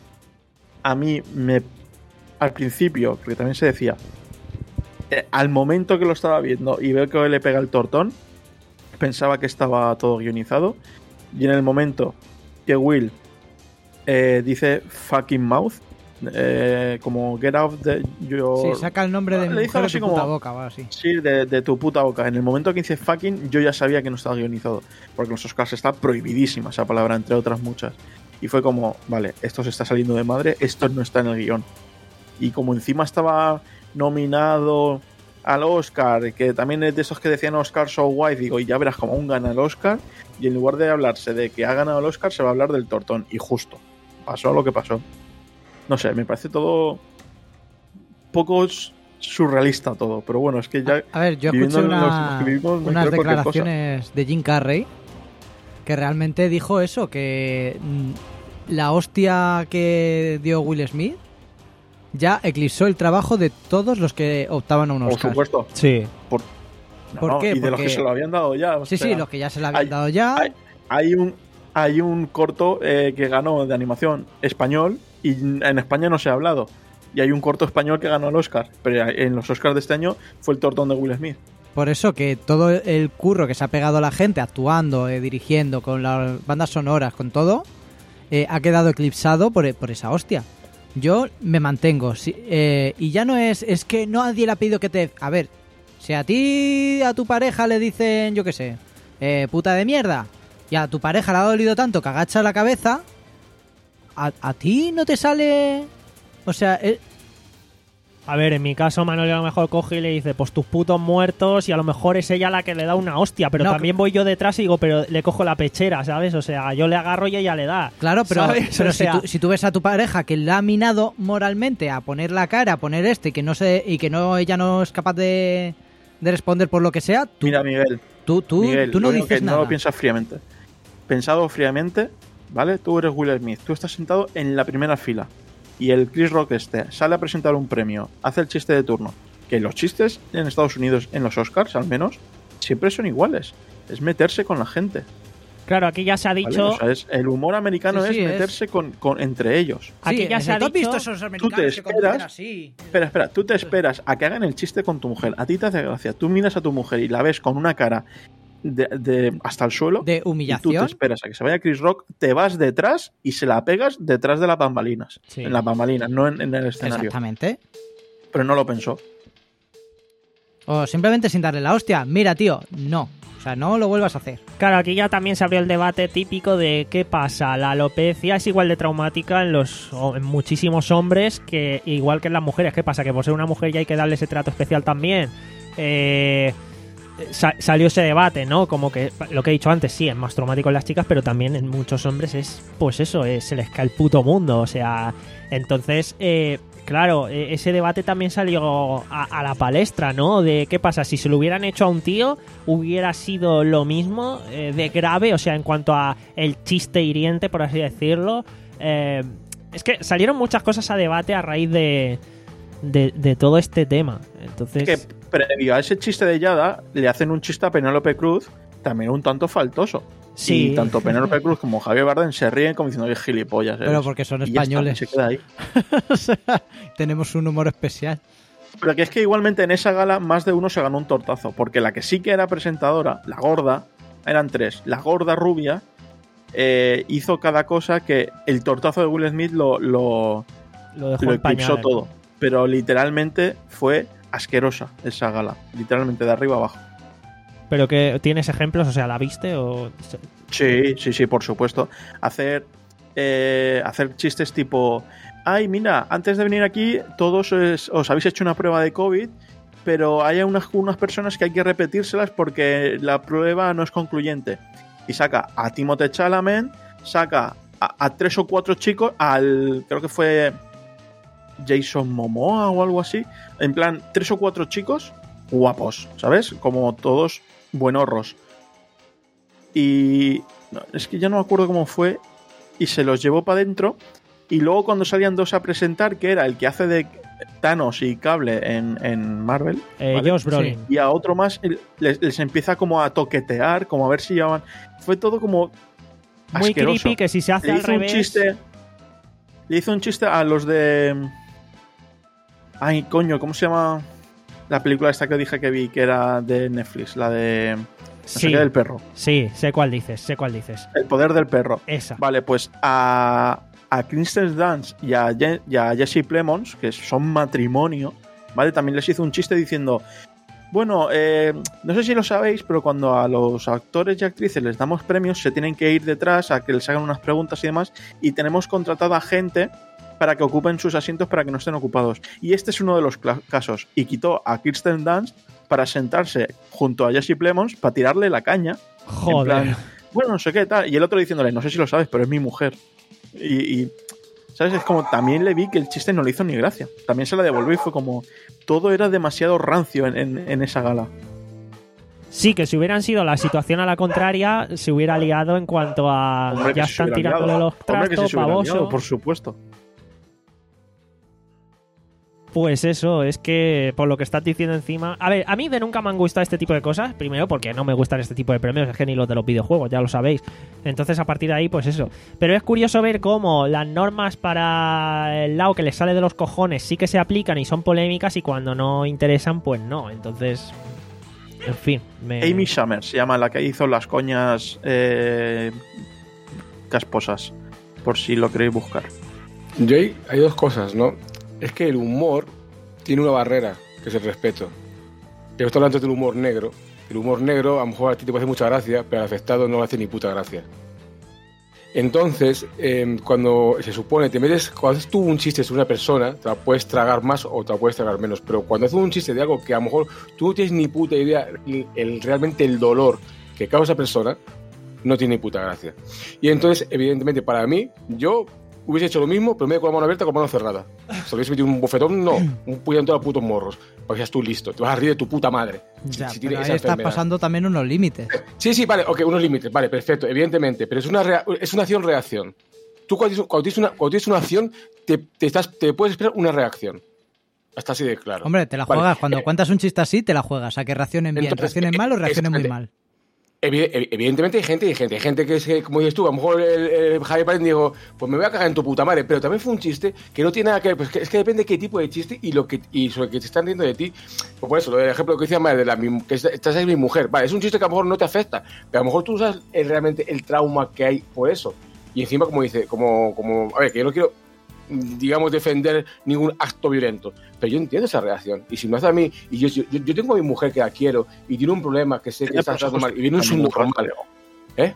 a mí me... Al principio, porque también se decía, eh, al momento que lo estaba viendo y veo que le pega el tortón, pensaba que estaba todo guionizado. Y en el momento que Will eh, dice fucking mouth, eh, como get out de yo Sí, saca el nombre de Le mi dice mujer así de tu puta como- boca o algo así. Sí, de, de tu puta boca. En el momento que dice fucking, yo ya sabía que no estaba guionizado. Porque en los Oscars está prohibidísima esa palabra, entre otras muchas. Y fue como, vale, esto se está saliendo de madre, esto no está en el guión. Y como encima estaba nominado al Oscar, que también es de esos que decían Oscar so white, digo, y ya verás como aún gana el Oscar. Y en lugar de hablarse de que ha ganado el Oscar, se va a hablar del tortón. Y justo, pasó lo que pasó. No sé, me parece todo poco surrealista todo, pero bueno, es que ya... A ver, yo viviendo escuché en los- una- los que vivimos, me unas creo cualquier cosa. declaraciones de Jim Carrey que realmente dijo eso, que mm, la hostia que dio Will Smith ya eclipsó el trabajo de todos los que optaban a un Por Oscar. supuesto. Sí. Por, ¿Por no, qué? Y de los Porque- que se lo habían dado ya. o Sí, sea, sí, los que ya se le habían hay- dado ya. Hay, hay un hay un corto eh, que ganó de animación español y en España no se ha hablado. Y hay un corto español que ganó el Oscar, pero en los Oscars de este año fue el tortón de Will Smith. Por eso que todo el curro que se ha pegado a la gente actuando, eh, dirigiendo, con las bandas sonoras, con todo, eh, ha quedado eclipsado por, por esa hostia. Yo me mantengo. Si- eh, y ya no es... Es que nadie le ha pedido que te... A ver, si a ti, a tu pareja le dicen, yo qué sé, eh, puta de mierda, y a tu pareja le ha dolido tanto que agacha la cabeza, a, a ti no te sale... O sea... eh, A ver, en mi caso Manuel a lo mejor coge y le dice, pues tus putos muertos, y a lo mejor es ella la que le da una hostia, pero No, también voy yo detrás y digo, pero le cojo la pechera, ¿sabes? O sea, yo le agarro y ella le da. Claro, pero, ¿sabes? pero O sea, si, tú, si tú ves a tu pareja que le ha minado moralmente a poner la cara, a poner este, y que no sé, y que no ella no es capaz de, de responder por lo que sea, tú, Mira, Miguel, tú, tú, Miguel, tú no lo único dices que nada. no lo piensas fríamente. Pensado fríamente, ¿vale? Tú eres Will Smith, tú estás sentado en la primera fila y el Chris Rock este sale a presentar un premio, hace el chiste de turno. Que los chistes en Estados Unidos, en los Oscars al menos, siempre son iguales. Es meterse con la gente. Claro, aquí ya se ha ¿vale? dicho... O sea, es- el humor americano Sí, sí, es es. meterse con, con- entre ellos. Aquí ya se ha ¿tú has visto dicho... esos Tú americanos te que conducen esperas, así? espera, espera, tú te esperas a que hagan el chiste con tu mujer. A ti te hace gracia. Tú miras a tu mujer y la ves con una cara de, de- hasta el suelo. De Y tú te humillación. esperas a que se vaya Chris Rock, te vas detrás y se la pegas detrás de las bambalinas. Sí. En las bambalinas, no en, en el escenario. Exactamente. Pero no lo pensó. O simplemente sin darle la hostia. Mira, tío, no. O sea, no lo vuelvas a hacer. Claro, aquí ya también se abrió el debate típico de qué pasa. La alopecia es igual de traumática en los o en muchísimos hombres que igual que en las mujeres. ¿Qué pasa? Que por ser una mujer ya hay que darle ese trato especial también. Eh, sa- salió ese debate, ¿no? Como que lo que he dicho antes, sí, es más traumático en las chicas, pero también en muchos hombres es, pues eso, es, se les cae el puto mundo. O sea, entonces, eh, claro, eh, ese debate también salió a, a la palestra, ¿no? De qué pasa, si se lo hubieran hecho a un tío, hubiera sido lo mismo eh, de grave, o sea, en cuanto a el chiste hiriente, por así decirlo. Eh, es que salieron muchas cosas a debate a raíz de, de, de todo este tema. Entonces, Es que previo a ese chiste de Yada, le hacen un chiste a Penélope Cruz, también un tanto faltoso. Sí. Y tanto Penélope Cruz como Javier Bardem se ríen como diciendo que gilipollas eres. Pero porque son Y ya está, españoles. se queda ahí. O sea, tenemos un humor especial. Pero que es que igualmente en esa gala más de uno se ganó un tortazo, porque la que sí que era presentadora, la gorda, eran tres. La gorda rubia eh, hizo cada cosa que el tortazo de Will Smith lo, lo, Lo dejó lo en pañales, eclipsó todo. ¿no? Pero literalmente fue asquerosa esa gala, literalmente de arriba abajo. ¿Pero que tienes ejemplos? O sea, ¿la viste o...? Sí, sí, sí, por supuesto. Hacer, eh, hacer chistes tipo... Ay, mira, antes de venir aquí todos es- os habéis hecho una prueba de COVID, pero hay unas, unas personas que hay que repetírselas porque la prueba no es concluyente. Y saca a Timothée Chalamet, saca a, a tres o cuatro chicos, al creo que fue Jason Momoa o algo así, en plan, tres o cuatro chicos guapos, ¿sabes? Como todos buenorros. Y no, es que ya no me acuerdo cómo fue, y se los llevó para adentro. Y luego cuando salían dos a presentar, que era el que hace de Thanos y Cable en, en Marvel, Eh, ¿vale? Josh Brolin. Y a otro más el- les, les empieza como a toquetear, como a ver si llevaban... Fue todo como Muy asqueroso. creepy, que si se hace Le al hizo un revés... chiste... Le hizo un chiste a los de... Ay, coño, ¿cómo se llama la película esta que dije que vi, que era de Netflix? La de... No sé Sí, qué, del perro. sí, sé cuál dices, sé cuál dices. El poder del perro. Esa. Vale, pues a, a Kristen Dunst y a, Je- y a Jesse Plemons, que son matrimonio, ¿vale? También les hizo un chiste diciendo, bueno, eh, no sé si lo sabéis, pero cuando a los actores y actrices les damos premios, se tienen que ir detrás a que les hagan unas preguntas y demás, y tenemos contratado a gente para que ocupen sus asientos para que no estén ocupados. Y este es uno de los cla- casos. Y quitó a Kristen Dunst para sentarse junto a Jesse Plemons para tirarle la caña. Joder. En plan, bueno, no sé qué tal. Y el otro diciéndole, no sé si lo sabes, pero es mi mujer. Y, y, ¿sabes? Es como, también le vi que el chiste no le hizo ni gracia. También se la devolvió y fue como, todo era demasiado rancio en, en- en esa gala. Sí, que si hubieran sido la situación a la contraria, se hubiera liado en cuanto a... Hombre, que ya si se están hubiera tirándole liado. los Hombre, que si trastos, se hubiera pavoso. liado, por supuesto. Pues eso, es que por lo que estás diciendo encima... A ver, a mí de nunca me han gustado este tipo de cosas. Primero porque no me gustan este tipo de premios, es que ni los de los videojuegos, ya lo sabéis. Entonces a partir de ahí, pues eso. Pero es curioso ver cómo las normas para el lado que les sale de los cojones sí que se aplican y son polémicas, y cuando no interesan, pues no. Entonces, en fin. Me... Amy Schumer se llama la que hizo las coñas eh, casposas, por si lo queréis buscar. Jay, hay dos cosas, ¿no? Es que el humor tiene una barrera, que es el respeto. Yo estoy hablando del humor negro. El humor negro a lo mejor a ti te puede hacer mucha gracia, pero al afectado no le hace ni puta gracia. Entonces, eh, cuando se supone, te metes, cuando haces tú un chiste sobre una persona, te la puedes tragar más o te la puedes tragar menos. Pero cuando haces un chiste de algo que a lo mejor tú no tienes ni puta idea, el, el- realmente el dolor que causa esa persona, no tiene ni puta gracia. Y entonces, evidentemente, para mí, yo hubiese hecho lo mismo, pero en vez de con la mano abierta, con la mano cerrada. Se le hubiese metido un bofetón, no, un puñetón a los putos morros, para que seas tú listo. Te vas a reír de tu puta madre. Ya, si tiene pero esa ahí estás enfermedad. pasando también unos límites. Sí, sí, vale, ok, unos límites, vale, perfecto, evidentemente, pero es una, rea- es una acción-reacción. Tú cuando tienes, cuando tienes una, cuando tienes una acción, te, te, estás, te puedes esperar una reacción. Hasta así de claro. Hombre, te la Vale, juegas. Cuando eh, cuentas un chiste así, te la juegas. A que reaccionen bien. Entonces, Reaccionen mal o eh, reaccionen muy exactamente. mal. evi- evi- evidentemente hay gente y gente. Hay gente que es, que, como dices tú, a lo mejor el, el Javier Paredes dijo, pues me voy a cagar en tu puta madre, pero también fue un chiste que no tiene nada que ver, pues que, es que depende de qué tipo de chiste y lo que y sobre que te están riendo de ti. Pues por eso, lo del ejemplo que decía Madre, de la, mi- que esta esta es mi mujer, vale, es un chiste que a lo mejor no te afecta, pero a lo mejor tú sabes el- realmente el trauma que hay por eso. Y encima, como dice, como, como, a ver, que yo no quiero, digamos, defender ningún acto violento, pero yo entiendo esa reacción. Y si me hace a mí, y yo, yo, yo tengo a mi mujer que la quiero y tiene un problema que sé que está tratando mal y viene un subnormal, ¿eh?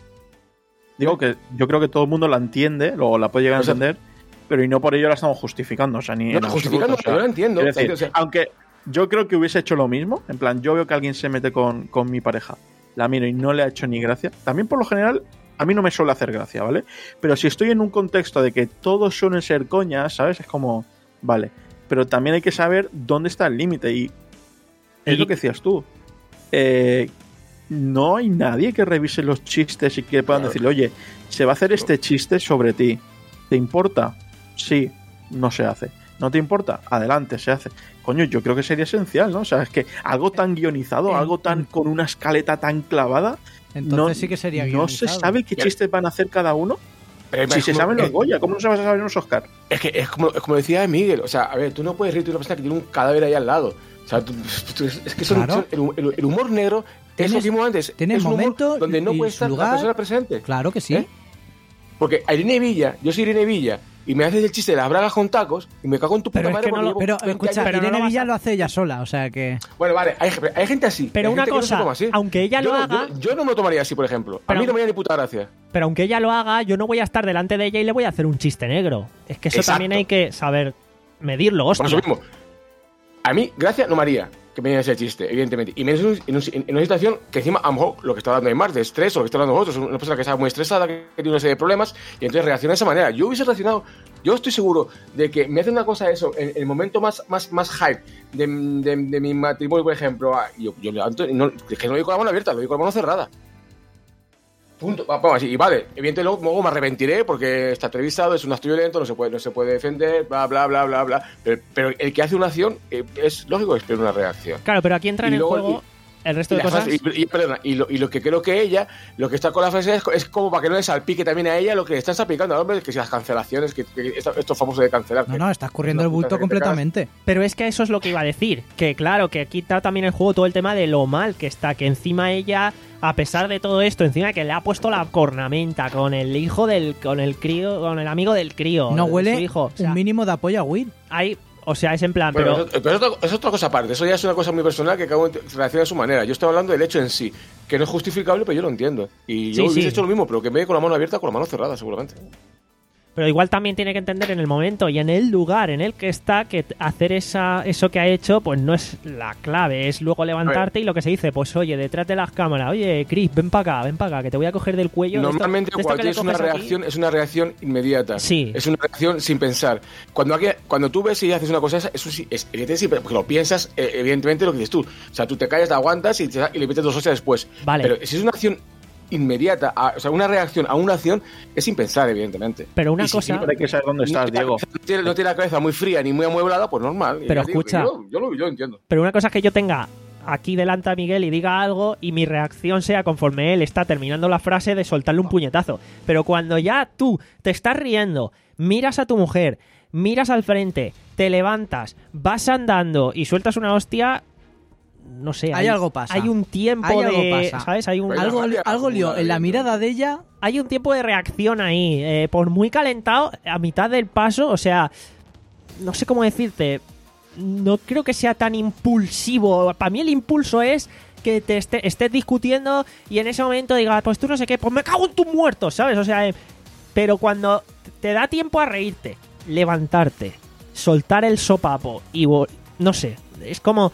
Digo que yo creo que todo el mundo la entiende, luego la puede llegar a O sea, entender, pero y no por ello la estamos justificando, o sea, ni No, en justificando, absoluto, o sea, yo la entiendo. quiero decir, O sea, aunque yo creo que hubiese hecho lo mismo, en plan, yo veo que alguien se mete con, con mi pareja, la miro y no le ha hecho ni gracia, también por lo general a mí no me suele hacer gracia, ¿vale? Pero si estoy en un contexto de que todos suelen ser coñas, ¿sabes? Es como, vale, pero también hay que saber dónde está el límite y es Y- lo que decías tú. Eh, no hay nadie que revise los chistes y que puedan Claro. decirle, oye, se va a hacer este chiste sobre ti. ¿Te importa? Sí, no se hace. ¿No te importa? Adelante, se hace. Coño, yo creo que sería esencial, ¿no? O sea, es que algo tan guionizado, En- algo tan con una escaleta tan clavada, Entonces no, sí que sería no se guionizado. sabe qué chistes van a hacer cada uno. Pero Si es se como- saben los es- Goya, ¿cómo no se vas a saber unos Oscar? Es que es como, es como decía Miguel, o sea, a ver, tú no puedes reírte de una persona que tiene un cadáver ahí al lado. O sea, tú- tú- es que son, Claro. son- el, el- el humor negro es lo que dijimos antes. tiene es un humor momento donde no y puede su estar lugar. la persona presente. Claro que sí. ¿Eh? Porque a Irene Villa, yo soy Irene Villa, y me haces el chiste de las bragas con tacos, y me cago en tu puta Pero es madre. que no porque lo- llevo Pero veinte escucha, años- pero no Irene lo vas Villa a- lo hace ella sola, o sea que... Bueno, vale, hay, hay gente así. Pero hay una gente que no se cosa, toma así. aunque ella lo Yo- haga- Yo, yo no me lo tomaría así, por ejemplo. Pero- a mí no me da ni puta gracia. Pero aunque ella lo haga, yo no voy a estar delante de ella y le voy a hacer un chiste negro. Es que eso Exacto. también hay que saber medirlo, hostia. Por eso mismo. A mí, gracia no me haría que me diera ese chiste, evidentemente. Y menos en, un- en un- en una situación que encima, a lo mejor, lo que está dando Aymar, de estrés, o lo que está dando vosotros, una persona que está muy estresada, que tiene una serie de problemas, y entonces reacciona de esa manera. Yo hubiese reaccionado, yo estoy seguro de que me hace una cosa eso, en, en el momento más, más, más hype de, de, de mi matrimonio, por ejemplo, ah, yo, yo levanto, y no, es que no lo digo con la mano abierta, lo digo con la mano cerrada. Punto. Va- Vamos, y vale, evidentemente luego, luego me arrepentiré porque está entrevistado, es un acto violento, no se puede, no se puede defender, bla, bla, bla, bla, bla. Pero, pero el que hace una acción eh, es lógico que espera una reacción. Claro, pero aquí entra en Y el luego- juego el resto Y, de la cosas. frase- y- y- perdona, y lo, y lo que creo que ella, lo que está con la frase es, es como para que no le salpique también a ella lo que le están salpicando al hombre, que si las cancelaciones, que, que esto, esto famoso de cancelar. No, que- no, estás corriendo una el bulto puta que te cagas. completamente. Pero es que eso es lo que iba a decir. Que claro, que aquí está también el juego todo el tema de lo mal que está. Que encima ella, a pesar de todo esto, encima que le ha puesto la cornamenta con el hijo del. Con el crío. Con el amigo del crío. No de huele su hijo. O sea, un mínimo de apoyo a Will. hay. O sea, es en plan, Bueno, pero. eso- pero es, otra, es otra cosa aparte, eso ya es una cosa muy personal que cada uno reacciona a su manera. Yo estoy hablando del hecho en sí, que no es justificable, pero yo lo entiendo. Y yo Sí, hubiese sí. hecho lo mismo, pero que me dé con la mano abierta con la mano cerrada, seguramente. Pero igual también tiene que entender en el momento y en el lugar en el que está que t- hacer esa, eso que ha hecho pues no es la clave, es luego levantarte y lo que se dice, pues oye, detrás de las cámaras, oye, Chris, ven para acá, ven para acá, que te voy a coger del cuello. de esto- Normalmente de esto cuando que le tienes una coges aquí. reacción, es una reacción inmediata. Sí. Es una reacción sin pensar. Cuando, aquí- cuando tú ves y haces una cosa, esa, eso sí, es evidente, sí, porque lo piensas, eh, evidentemente lo que dices tú. O sea, tú te callas, te aguantas y, te- y le metes dos hostias después. Vale. Pero si es una acción inmediata, a- o sea, una reacción a una acción, es sin pensar, evidentemente. Pero una Y si- cosa- y- Hay que saber dónde estás, no tiene- Diego. No tiene, no tiene la cabeza muy fría ni muy amueblada, pues normal. Y Pero ya digo, escucha. Yo, yo, lo, yo lo entiendo. Pero una cosa es que yo tenga aquí delante a Miguel y diga algo y mi reacción sea conforme él está terminando la frase de soltarle un puñetazo. Pero cuando ya tú te estás riendo, miras a tu mujer, miras al frente, te levantas, vas andando y sueltas una hostia, no sé. Hay algo pasa. Hay un tiempo Hay algo de... pasa. ¿Sabes? Hay un, Vaya, Algo, vaya, algo lió en la acumulamiento. mirada de ella. hay un tiempo de reacción ahí. eh, por muy calentado, a mitad del paso, o sea, no sé cómo decirte, no creo que sea tan impulsivo. Para mí el impulso es que te esté- estés discutiendo y en ese momento digas, pues tú no sé qué, pues me cago en tus muertos, ¿sabes? O sea, eh, pero cuando te da tiempo a reírte, levantarte, soltar el sopapo y vo- no sé, es como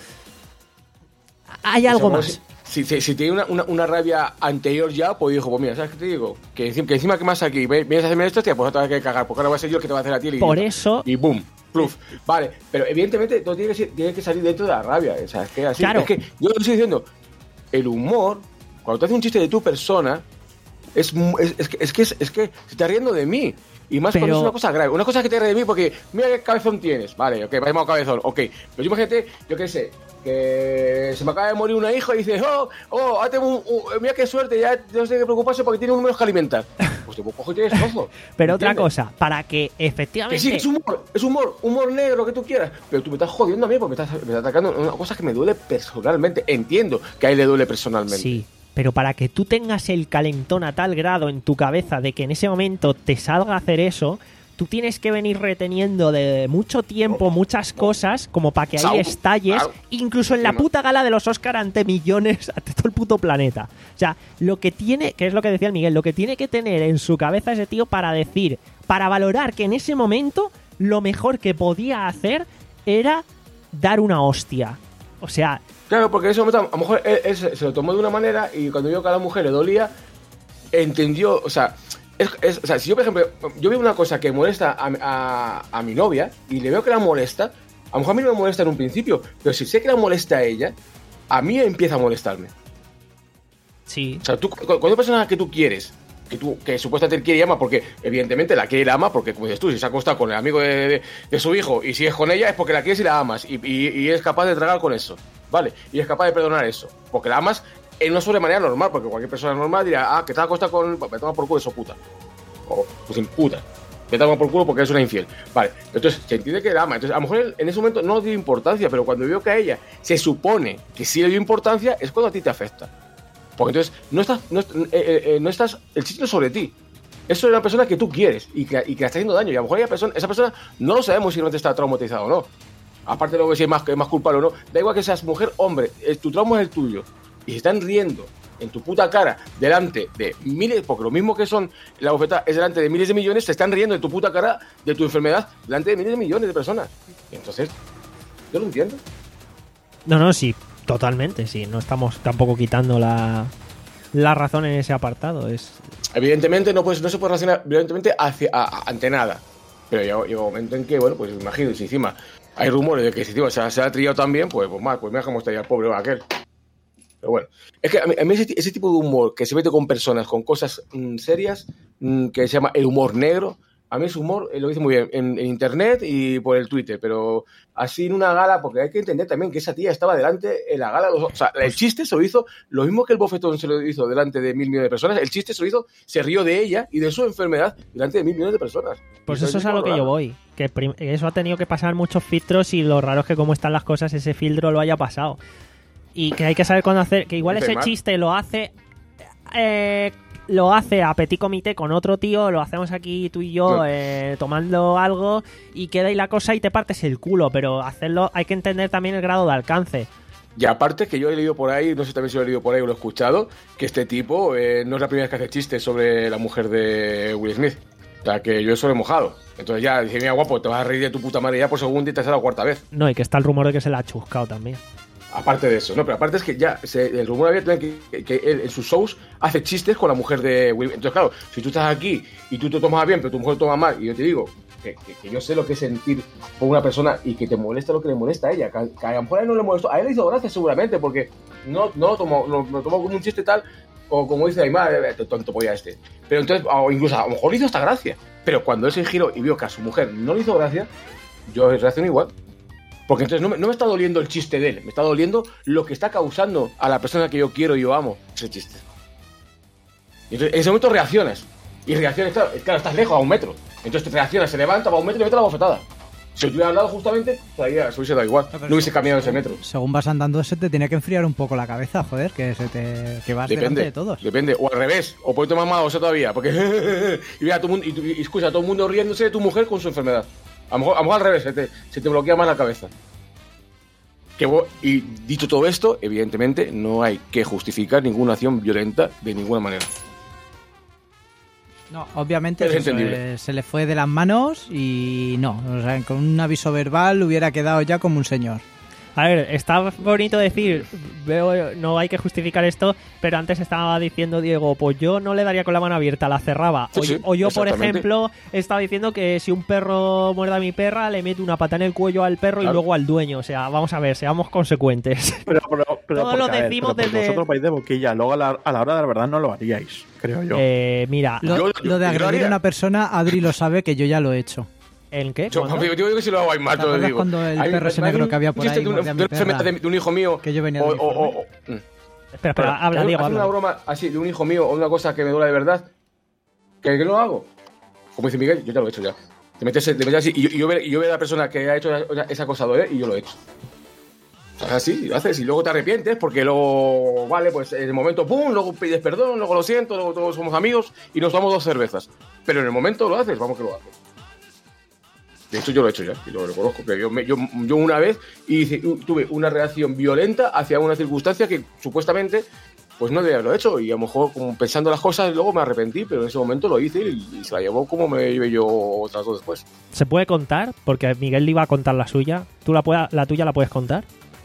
hay algo O sea, más. Si, si, si tiene una, una, una rabia anterior ya, pues dijo, pues mira, ¿sabes qué te digo? Que, encima- que encima que más aquí, ve- vienes a hacerme esto, tía, pues otra vez que cagar, porque ahora voy a ser yo el que te va a hacer a ti el Por idiota. eso Y boom, pluf. Vale, pero evidentemente todo tiene que, ser- tiene que salir dentro de la rabia. O sea, es que así. Claro. Es que yo lo estoy diciendo, el humor, cuando te haces un chiste de tu persona, es, mu- es, es que, es, que, es, es que se está riendo de mí. Y más cuando Pero- es una cosa grave. Una cosa es que te ríes de mí porque, mira qué cabezón tienes. Vale, ok, vayamos a cabezón, ok. Pero imagínate, yo qué sé, que se me acaba de morir una hija y dices, oh, oh, ah, tengo un, un- mira qué suerte, ya no sé qué preocuparse porque tiene un menos que alimentar. Pues te cojo y te destrozo. Pero otra ¿entiendes? cosa, para que Que efectivamente sí, es humor, es humor, humor negro, lo que tú quieras. Pero tú me estás jodiendo a mí porque me estás, me estás atacando en una cosa que me duele personalmente. Entiendo que a él le duele personalmente. Sí, pero para que tú tengas el calentón a tal grado en tu cabeza de que en ese momento te salga a hacer eso, tú tienes que venir reteniendo de mucho tiempo muchas cosas como para que ahí Sau. estalles, Claro. incluso en la Encima. puta gala de los Oscar ante millones, ante todo el puto planeta. O sea, lo que tiene, que es lo que decía el Miguel, lo que tiene que tener en su cabeza ese tío para decir, para valorar que en ese momento lo mejor que podía hacer era dar una hostia. O sea, Claro, porque en ese momento a lo mejor él, él se, se lo tomó de una manera y cuando vio que a la mujer le dolía, entendió, o sea, es- es- o sea, si yo, por ejemplo, yo veo una cosa que molesta a, a- a mi novia y le veo que la molesta, a lo mejor a mí no me molesta en un principio, pero si sé que la molesta a ella, a mí empieza a molestarme. sí. O sea, tú, cu- cuando una persona que tú quieres, que tú que supuestamente quiere y ama, porque evidentemente la quiere y la ama, porque como dices tú, si se ha acostado con el amigo de, de- de su hijo y sigues con ella es porque la quieres y la amas y, y, y es capaz de tragar con eso, ¿vale? Y es capaz de perdonar eso, porque la amas en una sobremanera normal, porque cualquier persona normal dirá, ah, que te has acostado con... me toma por culo eso, puta. o pues imputa. Vete a tomar por culo porque es una infiel. Vale, entonces se entiende que la ama. Entonces, a lo mejor en ese momento no dio importancia, pero cuando veo que a ella se supone que sí le dio importancia, es cuando a ti te afecta. Porque entonces no estás, no, eh, eh, no estás, el chiste no es sobre ti. Es sobre una persona que tú quieres y que, y que le está haciendo daño. Y a lo mejor esa persona, esa persona no lo sabemos si realmente está traumatizado o no. Aparte de lo que si es más, es más culpable o no, da igual que seas mujer, hombre, el, tu trauma es el tuyo. Y se están riendo en tu puta cara delante de miles, porque lo mismo que son la bofetada es delante de miles de millones, se están riendo en tu puta cara de tu enfermedad delante de miles de millones de personas. Y entonces, yo lo entiendo. No, no, sí, totalmente, sí. No estamos tampoco quitando la, la razón en ese apartado. Es Evidentemente no, pues, no se puede relacionar evidentemente hacia, a, a, ante nada. Pero llega, llega un momento en que, bueno, pues imagino, si encima hay rumores de que si encima se, se ha trillado también, pues, pues más, pues mira cómo estaría el pobre aquel. Pero bueno, es que a mí, a mí ese, ese tipo de humor que se mete con personas, con cosas mmm, serias, mmm, que se llama el humor negro, a mí ese humor eh, lo dice muy bien en, en internet y por el Twitter, pero así en una gala, porque hay que entender también que esa tía estaba delante en la gala, o sea, el chiste se lo hizo, lo mismo que el bofetón se lo hizo delante de mil millones de personas, el chiste se lo hizo, se rió de ella y de su enfermedad delante de mil millones de personas. Pues eso es a lo que yo voy, que prim- eso ha tenido que pasar muchos filtros y lo raro es que como están las cosas ese filtro lo haya pasado. Y que hay que saber cuándo hacer, que igual ese chiste lo hace eh, lo hace a petit comité con otro tío, lo hacemos aquí tú y yo eh, tomando algo y queda ahí la cosa y te partes el culo, pero hacerlo hay que entender también el grado de alcance. Y aparte que yo he leído por ahí, no sé también si lo he leído por ahí o lo he escuchado, que este tipo eh, no es la primera vez que hace chistes sobre la mujer de Will Smith. O sea, que yo eso lo he mojado. Entonces ya, dice, mira guapo, te vas a reír de tu puta madre ya por segunda y tercera o cuarta vez. No, y que está el rumor de que se la ha chuscado también. Aparte de eso, no, pero aparte es que ya se, el rumor había también que, que, que él en sus shows hace chistes con la mujer de Will. Entonces, claro, si tú estás aquí y tú te tomas bien, pero tu mujer toma mal, y yo te digo que, que, que yo sé lo que es sentir por una persona y que te molesta lo que le molesta a ella, que, que a lo mejor a él no le molestó, a él le hizo gracia seguramente, porque no, no lo tomó, lo, lo tomó como un chiste tal, o como dice Aymar, eh, tonto polla este. Pero entonces, o incluso a lo mejor le hizo esta gracia, pero cuando él se giró y vio que a su mujer no le hizo gracia, yo reacciono igual. Porque entonces no me, no me está doliendo el chiste de él, me está doliendo lo que está causando a la persona que yo quiero y yo amo ese chiste. Y entonces, en ese momento reaccionas. Y reaccionas, claro, claro, estás lejos, a un metro. Entonces te reaccionas, se levanta, va a un metro y le mete la bofetada. Si yo hubiera hablado justamente, todavía se hubiese dado igual. No, no hubiese cambiado ese metro. Según vas andando, se te tiene que enfriar un poco la cabeza, joder, que se te que vas depende, delante de todos. Depende, o al revés, o ponerte más maloso todavía, porque y mira, todo mundo, y, y, y escucha a todo el mundo riéndose de tu mujer con su enfermedad. A lo mejor, a lo mejor al revés, se te, se te bloquea más la cabeza. Que, y dicho todo esto, evidentemente no hay que justificar ninguna acción violenta de ninguna manera. No, obviamente es eso, eh, se le fue de las manos y no, o sea, con un aviso verbal hubiera quedado ya como un señor. A ver, está bonito decir, veo, no hay que justificar esto, pero antes estaba diciendo Diego, pues yo no le daría con la mano abierta, la cerraba. Sí, o, sí, o yo, por ejemplo, estaba diciendo que si un perro muerde a mi perra, le meto una pata en el cuello al perro claro. y luego al dueño. O sea, vamos a ver, seamos consecuentes. Pero, pero, pero Todo lo ver, decimos pero desde... vosotros vais de boquilla, luego a la, a la hora de la verdad no lo haríais, creo yo. Eh, mira... Lo, yo, lo de agredir a una persona, Adri lo sabe, que yo ya lo he hecho. ¿En qué? Yo, yo digo que si lo hago hay más, te lo digo. Cuando el hay, perro ese negro que había por ahí de, un, de, de, de un hijo mío que yo venía o, de o, o, o, Espera, espera, habla, Diego, habla. una broma así de un hijo mío o una cosa que me duele de verdad, que, que no lo hago. Como dice Miguel, yo ya lo he hecho ya. Te metes, te metes así y yo, y yo, veo, y yo veo a la persona que ha hecho esa, esa cosa doler y yo lo he hecho. O sea, así, lo haces y luego te arrepientes porque luego, vale, pues en el momento, pum, luego pides perdón, luego lo siento, luego todos somos amigos y nos tomamos dos cervezas. Pero en el momento lo haces, vamos que lo haces. De hecho, yo lo he hecho ya, y lo reconozco. Que yo, yo, yo una vez hice, tuve una reacción violenta hacia una circunstancia que supuestamente pues no debía haberlo hecho. Y a lo mejor, como pensando las cosas, luego me arrepentí, pero en ese momento lo hice y, y se la llevó como me llevé yo otras dos después. ¿Se puede contar? Porque Miguel le iba a contar la suya. ¿Tú la, pueda, la tuya la puedes contar?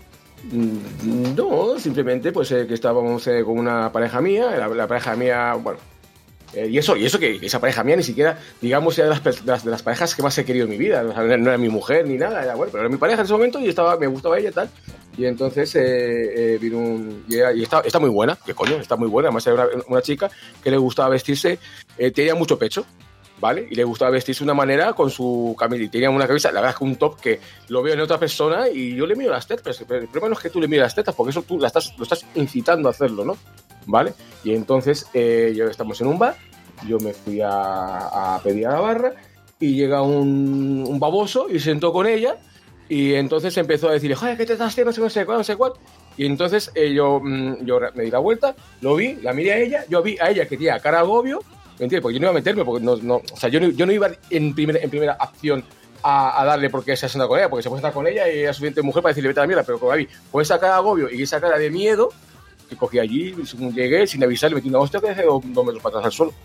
No, simplemente pues eh, que estábamos eh, con una pareja mía, la, la pareja mía, bueno... Eh, y eso, y eso que esa pareja mía ni siquiera, digamos, era de las, de las, de las parejas que más he querido en mi vida. O sea, no era mi mujer ni nada, era, bueno, pero era mi pareja en ese momento y estaba, me gustaba ella y tal. Y entonces eh, eh, vino un. Y, era, y está, está muy buena, que coño, está muy buena. Además, era una, una chica que le gustaba vestirse, eh, tenía mucho pecho, ¿vale? Y le gustaba vestirse de una manera con su camisa. Y tenía una camisa, la verdad es que un top que lo veo en otra persona y yo le miro las tetas. Pero el problema no es que tú le mires las tetas, porque eso tú la estás, lo estás incitando a hacerlo, ¿no? ¿Vale? Y entonces eh, yo estamos en un bar, yo me fui a, a pedir a la barra y llega un, un baboso y se sentó con ella y entonces empezó a decirle, joder, ¿qué te estás haciendo? No sé, no sé cuál, no sé cuál. Y entonces eh, yo, mm, yo me di la vuelta, lo vi, la miré a ella, yo vi a ella que tenía cara agobio, ¿me entiendes? Porque yo no iba a meterme, porque no, no, o sea, yo no, yo no iba en, primer, en primera acción a, a darle porque se ha sentado con ella, porque se puede sentar con ella y era suficiente mujer para decirle, vete a la mierda, pero como la vi, con esa cara agobio y esa cara de miedo, que cogí allí, llegué sin avisar, le metí una hostia que dejé dos, dos metros para atrás al suelo.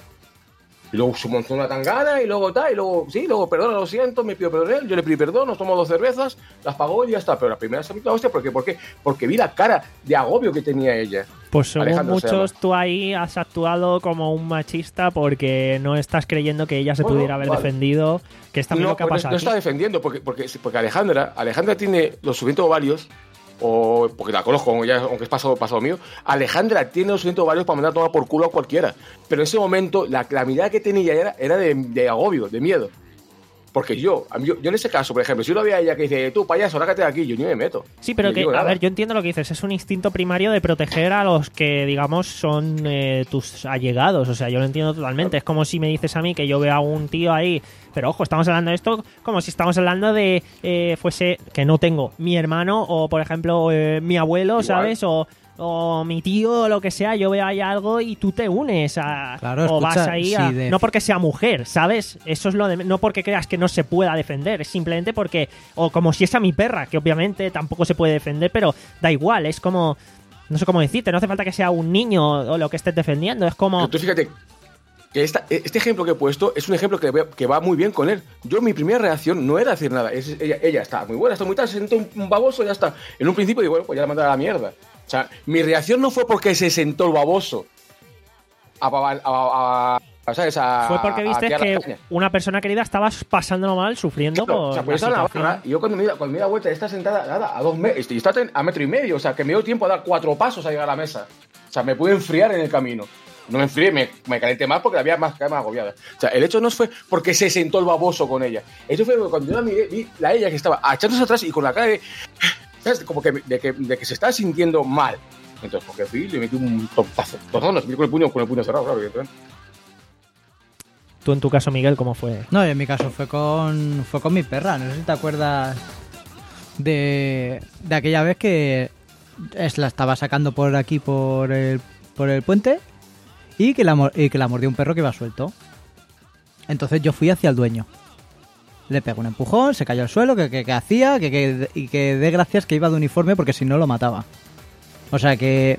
Y luego se montó una tangana y luego tal, y luego, sí, luego, perdona, lo siento, me pidió perdón él, yo le pedí perdón, nos tomó dos cervezas, las pagó y ya está. Pero la primera se me hizo la hostia, ¿por qué? ¿Por qué? Porque vi la cara de agobio que tenía ella. Pues según Alejandro se muchos, llama. tú ahí has actuado como un machista porque no estás creyendo que ella se Bueno, pudiera haber vale. defendido, que es también No, lo que ha pues pasado no, no aquí. está defendiendo, porque, porque, porque Alejandra, Alejandra tiene los suficientes ovarios, o porque la conozco, ya, aunque es pasado, pasado mío, Alejandra tiene los suficientes ovarios para mandar a tomar por culo a cualquiera. Pero en ese momento, la, la mirada que tenía ella era, era de, de agobio, de miedo. Porque yo, a mí- yo, yo en ese caso, por ejemplo, si yo lo veía a ella que dice, tú, payaso, sácate de aquí, yo ni me meto. Sí, pero Ni que, digo a nada. ver, yo entiendo lo que dices. Es un instinto primario de proteger a los que, digamos, son eh, tus allegados. O sea, yo lo entiendo totalmente. Es como si me dices a mí que yo veo a un tío ahí. Pero ojo, estamos hablando de esto como si estamos hablando de eh, fuese que no tengo mi hermano o, por ejemplo, eh, mi abuelo, Igual. ¿sabes? O, o mi tío o lo que sea. Yo veo ahí algo y tú te unes a. Claro, o vas escucha, ahí a. si de- No porque sea mujer, ¿sabes? Eso es lo de. No porque creas que no se pueda defender. Es simplemente porque. O como si es a mi perra, que obviamente tampoco se puede defender, pero da igual. Es como. No sé cómo decirte. No hace falta que sea un niño o lo que estés defendiendo. Es como. Pero tú fíjate que esta- este ejemplo que he puesto es un ejemplo que, ve- que va muy bien con él. Yo, mi primera reacción no era decir nada. Es, ella, ella está muy buena, está muy tal, se sentó un, un baboso y ya está. En un principio digo, bueno, pues ya la mandé a la mierda. O sea, mi reacción no fue porque se sentó el baboso a, a, a, a- ¿sabes? A, Fue porque a viste tirar la que caña. una persona querida estaba pasándolo mal, sufriendo Claro, por o sea, la pues estaba en la situación. barra y yo cuando me, da- cuando me da vuelta está sentada nada, a dos metros y está a metro y medio, o sea que me dio tiempo a dar cuatro pasos a llegar a la mesa. O sea, me pude enfriar en el camino. No me enfrié, me, me calenté más porque la había más, más agobiada. O sea, el hecho no fue porque se sentó el baboso con ella. Eso fue cuando yo la miré, vi la ella que estaba echándose atrás y con la cara de, ¿sabes? Como que, de, que, de que se estaba sintiendo mal. Entonces, porque fui y le metí un tortazo. Tortazo, no, con el puño, con el puño cerrado, claro, evidentemente. Tú en tu caso, Miguel, ¿cómo fue? No, en mi caso fue con fue con mi perra. No sé si te acuerdas de, de aquella vez que es, la estaba sacando por aquí, por el, por el puente, y que, la, mor- y que la mordió un perro que iba suelto. Entonces yo fui hacia el dueño. Le pegó un empujón, se cayó al suelo, que, que, que hacía, que, que, y que de gracias que iba de uniforme porque si no lo mataba. O sea que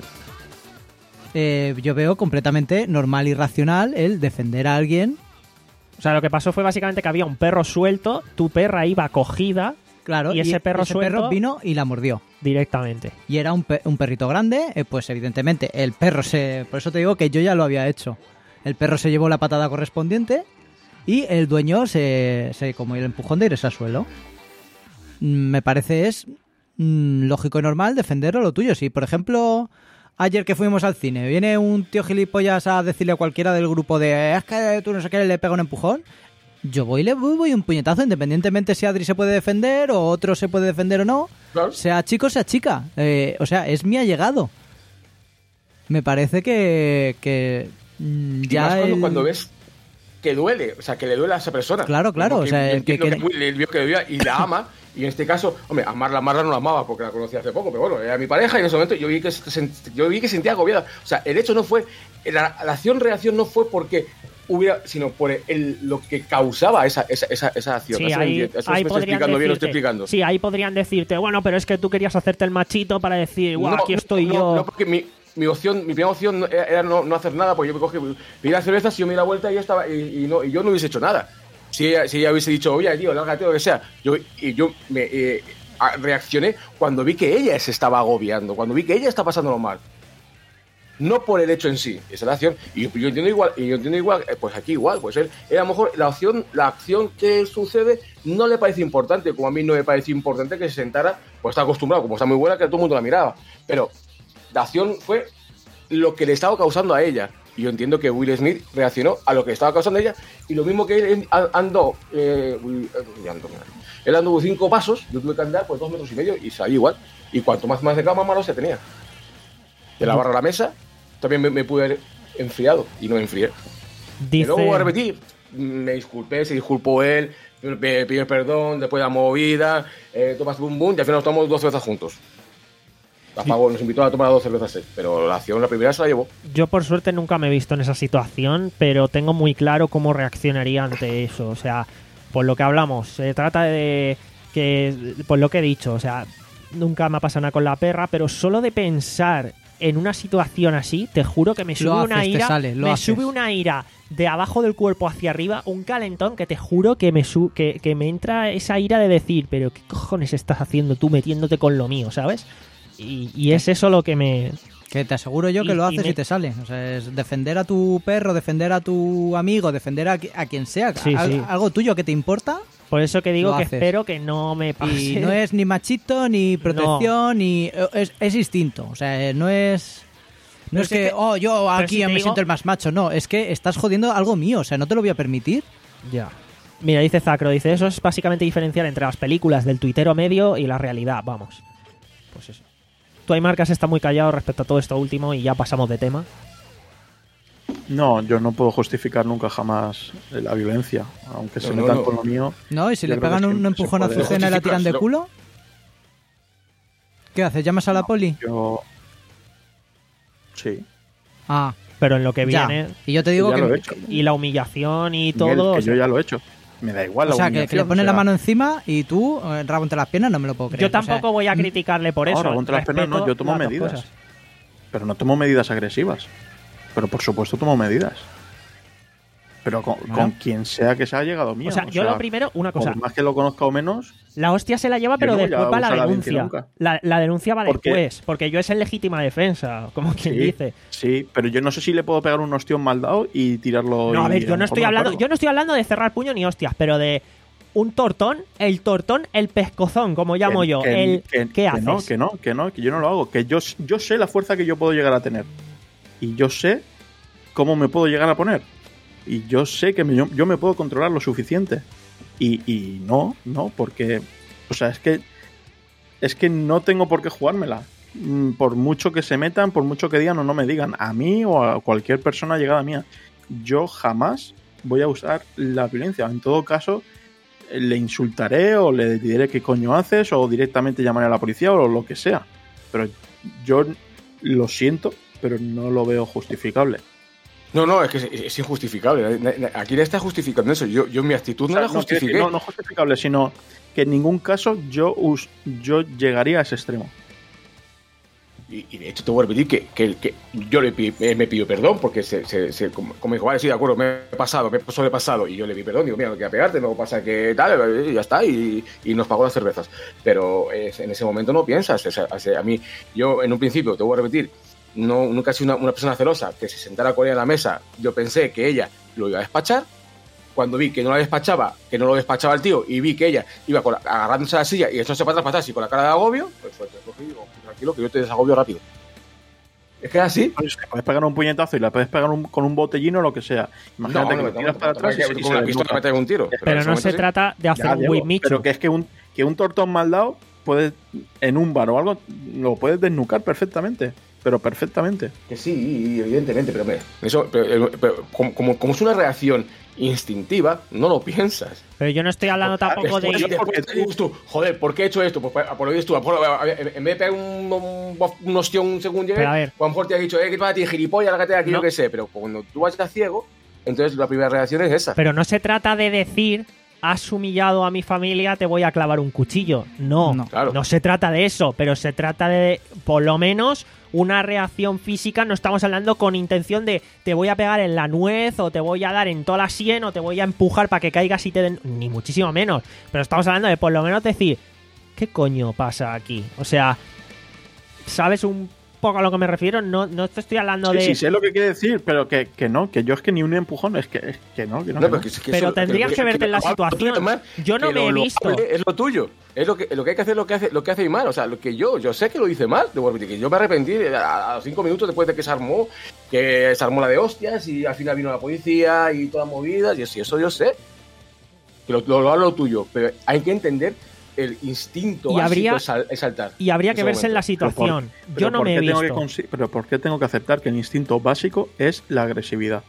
eh, yo veo completamente normal y racional el defender a alguien. O sea, lo que pasó fue básicamente que había un perro suelto, tu perra iba cogida Claro, y ese perro suelto vino y la mordió. directamente. Y era un, pe- un perrito grande, eh, pues evidentemente el perro se... Por eso te digo que yo ya lo había hecho. El perro se llevó la patada correspondiente y el dueño se, se como el empujón de irse al suelo. Mm, Me parece es mm, lógico y normal defenderlo lo tuyo. Si, por ejemplo, ayer que fuimos al cine, viene un tío gilipollas a decirle a cualquiera del grupo de es que tú no sé qué, le pega un empujón, yo voy y le voy, voy un puñetazo, independientemente si Adri se puede defender o otro se puede defender o no. Claro. Sea chico, sea chica. Eh, o sea, es mi allegado. Me parece que, que mm, Y ya más cuando, el- cuando ves que duele, o sea, que le duele a esa persona. Claro, claro, Porque o sea, yo el que- entiendo que- que le vio que le dolía y la ama, y en este caso, hombre, amarla, amarla no la amaba porque la conocía hace poco, pero bueno, era mi pareja y en ese momento yo vi que, se sent- yo vi que sentía agobiada. O sea, el hecho no fue, la, la acción-reacción no fue porque hubiera, sino por el, lo que causaba esa, esa, esa, esa acción. Sí, No sé si me ahí, entiendes. Eso ahí me estoy podrían explicando bien, lo estoy decirte, explicando. sí, ahí podrían decirte, bueno, pero es que tú querías hacerte el machito para decir, guau, No, aquí estoy no, yo. No, porque mi, mi opción, mi primera opción no- era era no, no hacer nada, porque yo me cogí, pedí la cerveza, si yo me di la vuelta y yo estaba y, y no, y yo no hubiese hecho nada. Si ella, si ella hubiese dicho, oye, tío, lárgate o lo que sea, yo, y yo me eh, a- reaccioné cuando vi que ella se estaba agobiando, cuando vi que ella estaba pasándolo mal. No por el hecho en sí, esa es la acción. Y yo, yo entiendo igual, y yo entiendo igual, eh, pues aquí igual, pues él, él a lo mejor la opción, la acción que sucede no le parece importante, como a mí no me parece importante que se sentara, pues está acostumbrado, como está muy buena, que todo el mundo la miraba. Pero la acción fue lo que le estaba causando a ella. Y yo entiendo que Will Smith reaccionó a lo que le estaba causando a ella. Y lo mismo que él andó, eh, Will- eh, andó, él andó cinco pasos, yo tuve que andar pues dos metros y medio y salí igual. Y cuanto más, más de cama, más malo se tenía. De la barra a la mesa, también me, me pude haber enfriado y no me enfrié. Dice... Y luego voy a repetir, me disculpé, se disculpó él, me pidió perdón, después de la movida, eh, tomas bum bum, y al final nos tomamos dos cervezas juntos. La pagó, nos invitó a tomar dos cervezas, pero la acción, la primera se la llevó. Yo por suerte nunca me he visto en esa situación, pero tengo muy claro cómo reaccionaría ante eso. O sea, por lo que hablamos, se trata de que, por lo que he dicho, o sea, nunca me ha pasado nada con la perra, pero solo de pensar en una situación así, te juro que me sube Lo una haces, te ira, sale, lo me haces. sube una ira de abajo del cuerpo hacia arriba, un calentón que te juro que me su que, que me entra esa ira de decir, pero qué cojones estás haciendo tú metiéndote con lo mío, ¿sabes? Y, y es eso lo que me... Que te aseguro yo que Y- lo y haces y, me- te sale. O sea, es defender a tu perro, defender a tu amigo, defender a, qui- a quien sea. Sí, Al- sí. Algo tuyo que te importa. Por eso que digo Lo que haces. espero que no me pase. Y no es ni machito, ni protección, ni... Es, es instinto. O sea, no es... No Pero es si que, es que- oh, yo pero aquí si te me digo- siento el más macho. No, es que estás jodiendo algo mío. O sea, no te lo voy a permitir. Ya. Mira, dice Zacro, dice, eso es básicamente diferenciar entre las películas del tuitero medio y la realidad, vamos. Pues eso. Tú, Aymar, que has estado muy callado respecto a todo esto último y ya pasamos de tema. No, yo no puedo justificar nunca jamás la violencia, aunque se No, no, metan no. con lo mío. ¿No? Y si Yo le creo pegan que un siempre se empujón a puede Azucena y la tiran de justificárselo. culo, ¿qué haces? ¿Llamas a la poli? Yo... Sí. Ah, Pero en lo que ya. viene... Y yo te digo Ya que... lo he hecho. Y la humillación y Miguel, todo... que o sea, yo ya lo he hecho. Me da igual O la sea, que, que le humillación, ponen o la sea, mano encima y tú, eh, rabo entre las piernas, no me lo puedo creer. yo O sea, tampoco voy a criticarle por eso. Ahora, contra las piernas no, respeto yo tomo las dos medidas. cosas. Pero no tomo medidas agresivas. Pero por supuesto tomo medidas. Pero con, Bueno. con quien sea que se haya llegado mío. O sea, yo lo primero, una cosa, Por más que lo conozca o menos, la hostia se la lleva, Yo pero no voy a después va la usar la violencia denuncia. nunca. La, la denuncia va Porque- después, porque yo es en legítima defensa, como quien sí, dice. sí, pero yo no sé si le puedo pegar un ostión mal dado y tirarlo. No, a y ver, yo lo no mejor estoy hablando, matarlo. yo no estoy hablando de cerrar puño ni hostias, pero de un tortón, el tortón, el pescozón, como llamo Que- yo. que- el, que- ¿Qué que haces? No, que no, que no, que yo no lo hago. Que yo, yo sé la fuerza que yo puedo llegar a tener. Y yo sé cómo me puedo llegar a poner. Y yo sé que me- yo, yo me puedo controlar lo suficiente. Y, y no, no, porque. O sea, es que. Es que no tengo por qué jugármela. Mm, Por mucho que se metan, por mucho que digan o no me digan. A mí o a cualquier persona llegada mía. Yo jamás voy a usar la violencia. En todo caso, le insultaré o le diré qué coño haces o directamente llamaré a la policía o lo que sea. Pero yo lo siento, pero no lo veo justificable. No, no, es que es, es injustificable. Na- na- Aquí le está justificando eso. Yo, yo mi actitud O no sea, la no, quiero decir, justifiqué. no, no justificable, sino que en ningún caso yo, us- yo llegaría a ese extremo. Y, y de hecho te voy a repetir que, que, que yo le pi- eh, me pido perdón porque se, se, se- como, como dijo, vale, sí, de acuerdo, me he pasado, me he sobrepasado. Y yo le pido perdón, digo, mira, no quería pegarte, luego pasa que tal, y ya está, y, y nos pagó las cervezas. Pero eh, en ese momento no piensas. O sea, o sea, a mí, yo en un principio, te voy a repetir, no, nunca he sido una, una persona celosa que se sentara con ella en la mesa. Yo pensé que ella lo iba a despachar. Cuando vi que no la despachaba, que no lo despachaba el tío, y vi que ella iba con la- agarrándose a la silla y echándose para atrás, para atrás y con la cara de agobio, pues, pues, pues, cogí y digo, tranquilo, que yo te desagobio rápido. Es que es así. Pues, le puedes pegar un puñetazo y le puedes pegar un- con un botellín o lo que sea. Imagínate No, que no, le no, tiras no, para no, atrás no, y no, se- con y se la le pistola nota. me pega un tiro. Pero en no ese se momento sí. trata de hacer Ya, un Diego, Wimichu. pero que es que un, que un tortón mal dado puede, en un bar o algo, lo puedes desnucar perfectamente. Pero perfectamente. Que sí, evidentemente, pero, hombre, eso, pero, pero como, como, como es una reacción instintiva, no lo piensas. Pero yo no estoy hablando tampoco de... Después, después te dices tú, joder, ¿por qué he hecho esto? Pues por por lo visto tú, a lo mejor, a ver, en vez de pegar un, un, un ostión un segundo, Pero a ver. a lo mejor te ha dicho, eh, que para ti, gilipollas, lárgate de aquí, No. yo qué sé, pero cuando tú vas a ciego, entonces la primera reacción es esa. Pero no se trata de decir, has humillado a mi familia, te voy a clavar un cuchillo. No, No. Claro. no se trata de eso, pero se trata de, por lo menos, una reacción física. No estamos hablando con intención de te voy a pegar en la nuez o te voy a dar en toda la sien o te voy a empujar para que caigas y te den... Ni muchísimo menos. Pero estamos hablando de por lo menos decir, ¿qué coño pasa aquí? O sea, ¿sabes un poco a lo que me refiero? No, no te estoy hablando Sí, de... sí, sé lo que quiere decir, pero que, que no, que yo es que ni un empujón, es que, es que no, que no. No, que pero no. que- que Pero eso- tendrías que verte en la lo- lo tuyo, situación. además, Yo no que me lo- he lo visto. loable Es lo tuyo. Es lo que, lo que hay que hacer, lo que hace, lo que hace mal. O sea, lo que yo, yo sé que lo hice mal. Debo admitir que yo me arrepentí a, a los cinco minutos después de que se armó, que se armó la de hostias y al final vino la policía y todas movidas y eso, y eso yo sé. Que lo, lo, lo hablo tuyo, pero hay que entender el instinto Y básico habría- es, sal- es saltar. Y habría en que ese verse en la momento. Pero por- situación. pero Yo no ¿por me he qué tengo que visto. consi- Pero ¿por qué tengo que aceptar que el instinto básico es la agresividad?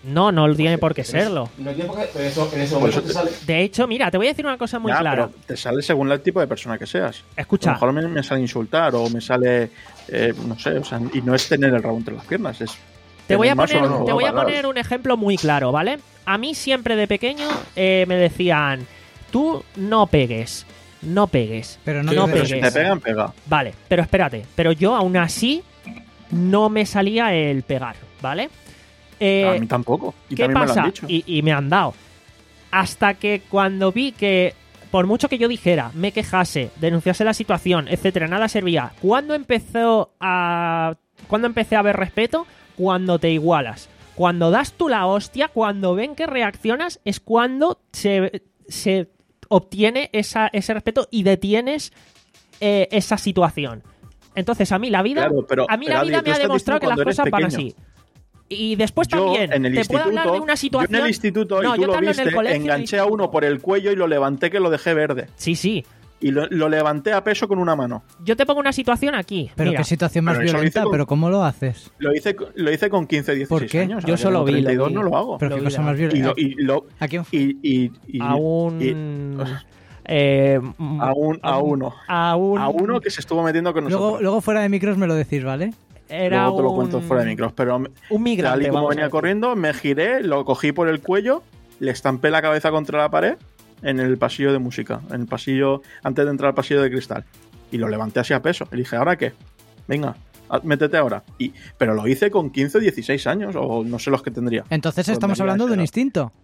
No, no tiene por qué Pero es- serlo. No tiene por qué, pero eso, en ese momento eso te te- sale. De hecho, mira, te voy a decir una cosa muy Ya, clara. pero te sale según el tipo de persona que seas. Escucha. A lo mejor me, me sale insultar o me sale, eh, no sé, o sea, y no es tener el rabo entre las piernas, es... Te voy a tener más poner, o menos te voy a valor. poner un ejemplo muy claro, ¿vale? A mí siempre de pequeño eh, me decían, tú no pegues, no pegues, Pero no, no te Pero pegues. si te pegan, pega. Vale, pero espérate, pero yo aún así no me salía el pegar, ¿vale? Eh, a mí tampoco. Y ¿Qué también me lo pasa? han dicho. Y, y me han dado. Hasta que cuando vi que, por mucho que yo dijera, me quejase, denunciase la situación, etcétera, nada servía. ¿Cuándo empezó a. ¿Cuándo empecé a ver respeto? Cuando te igualas. Cuando das tú la hostia, cuando ven que reaccionas, es cuando se, se obtiene esa, ese respeto y detienes eh, esa situación. Entonces, a mí la vida, Claro, pero- a mí pero, la Adri, vida tú me ha estás demostrado que diciendo las cuando cosas eres van pequeño. así. Y después Yo, también, en el te puedo hablar de instituto, una situación. Yo en el instituto, No, y tú yo lo te hablo en el viste, colegio, enganché a y- uno por el cuello y lo levanté que lo dejé verde. Sí, sí. Y lo, lo levanté a peso con una mano. Yo te pongo una situación aquí. Pero Mira, qué situación más Pero eso lo violenta, hice con- pero ¿cómo lo haces? Lo hice, con- lo hice con quince, dieciséis ¿Por qué? años. Yo ahora solo con vi, lo treinta y dos vi. no lo hago. Pero Lo qué vi cosa la- más Y, lo, violenta. y, lo- ¿A quién fue? y, y- y- a un. y- eh, a un- a uno. A un. a uno que se estuvo metiendo con nosotros. Luego, luego fuera de micros me lo decís, ¿vale? Era Luego te lo un- cuento fuera de micros. Pero me- Un migrante. tal y como vamos a venía decir. corriendo, me giré, lo cogí por el cuello, le estampé la cabeza contra la pared en el pasillo de música, en el pasillo, antes de entrar al pasillo de cristal. Y lo levanté así a peso. Y dije, ¿ahora qué? Venga, a- métete ahora. Y, pero lo hice con quince, dieciséis años, o no sé los que tendría. Entonces Pues estamos me hablando de un había instinto.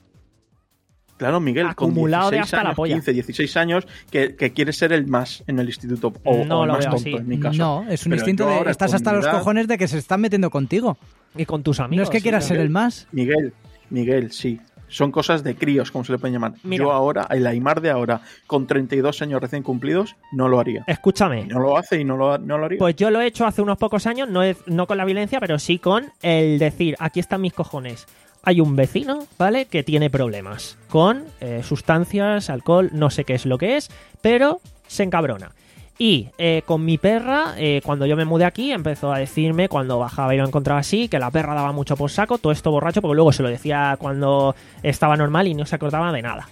Claro, Miguel, Acumulado con de dieciséis hasta la años, polla. quince, dieciséis años, que, que quieres ser el más en el instituto. O, No o el lo más veo tonto, así. en mi caso. No, es un Pero instinto yo de ahora, estás con hasta mi los edad- cojones de que se están metiendo contigo. Y con tus amigos. No es que sí, quieras ser también. el más. Miguel, Miguel, sí. Son cosas de críos, como se le pueden llamar. Mira. Yo ahora, el Aymar de ahora, con treinta y dos años recién cumplidos, no lo haría. Escúchame. Y no lo hace y no lo, no lo haría. Pues yo lo he hecho hace unos pocos años, no, es, no con la violencia, pero sí con el decir, aquí están mis cojones. Hay un vecino, ¿vale?, que tiene problemas con eh, sustancias, alcohol, no sé qué es lo que es, pero se encabrona. Y eh, con mi perra, eh, cuando yo me mudé aquí, empezó a decirme cuando bajaba y lo encontraba así, que la perra daba mucho por saco, todo esto borracho, porque luego se lo decía cuando estaba normal y no se acordaba de nada.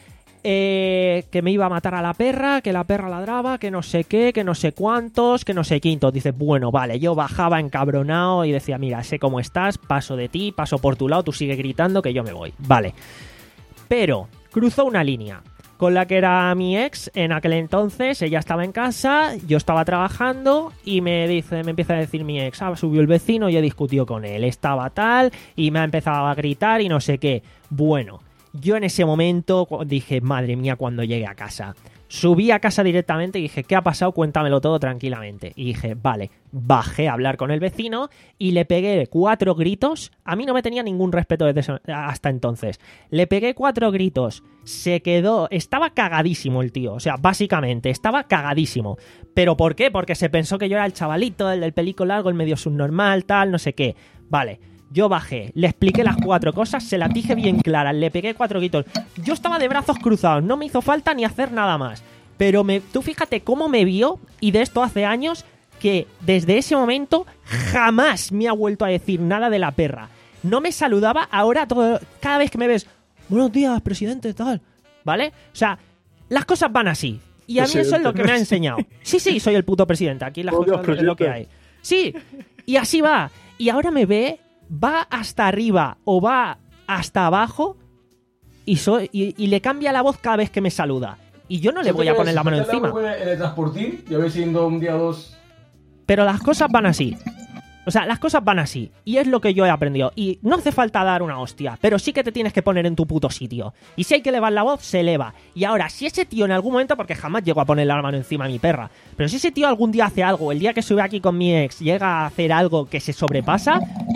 Eh, que me iba a matar a la perra, que la perra ladraba, que no sé qué, que no sé cuántos, que no sé quintos. Dices, bueno, vale, yo bajaba encabronado y decía, mira, sé cómo estás, paso de ti, paso por tu lado, tú sigue gritando que yo me voy. Vale. Pero cruzó una línea con la que era mi ex en aquel entonces. Ella estaba en casa, yo estaba trabajando y me dice, me empieza a decir mi ex, ah, subió el vecino y he discutido con él, estaba tal y me ha empezado a gritar y no sé qué. Bueno, yo en ese momento dije, madre mía, cuando llegue a casa. Subí a casa directamente y dije, ¿qué ha pasado? Cuéntamelo todo tranquilamente. Y dije, vale, bajé a hablar con el vecino y le pegué cuatro gritos. A mí no me tenía ningún respeto desde ese- hasta entonces. Le pegué cuatro gritos. Se quedó... Estaba cagadísimo el tío. O sea, básicamente, estaba cagadísimo. ¿Pero por qué? Porque se pensó que yo era el chavalito, el del pelico largo, el medio subnormal, tal, no sé qué. Vale. Yo bajé, le expliqué las cuatro cosas, se las dije bien claras, le pegué cuatro gritos. Yo estaba de brazos cruzados, no me hizo falta ni hacer nada más. Pero me, tú fíjate cómo me vio, y de esto hace años, que desde ese momento jamás me ha vuelto a decir nada de la perra. No me saludaba, ahora todo, cada vez que me ves, buenos días, presidente, tal. ¿Vale? O sea, las cosas van así. Y a mí eso es lo que me ha enseñado. Sí, sí, soy el puto presidente, aquí las Oh, Dios, cosas es lo que hay. Sí, y así va. Y ahora me ve... va hasta arriba o va hasta abajo y, soy, y, y le cambia la voz cada vez que me saluda. Y yo no le voy a poner la mano encima. En el transportín y a ver si en un día o dos. Pero las cosas van así. O sea, las cosas van así. Y es lo que yo he aprendido. Y no hace falta dar una hostia, pero sí que te tienes que poner en tu puto sitio. Y si hay que elevar la voz, se eleva. Y ahora, si ese tío en algún momento, porque jamás llego a poner la mano encima a mi perra, pero si ese tío algún día hace algo, el día que sube aquí con mi ex, llega a hacer algo que se sobrepasa...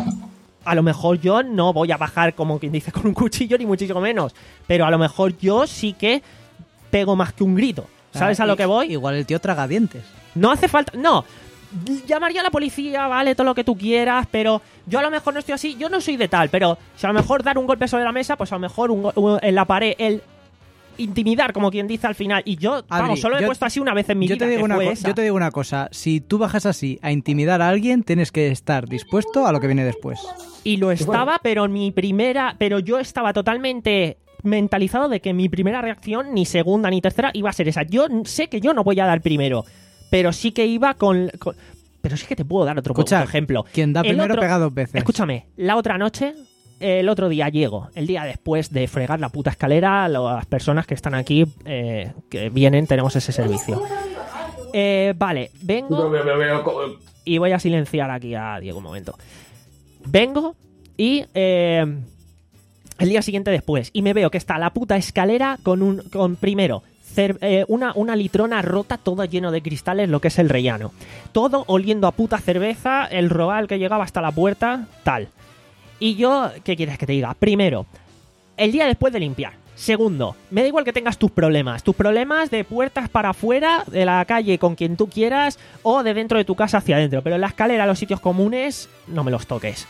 A lo mejor yo no voy a bajar, como quien dice, con un cuchillo, ni muchísimo menos. Pero a lo mejor yo sí que pego más que un grito. ¿Sabes Ah, a lo i- que voy? Igual el tío traga dientes. No hace falta... No. Llamaría a la policía, vale, todo lo que tú quieras, pero yo a lo mejor no estoy así. Yo no soy de tal, pero si a lo mejor dar un golpe sobre la mesa, pues a lo mejor un go- un- en la pared, el... intimidar, como quien dice al final. Y yo, Adri, vamos, solo he yo- puesto así una vez en mi yo vida. te, digo que una fue co- esa. yo te digo una cosa, si tú bajas así a intimidar a alguien, tienes que estar dispuesto a lo que viene después. Y lo estaba, pero mi primera. Pero yo estaba totalmente mentalizado de que mi primera reacción, ni segunda ni tercera, iba a ser esa. Yo sé que yo no voy a dar primero, pero sí que iba con. con- pero sí que te puedo dar otro, Escucha, otro ejemplo. quien da El primero otro- pega dos veces. Escúchame, la otra noche, el otro día llego, el día después de fregar la puta escalera, las personas que están aquí, eh, que vienen, tenemos ese servicio. Eh, vale, vengo Veo, veo, veo, veo, y voy a silenciar aquí a Diego un momento. Vengo y eh, el día siguiente después y me veo que está la puta escalera con un con primero cer- eh, una, una litrona rota, todo lleno de cristales, lo que es el rellano. Todo oliendo a puta cerveza, el rogal que llegaba hasta la puerta, tal. Y yo, ¿qué quieres que te diga? Primero, el día después de limpiar. Segundo, me da igual que tengas tus problemas. Tus problemas de puertas para afuera, de la calle con quien tú quieras, o de dentro de tu casa hacia adentro. Pero en la escalera, los sitios comunes, no me los toques.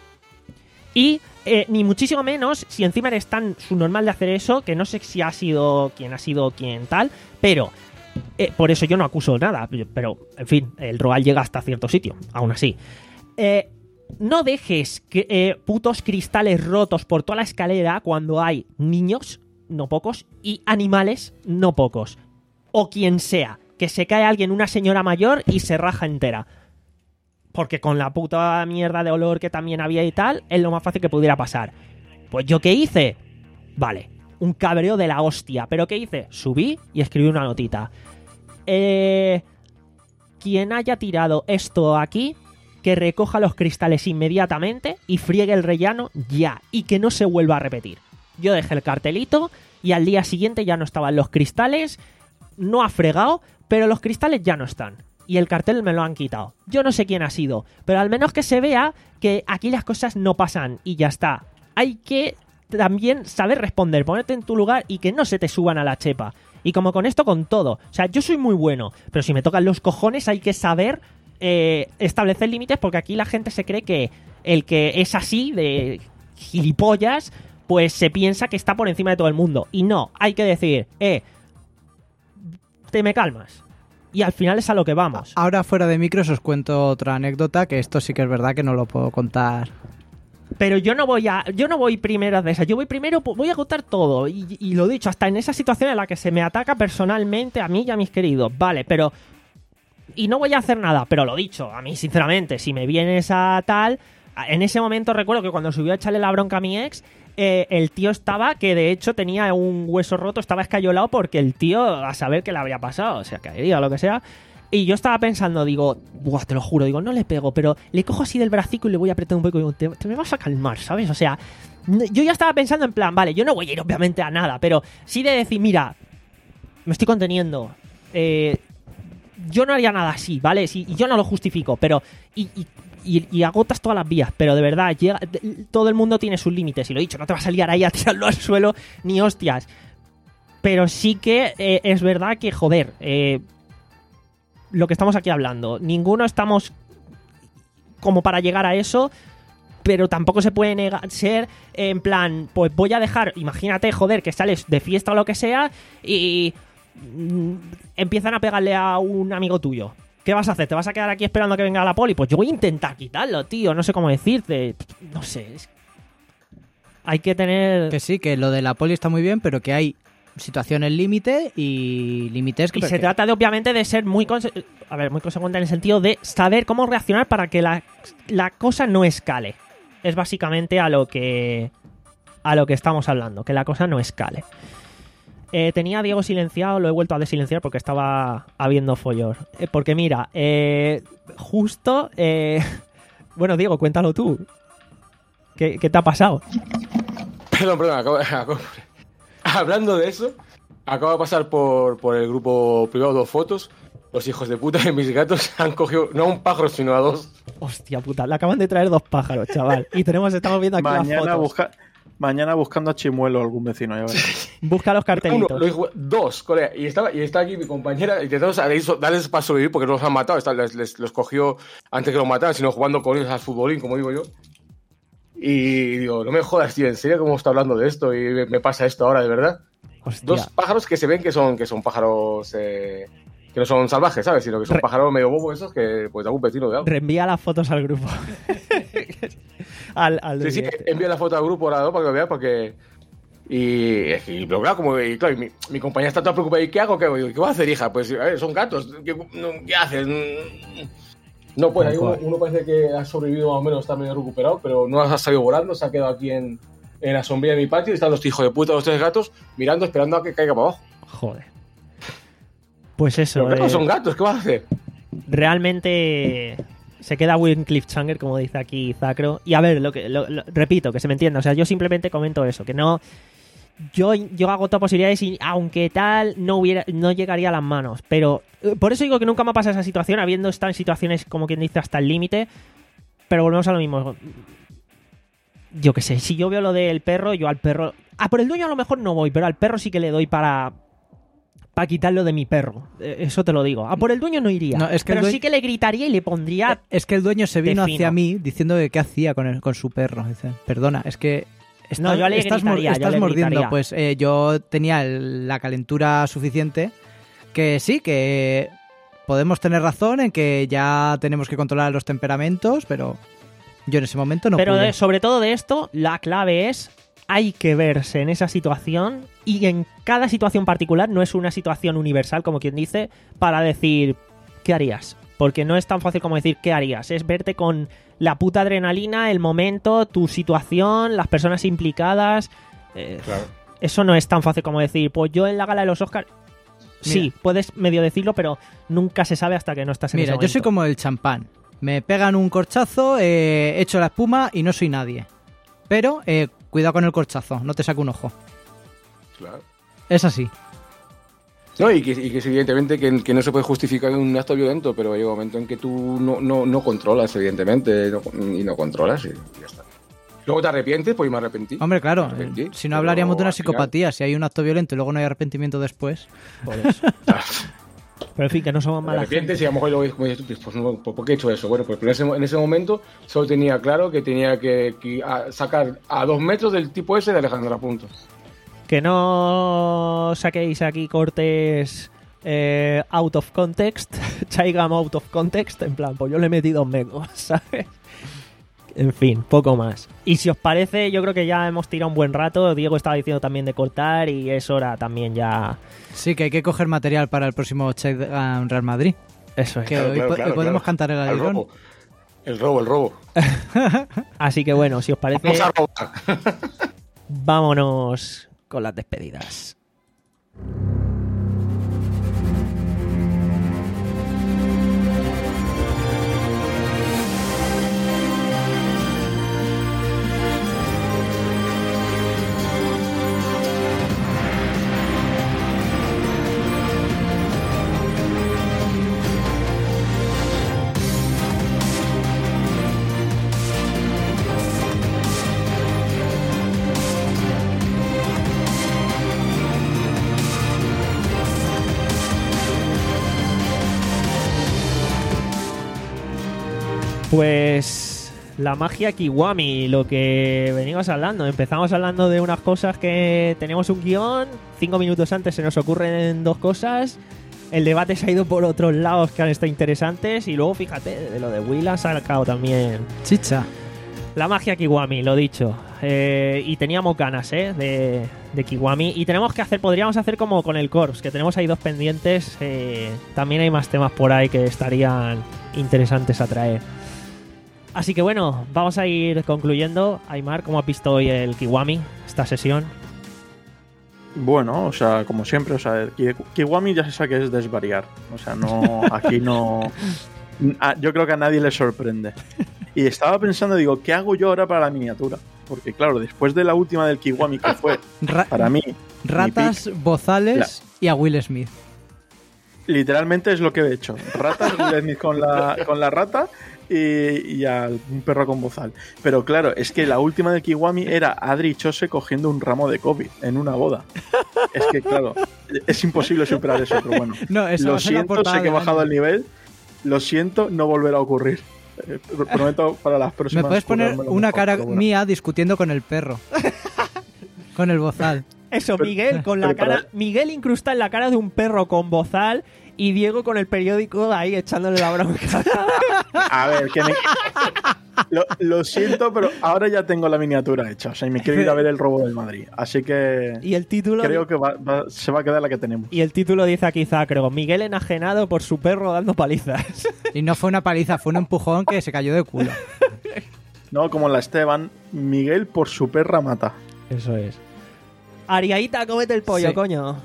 Y eh, ni muchísimo menos, si encima eres tan subnormal de hacer eso, que no sé si ha sido quien ha sido quien tal, pero eh, por eso yo no acuso nada. Pero, en fin, el rogal llega hasta cierto sitio, aún así. Eh... No dejes que, eh, putos cristales rotos por toda la escalera cuando hay niños, no pocos, y animales, no pocos. O quien sea, que se cae alguien, una señora mayor, y se raja entera. Porque con la puta mierda de olor que también había y tal, es lo más fácil que pudiera pasar. Pues yo, ¿qué hice? Vale, un cabreo de la hostia. ¿Pero qué hice? Subí y escribí una notita. Eh... Quien haya tirado esto aquí, que recoja los cristales inmediatamente y friegue el rellano ya, y que no se vuelva a repetir. Yo dejé el cartelito y al día siguiente ya no estaban los cristales, no ha fregado, pero los cristales ya no están. Y el cartel me lo han quitado. Yo no sé quién ha sido, pero al menos que se vea que aquí las cosas no pasan y ya está. Hay que también saber responder, ponerte en tu lugar y que no se te suban a la chepa. Y como con esto, con todo. O sea, yo soy muy bueno, pero si me tocan los cojones hay que saber eh, establecer límites, porque aquí la gente se cree que el que es así, de gilipollas, pues se piensa que está por encima de todo el mundo. Y no, hay que decir, eh, te me calmas. Y al final es a lo que vamos. Ahora fuera de micros os cuento otra anécdota, que esto sí que es verdad que no lo puedo contar. Pero yo no voy a, yo no voy primero de esa. Yo voy primero, voy a contar todo. Y, y lo dicho, hasta en esa situación en la que se me ataca personalmente a mí y a mis queridos. Vale, pero... Y no voy a hacer nada, pero lo dicho, a mí sinceramente, si me vienes a tal... En ese momento recuerdo que cuando subió a echarle la bronca a mi ex, eh, el tío estaba, que de hecho tenía un hueso roto, estaba escayolado porque el tío, a saber qué le habría pasado, o sea, caería o lo que sea. Y yo estaba pensando, digo, buah, te lo juro, digo, no le pego, pero le cojo así del bracico y le voy a apretar un poco y digo, te, te me vas a calmar, ¿sabes? O sea, yo ya estaba pensando en plan, vale, yo no voy a ir obviamente a nada, pero sí de decir, mira, me estoy conteniendo, eh, yo no haría nada así, ¿vale? Sí, y yo no lo justifico, pero... Y, y, y, y agotas todas las vías, pero de verdad, llega, todo el mundo tiene sus límites, y lo he dicho, no te vas a liar ahí a tirarlo al suelo ni hostias. Pero sí que eh, es verdad que, joder, eh, lo que estamos aquí hablando, ninguno estamos como para llegar a eso, pero tampoco se puede negar, ser en plan, pues voy a dejar, imagínate, joder, que sales de fiesta o lo que sea y mm, empiezan a pegarle a un amigo tuyo. ¿Qué vas a hacer? ¿Te vas a quedar aquí esperando a que venga la poli? Pues yo voy a intentar quitarlo, tío, no sé cómo decirte, no sé, es... hay que tener... Que sí, que lo de la poli está muy bien, pero que hay situaciones límite y límites que... Y se trata de, obviamente, de ser muy conse- a ver, muy consecuente en el sentido de saber cómo reaccionar para que la, la cosa no escale. Es básicamente a lo que a lo que estamos hablando, que la cosa no escale. Eh, tenía a Diego silenciado, lo he vuelto a desilenciar porque estaba habiendo follor. Eh, porque mira, eh, justo... Eh, bueno, Diego, cuéntalo tú. ¿Qué, qué te ha pasado? Perdón, perdón, acabo, acabo- hablando de eso, acabo de pasar por, por el grupo privado dos fotos. Los hijos de puta de mis gatos han cogido no a un pájaro, sino a dos. Hostia puta, le acaban de traer dos pájaros, chaval. Y tenemos, estamos viendo aquí las Mañana, fotos. busca, mañana buscando a Chimuelo algún vecino. Ya verás. Busca los cartelitos. Uno, lo dijo- dos, colega. Y estaba, y está aquí mi compañera intentando darles darles para sobrevivir porque los han matado. Está- les, les- los cogió antes que los mataran, sino jugando con ellos al futbolín, como digo yo. Y digo, no me jodas, tío, ¿en serio cómo está hablando de esto? Y me, me pasa esto ahora, de verdad. Hostia. dos pájaros que se ven que son, que son pájaros eh, que no son salvajes, ¿sabes? Sino que son Re- pájaros medio bobos esos que pues da un vecino de algo. Reenvía las fotos al grupo. al, al Sí, sí, directo. envía la foto al grupo ahora, ¿no? Para que lo veas, porque... Y, y pero claro, como, y, claro, y mi, mi compañera está toda preocupada. ¿Y qué hago? ¿Qué, hago? ¿Qué voy a hacer, hija? Pues, a ver, son gatos. ¿Qué, no, ¿qué haces? No, pues ahí uno, uno parece que ha sobrevivido más o menos, está medio recuperado, pero no ha salido volando, se ha quedado aquí en, en la sombrilla de mi patio y están los hijos de puta, los tres gatos, mirando, esperando a que caiga para abajo. Joder. Pues eso. Pero claro, eh, son gatos, ¿qué vas a hacer? Realmente se queda Will Cliffhanger, como dice aquí Zacro. Y a ver, lo que lo- lo- repito, que se me entienda. O sea, yo simplemente comento eso, que no... Yo, yo hago todas posibilidades y aunque tal, no hubiera no llegaría a las manos. Pero eh, por eso digo que nunca me ha pasado esa situación, habiendo estado en situaciones, como quien dice, hasta el límite. Pero volvemos a lo mismo. Yo qué sé, si yo veo lo del perro, yo al perro... Ah, por el dueño a lo mejor no voy, pero al perro sí que le doy para... Para quitarlo de mi perro. Eh, Eso te lo digo. Ah, por el dueño no iría. No, es que el pero due- sí que le gritaría y le pondría... Es que el dueño se vino Te fino. hacia mí diciendo de qué hacía con, el, con su perro. Dice, perdona, es que... estás- No, yo le estás, mor- gritaría, yo estás le mordiendo. gritaría. Pues eh, yo tenía el- la calentura suficiente que sí, que podemos tener razón en que ya tenemos que controlar los temperamentos, pero yo en ese momento no Pero pude. de- sobre todo de esto, la clave es, hay que verse en esa situación y en cada situación particular, no es una situación universal, como quien dice, para decir, ¿qué harías? Porque no es tan fácil como decir, ¿qué harías? Es verte con la puta adrenalina, el momento, tu situación, las personas implicadas. eh, Claro. Eso no es tan fácil como decir, pues yo en la gala de los Oscars... Sí, Mira. puedes medio decirlo, pero nunca se sabe hasta que no estás en Mira, ese yo soy momento. como el champán. Me pegan un corchazo, eh, echo la espuma y no soy nadie. Pero eh, cuidado con el corchazo, no te saco un ojo. Claro. Es así. No, y que, y que es evidentemente que, que no se puede justificar un acto violento, pero llega un momento en que tú no, no, no controlas, evidentemente, no- y no controlas y ya está. Luego te arrepientes, pues yo me arrepentí. Hombre, claro, Me arrepentí, eh, si no pero hablaríamos de una al final- psicopatía. Si hay un acto violento y luego no hay arrepentimiento después. Por eso. Pero en fin, que no somos Me malas. arrepientes y a lo mejor luego como dices tú, pues, no, pues, ¿por qué he hecho eso? Bueno, pues en ese, en ese momento solo tenía claro que tenía que, que a- sacar a dos metros del tipo ese de Alejandro Apunto. Que no saquéis aquí cortes eh, out of context, Chaigam out of context, en plan, pues yo le he metido dos megos, ¿sabes? En fin, poco más. Y si os parece, yo creo que ya hemos tirado un buen rato. Diego estaba diciendo también de cortar y es hora también ya... Sí, que hay que coger material para el próximo Check um, Real Madrid. Eso es. Que Claro, hoy, claro, po- claro, hoy podemos claro. cantar el Al alirón. robo. El robo, el robo. Así que bueno, si os parece, Vamos a robar. vámonos con las despedidas. Pues la magia Kiwami, lo que venimos hablando. Empezamos hablando de unas cosas que teníamos un guión, cinco minutos antes se nos ocurren dos cosas, el debate se ha ido por otros lados que han estado interesantes y luego fíjate, de lo de Will han sacado también Chicha. la magia Kiwami, lo dicho. Eh, y teníamos ganas, ¿eh? De, de Kiwami. Y tenemos que hacer, podríamos hacer como con el Corps, que tenemos ahí dos pendientes. Eh, también hay más temas por ahí que estarían interesantes a traer. Así que bueno, vamos a ir concluyendo. Aymar, ¿cómo has visto hoy el Kiwami, esta sesión? Bueno, o sea, como siempre, o sea, Ki- Kiwami ya se sabe que es desvariar. O sea, no, aquí no... a- Yo creo que a nadie le sorprende. Y estaba pensando, digo, ¿qué hago yo ahora para la miniatura? Porque claro, después de la última del Kiwami, que fue, Ra- para mí, mi ratas, pick, bozales y a Will Smith. literalmente es lo que he hecho. Ratas, Will Smith con la, con la rata y, y al un perro con bozal. Pero claro, es que la última del Kiwami era Adri Chose cogiendo un ramo de COVID en una boda. Es que claro, es imposible superar eso, pero bueno. No, eso va Lo a ser la siento, portada sé que he del bajado año. el nivel. Lo siento, no volverá a ocurrir. Eh, pr- prometo para las ¿Me próximas. puedes poner currármelo una mejor, cara pero bueno. mía discutiendo con el perro? Con el bozal. Eso, Miguel con la pero para- cara... Miguel incrusta en la cara de un perro con bozal y Diego con el periódico ahí echándole la bronca. A ver, que me... lo, lo siento, pero ahora ya tengo la miniatura hecha. O sea, y me quiero ir a ver el robo del Madrid. Así que Y el título... creo que va- va- se va a quedar la que tenemos. Y el título dice aquí Zacro, Miguel enajenado por su perro dando palizas. Y no fue una paliza, fue un empujón que se cayó de culo. No, como la Esteban, Miguel por su perra mata. Eso es. Ariaita, cómete el pollo, Sí. coño.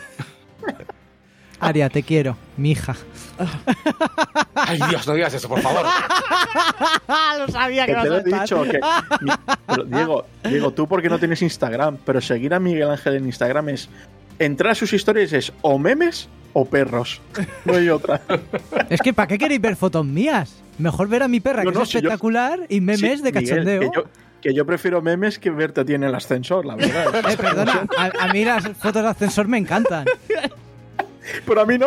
Aria, te quiero, mi hija. Ay, Dios, no digas eso, por favor. Lo sabía Que que te lo he ibas a dicho. saltar. Que, mi- pero, Diego, Diego, tú porque no tienes Instagram, pero seguir a Miguel Ángel en Instagram es... Entrar a sus historias es o memes o perros. No hay otra. Es que ¿para qué queréis ver fotos mías? Mejor ver a mi perra, No, que no, es si yo- espectacular, y memes Sí, de Miguel, cachondeo. que, yo, que yo prefiero memes que verte a ti en el ascensor, la verdad. Eh, perdona, a, a mí las fotos de ascensor me encantan. Pero a mí no.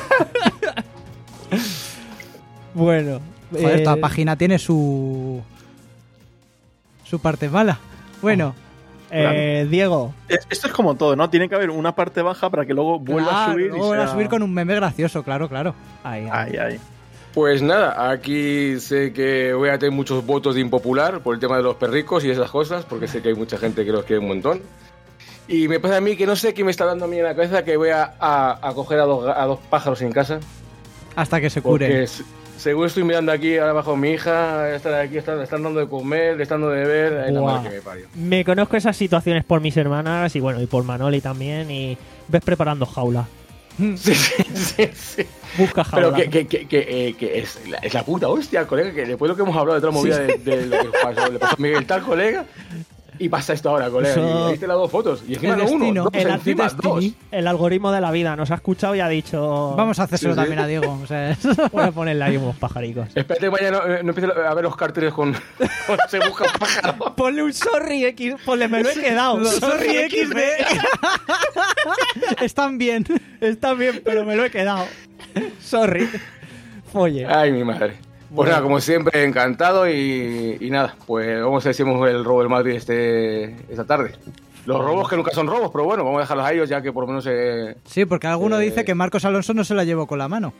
Bueno. Joder, eh, toda página tiene su... su parte mala. Bueno, eh, Diego, Es- Esto es como todo, ¿no? Tiene que haber una parte baja para que luego vuelva a claro, subir. luego y vuelve a sea- subir con un meme gracioso, claro, claro. ahí, ahí. Ay, ay. Pues nada, aquí sé que voy a tener muchos votos de impopular por el tema de los perricos y esas cosas, porque sé que hay mucha gente que los quiere un montón. Y me pasa a mí que no sé qué me está dando a mí en la cabeza que voy a, a, a coger a dos, a dos pájaros en casa. Hasta que se cure. Porque s- según estoy mirando aquí ahora abajo mi hija, están aquí, están, le están dando de comer, le están dando de beber, ay, la Buah. madre que me parió. Me conozco esas situaciones por mis hermanas y bueno, y por Manoli también. Y ves preparando jaula. Sí, sí, sí, sí. Busca jaula. Pero que, que, que, que, eh, que es, la, es la puta hostia, colega, que después de lo que hemos hablado de otra movida de, de lo que pasó, le pasó a Miguel tal, colega, y pasa esto ahora, colega. Eso- Y ahí te las dos fotos. Y encima El no uno, destino, dos, el encima antidestiny. dos. El algoritmo de la vida nos ha escuchado y ha dicho... Vamos a hacérselo Sí, sí. también a Diego. O sea, Voy a ponerle ahí unos pajaricos. Espérate que mañana no, no empiece a ver los carteles con, con se busca un pájaro. Ponle un sorry X, ponle me lo he quedado. Los sorry sorry X B. están bien. Está bien, pero me lo he quedado. Sorry. Folle. Ay, mi madre. Pues nada, como siempre, encantado y, y nada, pues vamos a ver si hacemos el robo del Madrid este, esta tarde. Los robos que nunca son robos, pero bueno, vamos a dejarlos a ellos ya que por lo menos... Eh, Sí, porque alguno Eh. dice que Marcos Alonso no se la llevó con la mano.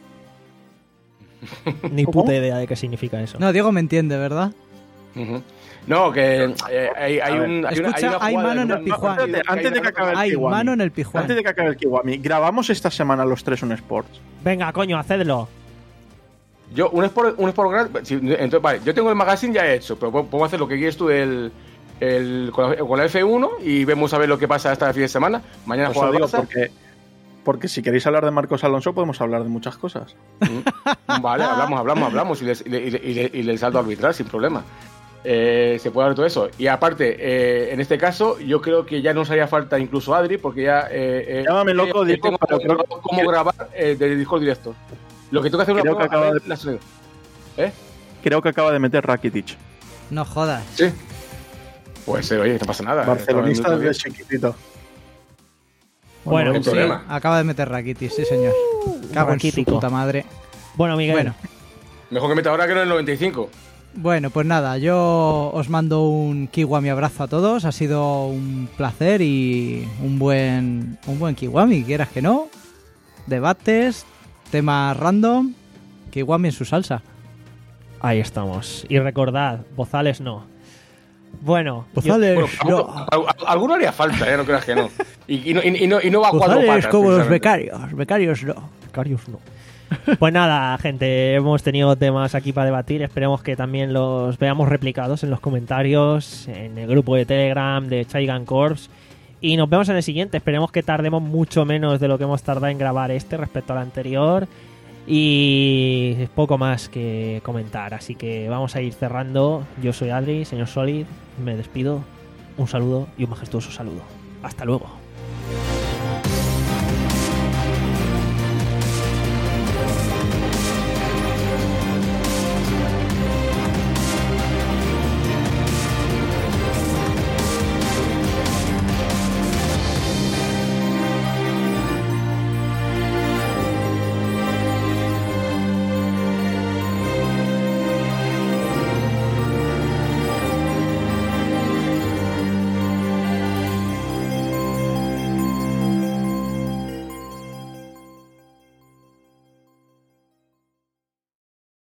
Ni puta idea de qué significa eso. No, Diego me entiende, ¿verdad? ujú. No, que eh, hay, hay, A ver, un, hay una, escucha, hay una hay jugada- mano en el una- Pijuán. una- Espérate, antes de que acabe el Hay Kiwami. mano en el Pijuán. Antes de que acabe el Kiwami, grabamos esta semana los tres un Sports. Venga, coño, hacedlo. Yo, un Sport, un Sport Grad, sí, entonces, vale, yo tengo el magazine ya hecho, pero podemos hacer lo que quieres tú el, el, con, la, con la F uno y vemos a ver lo que pasa esta fin de semana. Mañana Os juega lo el digo Barça. porque, porque si queréis hablar de Marcos Alonso podemos hablar de muchas cosas. Mm, Vale, hablamos, hablamos, hablamos y, les, y, le- y, le- y, le- y el saldo arbitral sin problema. Eh, se puede hablar todo eso. Y aparte, eh, en este caso, yo creo que ya nos haría falta incluso Adri, porque ya. Eh, eh, Llámame loco, eh, Diego, tengo pero cómo, creo- cómo grabar eh, de Discord directo. Lo que tengo que hacer una Creo que prueba, acaba a ver de- la sonido. ¿Eh? Creo que acaba de meter Rakitic. No jodas. Sí. Pues eh, oye, no pasa nada. Barcelonista Estaba en desde minuto chiquitito. Bueno, no hay Sí, problema. acaba de meter Rakitic, sí señor. Cago en su Raquítico. puta madre. Bueno, Miguel. Bueno, diez. Mejor que meta ahora que no en el noventa y cinco. bueno, pues nada, yo os mando un Kiwami abrazo a todos. Ha sido un placer y un buen un buen Kiwami, quieras que no. Debates, temas random, Kiwami en su salsa. Ahí estamos. Y recordad, bozales no. Bueno, Bozales, Bueno, no. a- a- alguno haría falta, eh, no creas que no. Y, y no, y, y no, y no va a cuatro Bozales patas. como los precisamente. becarios, becarios no. yo- Carius no. Pues nada, gente, hemos tenido temas aquí para debatir. Esperemos que también los veamos replicados en los comentarios, en el grupo de Telegram de Chaigan Corps. Y nos vemos en el siguiente. Esperemos que tardemos mucho menos de lo que hemos tardado en grabar este respecto al anterior. Y poco más que comentar. Así que vamos a ir cerrando. Yo soy Adri, señor Solid. Me despido. Un saludo y un majestuoso saludo. Hasta luego.